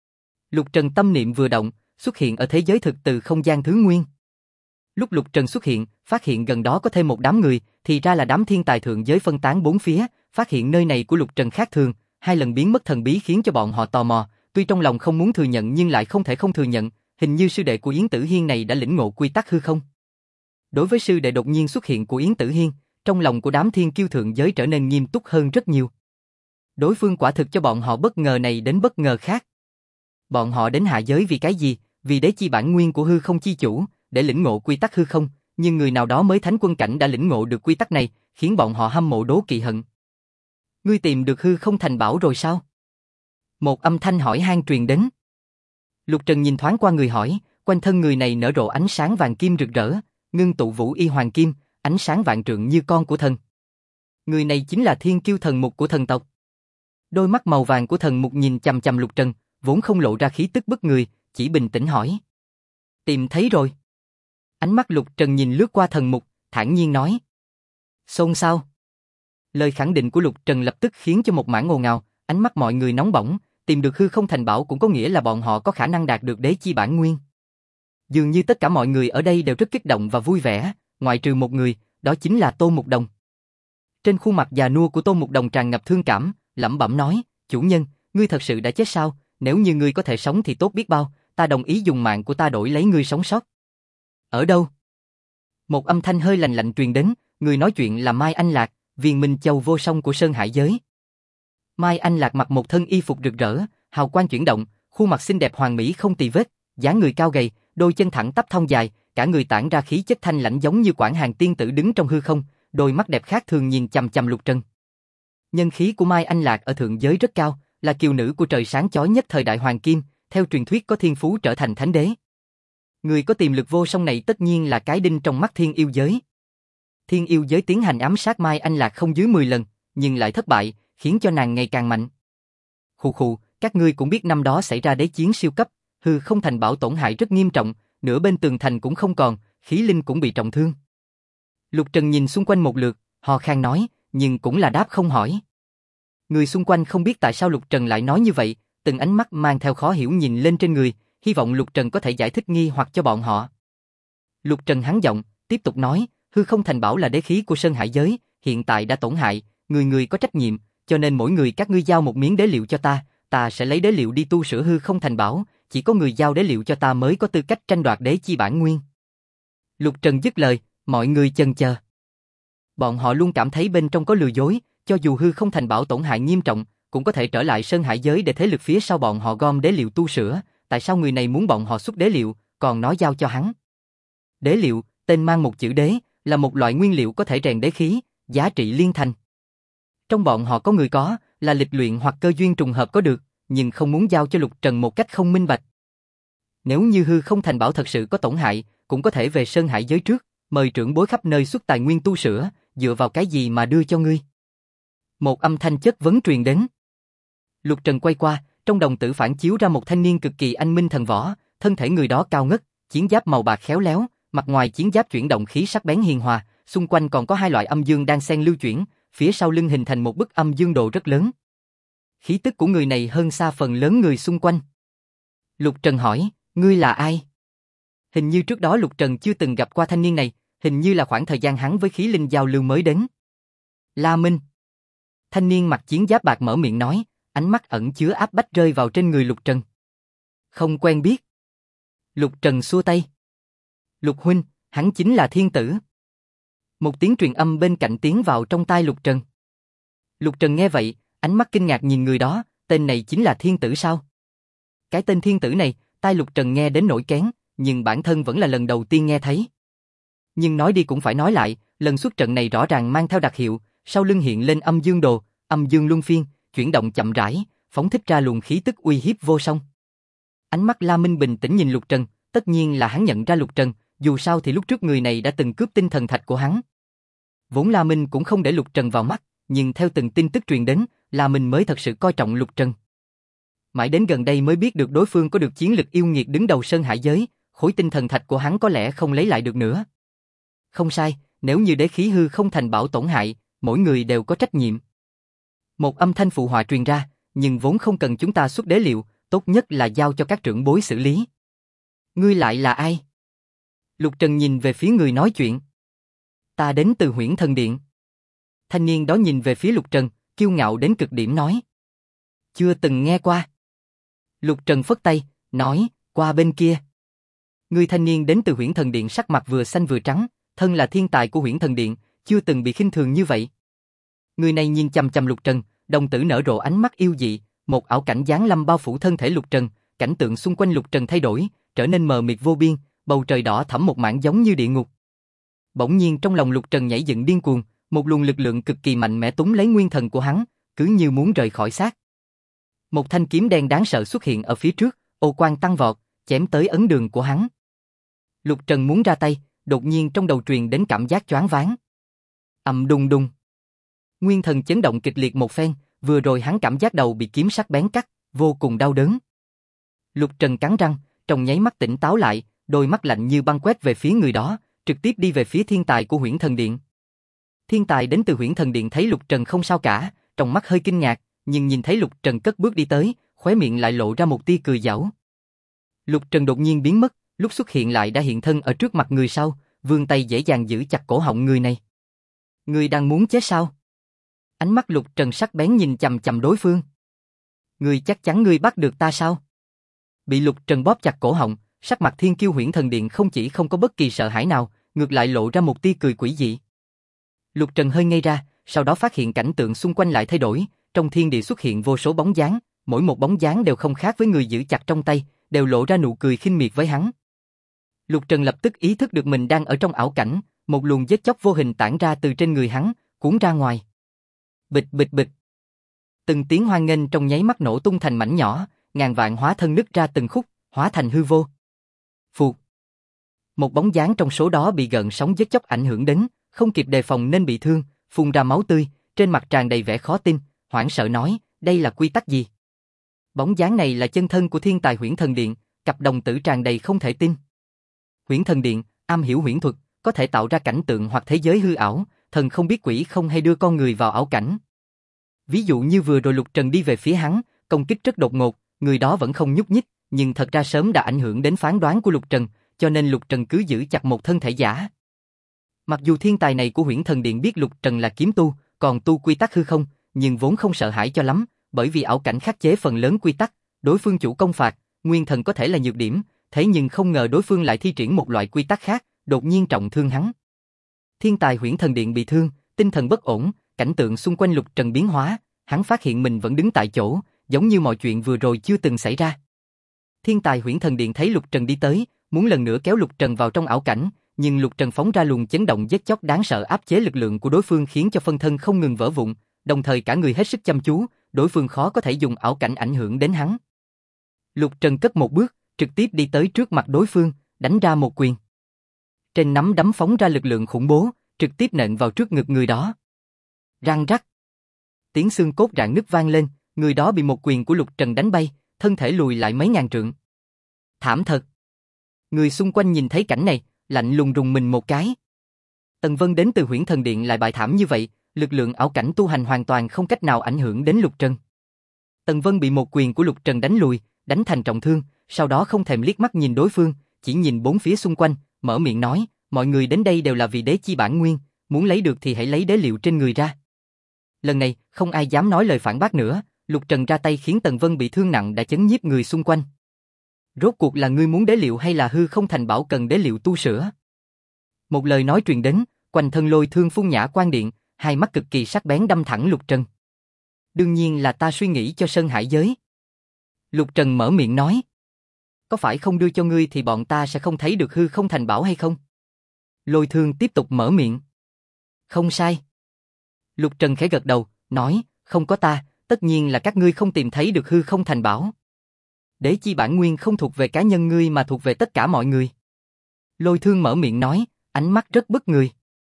Lục Trần tâm niệm vừa động, xuất hiện ở thế giới thực từ không gian thứ nguyên. Lúc Lục Trần xuất hiện, phát hiện gần đó có thêm một đám người, thì ra là đám thiên tài thượng giới phân tán bốn phía, phát hiện nơi này của Lục Trần khác thường, hai lần biến mất thần bí khiến cho bọn họ tò mò, tuy trong lòng không muốn thừa nhận nhưng lại không thể không thừa nhận, hình như sư đệ của Yến Tử Hiên này đã lĩnh ngộ quy tắc hư không. Đối với sư đệ đột nhiên xuất hiện của Yến Tử Hiên, trong lòng của đám thiên kiêu thượng giới trở nên nghiêm túc hơn rất nhiều. Đối phương quả thực cho bọn họ bất ngờ này đến bất ngờ khác. Bọn họ đến hạ giới vì cái gì? Vì đế chi bản nguyên của hư không chi chủ, để lĩnh ngộ quy tắc hư không, nhưng người nào đó mới thánh quân cảnh đã lĩnh ngộ được quy tắc này, khiến bọn họ hâm mộ đố kỵ hận. Ngươi tìm được hư không thành bảo rồi sao? Một âm thanh hỏi han truyền đến. Lục Trần nhìn thoáng qua người hỏi, quanh thân người này nở rộ ánh sáng vàng kim rực rỡ, ngưng tụ vũ y hoàng kim, ánh sáng vạn trượng như con của thần. Người này chính là thiên kiêu thần mục của thần tộc. Đôi mắt màu vàng của thần mục nhìn chằm chằm Lục Trần, vốn không lộ ra khí tức bức người, chỉ bình tĩnh hỏi. Tìm thấy rồi. Ánh mắt Lục Trần nhìn lướt qua thần mục, thản nhiên nói. Xôn xao. Lời khẳng định của Lục Trần lập tức khiến cho một mảng ồn ào, ánh mắt mọi người nóng bỏng, tìm được hư không thành bảo cũng có nghĩa là bọn họ có khả năng đạt được đế chi bản nguyên. Dường như tất cả mọi người ở đây đều rất kích động và vui vẻ, ngoại trừ một người, đó chính là Tô Mục Đồng. Trên khuôn mặt già nua của Tô Mục Đồng tràn ngập thương cảm, lẩm bẩm nói, chủ nhân, ngươi thật sự đã chết sao? Nếu như ngươi có thể sống thì tốt biết bao, ta đồng ý dùng mạng của ta đổi lấy ngươi sống sót. Ở đâu? Một âm thanh hơi lạnh lạnh truyền đến, người nói chuyện là Mai Anh Lạc, viên minh châu vô song của Sơn Hải giới. Mai Anh Lạc mặc một thân y phục rực rỡ, hào quang chuyển động, khuôn mặt xinh đẹp hoàn mỹ không tì vết, dáng người cao gầy, đôi chân thẳng tắp thon dài, cả người tản ra khí chất thanh lãnh giống như quảng hàng tiên tử đứng trong hư không, đôi mắt đẹp khác thường nhìn chằm chằm Lục Trần. Nhân khí của Mai Anh Lạc ở thượng giới rất cao, là kiều nữ của trời sáng chói nhất thời đại hoàng kim, theo truyền thuyết có thiên phú trở thành thánh đế. Người có tiềm lực vô song này tất nhiên là cái đinh trong mắt thiên yêu giới. Thiên yêu giới tiến hành ám sát Mai Anh Lạc không dưới 10 lần, nhưng lại thất bại, khiến cho nàng ngày càng mạnh. Khụ khụ, các ngươi cũng biết năm đó xảy ra đế chiến siêu cấp, hư không thành bảo tổn hại rất nghiêm trọng, nửa bên tường thành cũng không còn, khí linh cũng bị trọng thương. Lục Trần nhìn xung quanh một lượt, hò khan nói, nhưng cũng là đáp không hỏi. Người xung quanh không biết tại sao Lục Trần lại nói như vậy, từng ánh mắt mang theo khó hiểu nhìn lên trên người, hy vọng Lục Trần có thể giải thích nghi hoặc cho bọn họ. Lục Trần hắn giọng, tiếp tục nói, hư không thành bảo là đế khí của Sơn Hải giới, hiện tại đã tổn hại, người người có trách nhiệm, cho nên mỗi người các ngươi giao một miếng đế liệu cho ta, ta sẽ lấy đế liệu đi tu sửa hư không thành bảo, chỉ có người giao đế liệu cho ta mới có tư cách tranh đoạt đế chi bản nguyên. Lục Trần dứt lời, mọi người chần chờ. Bọn họ luôn cảm thấy bên trong có lừa dối, cho dù hư không thành bảo tổn hại nghiêm trọng, cũng có thể trở lại Sơn Hải giới để thế lực phía sau bọn họ gom đế liệu tu sửa, tại sao người này muốn bọn họ xuất đế liệu, còn nói giao cho hắn. Đế liệu, tên mang một chữ đế, là một loại nguyên liệu có thể rèn đế khí, giá trị liên thành. Trong bọn họ có người có, là lịch luyện hoặc cơ duyên trùng hợp có được, nhưng không muốn giao cho Lục Trần một cách không minh bạch. Nếu như hư không thành bảo thật sự có tổn hại, cũng có thể về Sơn Hải giới trước, mời trưởng bối khắp nơi xuất tài nguyên tu sửa, dựa vào cái gì mà đưa cho ngươi? Một âm thanh chất vấn truyền đến. Lục Trần quay qua, trong đồng tử phản chiếu ra một thanh niên cực kỳ anh minh thần võ, thân thể người đó cao ngất, chiến giáp màu bạc khéo léo, mặt ngoài chiến giáp chuyển động khí sắc bén hiền hòa, xung quanh còn có hai loại âm dương đang xen lưu chuyển, phía sau lưng hình thành một bức âm dương đồ rất lớn. Khí tức của người này hơn xa phần lớn người xung quanh. Lục Trần hỏi, ngươi là ai? Hình như trước đó Lục Trần chưa từng gặp qua thanh niên này, hình như là khoảng thời gian hắn với khí linh giao lưu mới đến. La Minh. Thanh niên mặc chiến giáp bạc mở miệng nói, ánh mắt ẩn chứa áp bách rơi vào trên người Lục Trần. Không quen biết. Lục Trần xua tay. Lục huynh, hắn chính là Thiên Tử. Một tiếng truyền âm bên cạnh tiến vào trong tai Lục Trần. Lục Trần nghe vậy, ánh mắt kinh ngạc nhìn người đó, tên này chính là Thiên Tử sao? Cái tên Thiên Tử này, tai Lục Trần nghe đến nỗi kén, nhưng bản thân vẫn là lần đầu tiên nghe thấy. Nhưng nói đi cũng phải nói lại, lần xuất trận này rõ ràng mang theo đặc hiệu, sau lưng hiện lên âm dương đồ, âm dương luân phiên, chuyển động chậm rãi, phóng thích ra luồng khí tức uy hiếp vô song. Ánh mắt La Minh bình tĩnh nhìn Lục Trần, tất nhiên là hắn nhận ra Lục Trần, dù sao thì lúc trước người này đã từng cướp tinh thần thạch của hắn. Vốn La Minh cũng không để Lục Trần vào mắt, nhưng theo từng tin tức truyền đến, La Minh mới thật sự coi trọng Lục Trần. Mãi đến gần đây mới biết được đối phương có được chiến lực yêu nghiệt đứng đầu Sơn Hải giới, khối tinh thần thạch của hắn có lẽ không lấy lại được nữa. Không sai, nếu như đế khí hư không thành bảo tổn hại, mỗi người đều có trách nhiệm. Một âm thanh phụ họa truyền ra, nhưng vốn không cần chúng ta xuất đế liệu, tốt nhất là giao cho các trưởng bối xử lý. Ngươi lại là ai? Lục Trần nhìn về phía người nói chuyện. Ta đến từ Huyễn Thần Điện. Thanh niên đó nhìn về phía Lục Trần, kiêu ngạo đến cực điểm nói. Chưa từng nghe qua. Lục Trần phất tay, nói, qua bên kia. Người thanh niên đến từ Huyễn Thần Điện sắc mặt vừa xanh vừa trắng, thân là thiên tài của Huyễn Thần Điện, chưa từng bị khinh thường như vậy. Người này nhìn chằm chằm Lục Trần, đồng tử nở rộ ánh mắt yêu dị, một ảo cảnh giáng lâm bao phủ thân thể Lục Trần, cảnh tượng xung quanh Lục Trần thay đổi, trở nên mờ mịt vô biên, bầu trời đỏ thẫm một mảng giống như địa ngục. Bỗng nhiên trong lòng Lục Trần nhảy dựng điên cuồng, một luồng lực lượng cực kỳ mạnh mẽ túng lấy nguyên thần của hắn, cứ như muốn rời khỏi xác. Một thanh kiếm đen đáng sợ xuất hiện ở phía trước, ô quang tăng vọt, chém tới ấn đường của hắn. Lục Trần muốn ra tay, đột nhiên trong đầu truyền đến cảm giác choáng váng. Ầm đùng đùng. Nguyên thần chấn động kịch liệt một phen, vừa rồi hắn cảm giác đầu bị kiếm sắc bén cắt, vô cùng đau đớn. Lục Trần cắn răng, trong nháy mắt tỉnh táo lại, đôi mắt lạnh như băng quét về phía người đó, trực tiếp đi về phía thiên tài của Huyễn Thần Điện. Thiên tài đến từ Huyễn Thần Điện thấy Lục Trần không sao cả, trong mắt hơi kinh ngạc, nhưng nhìn thấy Lục Trần cất bước đi tới, khóe miệng lại lộ ra một tia cười giảo. Lục Trần đột nhiên biến mất, lúc xuất hiện lại đã hiện thân ở trước mặt người sau, vươn tay dễ dàng giữ chặt cổ họng người này. Ngươi đang muốn chết sao? Ánh mắt Lục Trần sắc bén nhìn chằm chằm đối phương. Ngươi chắc chắn ngươi bắt được ta sao? Bị Lục Trần bóp chặt cổ họng, sắc mặt Thiên Kiêu Huyễn Thần Điện không chỉ không có bất kỳ sợ hãi nào, ngược lại lộ ra một tia cười quỷ dị. Lục Trần hơi ngây ra, sau đó phát hiện cảnh tượng xung quanh lại thay đổi, trong thiên địa xuất hiện vô số bóng dáng, mỗi một bóng dáng đều không khác với người giữ chặt trong tay, đều lộ ra nụ cười khinh miệt với hắn. Lục Trần lập tức ý thức được mình đang ở trong ảo cảnh, một luồng giết chóc vô hình tản ra từ trên người hắn, cuốn ra ngoài. Bịch bịch bịch. Từng tiếng hoan nghênh trong nháy mắt nổ tung thành mảnh nhỏ, ngàn vạn hóa thân nứt ra từng khúc, hóa thành hư vô. Phụt. Một bóng dáng trong số đó bị gợn sóng giết chóc ảnh hưởng đến, không kịp đề phòng nên bị thương, phun ra máu tươi, trên mặt tràn đầy vẻ khó tin, hoảng sợ nói, đây là quy tắc gì? Bóng dáng này là chân thân của thiên tài Huyễn Thần Điện, cặp đồng tử tràn đầy không thể tin. Huyễn Thần Điện, am hiểu huyễn thuật, có thể tạo ra cảnh tượng hoặc thế giới hư ảo, thần không biết quỷ không hay đưa con người vào ảo cảnh. Ví dụ như vừa rồi Lục Trần đi về phía hắn, công kích rất đột ngột, người đó vẫn không nhúc nhích, nhưng thật ra sớm đã ảnh hưởng đến phán đoán của Lục Trần, cho nên Lục Trần cứ giữ chặt một thân thể giả. Mặc dù thiên tài này của Huyễn Thần Điện biết Lục Trần là kiếm tu, còn tu quy tắc hư không, nhưng vốn không sợ hãi cho lắm, bởi vì ảo cảnh khắc chế phần lớn quy tắc, đối phương chủ công phạt, nguyên thần có thể là nhược điểm, thế nhưng không ngờ đối phương lại thi triển một loại quy tắc khác, đột nhiên trọng thương hắn. Thiên tài Huyễn Thần Điện bị thương, tinh thần bất ổn, cảnh tượng xung quanh Lục Trần biến hóa, hắn phát hiện mình vẫn đứng tại chỗ, giống như mọi chuyện vừa rồi chưa từng xảy ra. Thiên tài Huyễn Thần Điện thấy Lục Trần đi tới, muốn lần nữa kéo Lục Trần vào trong ảo cảnh, nhưng Lục Trần phóng ra luồng chấn động giết chóc đáng sợ áp chế lực lượng của đối phương khiến cho phân thân không ngừng vỡ vụn, đồng thời cả người hết sức chăm chú, đối phương khó có thể dùng ảo cảnh ảnh hưởng đến hắn. Lục Trần cất một bước, trực tiếp đi tới trước mặt đối phương, đánh ra một quyền. Trên nắm đấm phóng ra lực lượng khủng bố, trực tiếp nện vào trước ngực người đó. Răng rắc. Tiếng xương cốt rạn nứt vang lên, người đó bị một quyền của Lục Trần đánh bay, thân thể lùi lại mấy ngàn trượng. Thảm thật. Người xung quanh nhìn thấy cảnh này, lạnh lùng rùng mình một cái. Tần Vân đến từ Huyễn Thần Điện lại bại thảm như vậy, lực lượng ảo cảnh tu hành hoàn toàn không cách nào ảnh hưởng đến Lục Trần. Tần Vân bị một quyền của Lục Trần đánh lùi, đánh thành trọng thương, sau đó không thèm liếc mắt nhìn đối phương, chỉ nhìn bốn phía xung quanh, mở miệng nói, mọi người đến đây đều là vì đế chi bản nguyên, muốn lấy được thì hãy lấy đế liệu trên người ra. Lần này, không ai dám nói lời phản bác nữa, Lục Trần ra tay khiến Tần Vân bị thương nặng đã chấn nhiếp người xung quanh. Rốt cuộc là ngươi muốn đế liệu hay là hư không thành bảo cần đế liệu tu sửa? Một lời nói truyền đến, quanh thân Lôi Thương phun nhã quan điện, hai mắt cực kỳ sắc bén đâm thẳng Lục Trần. Đương nhiên là ta suy nghĩ cho Sơn Hải giới. Lục Trần mở miệng nói. Có phải không đưa cho ngươi thì bọn ta sẽ không thấy được hư không thành bảo hay không? Lôi Thương tiếp tục mở miệng. Không sai. Lục Trần khẽ gật đầu, nói, không có ta, tất nhiên là các ngươi không tìm thấy được hư không thành bảo. Đế chi bản nguyên không thuộc về cá nhân ngươi mà thuộc về tất cả mọi người. Lôi Thương mở miệng nói, ánh mắt rất bức người.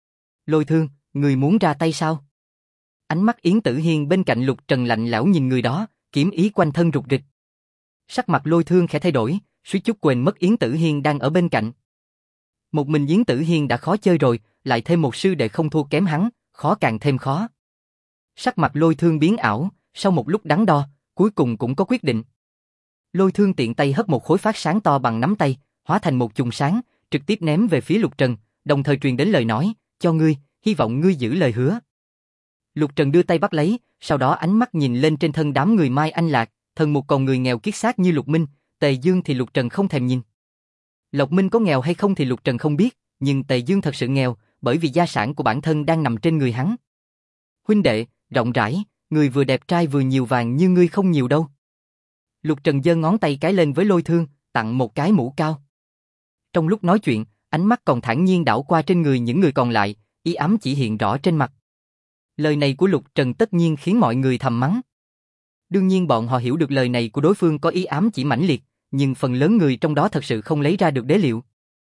Lôi Thương, người muốn ra tay sao? Ánh mắt Yến Tử Hiên bên cạnh Lục Trần lạnh lẽo nhìn người đó, kiếm ý quanh thân rục rịch. Sắc mặt Lôi Thương khẽ thay đổi, suýt chút quên mất Yến Tử Hiên đang ở bên cạnh. Một mình Yến Tử Hiên đã khó chơi rồi, lại thêm một sư đệ không thua kém hắn, khó càng thêm khó. Sắc mặt Lôi Thương biến ảo, sau một lúc đắn đo, cuối cùng cũng có quyết định. Lôi Thương tiện tay hất một khối phát sáng to bằng nắm tay, hóa thành một chùm sáng, trực tiếp ném về phía Lục Trần, đồng thời truyền đến lời nói, cho ngươi, hy vọng ngươi giữ lời hứa. Lục Trần đưa tay bắt lấy, sau đó ánh mắt nhìn lên trên thân đám người Mai Anh Lạc, thân một con người nghèo kiết xác như Lục Minh, Tề Dương thì Lục Trần không thèm nhìn. Lộc Minh có nghèo hay không thì Lục Trần không biết, nhưng Tề Dương thật sự nghèo, bởi vì gia sản của bản thân đang nằm trên người hắn. Huynh đệ, rộng rãi, người vừa đẹp trai vừa nhiều vàng như ngươi không nhiều đâu. Lục Trần giơ ngón tay cái lên với Lôi Thương, tặng một cái mũ cao. Trong lúc nói chuyện, ánh mắt còn thản nhiên đảo qua trên người những người còn lại, ý ám chỉ hiện rõ trên mặt. Lời này của Lục Trần tất nhiên khiến mọi người thầm mắng. Đương nhiên bọn họ hiểu được lời này của đối phương có ý ám chỉ mãnh liệt, nhưng phần lớn người trong đó thật sự không lấy ra được đế liệu.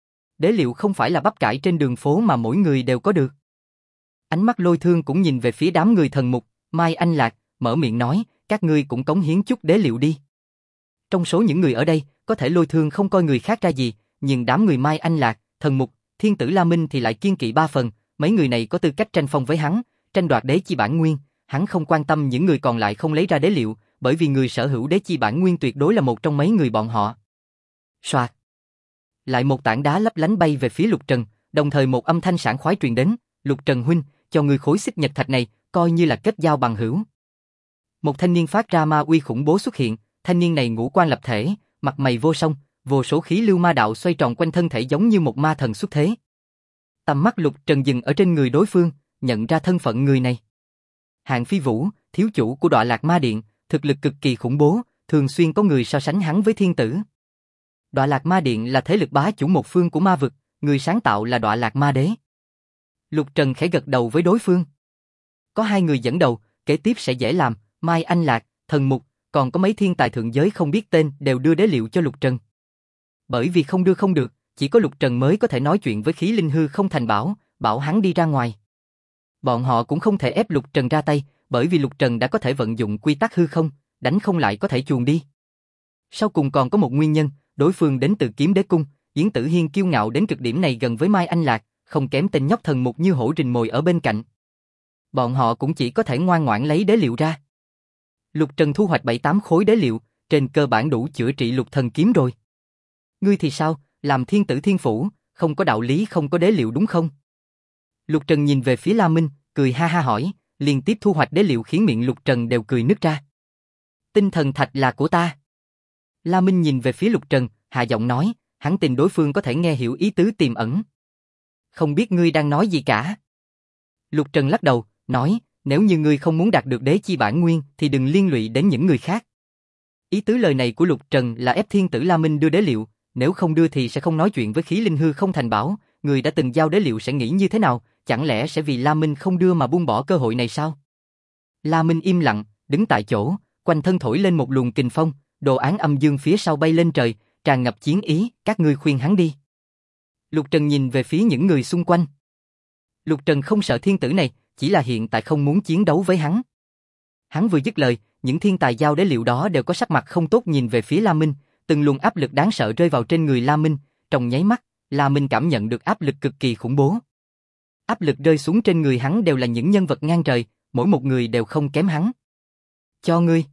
Đế liệu không phải là bắp cải trên đường phố mà mỗi người đều có được. Ánh mắt Lôi Thương cũng nhìn về phía đám người thần mục, Mai Anh Lạc, mở miệng nói, các ngươi cũng cống hiến chút đế liệu đi. Trong số những người ở đây, có thể Lôi Thương không coi người khác ra gì, nhưng đám người Mai Anh Lạc, thần mục, Thiên Tử La Minh thì lại kiên kỵ ba phần, mấy người này có tư cách tranh phong với hắn, tranh đoạt đế chi bản nguyên, hắn không quan tâm những người còn lại không lấy ra đế liệu, bởi vì người sở hữu đế chi bản nguyên tuyệt đối là một trong mấy người bọn họ. Soạt. Lại một tảng đá lấp lánh bay về phía Lục Trần, đồng thời một âm thanh sảng khoái truyền đến, Lục Trần huynh, cho người khối xích nhật thạch này, coi như là kết giao bằng hữu. Một thanh niên phát ra ma uy khủng bố xuất hiện, thanh niên này ngũ quan lập thể, mặt mày vô song, vô số khí lưu ma đạo xoay tròn quanh thân thể giống như một ma thần xuất thế. Tầm mắt Lục Trần dừng ở trên người đối phương, nhận ra thân phận người này. Hạng Phi Vũ, thiếu chủ của Đọa Lạc Ma Điện, thực lực cực kỳ khủng bố, thường xuyên có người so sánh hắn với thiên tử. Đọa Lạc Ma Điện là thế lực bá chủ một phương của ma vực, người sáng tạo là Đọa Lạc Ma Đế. Lục Trần khẽ gật đầu với đối phương. Có hai người dẫn đầu, kế tiếp sẽ dễ làm, Mai Anh Lạc, Thần Mục, còn có mấy thiên tài thượng giới không biết tên đều đưa đế liệu cho Lục Trần. Bởi vì không đưa không được, chỉ có Lục Trần mới có thể nói chuyện với khí linh hư không thành bảo, bảo hắn đi ra ngoài. Bọn họ cũng không thể ép Lục Trần ra tay, bởi vì Lục Trần đã có thể vận dụng quy tắc hư không, đánh không lại có thể chuồn đi. Sau cùng còn có một nguyên nhân, đối phương đến từ Kiếm Đế Cung, Yến Tử Hiên kiêu ngạo đến cực điểm này gần với Mai Anh Lạc, không kém tên nhóc Thần Mục như hổ rình mồi ở bên cạnh. Bọn họ cũng chỉ có thể ngoan ngoãn lấy đế liệu ra. Lục Trần thu hoạch 7-8 khối đế liệu, trên cơ bản đủ chữa trị Lục Thần kiếm rồi. Ngươi thì sao, làm thiên tử thiên phủ, không có đạo lý không có đế liệu đúng không? Lục Trần nhìn về phía La Minh, cười ha ha hỏi, liên tiếp thu hoạch đế liệu khiến miệng Lục Trần đều cười nứt ra. Tinh thần thạch là của ta. La Minh nhìn về phía Lục Trần, hạ giọng nói, hắn tin đối phương có thể nghe hiểu ý tứ tiềm ẩn. Không biết ngươi đang nói gì cả. Lục Trần lắc đầu, nói, nếu như ngươi không muốn đạt được đế chi bản nguyên thì đừng liên lụy đến những người khác. Ý tứ lời này của Lục Trần là ép thiên tử La Minh đưa đế liệu, nếu không đưa thì sẽ không nói chuyện với khí linh hư không thành bảo, người đã từng giao đế liệu sẽ nghĩ như thế nào, chẳng lẽ sẽ vì La Minh không đưa mà buông bỏ cơ hội này sao? La Minh im lặng, đứng tại chỗ, quanh thân thổi lên một luồng kình phong, đồ án âm dương phía sau bay lên trời, tràn ngập chiến ý, các ngươi khuyên hắn đi. Lục Trần nhìn về phía những người xung quanh. Lục Trần không sợ thiên tử này, chỉ là hiện tại không muốn chiến đấu với hắn. Hắn vừa dứt lời, những thiên tài giao đế liệu đó đều có sắc mặt không tốt nhìn về phía La Minh, từng luồng áp lực đáng sợ rơi vào trên người La Minh, trong nháy mắt, La Minh cảm nhận được áp lực cực kỳ khủng bố. Áp lực rơi xuống trên người hắn đều là những nhân vật ngang trời, mỗi một người đều không kém hắn. Cho ngươi.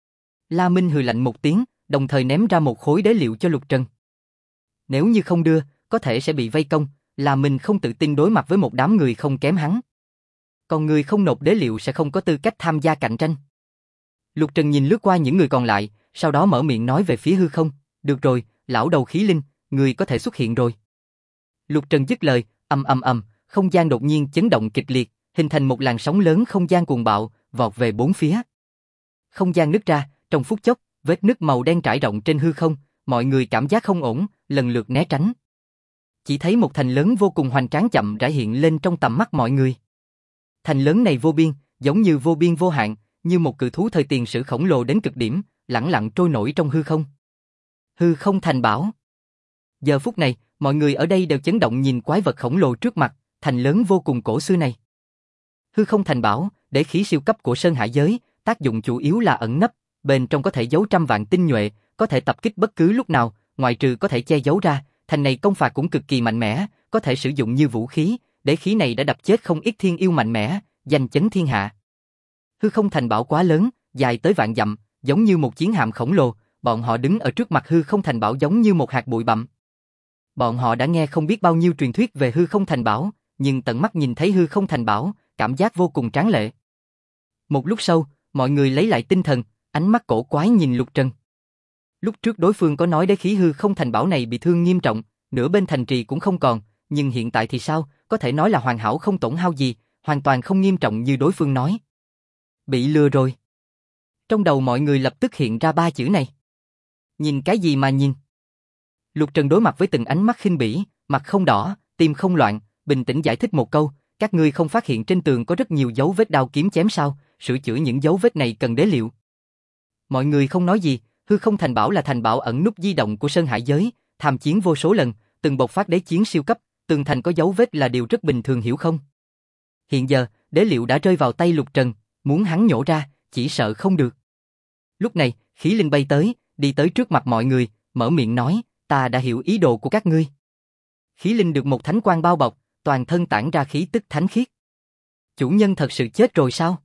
La Minh hừ lạnh một tiếng, đồng thời ném ra một khối đế liệu cho Lục Trần. Nếu như không đưa, có thể sẽ bị vây công, La Minh không tự tin đối mặt với một đám người không kém hắn. Còn người không nộp đế liệu sẽ không có tư cách tham gia cạnh tranh. Lục Trần nhìn lướt qua những người còn lại, sau đó mở miệng nói về phía hư không, được rồi, lão đầu khí linh, người có thể xuất hiện rồi. Lục Trần dứt lời, ầm, không gian đột nhiên chấn động kịch liệt, hình thành một làn sóng lớn không gian cuồng bạo, vọt về bốn phía. Không gian nứt ra, trong phút chốc, vết nứt màu đen trải rộng trên hư không, mọi người cảm giác không ổn, lần lượt né tránh. Chỉ thấy một thành lớn vô cùng hoành tráng chậm rãi hiện lên trong tầm mắt mọi người. Thành lớn này vô biên, giống như vô biên vô hạn, như một cự thú thời tiền sử khổng lồ đến cực điểm, lẳng lặng trôi nổi trong hư không. Hư không thành bảo. Giờ phút này, mọi người ở đây đều chấn động nhìn quái vật khổng lồ trước mặt, thành lớn vô cùng cổ xưa này. Hư không thành bảo, đế khí siêu cấp của Sơn Hải giới, tác dụng chủ yếu là ẩn nấp, bên trong có thể giấu trăm vạn tinh nhuệ, có thể tập kích bất cứ lúc nào, ngoại trừ có thể che giấu ra, thành này công phạt cũng cực kỳ mạnh mẽ, có thể sử dụng như vũ khí, đế khí này đã đập chết không ít thiên yêu mạnh mẽ, danh chấn thiên hạ. Hư không thành bảo quá lớn, dài tới vạn dặm, giống như một chiến hạm khổng lồ, bọn họ đứng ở trước mặt hư không thành bảo giống như một hạt bụi bặm. Bọn họ đã nghe không biết bao nhiêu truyền thuyết về hư không thành bảo, nhưng tận mắt nhìn thấy hư không thành bảo, cảm giác vô cùng tráng lệ. Một lúc sau, mọi người lấy lại tinh thần, ánh mắt cổ quái nhìn Lục Trần. Lúc trước đối phương có nói đế khí hư không thành bảo này bị thương nghiêm trọng, nửa bên thành trì cũng không còn, nhưng hiện tại thì sao, có thể nói là hoàn hảo không tổn hao gì, hoàn toàn không nghiêm trọng như đối phương nói. Bị lừa rồi. Trong đầu mọi người lập tức hiện ra ba chữ này. Nhìn cái gì mà nhìn? Lục Trần đối mặt với từng ánh mắt khinh bỉ, mặt không đỏ, tim không loạn, bình tĩnh giải thích một câu, các ngươi không phát hiện trên tường có rất nhiều dấu vết đao kiếm chém sao, sửa chữa những dấu vết này cần đế liệu. Mọi người không nói gì, hư không thành bảo là thành bảo ẩn núp di động của Sơn Hải giới, tham chiến vô số lần, từng bộc phát đế chiến siêu cấp, tường thành có dấu vết là điều rất bình thường hiểu không? Hiện giờ, đế liệu đã rơi vào tay Lục Trần, muốn hắn nhổ ra, chỉ sợ không được. Lúc này, khí linh bay tới, đi tới trước mặt mọi người, mở miệng nói, ta đã hiểu ý đồ của các ngươi. Khí linh được một thánh quang bao bọc, toàn thân tản ra khí tức thánh khiết. Chủ nhân thật sự chết rồi sao?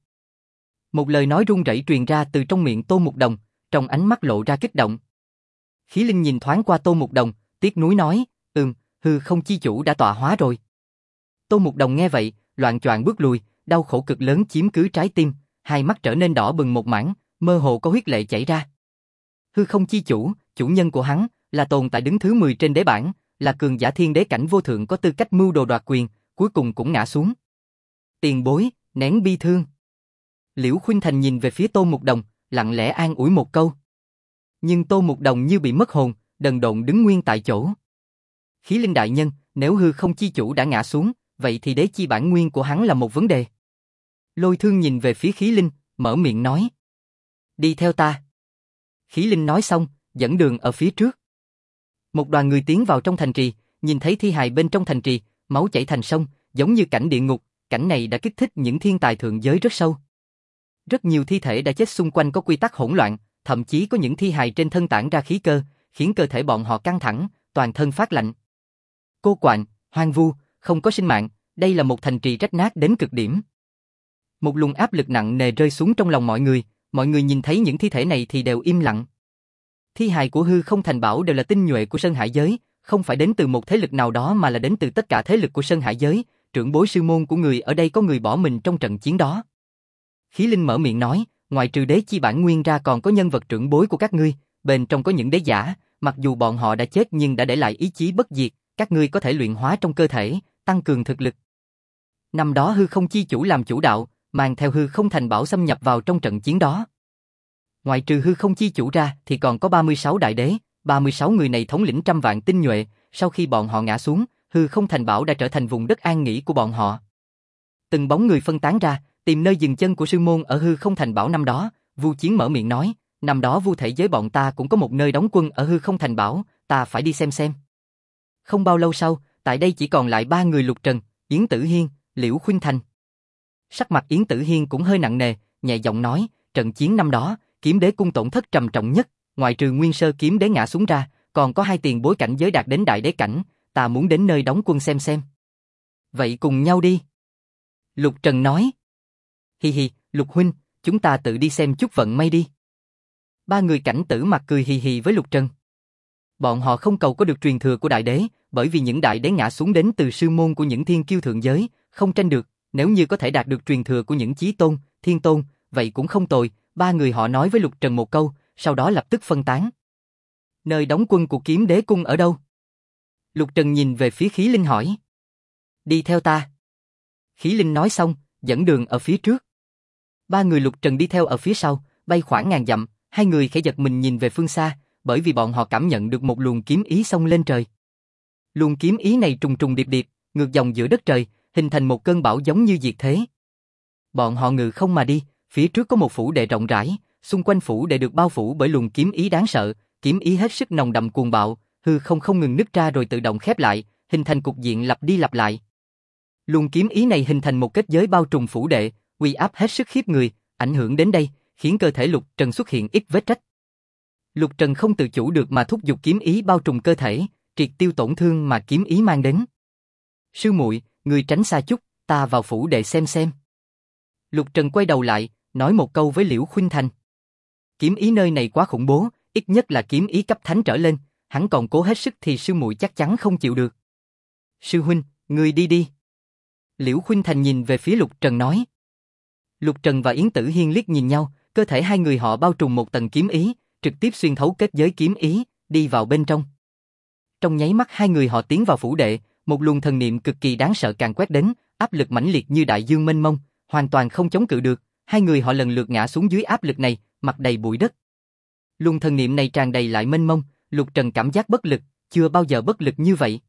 Một lời nói run rẩy truyền ra từ trong miệng Tô Mục Đồng, trong ánh mắt lộ ra kích động. Khí linh nhìn thoáng qua Tô Mục Đồng, tiếc nuối nói, hư không chi chủ đã tọa hóa rồi. Tô Mục Đồng nghe vậy, loạng choạng bước lùi, đau khổ cực lớn chiếm cứ trái tim, hai mắt trở nên đỏ bừng một mảng, mơ hồ có huyết lệ chảy ra. Hư không chi chủ, chủ nhân của hắn, là tồn tại đứng thứ 10 trên đế bảng, là cường giả thiên đế cảnh vô thượng có tư cách mưu đồ đoạt quyền, cuối cùng cũng ngã xuống. Tiền bối, nén bi thương. Liễu Khuynh Thành nhìn về phía Tô Mục Đồng, lặng lẽ an ủi một câu. Nhưng Tô Mục Đồng như bị mất hồn, đần độn đứng nguyên tại chỗ. Khí linh đại nhân, nếu hư không chi chủ đã ngã xuống, vậy thì đế chi bản nguyên của hắn là một vấn đề. Lôi Thương nhìn về phía khí linh, mở miệng nói. Đi theo ta. Khí linh nói xong, dẫn đường ở phía trước. Một đoàn người tiến vào trong thành trì, nhìn thấy thi hài bên trong thành trì, máu chảy thành sông, giống như cảnh địa ngục, cảnh này đã kích thích những thiên tài thượng giới rất sâu. Rất nhiều thi thể đã chết xung quanh có quy tắc hỗn loạn, thậm chí có những thi hài trên thân tản ra khí cơ, khiến cơ thể bọn họ căng thẳng, toàn thân phát lạnh. Cô quạnh, hoang vu, không có sinh mạng, đây là một thành trì rách nát đến cực điểm. Một luồng áp lực nặng nề rơi xuống trong lòng mọi người nhìn thấy những thi thể này thì đều im lặng. Thi hài của hư không thành bảo đều là tinh nhuệ của Sơn Hải giới, không phải đến từ một thế lực nào đó mà là đến từ tất cả thế lực của Sơn Hải giới, trưởng bối sư môn của người ở đây có người bỏ mình trong trận chiến đó. Khí Linh mở miệng nói, ngoài trừ đế chi bản nguyên ra còn có nhân vật trưởng bối của các ngươi, bên trong có những đế giả, mặc dù bọn họ đã chết nhưng đã để lại ý chí bất diệt, các ngươi có thể luyện hóa trong cơ thể, tăng cường thực lực. Năm đó hư không chi chủ làm chủ đạo, mang theo hư không thành bảo xâm nhập vào trong trận chiến đó. Ngoài trừ hư không chi chủ ra thì còn có 36 đại đế, 36 người này thống lĩnh trăm vạn tinh nhuệ, sau khi bọn họ ngã xuống, hư không thành bảo đã trở thành vùng đất an nghỉ của bọn họ. Từng bóng người phân tán ra, tìm nơi dừng chân của sư môn ở hư không thành bảo năm đó, Vu Chiến mở miệng nói, năm đó Vu thể giới bọn ta cũng có một nơi đóng quân ở hư không thành bảo, ta phải đi xem. Không bao lâu sau, tại đây chỉ còn lại 3 người Lục Trần, Yến Tử Hiên, Liễu Khuynh Thành. Sắc mặt Yến Tử Hiên cũng hơi nặng nề, nhẹ giọng nói, trận chiến năm đó, kiếm đế cung tổn thất trầm trọng nhất, ngoại trừ nguyên sơ kiếm đế ngã xuống ra, còn có 2 tiền bối cảnh giới đạt đến đại đế cảnh, ta muốn đến nơi đóng quân xem. Vậy cùng nhau đi. Lục Trần nói. Hi hi, Lục huynh, chúng ta tự đi xem chút vận may đi. 3 người cảnh tử mặt cười hì hì với Lục Trần. Bọn họ không cầu có được truyền thừa của đại đế, bởi vì những đại đế ngã xuống đến từ sư môn của những thiên kiêu thượng giới, không tranh được, nếu như có thể đạt được truyền thừa của những chí tôn, thiên tôn, vậy cũng không tồi. 3 người họ nói với Lục Trần một câu, sau đó lập tức phân tán. Nơi đóng quân của kiếm đế cung ở đâu? Lục Trần nhìn về phía Khí Linh hỏi. Đi theo ta. Khí Linh nói xong, dẫn đường ở phía trước. 3 người Lục Trần đi theo ở phía sau, bay khoảng ngàn dặm, 2 người khẽ giật mình nhìn về phương xa, bởi vì bọn họ cảm nhận được một luồng kiếm ý xông lên trời. Luồng kiếm ý này trùng trùng điệp điệp, ngược dòng giữa đất trời, hình thành một cơn bão giống như diệt thế. Bọn họ ngự không mà đi, phía trước có một phủ đệ rộng rãi, xung quanh phủ đệ được bao phủ bởi luồng kiếm ý đáng sợ, kiếm ý hết sức nồng đậm cuồng bạo, hư không ngừng nứt ra rồi tự động khép lại, hình thành cục diện lặp đi lặp lại. Luồng kiếm ý này hình thành một kết giới bao trùm phủ đệ, uy áp hết sức khiếp người, ảnh hưởng đến đây, khiến cơ thể Lục Trần xuất hiện ít vết rách. Lục Trần không tự chủ được mà thúc giục kiếm ý bao trùm cơ thể, triệt tiêu tổn thương mà kiếm ý mang đến. Sư muội, người tránh xa chút, ta vào phủ đệ xem. Lục Trần quay đầu lại, nói một câu với Liễu Khuynh Thành. Kiếm ý nơi này quá khủng bố, ít nhất là kiếm ý cấp thánh trở lên, hắn còn cố hết sức thì sư muội chắc chắn không chịu được. Sư huynh, người đi. Liễu Khuynh Thành nhìn về phía Lục Trần nói. Lục Trần và Yến Tử Hiên liếc nhìn nhau, cơ thể hai người họ bao trùm một tầng kiếm ý, trực tiếp xuyên thấu kết giới kiếm ý, đi vào bên trong. Trong nháy mắt hai người họ tiến vào phủ đệ, một luồng thần niệm cực kỳ đáng sợ càng quét đến, áp lực mãnh liệt như đại dương mênh mông, hoàn toàn không chống cự được, hai người họ lần lượt ngã xuống dưới áp lực này, mặt đầy bụi đất. Luồng thần niệm này tràn đầy lại mênh mông, Lục Trần cảm giác bất lực, chưa bao giờ bất lực như vậy.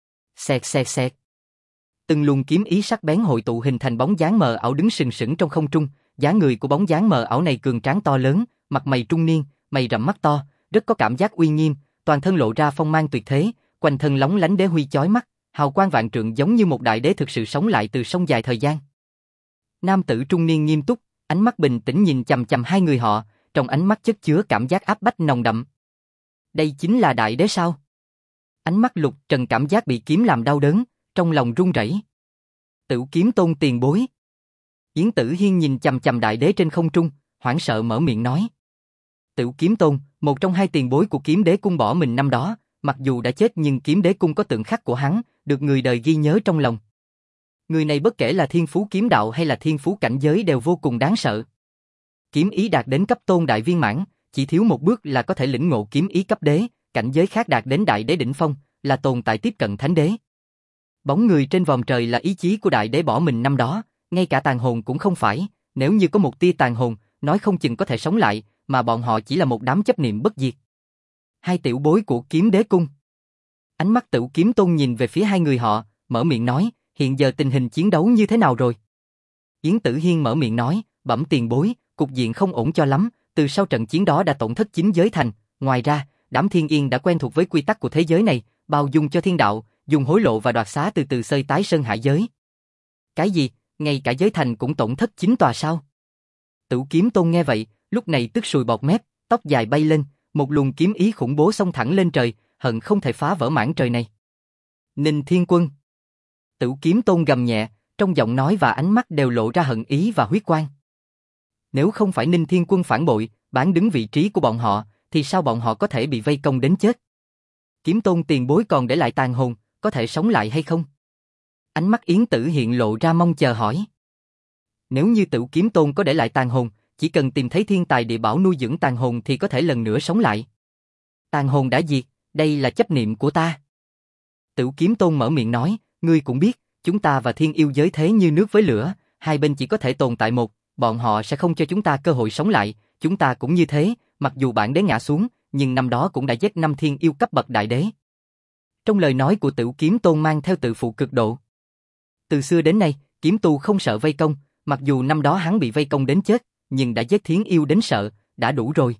Xẹt. Từng luồng kiếm ý sắc bén hội tụ hình thành bóng dáng mờ ảo đứng sừng sững trong không trung, dáng người của bóng dáng mờ ảo này cường tráng to lớn, mặt mày trung niên, mày rậm mắt to, rất có cảm giác uy nghiêm, toàn thân lộ ra phong mang tuyệt thế, quanh thân lóng lánh đế huy chói mắt, hào quang vạn trượng giống như một đại đế thực sự sống lại từ sông dài thời gian. Nam tử trung niên nghiêm túc, ánh mắt bình tĩnh nhìn chằm chằm hai người họ, trong ánh mắt chất chứa cảm giác áp bách nồng đậm. Đây chính là đại đế sao? Ánh mắt Lục Trần cảm giác bị kiếm làm đau đớn, trong lòng run rẩy. Tửu Kiếm Tôn tiền bối. Yến Tử Hiên nhìn chằm chằm đại đế trên không trung, hoảng sợ mở miệng nói. Tửu Kiếm Tôn, một trong hai tiền bối của kiếm đế cung bỏ mình năm đó, mặc dù đã chết nhưng kiếm đế cung có tượng khắc của hắn, được người đời ghi nhớ trong lòng. Người này bất kể là thiên phú kiếm đạo hay là thiên phú cảnh giới đều vô cùng đáng sợ. Kiếm ý đạt đến cấp tôn đại viên mãn, chỉ thiếu một bước là có thể lĩnh ngộ kiếm ý cấp đế, cảnh giới khác đạt đến đại đế đỉnh phong, là tồn tại tiếp cận thánh đế. Bóng người trên vòm trời là ý chí của đại đế bỏ mình năm đó, ngay cả tàn hồn cũng không phải, nếu như có một tia tàn hồn, nói không chừng có thể sống lại, mà bọn họ chỉ là một đám chấp niệm bất diệt. Hai tiểu bối của Kiếm Đế Cung. Ánh mắt Tửu Kiếm Tôn nhìn về phía hai người họ, mở miệng nói, hiện giờ tình hình chiến đấu như thế nào rồi? Yến Tử Hiên mở miệng nói, bẩm tiền bối, cục diện không ổn cho lắm, từ sau trận chiến đó đã tổn thất 9 giới thành, ngoài ra, đám Thiên Yên đã quen thuộc với quy tắc của thế giới này, bao dung cho thiên đạo, dùng hối lộ và đoạt xá từ từ xơi tái sơn hải giới. Cái gì, ngay cả giới thành cũng tổn thất 9 tòa sao? Tửu Kiếm Tôn nghe vậy, lúc này tức sùi bọt mép, tóc dài bay lên, một luồng kiếm ý khủng bố xông thẳng lên trời, hận không thể phá vỡ mảng trời này. Ninh Thiên Quân. Tửu Kiếm Tôn gầm nhẹ, trong giọng nói và ánh mắt đều lộ ra hận ý và huyết quang. Nếu không phải Ninh Thiên Quân phản bội, bán đứng vị trí của bọn họ, thì sao bọn họ có thể bị vây công đến chết? Kiếm Tôn tiền bối còn để lại tàn hồn, có thể sống lại hay không? Ánh mắt Yến Tử hiện lộ ra mong chờ hỏi. Nếu như Tửu Kiếm Tôn có để lại tàn hồn, chỉ cần tìm thấy thiên tài địa bảo nuôi dưỡng tàn hồn thì có thể lần nữa sống lại. Tàn hồn đã diệt, đây là chấp niệm của ta. Tửu Kiếm Tôn mở miệng nói, ngươi cũng biết, chúng ta và thiên yêu giới thế như nước với lửa, hai bên chỉ có thể tồn tại một, bọn họ sẽ không cho chúng ta cơ hội sống lại, chúng ta cũng như thế, mặc dù bản đế ngã xuống, nhưng năm đó cũng đã giết 5 thiên yêu cấp bậc đại đế. Trong lời nói của Tửu Kiếm Tôn mang theo tự phụ cực độ. Từ xưa đến nay, kiếm tu không sợ vây công, mặc dù năm đó hắn bị vây công đến chết, nhưng đã giết thiên yêu đến sợ, đã đủ rồi.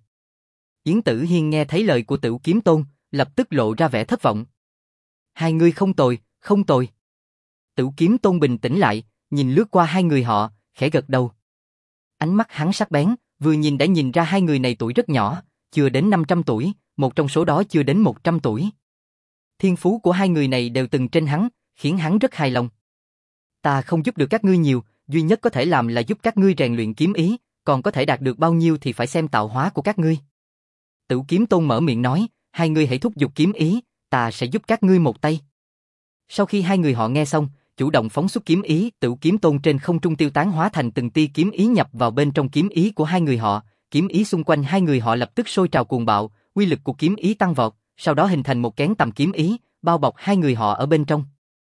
Yến Tử Hiên nghe thấy lời của Tửu Kiếm Tôn, lập tức lộ ra vẻ thất vọng. Hai người không tồi, không tồi. Tửu Kiếm Tôn bình tĩnh lại, nhìn lướt qua hai người họ, khẽ gật đầu. Ánh mắt hắn sắc bén, vừa nhìn đã nhìn ra hai người này tuổi rất nhỏ, chưa đến 500 tuổi, một trong số đó chưa đến 100 tuổi. Thiên phú của hai người này đều từng trên hắn, khiến hắn rất hài lòng. Ta không giúp được các ngươi nhiều, duy nhất có thể làm là giúp các ngươi rèn luyện kiếm ý, còn có thể đạt được bao nhiêu thì phải xem tạo hóa của các ngươi. Tửu Kiếm Tôn mở miệng nói, hai ngươi hãy thúc giục kiếm ý, ta sẽ giúp các ngươi một tay. Sau khi hai người họ nghe xong, chủ động phóng xuất kiếm ý, Tửu Kiếm Tôn trên không trung tiêu tán hóa thành từng tia kiếm ý nhập vào bên trong kiếm ý của hai người họ, kiếm ý xung quanh hai người họ lập tức sôi trào cuồng bạo, uy lực của kiếm ý tăng vọt, sau đó hình thành một kén tầm kiếm ý, bao bọc hai người họ ở bên trong.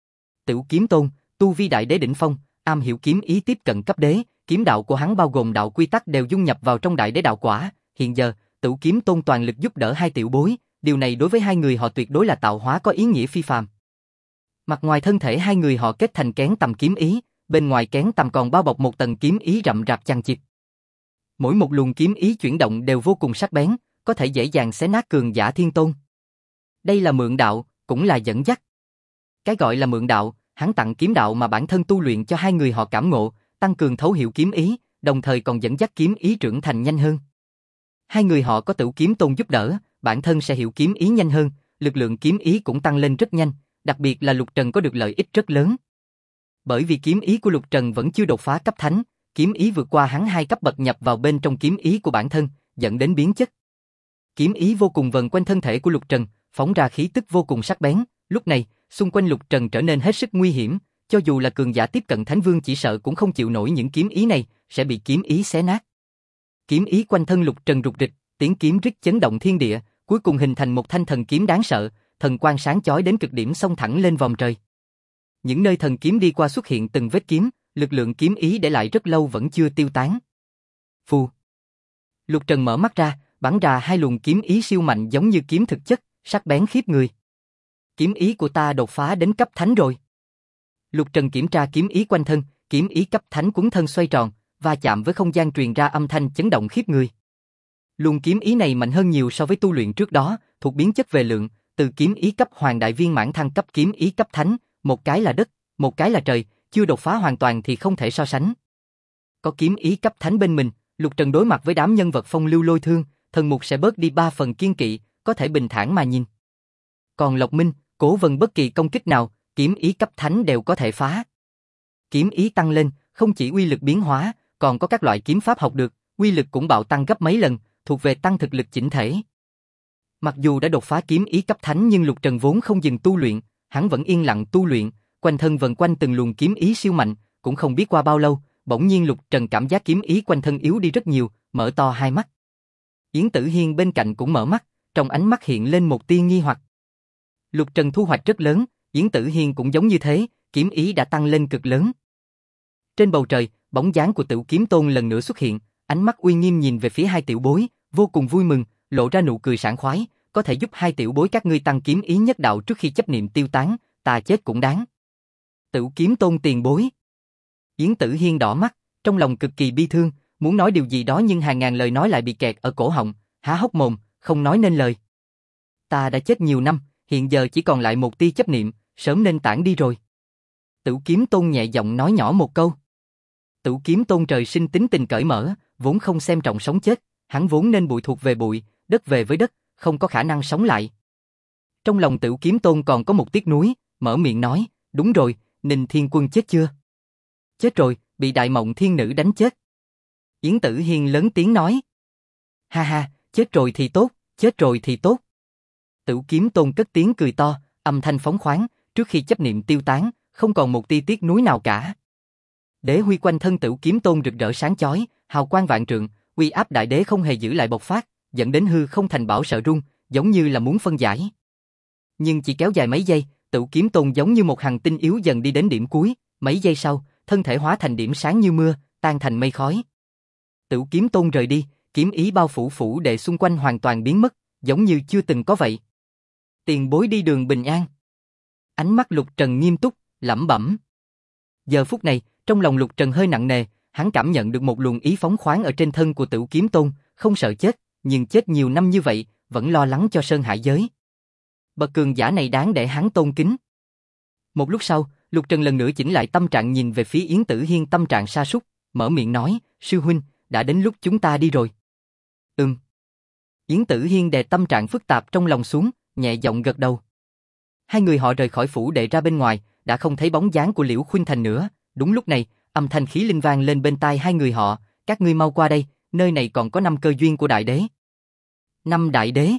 Tửu Kiếm Tôn, tu vi đại đế đỉnh phong, am hiểu kiếm ý tiếp cận cấp đế, kiếm đạo của hắn bao gồm đạo quy tắc đều dung nhập vào trong đại đế đạo quả, hiện giờ, Tửu Kiếm Tôn toàn lực giúp đỡ hai tiểu bối, điều này đối với hai người họ tuyệt đối là tạo hóa có ý nghĩa phi phàm. Mặt ngoài thân thể hai người họ kết thành kén tầm kiếm ý, bên ngoài kén tầm còn bao bọc một tầng kiếm ý rậm rạp chằng chịt. Mỗi một luồng kiếm ý chuyển động đều vô cùng sắc bén, có thể dễ dàng xé nát cường giả thiên tôn. Đây là mượn đạo, cũng là dẫn dắt. Cái gọi là mượn đạo, hắn tặng kiếm đạo mà bản thân tu luyện cho hai người họ cảm ngộ, tăng cường thấu hiểu kiếm ý, đồng thời còn dẫn dắt kiếm ý trưởng thành nhanh hơn. Hai người họ có Tửu Kiếm Tôn giúp đỡ, bản thân sẽ hiểu kiếm ý nhanh hơn, lực lượng kiếm ý cũng tăng lên rất nhanh, đặc biệt là Lục Trần có được lợi ích rất lớn. Bởi vì kiếm ý của Lục Trần vẫn chưa đột phá cấp thánh, kiếm ý vượt qua hắn 2 cấp bậc nhập vào bên trong kiếm ý của bản thân, dẫn đến biến chất. Kiếm ý vô cùng vần quanh thân thể của Lục Trần, phóng ra khí tức vô cùng sắc bén, lúc này, xung quanh Lục Trần trở nên hết sức nguy hiểm, cho dù là cường giả tiếp cận Thánh Vương chỉ sợ cũng không chịu nổi những kiếm ý này, sẽ bị kiếm ý xé nát. Kiếm ý quanh thân Lục Trần rục rịch, tiếng kiếm rít chấn động thiên địa, cuối cùng hình thành một thanh thần kiếm đáng sợ, thần quang sáng chói đến cực điểm xông thẳng lên vòm trời. Những nơi thần kiếm đi qua xuất hiện từng vết kiếm, lực lượng kiếm ý để lại rất lâu vẫn chưa tiêu tán. Phù. Lục Trần mở mắt ra, bắn ra 2 luồng kiếm ý siêu mạnh giống như kiếm thực chất, sắc bén khiếp người. Kiếm ý của ta đột phá đến cấp thánh rồi. Lục Trần kiểm tra kiếm ý quanh thân, kiếm ý cấp thánh cuốn thân xoay tròn, va chạm với không gian truyền ra âm thanh chấn động khiếp người. Luồng kiếm ý này mạnh hơn nhiều so với tu luyện trước đó, thuộc biến chất về lượng, từ kiếm ý cấp hoàng đại viên mãn thăng cấp kiếm ý cấp thánh, một cái là đất, một cái là trời, chưa đột phá hoàn toàn thì không thể so sánh. Có kiếm ý cấp thánh bên mình, Lục Trần đối mặt với đám nhân vật phong lưu lôi thương, thần mục sẽ bớt đi 3 phần kiên kỵ, có thể bình thản mà nhìn. Còn Lộc Minh, Cố Vân bất kỳ công kích nào, kiếm ý cấp thánh đều có thể phá. Kiếm ý tăng lên, không chỉ uy lực biến hóa, còn có các loại kiếm pháp học được, uy lực cũng bạo tăng gấp mấy lần, thuộc về tăng thực lực chỉnh thể. Mặc dù đã đột phá kiếm ý cấp thánh nhưng Lục Trần vốn không dừng tu luyện, hắn vẫn yên lặng tu luyện, quanh thân vần quanh từng luồng kiếm ý siêu mạnh, cũng không biết qua bao lâu, bỗng nhiên Lục Trần cảm giác kiếm ý quanh thân yếu đi rất nhiều, mở to hai mắt. Yến Tử Hiên bên cạnh cũng mở mắt, trong ánh mắt hiện lên một tia nghi hoặc. Lục Trần thu hoạch rất lớn, Yến Tử Hiên cũng giống như thế, kiếm ý đã tăng lên cực lớn. Trên bầu trời, bóng dáng của Tửu Kiếm Tôn lần nữa xuất hiện, ánh mắt uy nghiêm nhìn về phía hai tiểu bối, vô cùng vui mừng, lộ ra nụ cười sảng khoái, có thể giúp hai tiểu bối các ngươi tăng kiếm ý nhất đạo trước khi chấp niệm tiêu tán, ta chết cũng đáng. Tửu Kiếm Tôn tiền bối. Yến Tử Hiên đỏ mắt, trong lòng cực kỳ bi thương, muốn nói điều gì đó nhưng hàng ngàn lời nói lại bị kẹt ở cổ họng, há hốc mồm, không nói nên lời. Ta đã chết nhiều năm, hiện giờ chỉ còn lại một tia chấp niệm, sớm nên tản đi rồi. Tửu Kiếm Tôn nhẹ giọng nói nhỏ một câu. Tửu Kiếm Tôn trời sinh tính tình cởi mở, vốn không xem trọng sống chết, hắn vốn nên bụi thuộc về bụi, đất về với đất, không có khả năng sống lại. Trong lòng Tửu Kiếm Tôn còn có một tiếc nuối, mở miệng nói, đúng rồi, Ninh Thiên Quân chết chưa? Chết rồi, bị Đại Mộng Thiên Nữ đánh chết. Yến Tử Hiên lớn tiếng nói. Ha ha, chết rồi thì tốt, chết rồi thì tốt. Tửu Kiếm Tôn cất tiếng cười to, âm thanh phóng khoáng, trước khi chấp niệm tiêu tán, không còn một tia tiếc nuối nào cả. Đế huy quanh thân Tửu Kiếm Tôn rực rỡ sáng chói, hào quang vạn trượng, uy áp đại đế không hề giữ lại bộc phát, dẫn đến hư không thành bảo sợ rung, giống như là muốn phân giải. Nhưng chỉ kéo dài mấy giây, Tửu Kiếm Tôn giống như một hành tinh yếu dần đi đến điểm cuối, mấy giây sau, thân thể hóa thành điểm sáng như mưa, tan thành mây khói. Tửu Kiếm Tôn rời đi, kiếm ý bao phủ phủ đệ xung quanh hoàn toàn biến mất, giống như chưa từng có vậy. Tiền bối đi đường bình an. Ánh mắt Lục Trần nghiêm túc, lẩm bẩm. Giờ phút này, trong lòng Lục Trần hơi nặng nề, hắn cảm nhận được một luồng ý phóng khoáng ở trên thân của Tửu Kiếm Tôn, không sợ chết, nhưng chết nhiều năm như vậy, vẫn lo lắng cho Sơn Hải giới. Bậc cường giả này đáng để hắn tôn kính. Một lúc sau, Lục Trần lần nữa chỉnh lại tâm trạng nhìn về phía Yến Tử Hiên tâm trạng sa sút, mở miệng nói, sư huynh, đã đến lúc chúng ta đi rồi. Yến Tử Hiên đè tâm trạng phức tạp trong lòng xuống, nhẹ giọng gật đầu. Hai người họ rời khỏi phủ đệ ra bên ngoài, đã không thấy bóng dáng của Liễu Khuynh Thành nữa. Đúng lúc này, âm thanh khí linh vang lên bên tai hai người họ, các ngươi mau qua đây, nơi này còn có 5 cơ duyên của đại đế. 5 đại đế.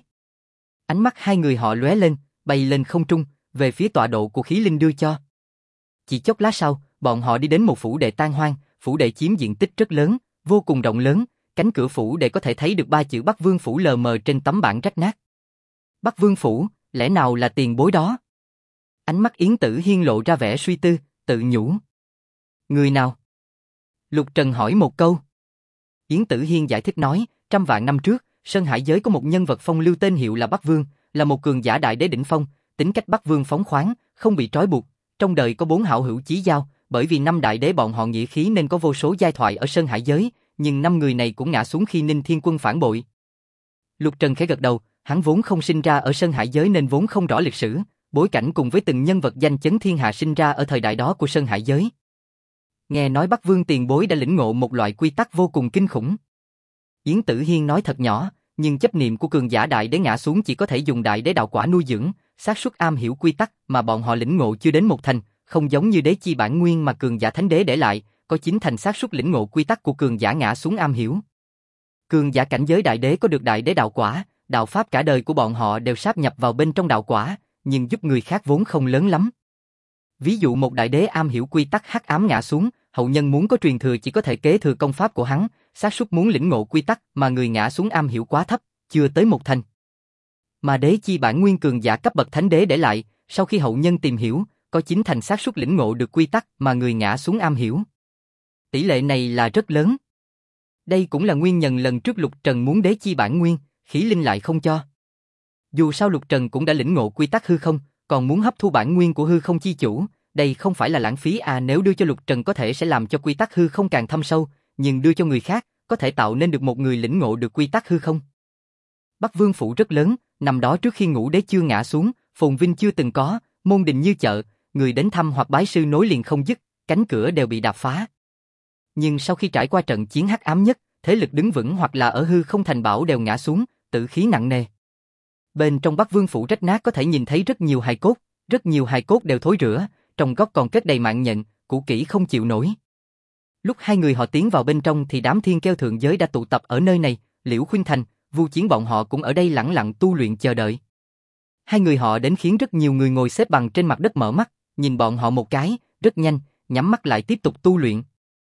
Ánh mắt hai người họ lóe lên, bay lên không trung, về phía tọa độ của khí linh đưa cho. Chỉ chốc lát sau, bọn họ đi đến một phủ đệ tan hoang, phủ đệ chiếm diện tích rất lớn, vô cùng rộng lớn, cánh cửa phủ đệ có thể thấy được 3 chữ Bắc Vương Phủ lờ mờ trên tấm bảng rách nát. Bắc Vương Phủ, lẽ nào là tiền bối đó? Ánh mắt Yến Tử Hiên lộ ra vẻ suy tư, tự nhủ. Người nào? Lục Trần hỏi một câu. Yến Tử Hiên giải thích nói, trăm vạn năm trước, Sơn Hải giới có một nhân vật phong lưu tên hiệu là Bắc Vương, là một cường giả đại đế đỉnh phong, tính cách Bắc Vương phóng khoáng, không bị trói buộc. Trong đời có 4 hảo hữu chí giao, bởi vì 5 đại đế bọn họ nghĩa khí nên có vô số giai thoại ở Sơn Hải giới, nhưng 5 người này cũng ngã xuống khi Ninh Thiên Quân phản bội. Lục Trần khẽ gật đầu, hắn vốn không sinh ra ở Sơn Hải giới nên vốn không rõ lịch sử, bối cảnh cùng với từng nhân vật danh chấn thiên hạ sinh ra ở thời đại đó của Sơn Hải giới. Nghe nói Bắc Vương tiền bối đã lĩnh ngộ một loại quy tắc vô cùng kinh khủng. Yến Tử Hiên nói thật nhỏ, nhưng chấp niệm của cường giả đại đế ngã xuống chỉ có thể dùng đại đế đạo quả nuôi dưỡng, xác suất am hiểu quy tắc mà bọn họ lĩnh ngộ chưa đến 1 thành, không giống như đế chi bản nguyên mà cường giả thánh đế để lại, có 9 thành xác suất lĩnh ngộ quy tắc của cường giả ngã xuống am hiểu. Cường giả cảnh giới đại đế có được đại đế đạo quả, đạo pháp cả đời của bọn họ đều sáp nhập vào bên trong đạo quả, nhưng giúp người khác vốn không lớn lắm. Ví dụ một đại đế am hiểu quy tắc hắc ám ngã xuống, hậu nhân muốn có truyền thừa chỉ có thể kế thừa công pháp của hắn, xác suất muốn lĩnh ngộ quy tắc mà người ngã xuống am hiểu quá thấp, chưa tới 1 thành. Mà đế chi bản nguyên cường giả cấp bậc thánh đế để lại, sau khi hậu nhân tìm hiểu, có 9 thành xác suất lĩnh ngộ được quy tắc mà người ngã xuống am hiểu. Tỷ lệ này là rất lớn. Đây cũng là nguyên nhân lần trước Lục Trần muốn đế chi bản nguyên, khí linh lại không cho. Dù sao Lục Trần cũng đã lĩnh ngộ quy tắc hư không, còn muốn hấp thu bản nguyên của hư không chi chủ, đây không phải là lãng phí à, nếu đưa cho Lục Trần có thể sẽ làm cho quy tắc hư không càng thâm sâu, nhưng đưa cho người khác, có thể tạo nên được một người lĩnh ngộ được quy tắc hư không. Bắc Vương Phủ rất lớn, năm đó trước khi Ngũ Đế chưa ngã xuống, phồn vinh chưa từng có, môn đình như chợ, người đến thăm hoặc bái sư nối liền không dứt, cánh cửa đều bị đạp phá. Nhưng sau khi trải qua trận chiến hắc ám nhất, thế lực đứng vững hoặc là ở hư không thành bảo đều ngã xuống, tử khí nặng nề. Bên trong Bắc Vương Phủ rách nát có thể nhìn thấy rất nhiều hài cốt đều thối rữa, trong góc còn kết đầy mạng nhện, cũ kỹ không chịu nổi. Lúc hai người họ tiến vào bên trong thì đám thiên kêu thượng giới đã tụ tập ở nơi này, Liễu Khuynh Thành, Vu Chiến bọn họ cũng ở đây lẳng lặng tu luyện chờ đợi. Hai người họ đến khiến rất nhiều người ngồi xếp bằng trên mặt đất mở mắt, nhìn bọn họ một cái, rất nhanh, nhắm mắt lại tiếp tục tu luyện.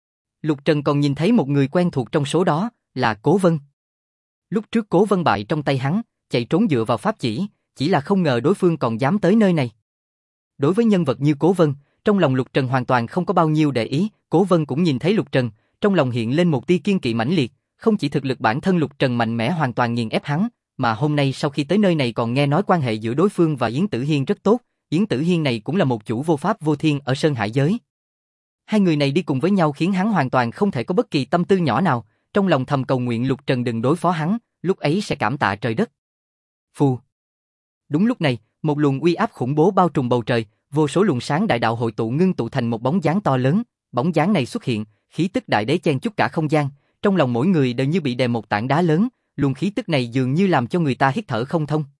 Lục Trần còn nhìn thấy một người quen thuộc trong số đó, là Cố Vân. Lúc trước Cố Vân bại trong tay hắn, chạy trốn dựa vào pháp chỉ là không ngờ đối phương còn dám tới nơi này. Đối với nhân vật như Cố Vân, trong lòng Lục Trần hoàn toàn không có bao nhiêu để ý, Cố Vân cũng nhìn thấy Lục Trần, trong lòng hiện lên một tia kiên kỵ mãnh liệt, không chỉ thực lực bản thân Lục Trần mạnh mẽ hoàn toàn nghiền ép hắn, mà hôm nay sau khi tới nơi này còn nghe nói quan hệ giữa đối phương và Yến Tử Hiên rất tốt, Yến Tử Hiên này cũng là một chủ vô pháp vô thiên ở Sơn Hải giới. Hai người này đi cùng với nhau khiến hắn hoàn toàn không thể có bất kỳ tâm tư nhỏ nào, trong lòng thầm cầu nguyện Lục Trần đừng đối phó hắn, lúc ấy sẽ cảm tạ trời đất. Phù. Đúng lúc này, một luồng uy áp khủng bố bao trùm bầu trời, vô số luồng sáng đại đạo hội tụ ngưng tụ thành một bóng dáng to lớn, bóng dáng này xuất hiện, khí tức đại đế chen chúc cả không gian, trong lòng mỗi người đều như bị đè một tảng đá lớn, luồng khí tức này dường như làm cho người ta hít thở không thông.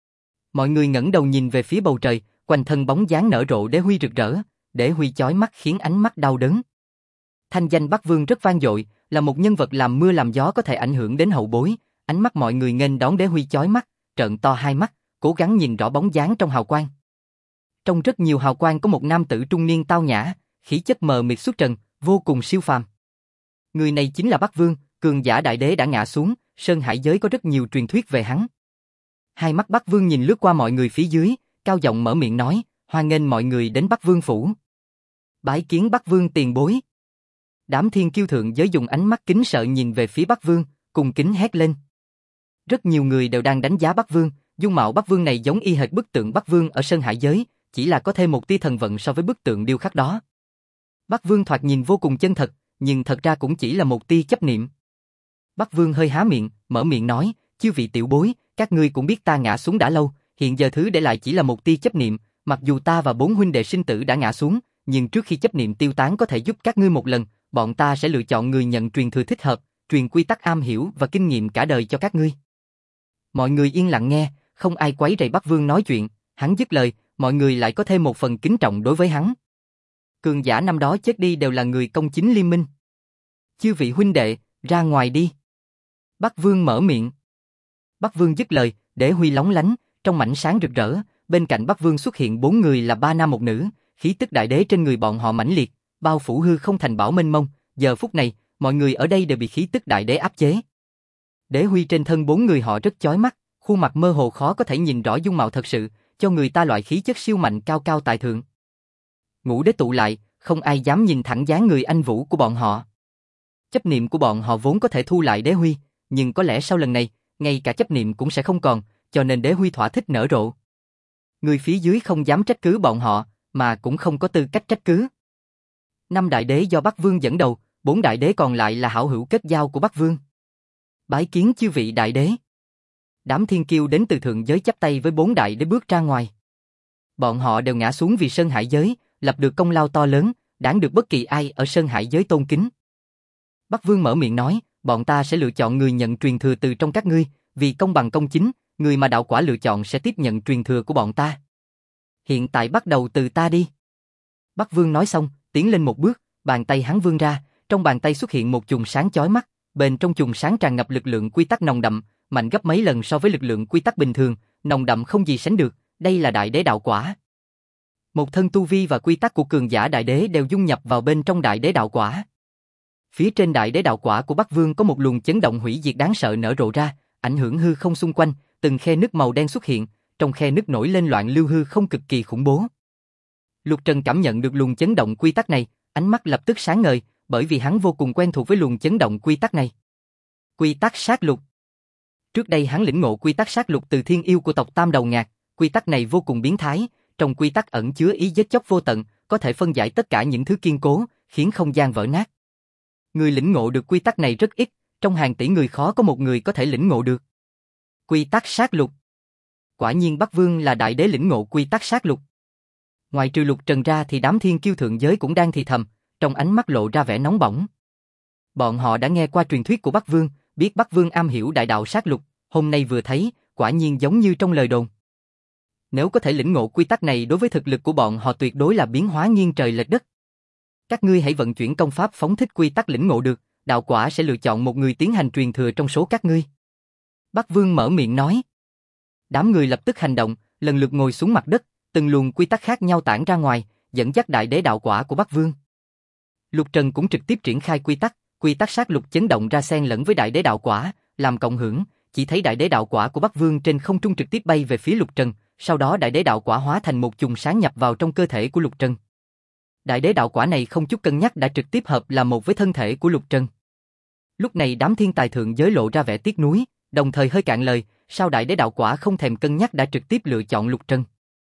Mọi người ngẩng đầu nhìn về phía bầu trời, quanh thân bóng dáng nở rộ đế huy rực rỡ, đế huy chói mắt khiến ánh mắt đau đớn. Thanh danh Bắc Vương rất vang dội, là một nhân vật làm mưa làm gió có thể ảnh hưởng đến hậu bối, ánh mắt mọi người nghênh đón đế huy chói mắt, trợn to hai mắt, cố gắng nhìn rõ bóng dáng trong hào quang. Trong rất nhiều hào quang có một nam tử trung niên tao nhã, khí chất mờ mịt xuất trần, vô cùng siêu phàm. Người này chính là Bắc Vương, cường giả đại đế đã ngã xuống, Sơn Hải giới có rất nhiều truyền thuyết về hắn. Hai mắt Bắc Vương nhìn lướt qua mọi người phía dưới, cao giọng mở miệng nói, hoan nghênh mọi người đến Bắc Vương phủ. Bái kiến Bắc Vương tiền bối. Đám thiên kiêu thượng giới dùng ánh mắt kính sợ nhìn về phía Bắc Vương, cùng kính hét lên. Rất nhiều người đều đang đánh giá Bắc Vương, dung mạo Bắc Vương này giống y hệt bức tượng Bắc Vương ở Sơn Hải giới, chỉ là có thêm một tia thần vận so với bức tượng điêu khắc đó. Bắc Vương thoạt nhìn vô cùng chân thật, nhưng thật ra cũng chỉ là một tia chấp niệm. Bắc Vương hơi há miệng, mở miệng nói, chư vị tiểu bối, các ngươi cũng biết ta ngã xuống đã lâu, hiện giờ thứ để lại chỉ là một tia chấp niệm, mặc dù ta và 4 huynh đệ sinh tử đã ngã xuống, nhưng trước khi chấp niệm tiêu tán có thể giúp các ngươi một lần, bọn ta sẽ lựa chọn người nhận truyền thừa thích hợp, truyền quy tắc am hiểu và kinh nghiệm cả đời cho các ngươi. Mọi người yên lặng nghe, không ai quấy rầy Bắc Vương nói chuyện, hắn dứt lời, mọi người lại có thêm một phần kính trọng đối với hắn. Cường giả năm đó chết đi đều là người công chính liên minh. Chư vị huynh đệ, ra ngoài đi. Bắc Vương mở miệng. Bắc Vương dứt lời, đế huy lóng lánh, trong mảnh sáng rực rỡ, bên cạnh Bắc Vương xuất hiện 4 người là 3 nam một nữ, khí tức đại đế trên người bọn họ mãnh liệt, bao phủ hư không thành bão mênh mông, giờ phút này, mọi người ở đây đều bị khí tức đại đế áp chế. Đế huy trên thân 4 người họ rất chói mắt, khuôn mặt mơ hồ khó có thể nhìn rõ dung mạo thật sự, cho người ta loại khí chất siêu mạnh cao cao tại thượng. Ngũ đế tụ lại, không ai dám nhìn thẳng dáng người anh vũ của bọn họ. Chấp niệm của bọn họ vốn có thể thu lại đế huy, nhưng có lẽ sau lần này, ngay cả chấp niệm cũng sẽ không còn, cho nên đế huy thỏa thích nở rộ. Người phía dưới không dám trách cứ bọn họ, mà cũng không có tư cách trách cứ. 5 đại đế do Bắc Vương dẫn đầu, 4 đại đế còn lại là hảo hữu kết giao của Bắc Vương. Bái kiến chư vị đại đế. Đám thiên kiêu đến từ thượng giới chắp tay với 4 đại đế bước ra ngoài. Bọn họ đều ngã xuống vì Sơn Hải giới, lập được công lao to lớn, đáng được bất kỳ ai ở Sơn Hải giới tôn kính. Bắc Vương mở miệng nói, bọn ta sẽ lựa chọn người nhận truyền thừa từ trong các ngươi, vì công bằng công chính, người mà đạo quả lựa chọn sẽ tiếp nhận truyền thừa của bọn ta. Hiện tại bắt đầu từ ta đi. Bắc Vương nói xong, tiến lên một bước, bàn tay hắn vươn ra, trong bàn tay xuất hiện một chùm sáng chói mắt, bên trong chùm sáng tràn ngập lực lượng quy tắc nồng đậm, mạnh gấp mấy lần so với lực lượng quy tắc bình thường, nồng đậm không gì sánh được, đây là đại đế đạo quả. Một thân tu vi và quy tắc của cường giả đại đế đều dung nhập vào bên trong đại đế đạo quả. Phía trên đại đế đạo quả của Bắc Vương có một luồng chấn động hủy diệt đáng sợ nở rộ ra, ảnh hưởng hư không xung quanh, từng khe nứt màu đen xuất hiện, trong khe nứt nổi lên loạn lưu hư không cực kỳ khủng bố. Lục Trần cảm nhận được luồng chấn động quy tắc này, ánh mắt lập tức sáng ngời, bởi vì hắn vô cùng quen thuộc với luồng chấn động quy tắc này. Quy tắc sát lục. Trước đây hắn lĩnh ngộ quy tắc sát lục từ thiên yêu của tộc Tam Đầu Ngạc, quy tắc này vô cùng biến thái, trong quy tắc ẩn chứa ý giết chóc vô tận, có thể phân giải tất cả những thứ kiên cố, khiến không gian vỡ nát. Người lĩnh ngộ được quy tắc này rất ít, trong hàng tỷ người khó có một người có thể lĩnh ngộ được. Quy tắc sát lục. Quả nhiên Bắc Vương là đại đế lĩnh ngộ quy tắc sát lục. Ngoài trừ Lục Trần ra thì đám thiên kiêu thượng giới cũng đang thì thầm, trong ánh mắt lộ ra vẻ nóng bỏng. Bọn họ đã nghe qua truyền thuyết của Bắc Vương, biết Bắc Vương am hiểu đại đạo sát lục, hôm nay vừa thấy, quả nhiên giống như trong lời đồn. Nếu có thể lĩnh ngộ quy tắc này đối với thực lực của bọn họ tuyệt đối là biến hóa nghiêng trời lệch đất. Các ngươi hãy vận chuyển công pháp phóng thích quy tắc lĩnh ngộ được, đạo quả sẽ lựa chọn một người tiến hành truyền thừa trong số các ngươi. Bắc Vương mở miệng nói. Đám người lập tức hành động, lần lượt ngồi xuống mặt đất, từng luồng quy tắc khác nhau tản ra ngoài, dẫn dắt đại đế đạo quả của Bắc Vương. Lục Trần cũng trực tiếp triển khai quy tắc sát lục chấn động ra xen lẫn với đại đế đạo quả, làm cộng hưởng, chỉ thấy đại đế đạo quả của Bắc Vương trên không trung trực tiếp bay về phía Lục Trần, sau đó đại đế đạo quả hóa thành một chùm sáng nhập vào trong cơ thể của Lục Trần. đại đế đạo quả này không chút cân nhắc đã trực tiếp hợp là một với thân thể của Lục Trần. Lúc này đám thiên tài thượng giới lộ ra vẻ tiếc nuối, đồng thời hơi cạn lời, sao đại đế đạo quả không thèm cân nhắc đã trực tiếp lựa chọn Lục Trần.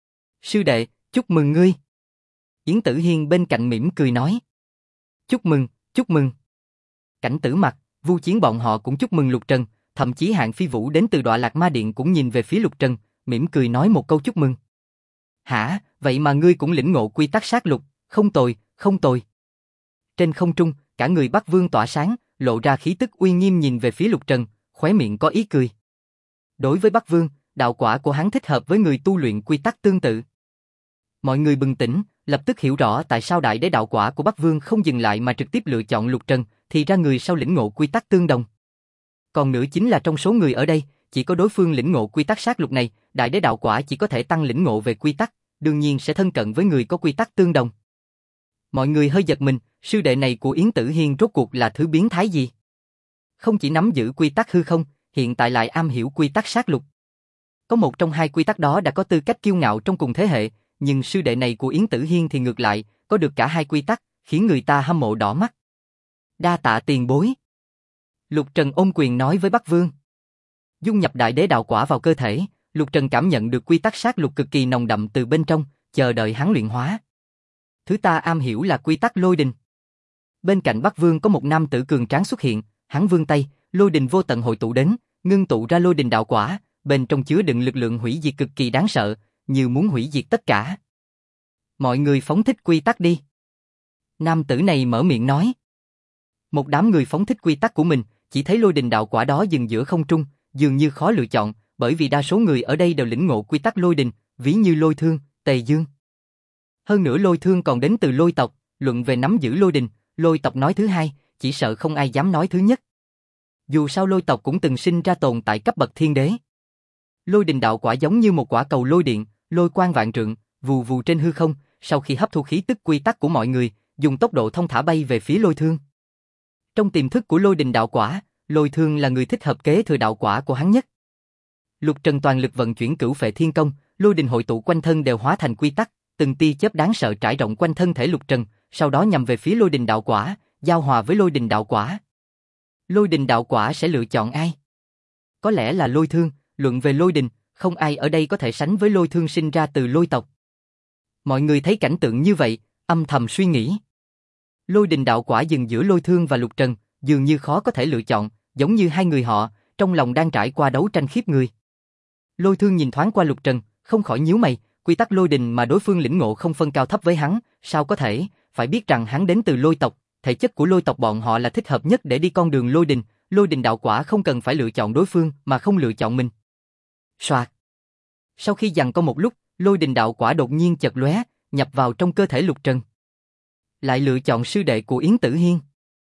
Sư đệ, chúc mừng ngươi. Yến Tử Hiên bên cạnh mỉm cười nói. Chúc mừng, chúc mừng. Cảnh Tử Mặc, Vu Chiến bọn họ cũng chúc mừng Lục Trần, thậm chí Hạng Phi Vũ đến từ Đọa Lạc Ma Điện cũng nhìn về phía Lục Trần, mỉm cười nói một câu chúc mừng. Hả, vậy mà ngươi cũng lĩnh ngộ quy tắc sát lục, không tồi, không tồi. Trên không trung, cả người Bắc Vương tỏa sáng, lộ ra khí tức uy nghiêm nhìn về phía Lục Trần, khóe miệng có ý cười. Đối với Bắc Vương, đạo quả của hắn thích hợp với người tu luyện quy tắc tương tự. Mọi người bừng tỉnh, lập tức hiểu rõ tại sao đại đế đạo quả của Bắc Vương không dừng lại mà trực tiếp lựa chọn Lục Trần, thì ra người sau lĩnh ngộ quy tắc tương đồng. Còn nữa chính là trong số người ở đây, chỉ có đối phương lĩnh ngộ quy tắc sát lục này, đại đế đạo quả chỉ có thể tăng lĩnh ngộ về quy tắc, đương nhiên sẽ thân cận với người có quy tắc tương đồng. Mọi người hơi giật mình, sư đệ này của Yến Tử Hiên rốt cuộc là thứ biến thái gì? Không chỉ nắm giữ quy tắc hư không, hiện tại lại am hiểu quy tắc sát lục. Có một trong hai quy tắc đó đã có tư cách kiêu ngạo trong cùng thế hệ, nhưng sư đệ này của Yến Tử Hiên thì ngược lại, có được cả hai quy tắc, khiến người ta hâm mộ đỏ mắt. Đa tạ tiền bối. Lục Trần ôm quyền nói với Bắc Vương. Dung nhập đại đế đạo quả vào cơ thể, Lục Trần cảm nhận được quy tắc sát lục cực kỳ nồng đậm từ bên trong, chờ đợi hắn luyện hóa. Thứ ta am hiểu là quy tắc lôi đình. Bên cạnh Bắc Vương có một nam tử cường tráng xuất hiện, hắn vươn tay, lôi đình vô tận hội tụ đến, ngưng tụ ra lôi đình đạo quả, bên trong chứa đựng lực lượng hủy diệt cực kỳ đáng sợ, như muốn hủy diệt tất cả. Mọi người phóng thích quy tắc đi. Nam tử này mở miệng nói. Một đám người phóng thích quy tắc của mình, chỉ thấy lôi đình đạo quả đó dừng giữa không trung, dường như khó lựa chọn, bởi vì đa số người ở đây đều lĩnh ngộ quy tắc lôi đình, ví như Lôi Thương, Tề Dương. Hơn nữa Lôi Thương còn đến từ Lôi tộc, luận về nắm giữ lôi đình, Lôi tộc nói thứ hai, chỉ sợ không ai dám nói thứ nhất. Dù sao Lôi tộc cũng từng sinh ra tồn tại cấp bậc thiên đế. Lôi đình đạo quả giống như một quả cầu lôi điện, lôi quang vạn trượng, vù vù trên hư không, sau khi hấp thu khí tức quy tắc của mọi người, dùng tốc độ thông thả bay về phía Lôi Thương. Trong tiềm thức của lôi đình đạo quả, Lôi Thương là người thích hợp kế thừa đạo quả của hắn nhất. Lục Trần toàn lực vận chuyển Cửu Phệ Thiên Công, lôi đình hội tụ quanh thân đều hóa thành quy tắc, từng tia chớp đáng sợ trải rộng quanh thân thể Lục Trần, sau đó nhằm về phía lôi đình đạo quả, giao hòa với lôi đình đạo quả. Lôi đình đạo quả sẽ lựa chọn ai? Có lẽ là Lôi Thương, luận về lôi đình, không ai ở đây có thể sánh với Lôi Thương sinh ra từ Lôi tộc. Mọi người thấy cảnh tượng như vậy, âm thầm suy nghĩ. Lôi đình đạo quả dừng giữa Lôi Thương và Lục Trần, dường như khó có thể lựa chọn, giống như hai người họ, trong lòng đang trải qua đấu tranh khiếp người. Lôi Thương nhìn thoáng qua Lục Trần, không khỏi nhíu mày, quy tắc lôi đình mà đối phương lĩnh ngộ không phân cao thấp với hắn, sao có thể, phải biết rằng hắn đến từ Lôi tộc, thể chất của Lôi tộc bọn họ là thích hợp nhất để đi con đường lôi đình đạo quả không cần phải lựa chọn đối phương mà không lựa chọn mình. Soạt. Sau khi giằng co một lúc, lôi đình đạo quả đột nhiên chợt lóe, nhập vào trong cơ thể Lục Trần. Lại lựa chọn sư đệ của Yến Tử Hiên.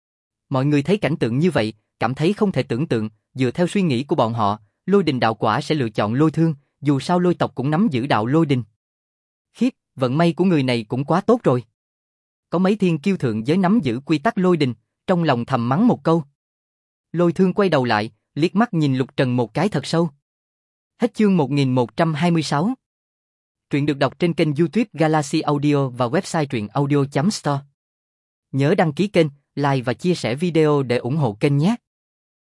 Mọi người thấy cảnh tượng như vậy, cảm thấy không thể tưởng tượng, dựa theo suy nghĩ của bọn họ, lôi đình đạo quả sẽ lựa chọn Lôi Thương, dù sao Lôi tộc cũng nắm giữ đạo lôi đình. Khiếp, vận may của người này cũng quá tốt rồi. Có mấy thiên kiêu thượng giới nắm giữ quy tắc lôi đình, trong lòng thầm mắng một câu. Lôi Thương quay đầu lại, liếc mắt nhìn Lục Trần một cái thật sâu. Hết chương 1126. Truyện được đọc trên kênh YouTube Galaxy Audio và website truyệnaudio.store. Nhớ đăng ký kênh, like và chia sẻ video để ủng hộ kênh nhé.